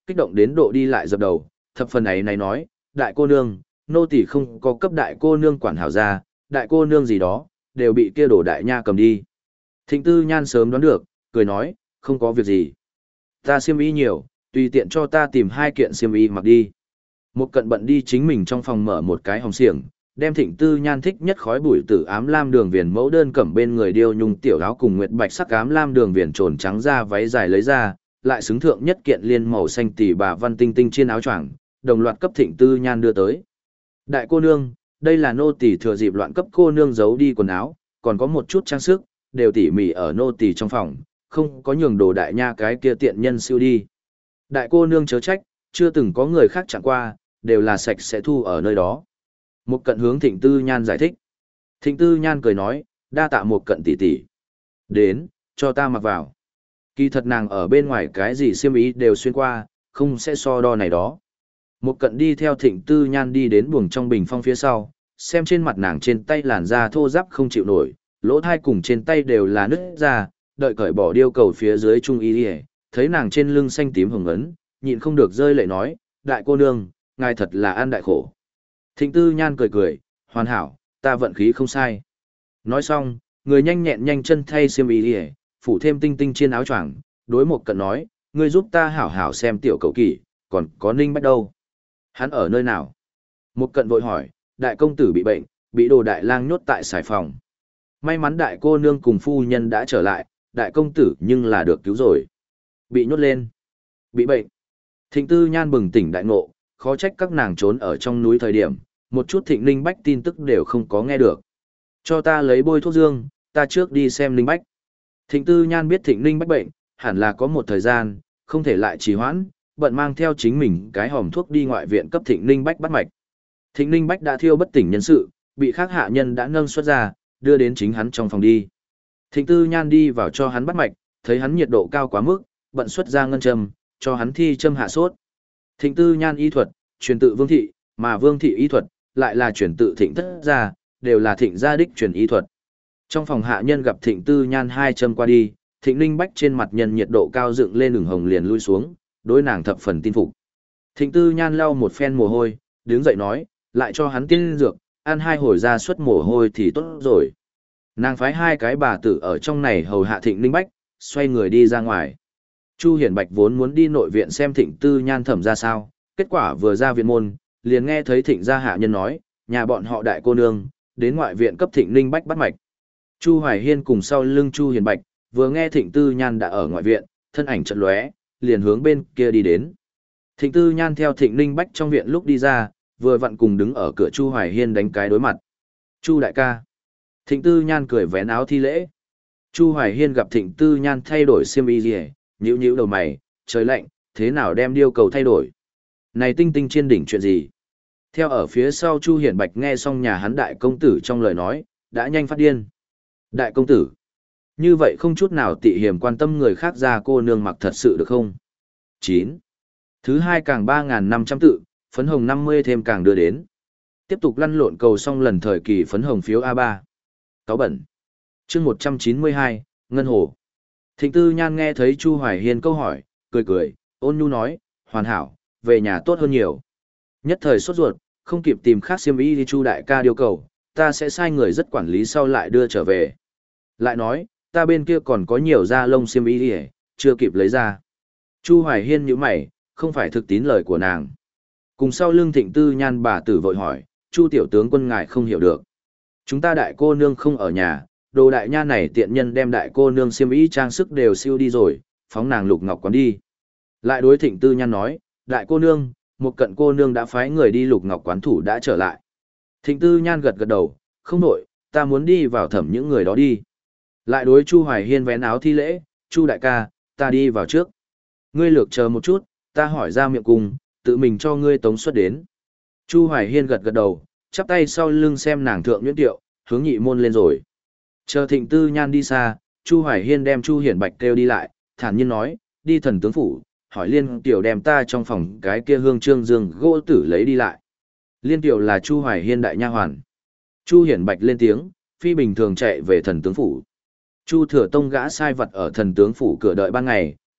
kích động đến độ đi lại dập đầu, thập phần ấy này nói, đại cô nương, nô tỳ không có cấp đại cô nương quản hảo ra, đại cô nương gì đó, đều bị kia đổ đại nha cầm đi. Thịnh Tư Nhan sớm đoán được, cười nói, không có việc gì. Ta xiêm y nhiều, tùy tiện cho ta tìm hai kiện xiêm y mặc đi. Một cận bận đi chính mình trong phòng mở một cái hòm xiềng, đem Thịnh Tư Nhan thích nhất khói bụi tử ám lam đường viền mẫu đơn cẩm bên người điêu nhung tiểu áo cùng nguyệt bạch sắc ám lam đường viền trồn trắng ra váy dài lấy ra, lại xứng thượng nhất kiện liên màu xanh tỷ bà văn tinh tinh trên áo choàng, đồng loạt cấp Thịnh Tư Nhan đưa tới. Đại cô nương, đây là nô tỳ thừa dịp loạn cấp cô nương giấu đi quần áo, còn có một chút trang sức, đều tỉ mỉ ở nô tỳ trong phòng, không có nhường đồ đại nha cái kia tiện nhân siêu đi. Đại cô nương chớ trách, chưa từng có người khác chẳng qua, đều là sạch sẽ thu ở nơi đó. Một cận hướng Thịnh Tư Nhan giải thích. Thịnh Tư Nhan cười nói, đa tạ một cận tỷ tỷ. Đến, cho ta mặc vào. Kỳ thật nàng ở bên ngoài cái gì xiêm ý đều xuyên qua, không sẽ so đo này đó. Một cận đi theo Thịnh Tư Nhan đi đến buồng trong bình phong phía sau, xem trên mặt nàng trên tay làn da thô ráp không chịu nổi, lỗ thai cùng trên tay đều là nứt ra, đợi cởi bỏ điêu cầu phía dưới trung y đi, thấy nàng trên lưng xanh tím hồng ấn, nhịn không được rơi lệ nói, đại cô nương, ngài thật là an đại khổ. Thịnh Tư Nhan cười cười, hoàn hảo, ta vận khí không sai. Nói xong, người nhanh nhẹn nhanh chân thay xiêm y đi, phủ thêm tinh tinh trên áo choàng, đối một cận nói, ngươi giúp ta hảo hảo xem tiểu cậu kỷ, còn có Ninh Bách đâu. Hắn ở nơi nào? Một cận vội hỏi, đại công tử bị bệnh, bị đồ đại lang nhốt tại sài phòng. May mắn đại cô nương cùng phu nhân đã trở lại, đại công tử nhưng là được cứu rồi. Bị nhốt lên. Bị bệnh. Thịnh Tư Nhan bừng tỉnh đại ngộ, khó trách các nàng trốn ở trong núi thời điểm, một chút Thịnh Ninh Bách tin tức đều không có nghe được. Cho ta lấy bôi thuốc dương, ta trước đi xem Ninh Bách. Thịnh Tư Nhan biết Thịnh Ninh Bách bệnh, hẳn là có một thời gian, không thể lại trì hoãn, bận mang theo chính mình cái hòm thuốc đi ngoại viện cấp Thịnh Ninh Bách bắt mạch. Thịnh Ninh Bách đã thiêu bất tỉnh nhân sự, bị khác hạ nhân đã nâng xuất ra, đưa đến chính hắn trong phòng đi. Thịnh Tư Nhan đi vào cho hắn bắt mạch, thấy hắn nhiệt độ cao quá mức, bận xuất ra ngân châm, cho hắn thi châm hạ sốt. Thịnh Tư Nhan y thuật, truyền tự Vương thị, mà Vương thị y thuật lại là truyền tự Thịnh thất gia, đều là Thịnh gia đích truyền y thuật. Trong phòng hạ nhân gặp Thịnh Tư Nhan hai châm qua đi, Thịnh Ninh Bách trên mặt nhân nhiệt độ cao dựng lên ửng hồng liền lui xuống, đối nàng thập phần tin phục. Thịnh Tư Nhan lau một phen mồ hôi, đứng dậy nói, lại cho hắn tiên dược, ăn hai hồi ra suất mồ hôi thì tốt rồi. Nàng phái hai cái bà tử ở trong này hầu hạ Thịnh Ninh Bách, xoay người đi ra ngoài. Chu Hiển Bạch vốn muốn đi nội viện xem Thịnh Tư Nhan thẩm ra sao, kết quả vừa ra viện môn, liền nghe thấy Thịnh gia hạ nhân nói, nhà bọn họ đại cô nương, đến ngoại viện cấp Thịnh Ninh Bách bắt mạch. Chu Hoài Hiên cùng sau lưng Chu Hiển Bạch, vừa nghe Thịnh Tư Nhan đã ở ngoại viện, thân ảnh chợt lóe, liền hướng bên kia đi đến. Thịnh Tư Nhan theo Thịnh Ninh Bách trong viện lúc đi ra, vừa vặn cùng đứng ở cửa Chu Hoài Hiên đánh cái đối mặt. Chu đại ca. Thịnh Tư Nhan cười vén áo thi lễ. Chu Hoài Hiên gặp Thịnh Tư Nhan thay đổi xiêm y gì, nhíu nhíu đầu mày, trời lạnh, thế nào đem điêu cầu thay đổi. Này tinh tinh trên đỉnh chuyện gì? Theo ở phía sau Chu Hiển Bạch nghe xong nhà hắn đại công tử trong lời nói, đã nhanh phát điên. Đại công tử. Như vậy không chút nào tị hiểm quan tâm người khác ra cô nương mặc thật sự được không? chín. Thứ hai càng ba nghìn năm trăm tự, phấn hồng năm mươi thêm càng đưa đến. Tiếp tục lăn lộn cầu xong lần thời kỳ phấn hồng phiếu a ba. Cáo bẩn. Chương một trăm chín mươi hai, Ngân Hồ. Thịnh Tư Nhan nghe thấy Chu Hoài Hiên câu hỏi, cười cười, ôn nhu nói, hoàn hảo, về nhà tốt hơn nhiều. Nhất thời sốt ruột, không kịp tìm khác xiêm y đi Chu đại ca điều cầu, ta sẽ sai người rất quản lý sau lại đưa trở về. Lại nói, ta bên kia còn có nhiều da lông xiêm y đi, chưa kịp lấy ra. Chu Hoài Hiên nhíu mày, không phải thực tín lời của nàng. Cùng sau lưng Thịnh Tư Nhan bà tử vội hỏi, Chu tiểu tướng quân ngài không hiểu được. Chúng ta đại cô nương không ở nhà, đồ đại nha này tiện nhân đem đại cô nương xiêm y trang sức đều siêu đi rồi, phóng nàng Lục Ngọc quán đi. Lại đối Thịnh Tư Nhan nói, đại cô nương, một cận cô nương đã phái người đi Lục Ngọc quán thủ đã trở lại. Thịnh Tư Nhan gật gật đầu, không nổi, ta muốn đi vào thẩm những người đó đi. Lại đối Chu Hoài Hiên vén áo thi lễ, Chu đại ca, ta đi vào trước. Ngươi lược chờ một chút, ta hỏi ra miệng cùng, tự mình cho ngươi tống xuất đến. Chu Hoài Hiên gật gật đầu, chắp tay sau lưng xem nàng thượng nhuyễn tiệu, hướng nhị môn lên rồi. Chờ Thịnh Tư Nhan đi xa, Chu Hoài Hiên đem Chu Hiển Bạch kêu đi lại, thản nhiên nói, đi thần tướng phủ, hỏi Liên Tiểu đem ta trong phòng cái kia hương trương dương gỗ tử lấy đi lại. Liên Tiểu là Chu Hoài Hiên đại nha hoàn. Chu Hiển Bạch lên tiếng, phi bình thường chạy về thần tướng phủ. Chu Thừa Tông gã sai vật ở thần tướng phủ cửa đợi ban ngày,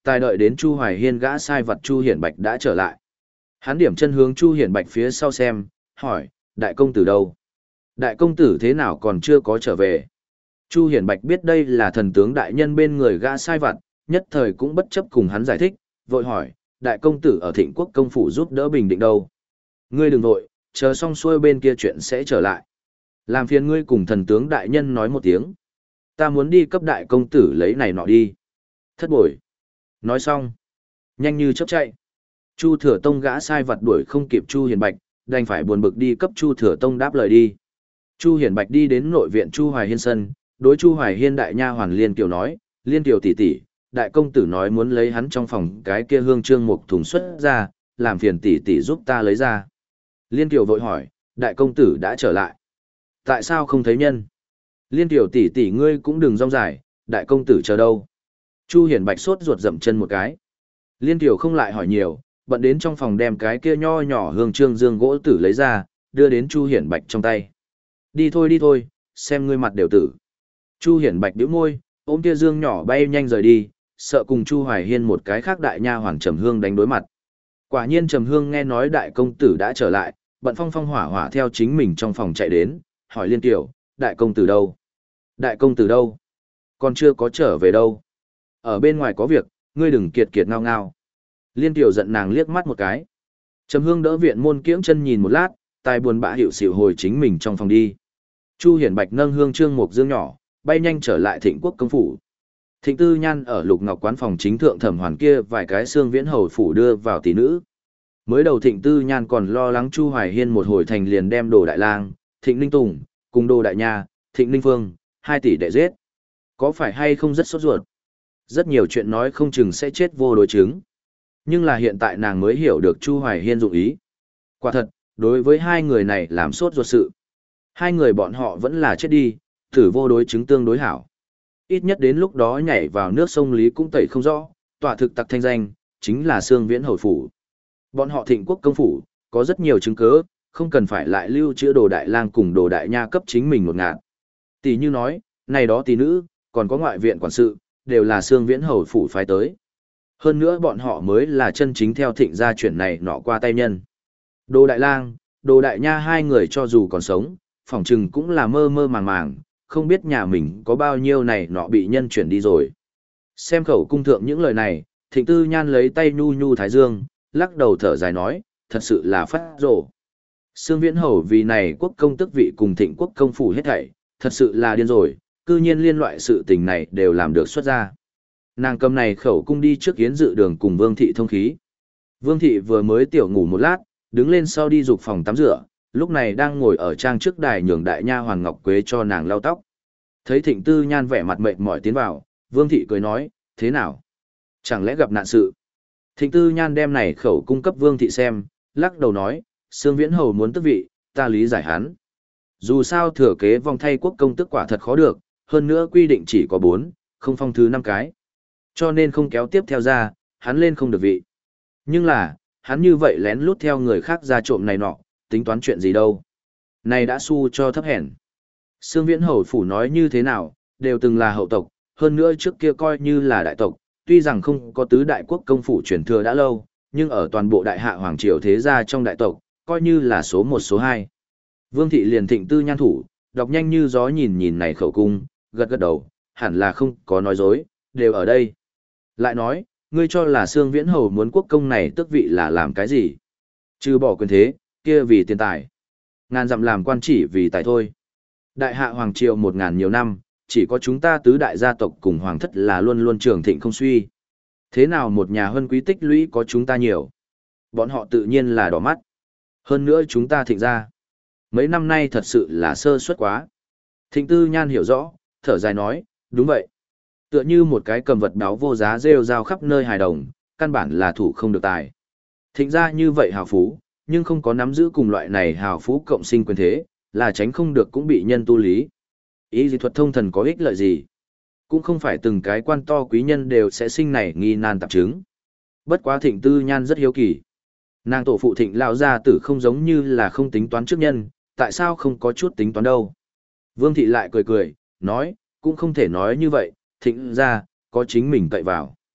Tài đợi đến Chu Hoài Hiên gã sai vật Chu Hiển Bạch đã trở lại. Hắn điểm chân hướng Chu Hiển Bạch phía sau xem, hỏi, đại công tử đâu? Đại công tử thế nào còn chưa có trở về? Chu Hiển Bạch biết đây là thần tướng đại nhân bên người gã sai vặt, nhất thời cũng bất chấp cùng hắn giải thích, vội hỏi, đại công tử ở Thịnh Quốc công phủ giúp đỡ bình định đâu? Ngươi đừng vội, chờ xong xuôi bên kia chuyện sẽ trở lại. Làm phiền ngươi cùng thần tướng đại nhân nói một tiếng. Ta muốn đi cấp đại công tử lấy này nọ đi. Thất bội. Nói xong. Nhanh như chớp chạy. Chu Thừa Tông gã sai vặt đuổi không kịp Chu Hiển Bạch, đành phải buồn bực đi cấp Chu Thừa Tông đáp lời đi. Chu Hiển Bạch đi đến nội viện Chu Hoài Hiên sân, đối Chu Hoài Hiên đại nha hoàn Liên Kiều nói, Liên Kiều tỷ tỷ, đại công tử nói muốn lấy hắn trong phòng cái kia hương trương mục thùng xuất ra, làm phiền tỷ tỷ giúp ta lấy ra. Liên Kiều vội hỏi, đại công tử đã trở lại. Tại sao không thấy nhân? Liên Kiều tỷ tỷ ngươi cũng đừng rong dài, đại công tử chờ đâu. Chu Hiển Bạch sốt ruột dậm chân một cái. Liên Kiều không lại hỏi nhiều, bận đến trong phòng đem cái kia nho nhỏ hương trương dương gỗ tử lấy ra, đưa đến Chu Hiển Bạch trong tay. Đi thôi đi thôi, xem ngươi mặt đều tử. Chu Hiển Bạch bĩu môi, ôm kia dương nhỏ bay nhanh rời đi, sợ cùng Chu Hoài Hiên một cái khác đại nha hoàng Trầm Hương đánh đối mặt. Quả nhiên Trầm Hương nghe nói đại công tử đã trở lại, bận phong phong hỏa hỏa theo chính mình trong phòng chạy đến, hỏi Liên Kiều, đại công tử đâu? Đại công tử đâu? Còn chưa có trở về đâu? Ở bên ngoài có việc, ngươi đừng kiệt kiệt ngao ngao. Liên Kiều giận nàng liếc mắt một cái. Trầm Hương đỡ viện môn kiễng chân nhìn một lát, tài buồn bã hiệu xỉu hồi chính mình trong phòng đi. Chu Hiển Bạch nâng hương trương một dương nhỏ, bay nhanh trở lại Thịnh Quốc công phủ. Thịnh Tư Nhan ở Lục Ngọc quán phòng chính thượng thẩm hoàn kia vài cái xương viễn hầu phủ đưa vào tỷ nữ. Mới đầu Thịnh Tư Nhan còn lo lắng Chu Hoài Hiên một hồi thành liền đem Đồ Đại Lang, Thịnh Ninh Tùng, cùng Đồ Đại Nha, Thịnh Ninh Phương, hai tỷ đệ giết. Có phải hay không rất sốt ruột? Rất nhiều chuyện nói không chừng sẽ chết vô đối chứng. Nhưng là hiện tại nàng mới hiểu được Chu Hoài Hiên dụng ý. Quả thật, đối với hai người này làm sốt ruột sự. Hai người bọn họ vẫn là chết đi, thử vô đối chứng tương đối hảo. Ít nhất đến lúc đó nhảy vào nước sông Lý cũng tẩy không rõ, tỏa thực tặc thanh danh, chính là Sương Viễn Hầu Phủ. Bọn họ Thịnh Quốc công phủ, có rất nhiều chứng cứ, không cần phải lại lưu trữ Đồ Đại Lang cùng Đồ Đại Nha cấp chính mình một ngạt. Tỷ như nói, này đó tỷ nữ, còn có ngoại viện quản sự, đều là Sương Viễn Hầu Phủ phái tới. Hơn nữa bọn họ mới là chân chính theo Thịnh gia chuyển này nọ qua tay nhân. Đồ Đại Lang, Đồ Đại Nha hai người cho dù còn sống, phỏng chừng cũng là mơ mơ màng màng, không biết nhà mình có bao nhiêu này nọ bị nhân chuyển đi rồi. Xem khẩu cung thượng những lời này, Thịnh Tư Nhan lấy tay nhu nhu thái dương, lắc đầu thở dài nói, thật sự là phát rồ. Sương Viễn Hầu vì này quốc công tức vị cùng Thịnh Quốc công phủ hết thảy, thật sự là điên rồi, cư nhiên liên loại sự tình này đều làm được xuất ra. Nàng cầm này khẩu cung đi trước yến dự đường cùng Vương thị thông khí. Vương thị vừa mới tiểu ngủ một lát, đứng lên sau đi dục phòng tắm rửa, lúc này đang ngồi ở trang trước đài nhường đại nha hoàn Ngọc Quế cho nàng lau tóc. Thấy Thịnh Tư Nhan vẻ mặt mệt mỏi tiến vào, Vương thị cười nói, thế nào? Chẳng lẽ gặp nạn sự? Thịnh Tư Nhan đem này khẩu cung cấp Vương thị xem, lắc đầu nói, Sương Viễn Hầu muốn tước vị, ta lý giải hắn. Dù sao thừa kế vòng thay quốc công tức quả thật khó được, hơn nữa quy định chỉ có bốn, không phong thứ năm cái. Cho nên không kéo tiếp theo ra, hắn lên không được vị. Nhưng là, hắn như vậy lén lút theo người khác ra trộm này nọ, tính toán chuyện gì đâu. Này đã su cho thấp hèn. Sương Viễn Hầu Phủ nói như thế nào, đều từng là hậu tộc, hơn nữa trước kia coi như là đại tộc, tuy rằng không có tứ đại quốc công phủ truyền thừa đã lâu, nhưng ở toàn bộ đại hạ hoàng triều thế gia trong đại tộc, coi như là số một số hai. Vương thị liền Thịnh Tư Nhan thủ, đọc nhanh như gió nhìn nhìn này khẩu cung, gật gật đầu, hẳn là không có nói dối, đều ở đây. Lại nói, ngươi cho là Sương Viễn Hầu muốn quốc công này tước vị là làm cái gì? Trừ bỏ quyền thế, kia vì tiền tài. Ngàn dặm làm quan chỉ vì tài thôi. Đại hạ hoàng triều một ngàn nhiều năm, chỉ có chúng ta tứ đại gia tộc cùng hoàng thất là luôn luôn trường thịnh không suy. Thế nào một nhà huân quý tích lũy có chúng ta nhiều? Bọn họ tự nhiên là đỏ mắt. Hơn nữa chúng ta thịnh ra. Mấy năm nay thật sự là sơ suất quá. Thịnh Tư Nhan hiểu rõ, thở dài nói, đúng vậy. Tựa như một cái cầm vật báo vô giá rêu rao khắp nơi hài đồng, căn bản là thủ không được tài. Thịnh ra như vậy hào phú, nhưng không có nắm giữ cùng loại này hào phú cộng sinh quyền thế, là tránh không được cũng bị nhân tu lý. Ý dị thuật thông thần có ích lợi gì? Cũng không phải từng cái quan to quý nhân đều sẽ sinh này nghi nan tạp chứng. Bất quá Thịnh Tư Nhan rất hiếu kỳ. Nàng tổ phụ Thịnh lão gia tử không giống như là không tính toán trước nhân, tại sao không có chút tính toán đâu? Vương thị lại cười cười, nói, cũng không thể nói như vậy, Thịnh gia có chính mình cậy vào.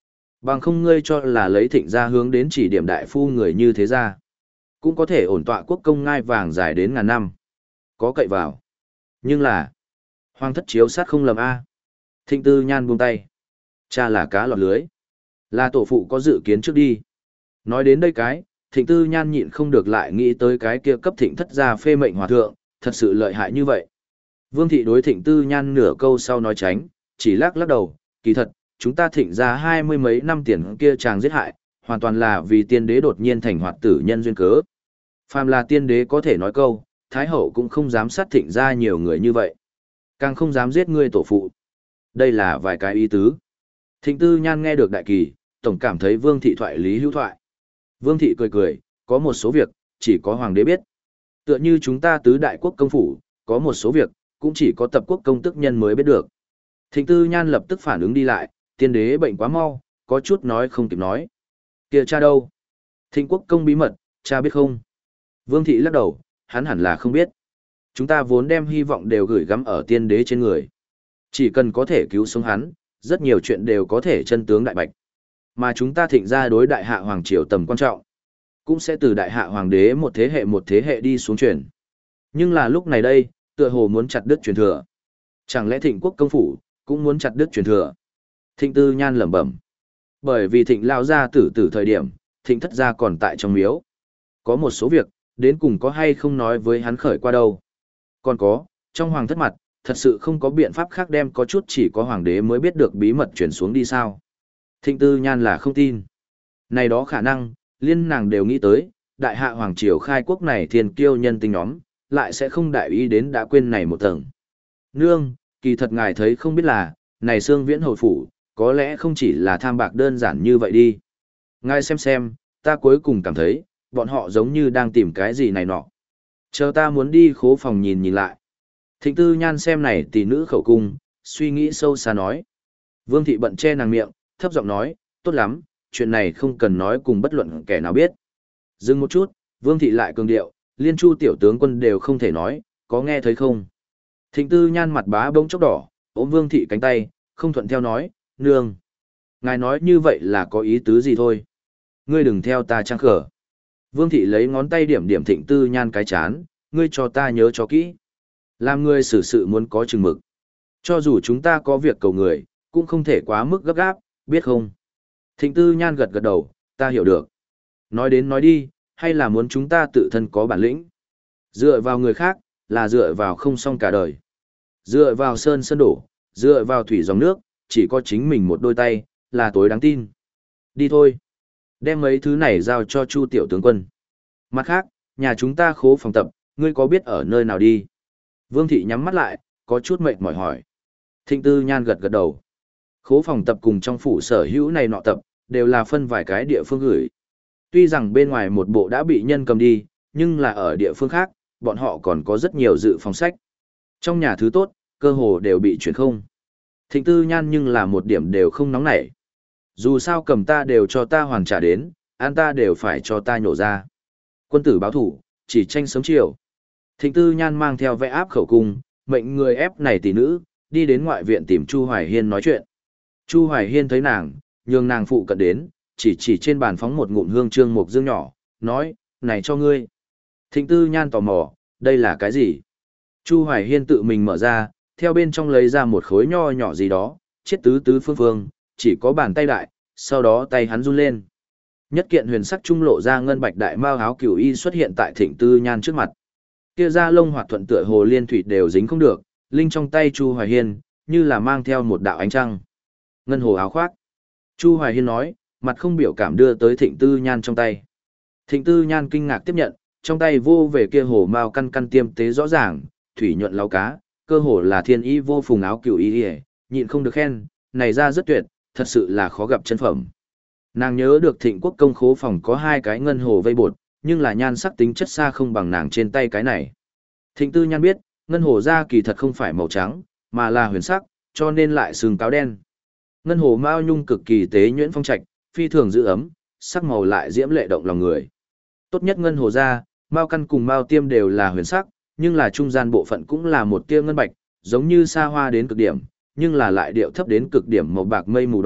Bằng không ngươi cho là lấy thịnh gia hướng đến chỉ điểm đại phu người như thế ra. Cũng có thể ổn tọa quốc công ngai vàng dài đến ngàn năm. Có cậy vào. Nhưng là, hoàng thất chiếu sát không lầm A. Thịnh tư nhan buông tay. Cha là cá lọt lưới. Là tổ phụ có dự kiến trước đi. Nói đến đây cái, thịnh tư nhan nhịn không được lại nghĩ tới cái kia cấp thịnh thất gia phê mệnh hòa thượng, thật sự lợi hại như vậy. Vương thị đối thịnh tư nhan nửa câu sau nói tránh, chỉ lắc lắc đầu, kỳ thật, chúng ta thịnh ra hai mươi mấy năm tiền kia chàng giết hại, hoàn toàn là vì tiên đế đột nhiên thành hoạt tử nhân duyên cớ. Phàm là tiên đế có thể nói câu, thái hậu cũng không dám sát thịnh ra nhiều người như vậy. Càng không dám giết ngươi tổ phụ. Đây là vài cái ý tứ. Thịnh tư nhan nghe được đại kỳ, tổng cảm thấy vương thị thoại lý hữu thoại. Vương thị cười cười, có một số việc, chỉ có hoàng đế biết. Tựa như chúng ta tứ đại quốc công phủ, có một số việc, cũng chỉ có tập quốc công tức nhân mới biết được. Thịnh tư nhan lập tức phản ứng đi lại, tiên đế bệnh quá mau, có chút nói không kịp nói. Kìa cha đâu? Thịnh quốc công bí mật, cha biết không? Vương thị lắc đầu, hắn hẳn là không biết. Chúng ta vốn đem hy vọng đều gửi gắm ở tiên đế trên người. Chỉ cần có thể cứu sống hắn, rất nhiều chuyện đều có thể chân tướng đại bạch. Mà chúng ta thịnh ra đối đại hạ hoàng triều tầm quan trọng, cũng sẽ từ đại hạ hoàng đế một thế hệ một thế hệ đi xuống truyền. Nhưng là lúc này đây, tựa hồ muốn chặt đứt truyền thừa. Chẳng lẽ thịnh quốc công phủ, cũng muốn chặt đứt truyền thừa? Thịnh tư nhan lẩm bẩm. Bởi vì thịnh lao ra tử tử thời điểm, thịnh thất gia còn tại trong miếu. Có một số việc, đến cùng có hay không nói với hắn khởi qua đâu. Còn có, trong hoàng thất mặt, thật sự không có biện pháp khác đem có chút chỉ có hoàng đế mới biết được bí mật chuyển xuống đi sao. Thịnh tư nhan là không tin. Này đó khả năng, liên nàng đều nghĩ tới, đại hạ hoàng triều khai quốc này thiên kiêu nhân tinh nhóm, lại sẽ không đại ý đến đã quên này một tầng. Nương, kỳ thật ngài thấy không biết là, này xương viễn hồi phủ, có lẽ không chỉ là tham bạc đơn giản như vậy đi. Ngài xem xem, ta cuối cùng cảm thấy, bọn họ giống như đang tìm cái gì này nọ. Chờ ta muốn đi khố phòng nhìn nhìn lại. Thịnh tư nhan xem này tỷ nữ khẩu cung, suy nghĩ sâu xa nói. Vương thị bận che nàng miệng, thấp giọng nói, tốt lắm, chuyện này không cần nói cùng bất luận kẻ nào biết. Dừng một chút, vương thị lại cường điệu, liên chu tiểu tướng quân đều không thể nói, có nghe thấy không? Thịnh tư nhan mặt bá bông chốc đỏ, ôm vương thị cánh tay, không thuận theo nói, nương. Ngài nói như vậy là có ý tứ gì thôi. Ngươi đừng theo ta trang khở. Vương thị lấy ngón tay điểm điểm thịnh tư nhan cái chán, ngươi cho ta nhớ cho kỹ. Làm ngươi xử sự muốn có chừng mực. Cho dù chúng ta có việc cầu người, cũng không thể quá mức gấp gáp, biết không? Thịnh tư nhan gật gật đầu, ta hiểu được. Nói đến nói đi, hay là muốn chúng ta tự thân có bản lĩnh. Dựa vào người khác, là dựa vào không xong cả đời. Dựa vào sơn sơn đổ, dựa vào thủy dòng nước, chỉ có chính mình một đôi tay, là tối đáng tin. Đi thôi. Đem mấy thứ này giao cho Chu tiểu tướng quân. Mặt khác, nhà chúng ta khố phòng tập, ngươi có biết ở nơi nào đi? Vương thị nhắm mắt lại, có chút mệt mỏi hỏi. Thịnh tư nhan gật gật đầu. Khố phòng tập cùng trong phủ sở hữu này nọ tập, đều là phân vài cái địa phương gửi. Tuy rằng bên ngoài một bộ đã bị nhân cầm đi, nhưng là ở địa phương khác, bọn họ còn có rất nhiều dự phòng sách. Trong nhà thứ tốt, cơ hồ đều bị chuyển không. Thịnh tư nhan nhưng là một điểm đều không nóng nảy. Dù sao cầm ta đều cho ta hoàn trả đến, an ta đều phải cho ta nhổ ra. Quân tử báo thủ, chỉ tranh sớm chiều. Thịnh tư nhan mang theo vẽ áp khẩu cung, mệnh người ép này tỷ nữ, đi đến ngoại viện tìm Chu Hoài Hiên nói chuyện. Chu Hoài Hiên thấy nàng, nhường nàng phụ cận đến, chỉ chỉ trên bàn phóng một ngụm hương trương mục dương nhỏ, nói, này cho ngươi. Thịnh tư nhan tò mò, đây là cái gì? Chu Hoài Hiên tự mình mở ra, theo bên trong lấy ra một khối nho nhỏ gì đó, chiết tứ tứ phương phương, chỉ có bàn tay đại, sau đó tay hắn run lên. Nhất kiện huyền sắc trung lộ ra ngân bạch đại mao áo cửu y xuất hiện tại Thịnh tư nhan trước mặt. Kia da lông hoạt thuận tựa hồ liên thủy đều dính không được, linh trong tay Chu Hoài Hiên, như là mang theo một đạo ánh trăng. Ngân hồ áo khoác. Chu Hoài Hiên nói, mặt không biểu cảm đưa tới Thịnh tư nhan trong tay. Thịnh tư nhan kinh ngạc tiếp nhận, trong tay vô về kia hồ mao căn căn tiêm tế rõ ràng, thủy nhuận lau cá, cơ hồ là thiên y vô phùng áo cửu y, nhịn không được khen, này ra rất tuyệt, thật sự là khó gặp chân phẩm. Nàng nhớ được Thịnh quốc công khố phòng có hai cái ngân hồ vây bột, nhưng là nhan sắc tính chất xa không bằng nàng trên tay cái này. Thịnh tư nhan biết, ngân hồ da kỳ thật không phải màu trắng, mà là huyền sắc, cho nên lại sừng cáo đen. Ngân hồ mao nhung cực kỳ tế nhuyễn phong trạch, phi thường giữ ấm, sắc màu lại diễm lệ động lòng người. Tốt nhất ngân hồ da, mao căn cùng mao tiêm đều là huyền sắc, nhưng là trung gian bộ phận cũng là một tia ngân bạch, giống như xa hoa đến cực điểm, nhưng là lại điệu thấp đến cực điểm màu bạc mây mù đoạn,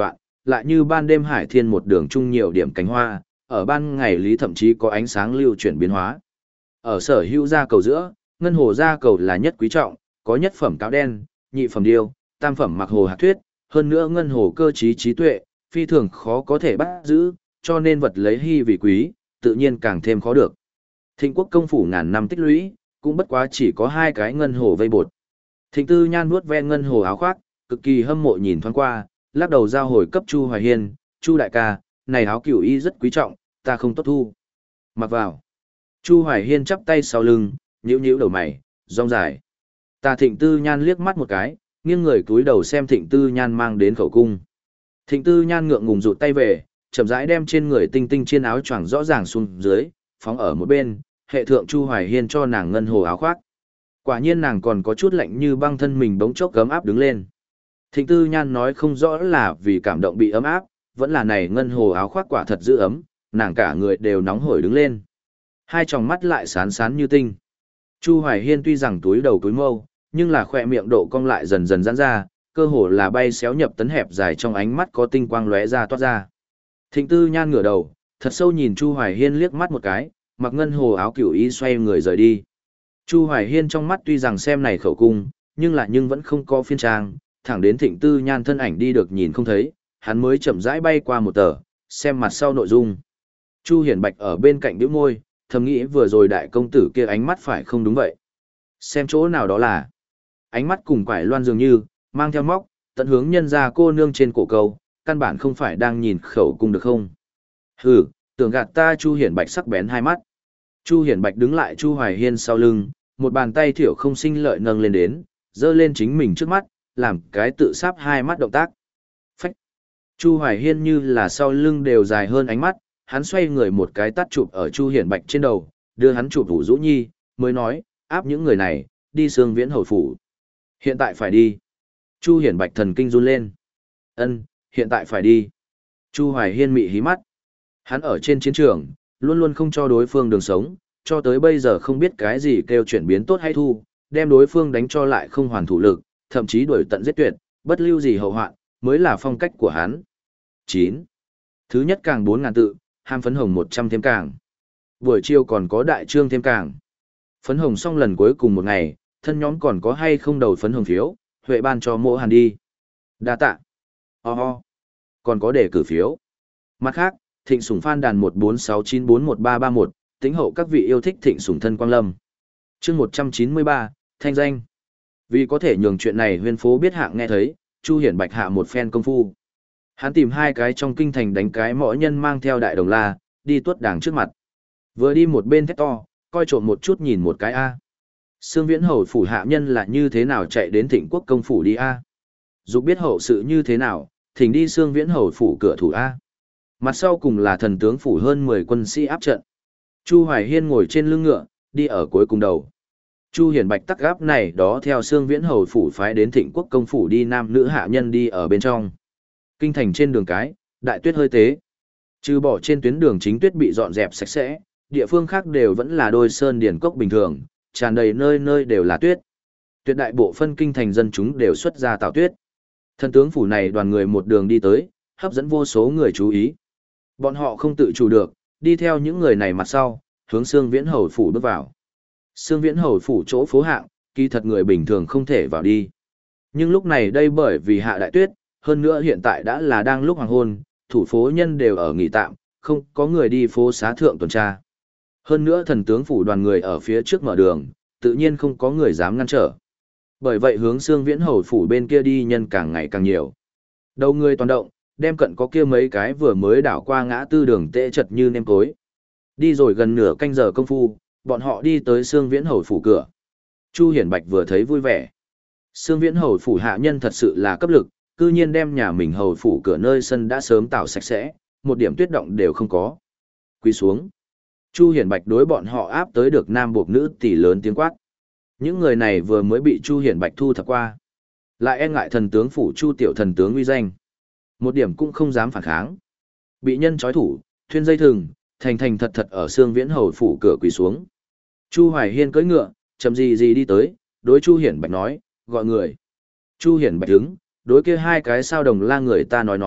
lại như ban đêm hải thiên một đường chung nhiều điểm cánh hoa, ở ban ngày lý thậm chí có ánh sáng lưu chuyển biến hóa. Ở sở hữu gia cầu giữa, ngân hồ gia cầu là nhất quý trọng, có nhất phẩm cáo đen, nhị phẩm điêu, tam phẩm mặc hồ hạt thuyết, hơn nữa ngân hồ cơ trí trí tuệ, phi thường khó có thể bắt giữ, cho nên vật lấy hy vì quý, tự nhiên càng thêm khó được. Thịnh quốc công phủ ngàn năm tích lũy, cũng bất quá chỉ có hai cái ngân hồ vây bột. Thịnh Tư Nhan nuốt ve ngân hồ áo khoác, cực kỳ hâm mộ nhìn thoáng qua, lắc đầu giao hồi cấp Chu Hoài Hiên, "Chu đại ca, này áo cửu y rất quý trọng, ta không tốt thu." Mặc vào. Chu Hoài Hiên chắp tay sau lưng, nhíu nhíu đầu mày, rong dài. Ta Thịnh Tư Nhan liếc mắt một cái, nghiêng người cúi đầu xem Thịnh Tư Nhan mang đến khẩu cung. Thịnh Tư Nhan ngượng ngùng rụt tay về, chậm rãi đem trên người tinh tinh trên áo choàng rõ ràng xuống dưới, phóng ở một bên, hệ thượng Chu Hoài Hiên cho nàng ngân hồ áo khoác. Quả nhiên nàng còn có chút lạnh như băng, thân mình bỗng chốc ấm áp đứng lên. Thịnh Tư Nhan nói không rõ là vì cảm động bị ấm áp, vẫn là này ngân hồ áo khoác quả thật giữ ấm, nàng cả người đều nóng hổi đứng lên. Hai tròng mắt lại sáng sáng như tinh. Chu Hoài Hiên tuy rằng túi đầu túi mâu, nhưng là khỏe miệng độ cong lại dần dần giãn ra, cơ hồ là bay xéo nhập tấn hẹp dài trong ánh mắt có tinh quang lóe ra toát ra. Thịnh Tư Nhan ngửa đầu, thật sâu nhìn Chu Hoài Hiên liếc mắt một cái, mặc ngân hồ áo cửu y xoay người rời đi. Chu Hoài Hiên trong mắt tuy rằng xem này khẩu cung, nhưng lại nhưng vẫn không có phiên trang, thẳng đến Thịnh Tư Nhan thân ảnh đi được nhìn không thấy, hắn mới chậm rãi bay qua một tờ, xem mặt sau nội dung. Chu Hiển Bạch ở bên cạnh bĩu môi, thầm nghĩ vừa rồi đại công tử kia ánh mắt phải không đúng vậy. Xem chỗ nào đó là, ánh mắt cùng quải loan dường như, mang theo móc, tận hướng nhân ra cô nương trên cổ cầu, căn bản không phải đang nhìn khẩu cung được không. Hừ, tưởng gạt ta. Chu Hiển Bạch sắc bén hai mắt. Chu Hiển Bạch đứng lại Chu Hoài Hiên sau lưng, một bàn tay thiểu không sinh lợi nâng lên đến, dơ lên chính mình trước mắt, làm cái tự sáp hai mắt động tác. Phách. Chu Hoài Hiên như là sau lưng đều dài hơn ánh mắt, hắn xoay người một cái tát chụp ở Chu Hiển Bạch trên đầu, đưa hắn chụp Vũ Dũ Nhi, mới nói, áp những người này, đi Sương Viễn hầu phủ. Hiện tại phải đi. Chu Hiển Bạch thần kinh run lên. Ân, hiện tại phải đi. Chu Hoài Hiên mị hí mắt. Hắn ở trên chiến trường, luôn luôn không cho đối phương đường sống, cho tới bây giờ không biết cái gì kêu chuyển biến tốt hay thu, đem đối phương đánh cho lại không hoàn thủ lực, thậm chí đuổi tận giết tuyệt, bất lưu gì hậu hoạn, mới là phong cách của hắn. chín. Thứ nhất càng bốn ngàn tự, ham phấn hồng một trăm thêm càng. Buổi chiều còn có đại trương thêm càng. Phấn hồng xong lần cuối cùng một ngày, thân nhóm còn có hay không đầu phấn hồng phiếu, Huệ ban cho Mộ Hàn đi. Đa tạ. Ho ho. Còn có đề cử phiếu. Mặt khác, Thịnh Sủng Fan đàn một bốn sáu chín bốn một ba ba một, tính hậu các vị yêu thích Thịnh Sủng thân Quang Lâm. Chương một trăm chín mươi ba, thanh danh. Vì có thể nhường chuyện này huyên phố biết hạng nghe thấy, Chu Hiển Bạch hạ một phen công phu. Hắn tìm hai cái trong kinh thành đánh cái mỗi nhân mang theo đại đồng la, đi tuốt đàng trước mặt. Vừa đi một bên thét to, coi trộm một chút nhìn một cái A. Sương Viễn hầu phủ hạ nhân là như thế nào chạy đến Thịnh quốc công phủ đi A. Dục biết hậu sự như thế nào, thỉnh đi Sương Viễn hầu phủ cửa thủ A. Mặt sau cùng là thần tướng phủ hơn mười quân sĩ áp trận. Chu Hoài Hiên ngồi trên lưng ngựa, đi ở cuối cùng đầu. Chu Hiển Bạch tắc gáp này đó theo Sương Viễn hầu phủ phái đến Thịnh quốc công phủ đi nam nữ hạ nhân đi ở bên trong. Kinh thành trên đường cái, đại tuyết hơi tế. Trừ bỏ trên tuyến đường chính tuyết bị dọn dẹp sạch sẽ, địa phương khác đều vẫn là đôi sơn điển cốc bình thường, tràn đầy nơi nơi đều là tuyết. Tuyệt đại bộ phân kinh thành dân chúng đều xuất ra tạo tuyết. Thần tướng phủ này đoàn người một đường đi tới, hấp dẫn vô số người chú ý. Bọn họ không tự chủ được, đi theo những người này mặt sau, hướng Sương Viễn hầu phủ bước vào. Sương Viễn hầu phủ chỗ phố hạng, kỳ thật người bình thường không thể vào đi. Nhưng lúc này đây bởi vì hạ đại tuyết, hơn nữa hiện tại đã là đang lúc hoàng hôn, thủ phố nhân đều ở nghỉ tạm, không có người đi phố xá thượng tuần tra. Hơn nữa thần tướng phủ đoàn người ở phía trước mở đường, tự nhiên không có người dám ngăn trở. Bởi vậy hướng Sương Viễn hầu phủ bên kia đi nhân càng ngày càng nhiều. Đầu người toàn động, đem cận có kia mấy cái vừa mới đảo qua ngã tư đường tệ chật như nêm cối. Đi rồi gần nửa canh giờ công phu, bọn họ đi tới Sương Viễn hầu phủ cửa. Chu Hiển Bạch vừa thấy vui vẻ. Sương Viễn hầu phủ hạ nhân thật sự là cấp lực, cư nhiên đem nhà mình hầu phủ cửa nơi sân đã sớm tạo sạch sẽ, một điểm tuyết động đều không có. Quỳ xuống. Chu Hiển Bạch đối bọn họ áp tới được nam buộc nữ tỷ lớn tiếng quát. Những người này vừa mới bị Chu Hiển Bạch thu thập qua. Lại e ngại thần tướng phủ Chu tiểu thần tướng uy danh. Một điểm cũng không dám phản kháng. Bị nhân trói thủ, thuyên dây thừng, thành thành thật thật ở Sương Viễn hầu phủ cửa quỳ xuống. Chu Hoài Hiên cưỡi ngựa, chậm gì gì đi tới, đối Chu Hiển Bạch nói, gọi người. Chu Hiển Bạch đứng, đối kia hai cái sao đồng la người ta nói nói,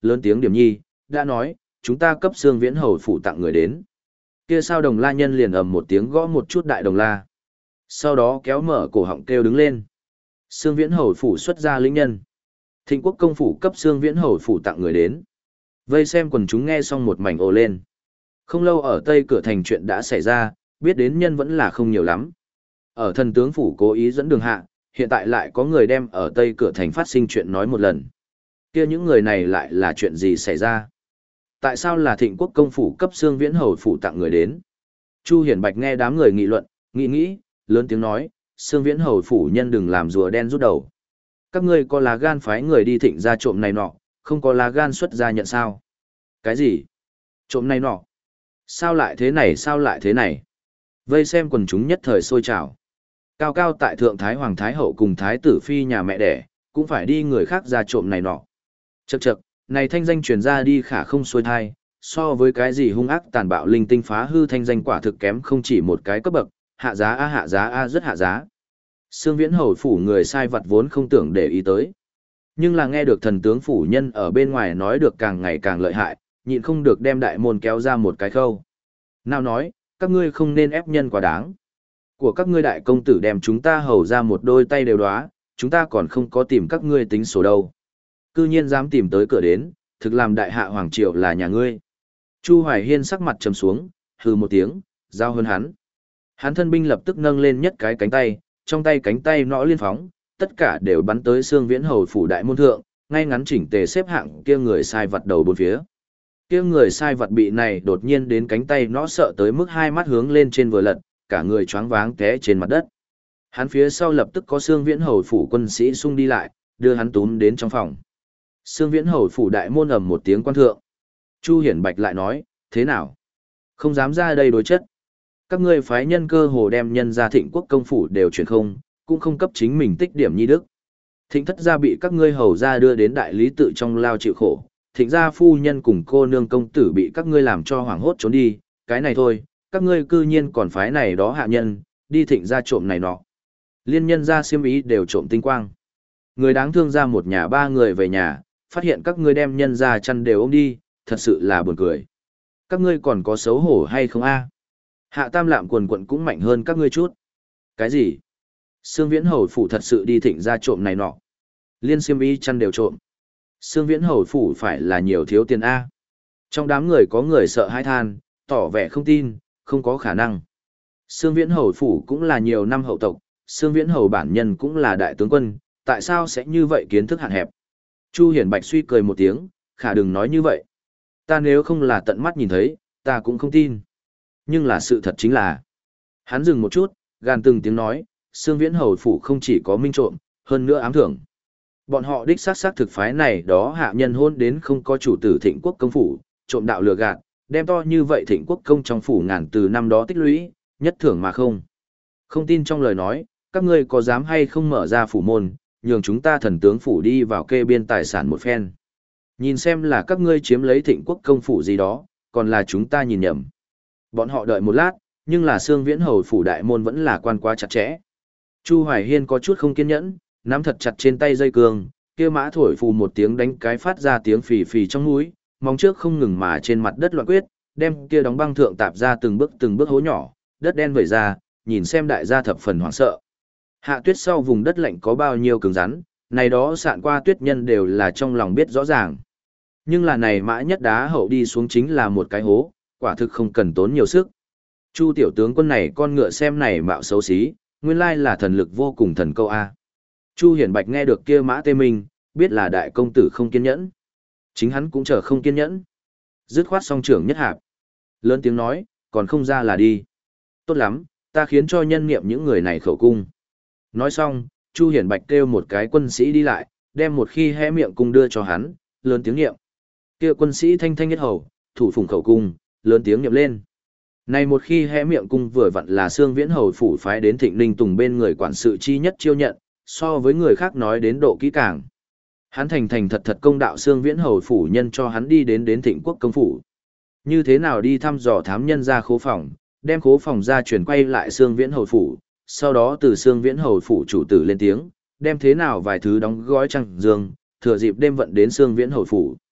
lớn tiếng điểm nhi, đã nói, chúng ta cấp Sương Viễn Hầu phủ tặng người đến. Kia sao đồng la nhân liền ầm một tiếng gõ một chút đại đồng la. Sau đó kéo mở cổ họng kêu đứng lên. Sương Viễn Hầu phủ xuất ra lĩnh nhân. Thịnh Quốc công phủ cấp Sương Viễn Hầu phủ tặng người đến. Vây xem quần chúng nghe xong một mảnh ồ lên. Không lâu ở Tây cửa thành chuyện đã xảy ra, biết đến nhân vẫn là không nhiều lắm. Ở thần tướng phủ cố ý dẫn đường hạ, hiện tại lại có người đem ở Tây cửa thành phát sinh chuyện nói một lần. Kia những người này lại là chuyện gì xảy ra? Tại sao là Thịnh Quốc công phủ cấp Sương Viễn Hầu phủ tặng người đến? Chu Hiển Bạch nghe đám người nghị luận, nghĩ nghĩ, lớn tiếng nói, Sương Viễn Hầu phủ nhân đừng làm rùa đen rút đầu. Các ngươi có lá gan phái người đi thịnh ra trộm này nọ, không có lá gan xuất ra nhận sao? Cái gì? Trộm này nọ? Sao lại thế này sao lại thế này? Vây xem quần chúng nhất thời sôi trào. Cao cao tại Thượng Thái Hoàng Thái Hậu cùng Thái tử Phi nhà mẹ đẻ, cũng phải đi người khác ra trộm này nọ. Chậc chậc, này thanh danh truyền ra đi khả không xuôi thai, so với cái gì hung ác tàn bạo linh tinh phá hư thanh danh quả thực kém không chỉ một cái cấp bậc, hạ giá a hạ giá a rất hạ giá. Sương Viễn Hầu phủ người sai vặt vốn không tưởng để ý tới. Nhưng là nghe được thần tướng phủ nhân ở bên ngoài nói được càng ngày càng lợi hại, nhịn không được đem đại môn kéo ra một cái khâu. Nào nói, các ngươi không nên ép nhân quá đáng. Của các ngươi đại công tử đem chúng ta hầu ra một đôi tay đều đoá, chúng ta còn không có tìm các ngươi tính sổ đâu. Cư nhiên dám tìm tới cửa đến, thực làm đại hạ hoàng triều là nhà ngươi. Chu Hoài Hiên sắc mặt trầm xuống, hừ một tiếng, giao hơn hắn. Hắn thân binh lập tức nâng lên nhất cái cánh tay, trong tay cánh tay nõ liên phóng, tất cả đều bắn tới Sương Viễn Hầu phủ đại môn thượng, ngay ngắn chỉnh tề xếp hạng kia người sai vật đầu bốn phía. Kia người sai vật bị này đột nhiên đến cánh tay nõ sợ tới mức hai mắt hướng lên trên vừa lật, cả người choáng váng té trên mặt đất. Hắn phía sau lập tức có Sương Viễn Hầu phủ quân sĩ xung đi lại, đưa hắn túm đến trong phòng. Sương Viễn Hầu phủ đại môn ầm một tiếng quan thượng. Chu Hiển Bạch lại nói, thế nào? Không dám ra đây đối chất. Các ngươi phái nhân cơ hồ đem nhân ra Thịnh Quốc công phủ đều chuyển không, cũng không cấp chính mình tích điểm nhi đức. Thịnh thất gia bị các ngươi hầu ra đưa đến đại lý tự trong lao chịu khổ. Thịnh gia phu nhân cùng cô nương công tử bị các ngươi làm cho hoảng hốt trốn đi, cái này thôi, các ngươi cư nhiên còn phái này đó hạ nhân, đi thịnh gia trộm này nọ. Liên nhân gia xiêm ý đều trộm tinh quang. Người đáng thương ra một nhà ba người về nhà, phát hiện các ngươi đem nhân gia chăn đều ôm đi, thật sự là buồn cười. Các ngươi còn có xấu hổ hay không a? Hạ Tam Lạm quần quận cũng mạnh hơn các ngươi chút. Cái gì? Sương Viễn Hầu phủ thật sự đi thịnh gia trộm này nọ. Liên xiêm y chăn đều trộm. Sương Viễn Hầu phủ phải là nhiều thiếu tiền a. Trong đám người có người sợ hãi than, tỏ vẻ không tin, không có khả năng. Sương Viễn Hầu phủ cũng là nhiều năm hậu tộc, Sương Viễn Hầu bản nhân cũng là đại tướng quân, tại sao sẽ như vậy kiến thức hạn hẹp? Chu Hiển Bạch suy cười một tiếng, khả đừng nói như vậy. Ta nếu không là tận mắt nhìn thấy, ta cũng không tin. Nhưng là sự thật chính là. Hắn dừng một chút, gàn từng tiếng nói, Sương Viễn Hầu phủ không chỉ có minh trộm, hơn nữa ám thưởng. Bọn họ đích xác xác thực phái này đó hạ nhân hôn đến không có chủ tử Thịnh Quốc công phủ, trộm đạo lừa gạt, đem to như vậy Thịnh Quốc công trong phủ ngàn từ năm đó tích lũy, nhất thưởng mà không. Không tin trong lời nói, các ngươi có dám hay không mở ra phủ môn, nhường chúng ta thần tướng phủ đi vào kê biên tài sản một phen. Nhìn xem là các ngươi chiếm lấy Thịnh Quốc công phủ gì đó, còn là chúng ta nhìn nhầm. Bọn họ đợi một lát, nhưng là Sương Viễn Hầu phủ đại môn vẫn là quan quá chặt chẽ. Chu Hoài Hiên có chút không kiên nhẫn, nắm thật chặt trên tay dây cương, kia mã thổi phù một tiếng đánh cái phát ra tiếng phì phì trong mũi, mong trước không ngừng mà trên mặt đất loạn quyết, đem kia đóng băng thượng tạp ra từng bước từng bước hố nhỏ, đất đen vẩy ra, nhìn xem đại gia thập phần hoảng sợ. Hạ tuyết sau vùng đất lạnh có bao nhiêu cứng rắn, này đó sạn qua tuyết nhân đều là trong lòng biết rõ ràng. Nhưng là này mã nhất đá hậu đi xuống chính là một cái hố, quả thực không cần tốn nhiều sức. Chu tiểu tướng quân này con ngựa xem này mạo xấu xí, nguyên lai là thần lực vô cùng thần câu A. Chu Hiển Bạch nghe được kia mã tê minh, biết là đại công tử không kiên nhẫn. Chính hắn cũng chờ không kiên nhẫn. Dứt khoát song trưởng nhất hạp. Lớn tiếng nói, còn không ra là đi. Tốt lắm, ta khiến cho nhân niệm những người này khẩu cung. Nói xong, Chu Hiển Bạch kêu một cái quân sĩ đi lại, đem một khi hé miệng cung đưa cho hắn, lớn tiếng niệm. Kia quân sĩ thanh thanh nhất hầu, thủ phùng khẩu cung, lớn tiếng niệm lên. Này một khi hé miệng cung vừa vặn là Sương Viễn Hầu phủ phái đến Thịnh Ninh Tùng bên người quản sự chi nhất chiêu nhận, so với người khác nói đến độ kỹ càng. Hắn thành thành thật thật công đạo Sương Viễn Hầu phủ nhân cho hắn đi đến đến Thịnh Quốc công phủ. Như thế nào đi thăm dò thám nhân ra khố phòng, đem khố phòng ra chuyển quay lại Sương Viễn Hầu phủ, sau đó từ Sương Viễn Hầu phủ chủ tử lên tiếng, đem thế nào vài thứ đóng gói trăng dương, thừa dịp đêm vận đến Sương Viễn Hầu phủ.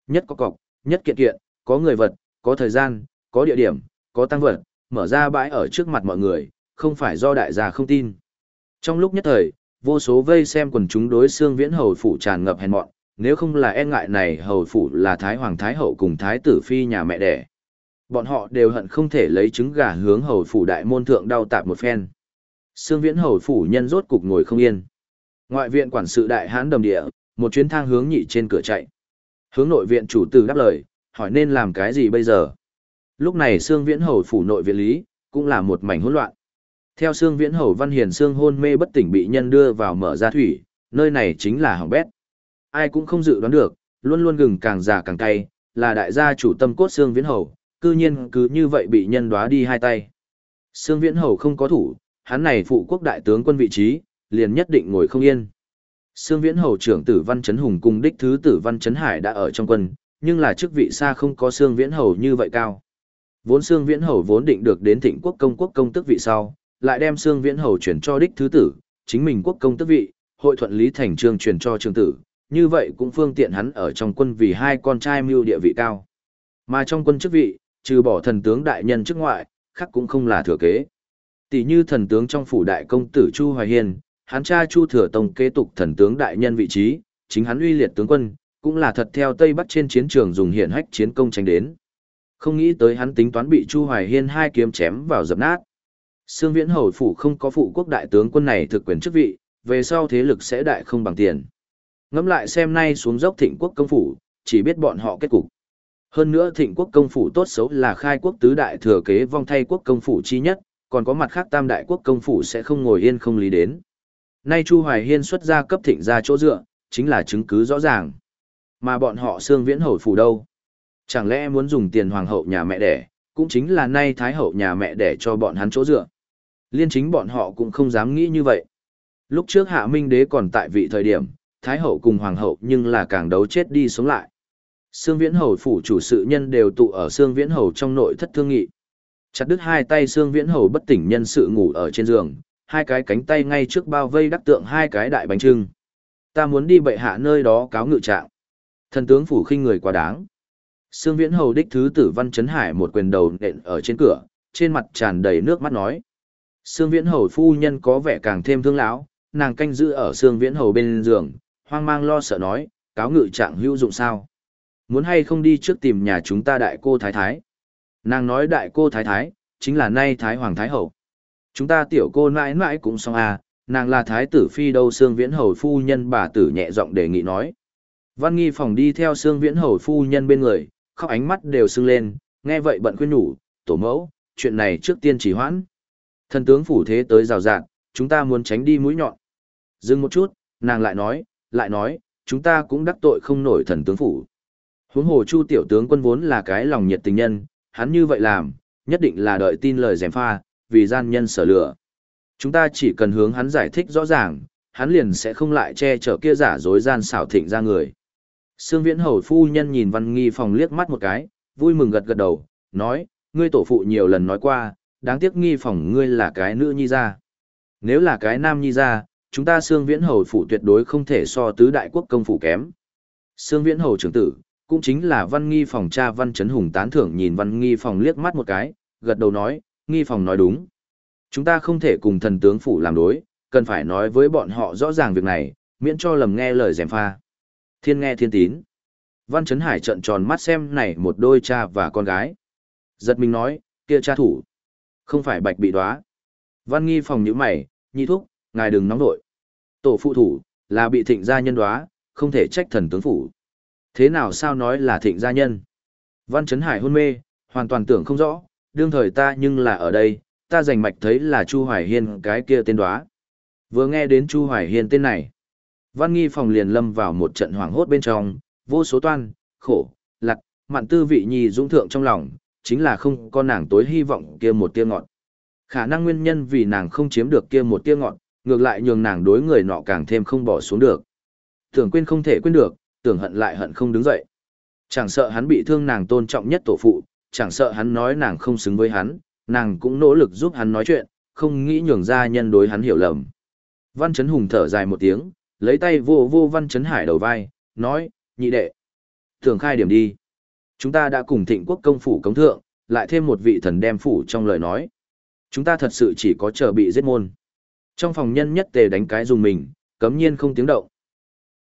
Nhất có cọc, nhất kiện kiện, có người vật, có thời gian, có địa điểm, có tăng vật, mở ra bãi ở trước mặt mọi người, không phải do đại gia không tin. Trong lúc nhất thời, vô số vây xem quần chúng đối xương viễn hầu phủ tràn ngập hèn mọn, nếu không là e ngại này hầu phủ là Thái Hoàng Thái Hậu cùng Thái Tử Phi nhà mẹ đẻ. Bọn họ đều hận không thể lấy trứng gà hướng hầu phủ đại môn thượng đau tạp một phen. Xương viễn hầu phủ nhân rốt cục ngồi không yên. Ngoại viện quản sự đại hãn đầm địa, một chuyến thang hướng nhị trên cửa chạy. Hướng nội viện chủ tử đáp lời, hỏi nên làm cái gì bây giờ. Lúc này xương viễn hầu phủ nội viện lý, cũng là một mảnh hỗn loạn. Theo xương viễn hầu Văn Hiền xương hôn mê bất tỉnh bị nhân đưa vào mở ra thủy, nơi này chính là hỏng bét. Ai cũng không dự đoán được, luôn luôn gừng càng già càng cay, là đại gia chủ tâm cốt xương viễn hầu, cư nhiên cứ như vậy bị nhân đóa đi hai tay. Xương viễn hầu không có thủ, hắn này phụ quốc đại tướng quân vị trí, liền nhất định ngồi không yên. Xương viễn hầu trưởng tử Văn Chấn Hùng cùng đích thứ tử Văn Chấn Hải đã ở trong quân, nhưng là chức vị xa không có xương viễn hầu như vậy cao. Vốn xương viễn hầu vốn định được đến thịnh quốc công quốc công tước vị sau, lại đem xương viễn hầu chuyển cho đích thứ tử, chính mình quốc công tước vị, hội thuận lý thành trương truyền cho trường tử, như vậy cũng phương tiện hắn ở trong quân vì hai con trai mưu địa vị cao. Mà trong quân chức vị, trừ bỏ thần tướng đại nhân chức ngoại, khác cũng không là thừa kế. Tỷ như thần tướng trong phủ đại công tử Chu Hoài Hiên, hắn cha Chu Thừa Tông kế tục thần tướng đại nhân vị trí, chính hắn uy liệt tướng quân, cũng là thật theo Tây Bắc trên chiến trường dùng hiển hách chiến công tranh đến. Không nghĩ tới hắn tính toán bị Chu Hoài Hiên hai kiếm chém vào dập nát. Xương Viễn hầu phủ không có phụ quốc đại tướng quân này thực quyền chức vị, về sau thế lực sẽ đại không bằng tiền. Ngẫm lại xem nay xuống dốc Thịnh quốc công phủ, chỉ biết bọn họ kết cục. Hơn nữa Thịnh quốc công phủ tốt xấu là khai quốc tứ đại thừa kế vong thay quốc công phủ chi nhất, còn có mặt khác tam đại quốc công phủ sẽ không ngồi yên không lý đến. Nay Chu Hoài Hiên xuất ra cấp Thịnh ra chỗ dựa, chính là chứng cứ rõ ràng. Mà bọn họ Xương Viễn hầu phủ đâu? Chẳng lẽ muốn dùng tiền hoàng hậu nhà mẹ đẻ, cũng chính là nay thái hậu nhà mẹ đẻ cho bọn hắn chỗ dựa. Liên chính bọn họ cũng không dám nghĩ như vậy. Lúc trước Hạ Minh đế còn tại vị thời điểm, thái hậu cùng hoàng hậu nhưng là càng đấu chết đi sống lại. Xương Viễn hầu phủ chủ sự nhân đều tụ ở Xương Viễn hầu trong nội thất thương nghị. Chặt đứt hai tay Xương Viễn hầu bất tỉnh nhân sự ngủ ở trên giường, hai cái cánh tay ngay trước bao vây đắc tượng hai cái đại bánh trưng. Ta muốn đi bệ hạ nơi đó cáo ngự trạng. Thần tướng phủ khinh người quá đáng. Xương Viễn hầu đích thứ tử Văn Chấn Hải một quyền đầu nện ở trên cửa, trên mặt tràn đầy nước mắt nói. Xương Viễn hầu phu nhân có vẻ càng thêm thương lão, nàng canh giữ ở Xương Viễn hầu bên giường, hoang mang lo sợ nói, cáo ngự trạng hữu dụng sao? Muốn hay không đi trước tìm nhà chúng ta đại cô thái thái? Nàng nói đại cô thái thái, chính là nay thái hoàng thái hậu. Chúng ta tiểu cô nãi nãi cũng xong à, nàng là thái tử phi đâu. Xương Viễn hầu phu nhân bà tử nhẹ giọng đề nghị nói. Văn Nghi Phòng đi theo Xương Viễn hầu phu nhân bên người, khóc ánh mắt đều sưng lên, nghe vậy bận khuyên nhủ, tổ mẫu, chuyện này trước tiên chỉ hoãn. Thần tướng phủ thế tới rào rạt, chúng ta muốn tránh đi mũi nhọn. Dừng một chút, nàng lại nói, lại nói, chúng ta cũng đắc tội không nổi thần tướng phủ. Huống hồ Chu tiểu tướng quân vốn là cái lòng nhiệt tình nhân, hắn như vậy làm, nhất định là đợi tin lời gièm pha, vì gian nhân sở lửa. Chúng ta chỉ cần hướng hắn giải thích rõ ràng, hắn liền sẽ không lại che chở kia giả dối gian xảo thịnh ra người. Xương Viễn hầu phu nhân nhìn Văn Nghi Phòng liếc mắt một cái, vui mừng gật gật đầu, nói, ngươi tổ phụ nhiều lần nói qua, đáng tiếc Nghi Phòng ngươi là cái nữ nhi gia. Nếu là cái nam nhi gia, chúng ta Xương Viễn hầu phủ tuyệt đối không thể so tứ đại quốc công phủ kém. Xương Viễn hầu trưởng tử, cũng chính là Văn Nghi Phòng cha Văn Chấn Hùng tán thưởng nhìn Văn Nghi Phòng liếc mắt một cái, gật đầu nói, Nghi Phòng nói đúng. Chúng ta không thể cùng thần tướng phủ làm đối, cần phải nói với bọn họ rõ ràng việc này, miễn cho lầm nghe lời gièm pha. Thiên nghe thiên tín. Văn Chấn Hải trợn tròn mắt xem này một đôi cha và con gái. Giật mình nói, kia cha thủ. Không phải Bạch bị đoá. Văn Nghi Phòng nhíu mày, nhị thúc, ngài đừng nóng nội. Tổ phụ thủ, là bị thịnh gia nhân đoá, không thể trách thần tướng phủ. Thế nào sao nói là thịnh gia nhân? Văn Chấn Hải hôn mê, hoàn toàn tưởng không rõ, đương thời ta nhưng là ở đây, ta rành mạch thấy là Chu Hoài Hiên cái kia tên đoá. Vừa nghe đến Chu Hoài Hiên tên này, Văn Nghi Phòng liền lâm vào một trận hoảng hốt bên trong, vô số toan, khổ, lạc, mặn tư vị nhi dũng thượng trong lòng, chính là không có nàng tối hy vọng kia một tia ngọt. Khả năng nguyên nhân vì nàng không chiếm được kia một tia ngọt, ngược lại nhường nàng đối người nọ càng thêm không bỏ xuống được. Tưởng quên không thể quên được, tưởng hận lại hận không đứng dậy. Chẳng sợ hắn bị thương nàng tôn trọng nhất tổ phụ, chẳng sợ hắn nói nàng không xứng với hắn, nàng cũng nỗ lực giúp hắn nói chuyện, không nghĩ nhường ra nhân đối hắn hiểu lầm. Văn Chấn Hùng thở dài một tiếng, lấy tay vô vô Văn Chấn Hải đầu vai, nói, nhị đệ. Thường khai điểm đi. Chúng ta đã cùng thịnh quốc công phủ cống thượng, lại thêm một vị thần đem phủ trong lời nói. Chúng ta thật sự chỉ có chờ bị giết môn. Trong phòng nhân nhất tề đánh cái dùng mình, cấm nhiên không tiếng động.